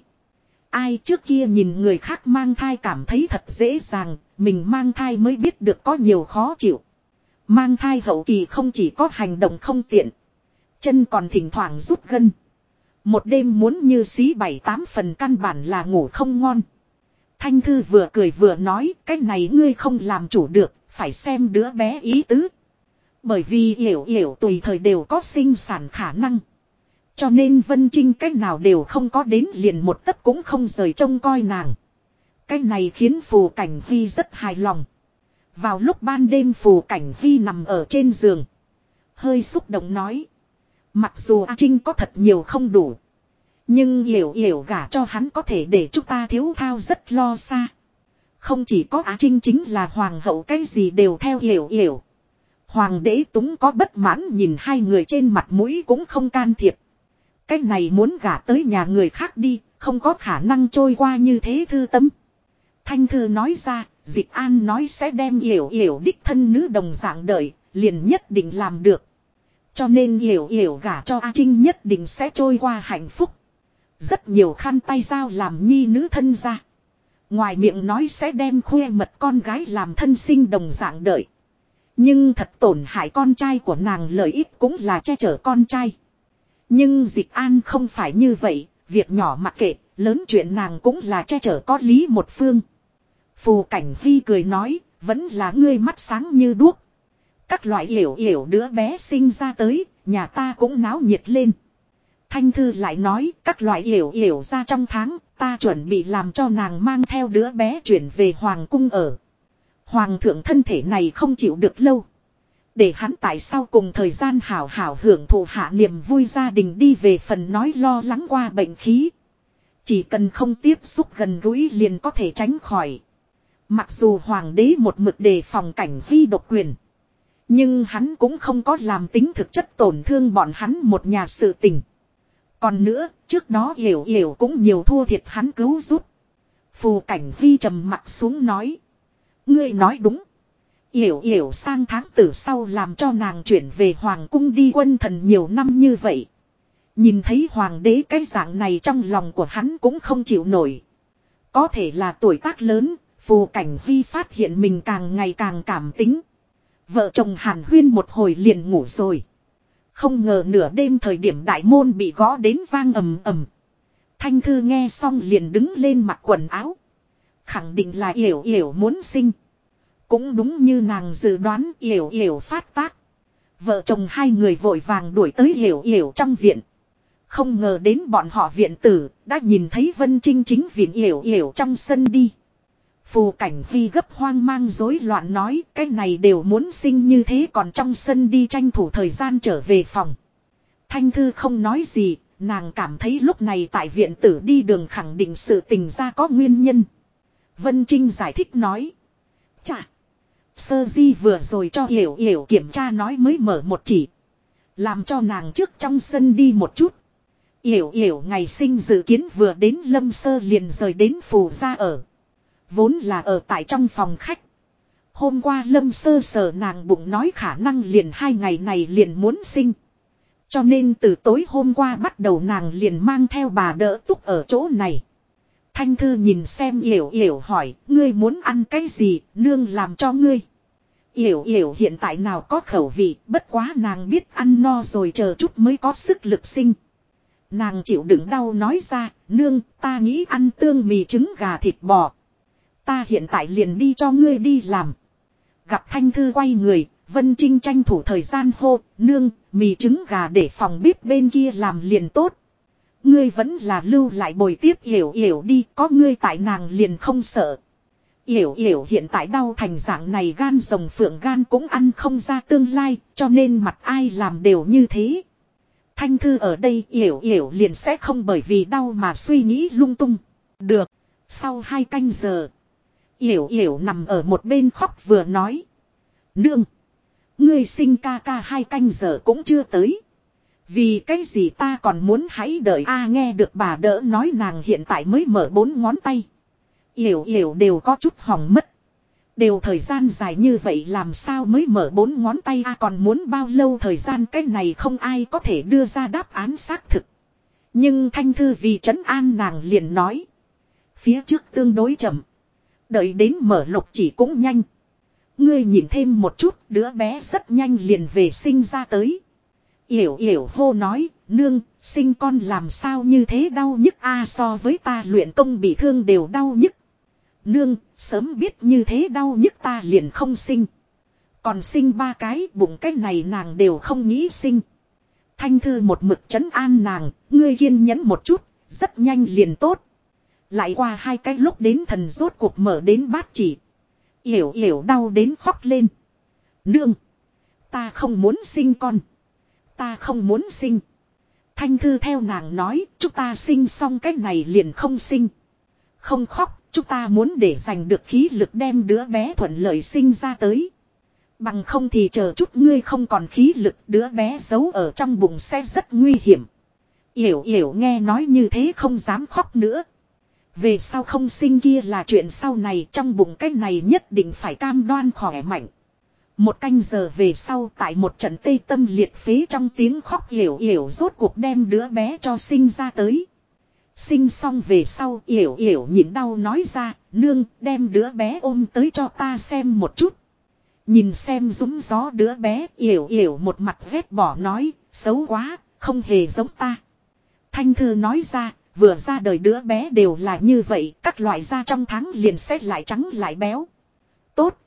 Ai trước kia nhìn người khác mang thai cảm thấy thật dễ dàng. Mình mang thai mới biết được có nhiều khó chịu. Mang thai hậu kỳ không chỉ có hành động không tiện. Chân còn thỉnh thoảng rút gân. Một đêm muốn như xí 7-8 phần căn bản là ngủ không ngon. Thanh Thư vừa cười vừa nói. Cái này ngươi không làm chủ được. Phải xem đứa bé ý tứ. Bởi vì yểu yểu tùy thời đều có sinh sản khả năng. Cho nên Vân Trinh cách nào đều không có đến liền một tấc cũng không rời trông coi nàng. Cái này khiến Phù Cảnh Huy rất hài lòng. Vào lúc ban đêm Phù Cảnh Huy nằm ở trên giường. Hơi xúc động nói. Mặc dù A Trinh có thật nhiều không đủ. Nhưng yểu yểu gả cho hắn có thể để chúng ta thiếu thao rất lo xa. Không chỉ có A Trinh chính là hoàng hậu cái gì đều theo yểu yểu. Hoàng đế Túng có bất mãn nhìn hai người trên mặt mũi cũng không can thiệp. Cái này muốn gả tới nhà người khác đi, không có khả năng trôi qua như thế Thư Tâm. Thanh Thư nói ra, Dịch An nói sẽ đem yểu yểu đích thân nữ đồng dạng đợi, liền nhất định làm được. Cho nên yểu yểu gả cho A Trinh nhất định sẽ trôi qua hạnh phúc. Rất nhiều khăn tay dao làm nhi nữ thân ra. Ngoài miệng nói sẽ đem khuê mật con gái làm thân sinh đồng dạng đợi. Nhưng thật tổn hại con trai của nàng lợi ích cũng là che chở con trai. Nhưng Dịch An không phải như vậy, việc nhỏ mặc kệ, lớn chuyện nàng cũng là che chở có lý một phương. Phù Cảnh Huy cười nói, vẫn là ngươi mắt sáng như đuốc. Các loại yểu yểu đứa bé sinh ra tới, nhà ta cũng náo nhiệt lên. Thanh Thư lại nói, các loại yểu yểu ra trong tháng, ta chuẩn bị làm cho nàng mang theo đứa bé chuyển về hoàng cung ở. Hoàng thượng thân thể này không chịu được lâu. Để hắn tại sao cùng thời gian hảo hảo hưởng thụ hạ niềm vui gia đình đi về phần nói lo lắng qua bệnh khí. Chỉ cần không tiếp xúc gần gũi liền có thể tránh khỏi. Mặc dù hoàng đế một mực đề phòng Cảnh Hy độc quyền. Nhưng hắn cũng không có làm tính thực chất tổn thương bọn hắn một nhà sự tình. Còn nữa, trước đó Yểu Yểu cũng nhiều thua thiệt hắn cứu giúp. Phù Cảnh Hy trầm mặt xuống nói. Ngươi nói đúng. Yểu Yểu sang tháng tử sau làm cho nàng chuyển về hoàng cung đi quân thần nhiều năm như vậy. Nhìn thấy hoàng đế cái dạng này trong lòng của hắn cũng không chịu nổi. Có thể là tuổi tác lớn, Phù Cảnh Hy phát hiện mình càng ngày càng cảm tính. Vợ chồng hàn huyên một hồi liền ngủ rồi. Không ngờ nửa đêm thời điểm đại môn bị gõ đến vang ầm ầm. Thanh Thư nghe xong liền đứng lên mặc quần áo. Khẳng định là Yểu Yểu muốn sinh. Cũng đúng như nàng dự đoán Yểu Yểu phát tác. Vợ chồng hai người vội vàng đuổi tới Yểu Yểu trong viện. Không ngờ đến bọn họ viện tử đã nhìn thấy Vân Trinh chính viện Yểu Yểu trong sân đi. Phù Cảnh Hy gấp hoang mang rối loạn nói cái này đều muốn sinh như thế còn trong sân đi tranh thủ thời gian trở về phòng. Thanh Thư không nói gì, nàng cảm thấy lúc này tại viện tử đi đường khẳng định sự tình ra có nguyên nhân. Vân Trinh giải thích nói. Chà, Sơ Di vừa rồi cho Yểu Yểu kiểm tra nói mới mở một chỉ. Làm cho nàng trước trong sân đi một chút. Yểu Yểu ngày sinh dự kiến vừa đến Lâm Sơ liền rời đến Phù gia ở. Vốn là ở tại trong phòng khách. Hôm qua Lâm Sơ sờ nàng bụng nói khả năng liền 2 ngày này liền muốn sinh. Cho nên từ tối hôm qua bắt đầu nàng liền mang theo bà đỡ túc ở chỗ này. Thanh Thư nhìn xem Yểu Yểu hỏi, ngươi muốn ăn cái gì, nương làm cho ngươi. Yểu Yểu hiện tại nào có khẩu vị, bất quá nàng biết ăn no rồi chờ chút mới có sức lực sinh. Nàng chịu đựng đau nói ra, nương, ta nghĩ ăn tương mì trứng gà thịt bò. Ta hiện tại liền đi cho ngươi đi làm. Gặp Thanh Thư quay người, Vân Trinh tranh thủ thời gian hô, nương, mì trứng gà để phòng bếp bên kia làm liền tốt. Ngươi vẫn là lưu lại bồi tiếp Yểu Yểu đi, có ngươi tại nàng liền không sợ. Yểu Yểu hiện tại đau thành dạng này gan rồng phượng gan cũng ăn không ra tương lai, cho nên mặt ai làm đều như thế. Thanh Thư ở đây Yểu Yểu liền sẽ không bởi vì đau mà suy nghĩ lung tung. Được, sau 2 canh giờ. Yểu Yểu nằm ở một bên khóc vừa nói. Nương, ngươi sinh ca ca 2 canh giờ cũng chưa tới. Vì cái gì ta còn muốn hãy đợi nghe được bà đỡ nói nàng hiện tại mới mở 4 ngón tay. Yểu Yểu đều có chút hỏng mất. Đều thời gian dài như vậy làm sao mới mở 4 ngón tay còn muốn bao lâu thời gian cái này không ai có thể đưa ra đáp án xác thực. Nhưng Thanh Thư vì trấn an nàng liền nói. Phía trước tương đối chậm. Đợi đến mở lục chỉ cũng nhanh. Ngươi nhìn thêm một chút, đứa bé rất nhanh liền về sinh ra tới. Yểu Yểu hô nói, nương, sinh con làm sao như thế đau nhức so với ta luyện công bị thương đều đau nhức. Nương, sớm biết như thế đau nhức ta liền không sinh. Còn sinh 3 cái bụng cái này nàng đều không nghĩ sinh. Thanh Thư một mực trấn an nàng, ngươi kiên nhẫn một chút, rất nhanh liền tốt. Lại qua 2 cái lúc đến thần rốt cuộc mở đến bát chỉ. Yểu Yểu đau đến khóc lên. Nương, ta không muốn sinh con. Ta không muốn sinh. Thanh Thư theo nàng nói, chúng ta sinh xong cái này liền không sinh. Không khóc, chúng ta muốn để giành được khí lực đem đứa bé thuận lợi sinh ra tới. Bằng không thì chờ chút ngươi không còn khí lực, đứa bé giấu ở trong bụng sẽ rất nguy hiểm. Yểu Yểu nghe nói như thế không dám khóc nữa. Về sau không sinh kia là chuyện sau này, trong bụng cái này nhất định phải cam đoan khỏe mạnh. 1 canh giờ về sau tại một trận tê tâm liệt phế trong tiếng khóc Yểu Yểu rốt cuộc đem đứa bé cho sinh ra tới. Sinh xong về sau Yểu Yểu nhịn đau nói ra, nương đem đứa bé ôm tới cho ta xem một chút. Nhìn xem rúng gió đứa bé Yểu Yểu một mặt ghét bỏ nói, xấu quá, không hề giống ta. Thanh Thư nói ra, vừa ra đời đứa bé đều là như vậy, các loại da trong tháng liền sẽ lại trắng lại béo. Tốt,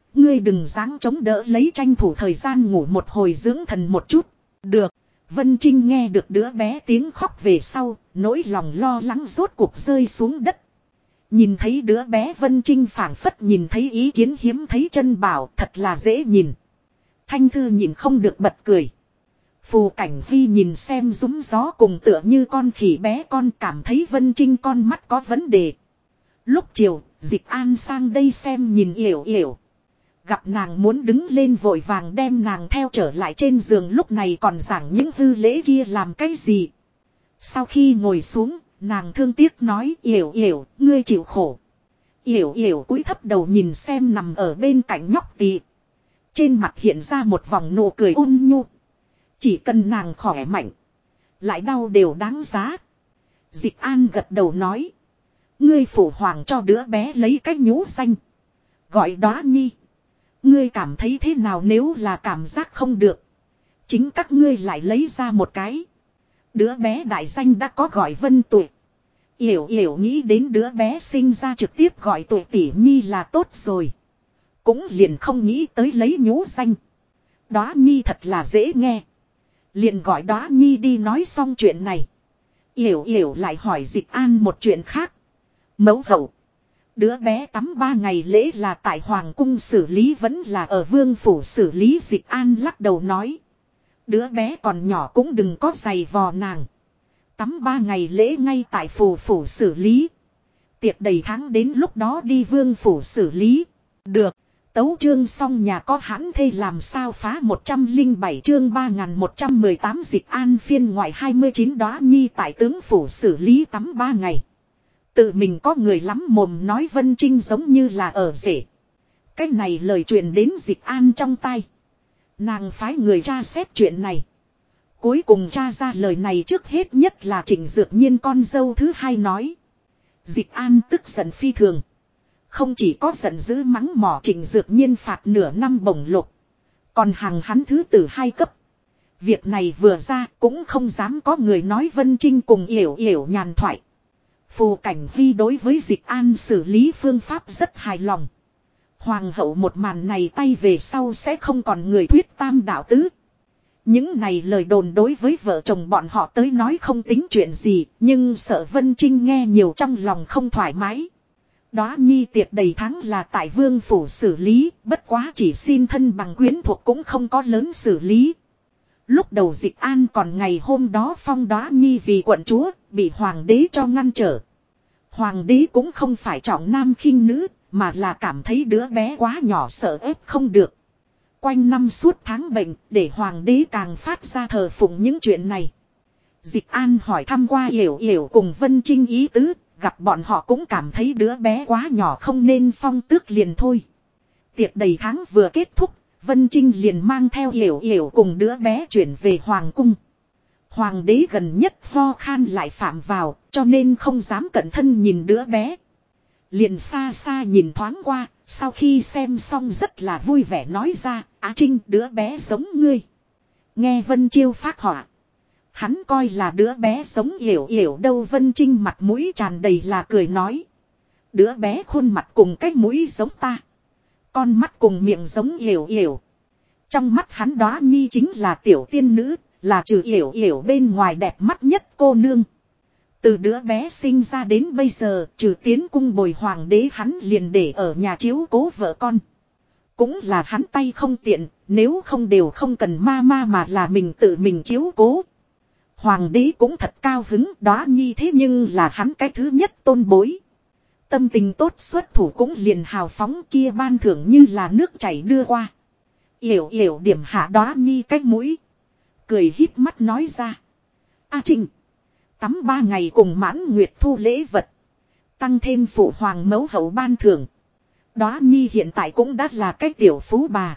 ngươi đừng dáng chống đỡ lấy, tranh thủ thời gian ngủ một hồi dưỡng thần một chút. Được. Vân Trinh nghe được đứa bé tiếng khóc về sau, nỗi lòng lo lắng rốt cuộc rơi xuống đất. Nhìn thấy đứa bé, Vân Trinh phảng phất nhìn thấy ý kiến hiếm thấy chân bảo, thật là dễ nhìn. Thanh Thư nhìn không được bật cười. Phù Cảnh Huy nhìn xem rúng gió cùng tựa như con khỉ bé con, cảm thấy Vân Trinh con mắt có vấn đề. Lúc chiều, Dịch An sang đây xem nhìn Yểu Yểu. Gặp nàng muốn đứng lên vội vàng đem nàng theo trở lại trên giường, lúc này còn giảng những hư lễ kia làm cái gì. Sau khi ngồi xuống, nàng thương tiếc nói, Yểu Yểu, ngươi chịu khổ. Yểu Yểu cúi thấp đầu nhìn xem nằm ở bên cạnh nhóc tỳ. Trên mặt hiện ra một vòng nụ cười ôn nhu. Chỉ cần nàng khỏe mạnh, lại đau đều đáng giá. Dịch An gật đầu nói, ngươi phụ hoàng cho đứa bé lấy cái nhũ danh, gọi Đóa Nhi. Ngươi cảm thấy thế nào nếu là cảm giác không được, chính các ngươi lại lấy ra một cái. Đứa bé đại danh đã có gọi Vân Tuệ. Yểu Yểu nghĩ đến đứa bé sinh ra trực tiếp gọi Tuệ tỷ nhi là tốt rồi, cũng liền không nghĩ tới lấy nhũ danh. Đóa Nhi thật là dễ nghe, liền gọi Đóa Nhi đi. Nói xong chuyện này, Yểu Yểu lại hỏi Dịch An một chuyện khác. Mẫu hậu, đứa bé tắm 3 ngày lễ là tại hoàng cung xử lý vẫn là ở vương phủ xử lý? Dịch An lắc đầu nói, đứa bé còn nhỏ cũng đừng có giày vò nàng. Tắm 3 ngày lễ ngay tại phủ xử lý. Tiệc đầy tháng đến lúc đó đi vương phủ xử lý. Được. Tấu chương xong nhà có hãn thê làm sao phá 107 chương 3118 Dịch An phiên ngoại 29 Đóa Nhi tại tướng phủ xử lý tắm 3 ngày. Tự mình có người lắm mồm nói Vân Trinh giống như là ở rể. Cái này lời truyền đến Dịch An trong tai. Nàng phái người tra xét chuyện này. Cuối cùng tra ra lời này trước hết nhất là Trịnh Dược Nhiên con dâu thứ hai nói. Dịch An tức giận phi thường. Không chỉ có giận dữ mắng mỏ Trịnh Dược Nhiên phạt nửa năm bổng lộc, còn hàng hắn thứ tử 2 cấp. Việc này vừa ra cũng không dám có người nói Vân Trinh cùng Yểu Yểu nhàn thoại. Phù Cảnh Huy đối với Dịch An xử lý phương pháp rất hài lòng. Hoàng hậu một màn này tay về sau sẽ không còn người thuyết tam đạo tứ. Những này lời đồn đối với vợ chồng bọn họ tới nói không tính chuyện gì, nhưng sợ Vân Trinh nghe nhiều trong lòng không thoải mái. Đóa Nhi tiệc đầy tháng là tại vương phủ xử lý, bất quá chỉ xin thân bằng quyến thuộc cũng không có lớn xử lý. Lúc đầu Dịch An còn ngày hôm đó phong Đóa Nhi vì quận chúa, bị hoàng đế cho ngăn trở. Hoàng đế cũng không phải trọng nam khinh nữ, mà là cảm thấy đứa bé quá nhỏ sợ ép không được. Quanh năm suốt tháng bệnh, để hoàng đế càng phát ra thờ phụng những chuyện này. Dịch An hỏi thăm qua Yểu Yểu cùng Vân Trinh ý tứ, gặp bọn họ cũng cảm thấy đứa bé quá nhỏ không nên phong tước liền thôi. Tiệc đầy tháng vừa kết thúc, Vân Trinh liền mang theo Yểu Yểu cùng đứa bé chuyển về hoàng cung. Hoàng đế gần nhất ho khan lại phạm vào, cho nên không dám cẩn thân nhìn đứa bé. Liền xa xa nhìn thoáng qua, sau khi xem xong rất là vui vẻ nói ra, Á Trinh đứa bé giống ngươi. Nghe Vân Chiêu phát họa. Hắn coi là đứa bé giống Yểu Yểu đâu. Vân Trinh mặt mũi tràn đầy là cười nói. Đứa bé khuôn mặt cùng cái mũi giống ta. Con mắt cùng miệng giống Yểu Yểu. Trong mắt hắn Đóa Nhi chính là tiểu tiên nữ, là trừ Yểu Yểu bên ngoài đẹp mắt nhất cô nương. Từ đứa bé sinh ra đến bây giờ, trừ tiến cung bồi hoàng đế hắn liền để ở nhà chiếu cố vợ con. Cũng là hắn tay không tiện, nếu không đều không cần ma mà là mình tự mình chiếu cố. Hoàng đế cũng thật cao hứng, Đóa Nhi thế nhưng là hắn cái thứ nhất tôn bối. Tâm tình tốt xuất thủ cũng liền hào phóng, kia ban thưởng như là nước chảy đưa qua. Yểu Yểu điểm hạ Đóa Nhi cái mũi, cười híp mắt nói ra. A Trinh, tắm 3 ngày cùng Mãn Nguyệt thu lễ vật, tăng thêm phụ hoàng mẫu hậu ban thưởng. Đóa Nhi hiện tại cũng đã là cái tiểu phú bà.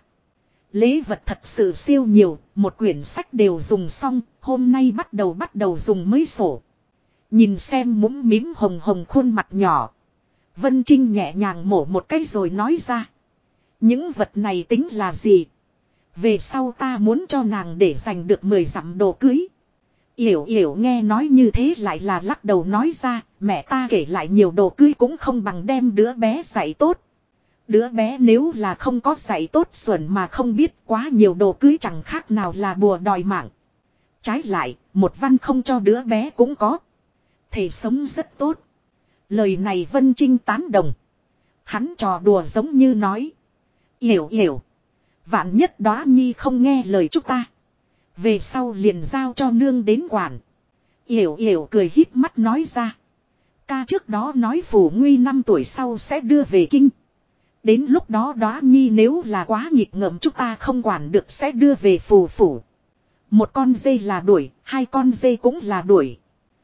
Lễ vật thật sự siêu nhiều, một quyển sách đều dùng xong, hôm nay bắt đầu dùng mới sổ. Nhìn xem mũm mím hồng hồng khuôn mặt nhỏ, Vân Trinh nhẹ nhàng mổ một cái rồi nói ra. Những vật này tính là gì? Về sau ta muốn cho nàng để giành được 10 dặm đồ cưới. Yểu Yểu nghe nói như thế lại là lắc đầu nói ra, mẹ ta kể lại nhiều đồ cưới cũng không bằng đem đứa bé dạy tốt. Đứa bé nếu là không có dạy tốt xuẩn mà không biết quá nhiều đồ cưới chẳng khác nào là bùa đòi mạng. Trái lại, một văn không cho đứa bé cũng có. Thể sống rất tốt. Lời này Vân Trinh tán đồng. Hắn trò đùa giống như nói. Yểu yểu. Vạn nhất Đóa Nhi không nghe lời chúng ta. Về sau liền giao cho nương đến quản. Yểu yểu cười híp mắt nói ra. Ca trước đó nói Phủ Nguy 5 tuổi sau sẽ đưa về kinh. Đến lúc đó Đóa Nhi nếu là quá nghịch ngợm chúng ta không quản được sẽ đưa về phủ. Một con dê là đuổi, hai con dê cũng là đuổi.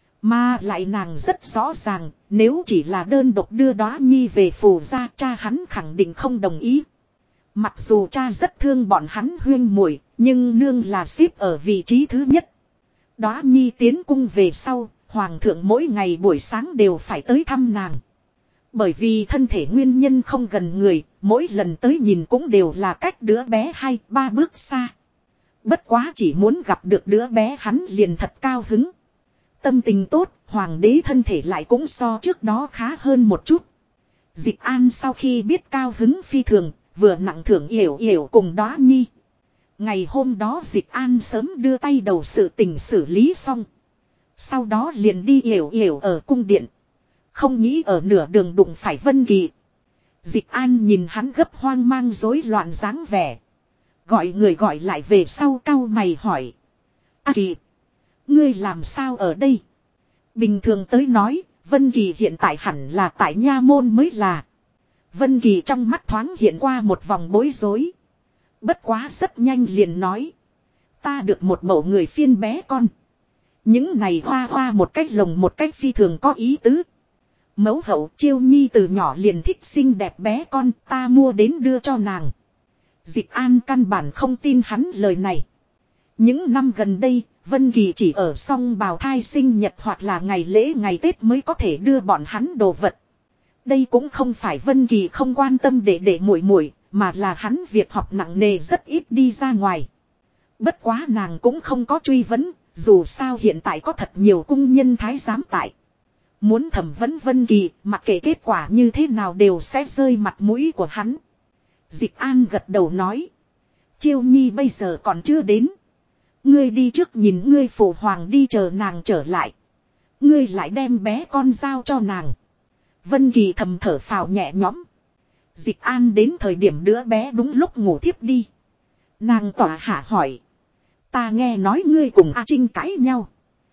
Mà lại nàng rất rõ ràng, nếu chỉ là đơn độc đưa Đóa Nhi về phủ ra, cha hắn khẳng định không đồng ý. Mặc dù cha rất thương bọn hắn huyên muội, nhưng nương là xếp ở vị trí thứ nhất. Đóa Nhi tiến cung về sau, hoàng thượng mỗi ngày buổi sáng đều phải tới thăm nàng. Bởi vì thân thể nguyên nhân không gần người, mỗi lần tới nhìn cũng đều là cách đứa bé 2-3 bước xa. Bất quá chỉ muốn gặp được đứa bé hắn liền thật cao hứng. Tâm tình tốt, hoàng đế thân thể lại cũng so trước đó khá hơn một chút. Dịch An sau khi biết cao hứng phi thường, vừa nặng thưởng Yểu Yểu cùng Đóa Nhi. Ngày hôm đó Dịch An sớm đưa tay đầu sự tình xử lý xong. Sau đó liền đi Yểu Yểu ở cung điện. Không nghĩ ở nửa đường đụng phải Vân Kỳ. Dịch An nhìn hắn gấp hoang mang rối loạn dáng vẻ. Gọi người gọi lại về sau cau mày hỏi. A Kỳ, ngươi làm sao ở đây? Bình thường tới nói, Vân Kỳ hiện tại hẳn là tại nha môn mới là. Vân Kỳ trong mắt thoáng hiện qua một vòng bối rối. Bất quá rất nhanh liền nói. Ta được một mẫu người phiên bé con. Những này hoa hoa một cách lồng một cách phi thường có ý tứ. Mẫu hậu Chiêu Nhi từ nhỏ liền thích xinh đẹp bé con, ta mua đến đưa cho nàng. Dịch An căn bản không tin hắn lời này. Những năm gần đây, Vân Kỳ chỉ ở song bào thai sinh nhật hoặc là ngày lễ ngày Tết mới có thể đưa bọn hắn đồ vật. Đây cũng không phải Vân Kỳ không quan tâm để muội muội, mà là hắn việc học nặng nề rất ít đi ra ngoài. Bất quá nàng cũng không có truy vấn, dù sao hiện tại có thật nhiều cung nhân thái giám tại. Muốn thẩm vấn Vân Kỳ, mặc kệ kết quả như thế nào đều sẽ rơi mặt mũi của hắn. Dịch An gật đầu nói. Chiêu Nhi bây giờ còn chưa đến. Ngươi đi trước nhìn ngươi phụ hoàng đi chờ nàng trở lại. Ngươi lại đem bé con giao cho nàng. Vân Kỳ thầm thở phào nhẹ nhõm. Dịch An đến thời điểm đứa bé đúng lúc ngủ thiếp đi. Nàng tỏa hạ hỏi. Ta nghe nói ngươi cùng A Trinh cãi nhau.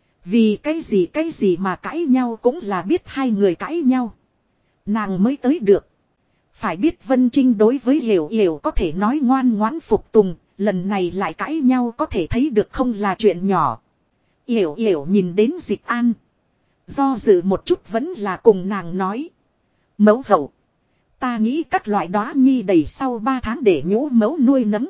Vì cái gì mà cãi nhau cũng là biết hai người cãi nhau. Nàng mới tới được. Phải biết Vân Trinh đối với Hiểu Hiểu có thể nói ngoan ngoãn phục tùng. Lần này lại cãi nhau có thể thấy được không là chuyện nhỏ. Hiểu Hiểu nhìn đến Dịch An. Do dự một chút vẫn là cùng nàng nói. Mẫu hậu. Ta nghĩ các loại Đóa Nhi đầy sau 3 tháng để nhũ mẫu nuôi nấng.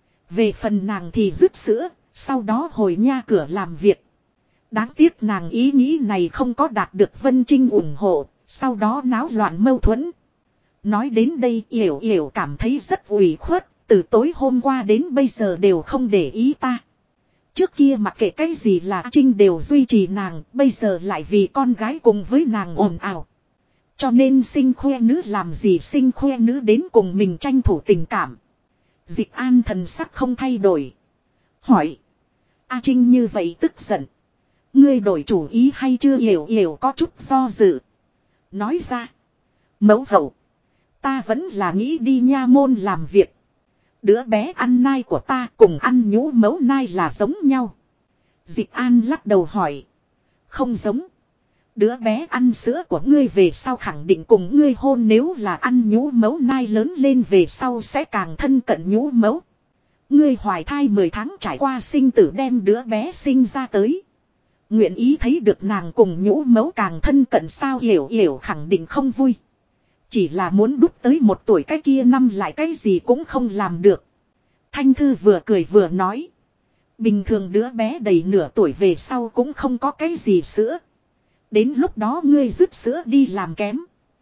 Về phần nàng thì rứt sữa. Sau đó hồi nha cửa làm việc. Đáng tiếc nàng ý nghĩ này không có đạt được Vân Trinh ủng hộ. Sau đó náo loạn mâu thuẫn. Nói đến đây Hiểu Hiểu cảm thấy rất ủy khuất. Từ tối hôm qua đến bây giờ đều không để ý ta. Trước kia mặc kệ cái gì là Trinh đều duy trì nàng. Bây giờ lại vì con gái cùng với nàng ồn ào. Cho nên sinh khoe nữ làm gì sinh khoe nữ đến cùng mình tranh thủ tình cảm. Dịch An thần sắc không thay đổi. Hỏi. A Trinh như vậy tức giận. Ngươi đổi chủ ý hay chưa? Hiểu Hiểu có chút do dự. Nói ra. Mẫu hậu. Ta vẫn là nghĩ đi nha môn làm việc. Đứa bé ăn nai của ta cùng ăn nhũ mẫu nai là giống nhau. Dịch An lắc đầu hỏi. Không giống. Đứa bé ăn sữa của ngươi về sau khẳng định cùng ngươi hôn, nếu là ăn nhũ mẫu nai lớn lên về sau sẽ càng thân cận nhũ mẫu. Ngươi hoài thai 10 tháng trải qua sinh tử đem đứa bé sinh ra tới. Nguyện ý thấy được nàng cùng nhũ mẫu càng thân cận sao? Hiểu Hiểu khẳng định không vui. Chỉ là muốn đút tới 1 tuổi cái kia năm lại cái gì cũng không làm được. Thanh Thư vừa cười vừa nói. Bình thường đứa bé đầy nửa tuổi về sau cũng không có cái gì sữa. Đến lúc đó ngươi dứt sữa đi làm kém.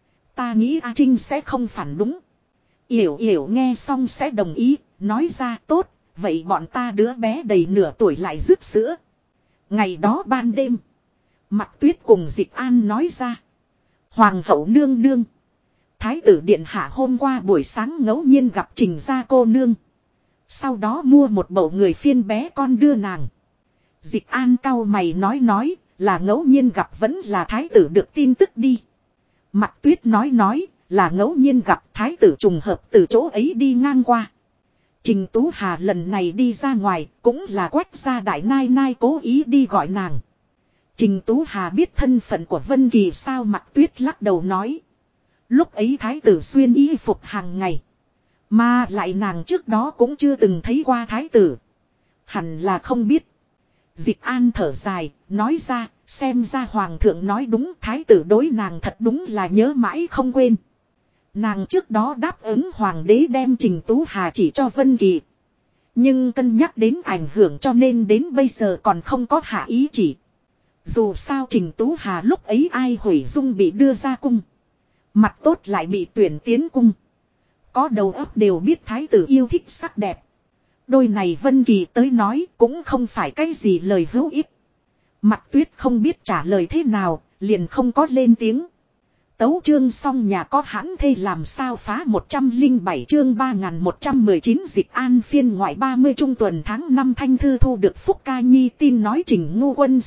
Ta nghĩ A Trinh sẽ không phản đúng. Hiểu Hiểu nghe xong sẽ đồng ý. Nói ra tốt. Vậy bọn ta đứa bé đầy nửa tuổi lại dứt sữa. Ngày đó ban đêm. Mặc Tuyết cùng Dịch An nói ra. Hoàng hậu nương nương. Thái tử điện hạ hôm qua buổi sáng ngẫu nhiên gặp Trình gia cô nương. Sau đó mua một bầu người phiên bé con đưa nàng. Dịch An cau mày nói là ngẫu nhiên gặp vẫn là thái tử được tin tức đi. Mặc Tuyết nói là ngẫu nhiên gặp thái tử trùng hợp từ chỗ ấy đi ngang qua. Trình Tú Hà lần này đi ra ngoài cũng là Quách gia đại nai nai cố ý đi gọi nàng. Trình Tú Hà biết thân phận của Vân Kỳ sao? Mặc Tuyết lắc đầu nói. Lúc ấy thái tử xuyên y phục hàng ngày. Mà lại nàng trước đó cũng chưa từng thấy qua thái tử. Hẳn là không biết. Dịch An thở dài, nói ra, xem ra hoàng thượng nói đúng, thái tử đối nàng thật đúng là nhớ mãi không quên. Nàng trước đó đáp ứng hoàng đế đem Trình Tú Hà chỉ cho Vân Kỳ. Nhưng cân nhắc đến ảnh hưởng cho nên đến bây giờ còn không có hạ ý chỉ. Dù sao Trình Tú Hà lúc ấy ai hủy dung bị đưa ra cung. Mặt tốt lại bị tuyển tiến cung. Có đầu óc đều biết thái tử yêu thích sắc đẹp. Đôi này Vân Kỳ tới nói cũng không phải cái gì lời hữu ích. Mặc Tuyết không biết trả lời thế nào, liền không có lên tiếng. Tấu chương xong nhà có hãn thê làm sao phá 107 chương 3119 Dịch An phiên ngoại 30 trung tuần tháng 5 Thanh Thư thu được Phúc Ca Nhi tin nói Trình Ngu Quân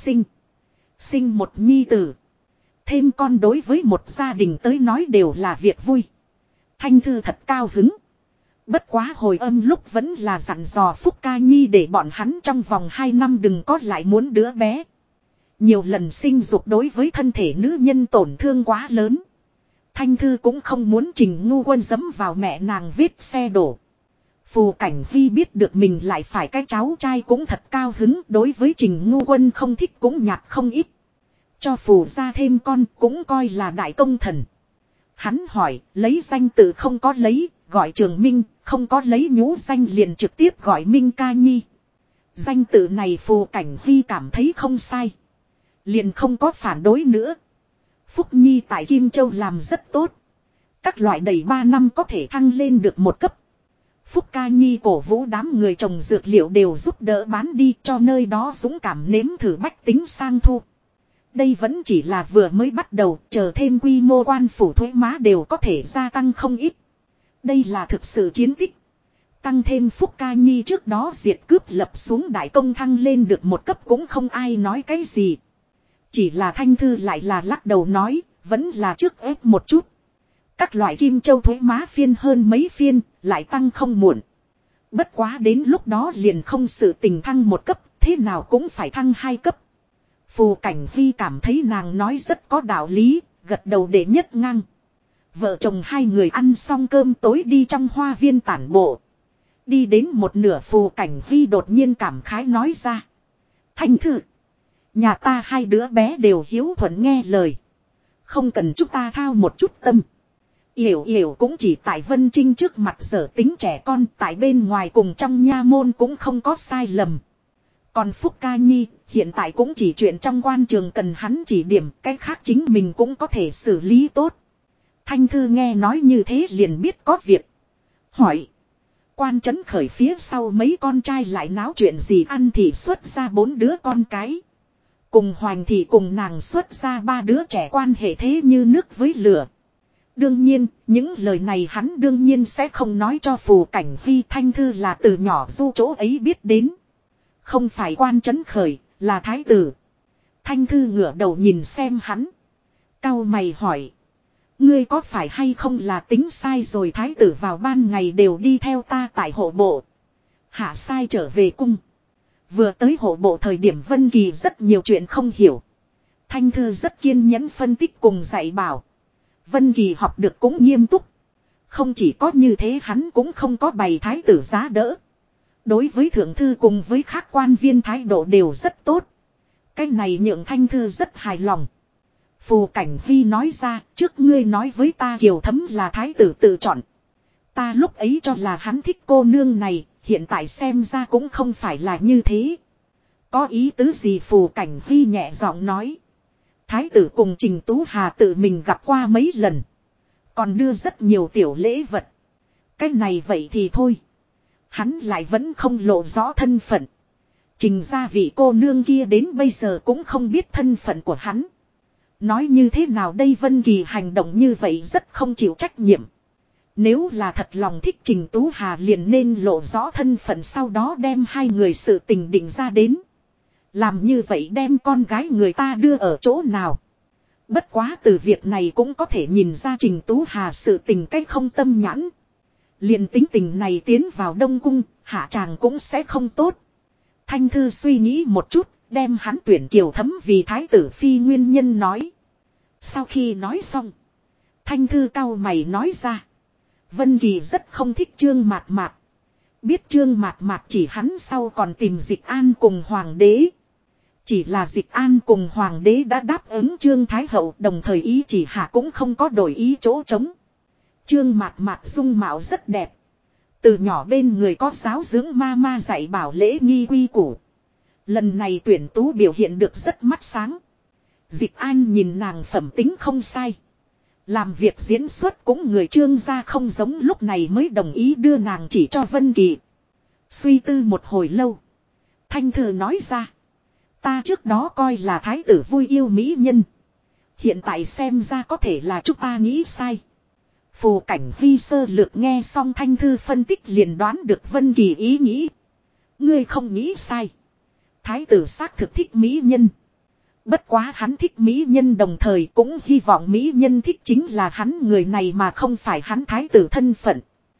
sinh một nhi tử. Thêm con đối với một gia đình tới nói đều là việc vui. Thanh Thư thật cao hứng. Bất quá hồi âm lúc vẫn là dặn dò Phúc Ca Nhi để bọn hắn trong vòng 2 năm đừng có lại muốn đứa bé. Nhiều lần sinh dục đối với thân thể nữ nhân tổn thương quá lớn. Thanh Thư cũng không muốn Trình Ngu Quân dẫm vào mẹ nàng vết xe đổ. Phù Cảnh Hy biết được mình lại phải cái cháu trai cũng thật cao hứng, đối với Trình Ngu Quân không thích cũng nhạt không ít. Cho Phù ra thêm con cũng coi là đại công thần. Hắn hỏi, lấy danh tự không có lấy, gọi Trường Minh, không có lấy nhũ danh liền trực tiếp gọi Minh Ca Nhi. Danh tự này Phù Cảnh Hy cảm thấy không sai. Liền không có phản đối nữa. Phúc Nhi tại Kim Châu làm rất tốt. Các loại đầy 3 năm có thể thăng lên được một cấp. Phúc Ca Nhi cổ vũ đám người trồng dược liệu đều giúp đỡ bán đi cho nơi đó dũng cảm nếm thử bách tính sang thu. Đây vẫn chỉ là vừa mới bắt đầu, chờ thêm quy mô quan phủ thuế má đều có thể gia tăng không ít. Đây là thực sự chiến tích. Tăng thêm Phúc Ca Nhi trước đó diệt cướp lập xuống đại công thăng lên được một cấp cũng không ai nói cái gì. Chỉ là Thanh Thư lại là lắc đầu nói, vẫn là trước ép một chút. Các loại Kim Châu thuế má phiên hơn mấy phiên, lại tăng không muộn. Bất quá đến lúc đó liền không sự tình thăng một cấp, thế nào cũng phải thăng 2 cấp. Phù Cảnh Hy cảm thấy nàng nói rất có đạo lý, gật đầu để nhất ngang. Vợ chồng hai người ăn xong cơm tối đi trong hoa viên tản bộ. Đi đến một nửa Phù Cảnh Hy đột nhiên cảm khái nói ra. Thanh Thư, nhà ta hai đứa bé đều hiếu thuận nghe lời. Không cần chúng ta thao một chút tâm. Yểu Yểu cũng chỉ tại Vân Trinh trước mặt sở tính trẻ con, tại bên ngoài cùng trong nha môn cũng không có sai lầm. Còn Phúc Ca Nhi, hiện tại cũng chỉ chuyện trong quan trường cần hắn chỉ điểm, cái khác chính mình cũng có thể xử lý tốt. Thanh Thư nghe nói như thế liền biết có việc. Hỏi. Quan trấn khởi phía sau mấy con trai lại náo chuyện gì ăn thì xuất ra 4 đứa con cái. Cùng Hoành thì cùng nàng xuất ra 3 đứa trẻ quan hệ thế như nước với lửa. Đương nhiên, những lời này hắn đương nhiên sẽ không nói cho Phù Cảnh Hy. Thanh Thư là từ nhỏ du chỗ ấy biết đến. Không phải quan trấn khởi, là thái tử. Thanh Thư ngửa đầu nhìn xem hắn. Cau mày hỏi. Ngươi có phải hay không là tính sai rồi, thái tử vào ban ngày đều đi theo ta tại hộ bộ. Hạ sai trở về cung. Vừa tới hộ bộ thời điểm Vân Kỳ rất nhiều chuyện không hiểu. Thanh Thư rất kiên nhẫn phân tích cùng dạy bảo. Vân Kỳ học được cũng nghiêm túc. Không chỉ có như thế hắn cũng không có bày thái tử giá đỡ. Đối với thượng thư cùng với các quan viên thái độ đều rất tốt. Cái này nhượng Thanh Thư rất hài lòng. Phù Cảnh Hy nói ra, trước ngươi nói với ta Kiều Thấm là thái tử tự chọn. Ta lúc ấy cho là hắn thích cô nương này, hiện tại xem ra cũng không phải là như thế. Có ý tứ gì? Phù Cảnh Hy nhẹ giọng nói. Thái tử cùng Trình Tú Hà tự mình gặp qua mấy lần. Còn đưa rất nhiều tiểu lễ vật. Cái này vậy thì thôi. Hắn lại vẫn không lộ rõ thân phận. Trình ra vị cô nương kia đến bây giờ cũng không biết thân phận của hắn. Nói như thế nào đây, Vân Kỳ hành động như vậy rất không chịu trách nhiệm. Nếu là thật lòng thích Trình Tú Hà liền nên lộ rõ thân phận, sau đó đem hai người sự tình định ra đến. Làm như vậy đem con gái người ta đưa ở chỗ nào. Bất quá từ việc này cũng có thể nhìn ra Trình Tú Hà sự tình cách không tâm nhãn. Liền tính tình này tiến vào Đông Cung, hạ tràng cũng sẽ không tốt. Thanh Thư suy nghĩ một chút, đem hắn tuyển Kiều Thấm vì thái tử phi nguyên nhân nói. Sau khi nói xong, Thanh Thư cau mày nói ra. Vân Kỳ rất không thích Trương Mạt Mạt. Biết Trương Mạt Mạt chỉ hắn sau còn tìm Dịch An cùng Hoàng đế. Chỉ là Dịch An cùng Hoàng đế đã đáp ứng Trương Thái Hậu, đồng thời ý chỉ hạ cũng không có đổi ý chỗ trống. Trương Mạt Mạt dung mạo rất đẹp. Từ nhỏ bên người có giáo dưỡng ma ma dạy bảo lễ nghi quy củ. Lần này tuyển tú biểu hiện được rất mắt sáng. Dịch An nhìn nàng phẩm tính không sai. Làm việc diễn xuất cũng người Trương gia không giống, lúc này mới đồng ý đưa nàng chỉ cho Vân Kỳ. Suy tư một hồi lâu, Thanh Thư nói ra. Ta trước đó coi là thái tử vui yêu mỹ nhân. Hiện tại xem ra có thể là chúng ta nghĩ sai. Phù Cảnh Hy sơ lược nghe xong Thanh Thư phân tích liền đoán được Vân Kỳ ý nghĩ. Ngươi không nghĩ sai. Thái tử xác thực thích mỹ nhân. Bất quá hắn thích mỹ nhân đồng thời cũng hy vọng mỹ nhân thích chính là hắn người này mà không phải hắn thái tử thân phận.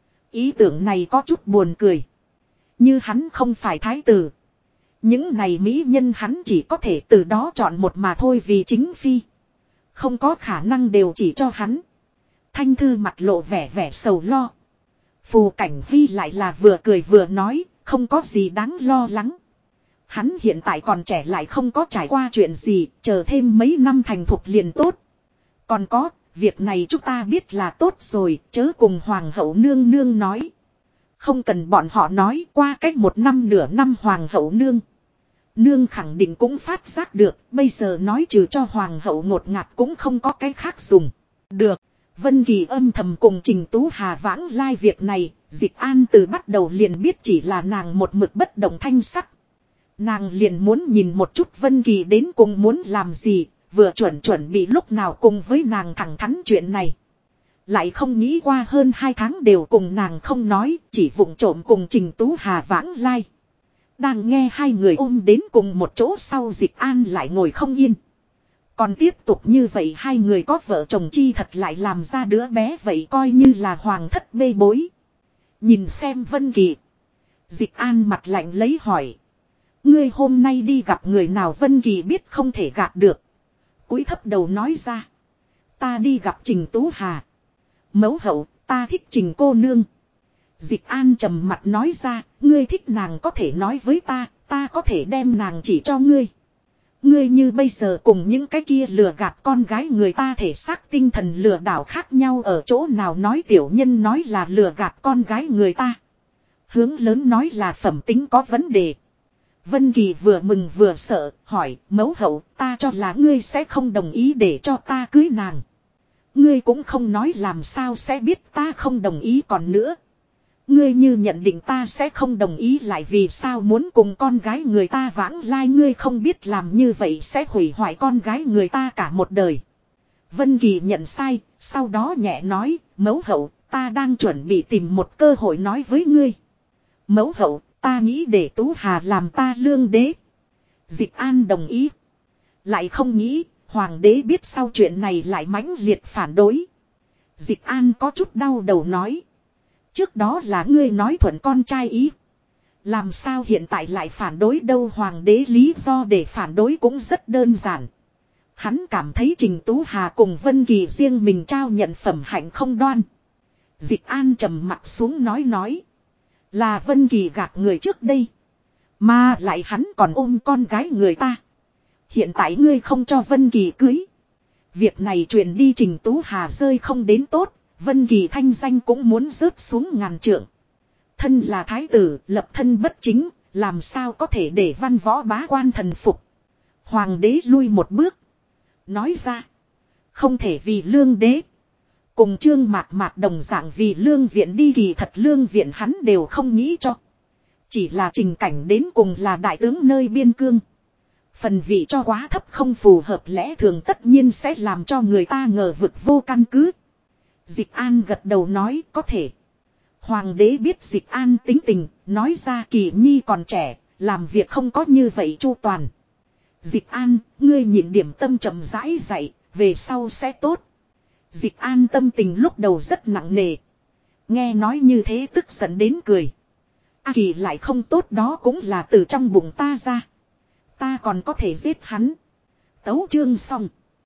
Ý tưởng này có chút buồn cười. Như hắn không phải thái tử, những này mỹ nhân hắn chỉ có thể từ đó chọn một mà thôi, vì chính phi không có khả năng đều chỉ cho hắn. Thanh Thư mặt lộ vẻ vẻ sầu lo. Phù Cảnh Hy lại là vừa cười vừa nói, không có gì đáng lo lắng. Hắn hiện tại còn trẻ lại không có trải qua chuyện gì, chờ thêm mấy năm thành thục liền tốt. Còn có, việc này chúng ta biết là tốt rồi, chớ cùng Hoàng hậu nương nương nói. Không cần bọn họ nói, qua cách một năm nửa năm Hoàng hậu nương khẳng định cũng phát giác được, bây giờ nói trừ cho Hoàng hậu ngột ngạt cũng không có cái khác dùng. Được, Vân Kỳ âm thầm cùng Trình Tú Hà vãng lai việc này, Dịch An từ bắt đầu liền biết chỉ là nàng một mực bất động thanh sắc. Nàng liền muốn nhìn một chút Vân Kỳ đến cùng muốn làm gì, vừa chuẩn bị lúc nào cùng với nàng thẳng thắn chuyện này. Lại không nghĩ qua hơn 2 tháng đều cùng nàng không nói, chỉ vụng trộm cùng Trình Tú Hà vãng lai. Đang nghe hai người ôm đến cùng một chỗ sau, Dịch An lại ngồi không yên. Còn tiếp tục như vậy hai người có vợ chồng chi thật lại làm ra đứa bé vậy, coi như là hoàng thất bê bối. Nhìn xem Vân Kỳ, Dịch An mặt lạnh lấy hỏi. Ngươi hôm nay đi gặp người nào? Vân Kỳ biết không thể gạt được, cúi thấp đầu nói ra. Ta đi gặp Trình Tú Hà. Mẫu hậu, ta thích Trình cô nương. Dịch An trầm mặt nói ra, ngươi thích nàng có thể nói với ta, ta có thể đem nàng chỉ cho ngươi. Ngươi như bây giờ cùng những cái kia lừa gạt con gái người ta thể xác tinh thần lừa đảo khác nhau ở chỗ nào? Nói tiểu nhân nói là lừa gạt con gái người ta, hướng lớn nói là phẩm tính có vấn đề. Vân Kỳ vừa mừng vừa sợ, hỏi, mẫu hậu, ta cho là ngươi sẽ không đồng ý để cho ta cưới nàng. Ngươi cũng không nói làm sao sẽ biết ta không đồng ý, còn nữa. Ngươi như nhận định ta sẽ không đồng ý, lại vì sao muốn cùng con gái người ta vãng lai? Ngươi không biết làm như vậy sẽ hủy hoại con gái người ta cả một đời. Vân Kỳ nhận sai, sau đó nhẹ nói, mẫu hậu, ta đang chuẩn bị tìm một cơ hội nói với ngươi. Mẫu hậu, ta nghĩ để Tú Hà làm ta lương đế. Dịch An đồng ý. Lại không nghĩ, Hoàng đế biết sau chuyện này lại mãnh liệt phản đối. Dịch An có chút đau đầu nói. Trước đó là ngươi nói thuận con trai ý, làm sao hiện tại lại phản đối đâu? Hoàng đế lý do để phản đối cũng rất đơn giản. Hắn cảm thấy Trình Tú Hà cùng Vân Kỳ riêng mình trao nhận phẩm hạnh không đoan. Dịch An trầm mặt xuống nói. Là Vân Kỳ gạt người trước đây, mà lại hắn còn ôm con gái người ta. Hiện tại ngươi không cho Vân Kỳ cưới, việc này truyền đi Trình Tú Hà rơi không đến tốt, Vân Kỳ thanh danh cũng muốn rớt xuống ngàn trượng. Thân là thái tử, lập thân bất chính, làm sao có thể để văn võ bá quan thần phục. Hoàng đế lui một bước, nói ra, không thể vì lương đế cùng Trương Mạt Mạt đồng dạng vì lương viện đi. Kỳ thật lương viện hắn đều không nghĩ cho, chỉ là Trình Cảnh đến cùng là đại tướng nơi biên cương, Phần vị cho quá thấp không phù hợp lẽ thường tất nhiên sẽ làm cho người ta ngờ vực vô căn cứ. Dịch An gật đầu nói có thể. Hoàng đế biết Dịch An tính tình, nói ra Kỳ Nhi còn trẻ, làm việc không có như vậy chu toàn. Dịch An, ngươi nhịn điểm tâm chậm rãi dậy, về sau sẽ tốt. Dịch An tâm tình lúc đầu rất nặng nề. Nghe nói như thế tức giận đến cười. A Kỳ lại không tốt đó cũng là từ trong bụng ta ra. Ta còn có thể giết hắn. Tấu chương xong.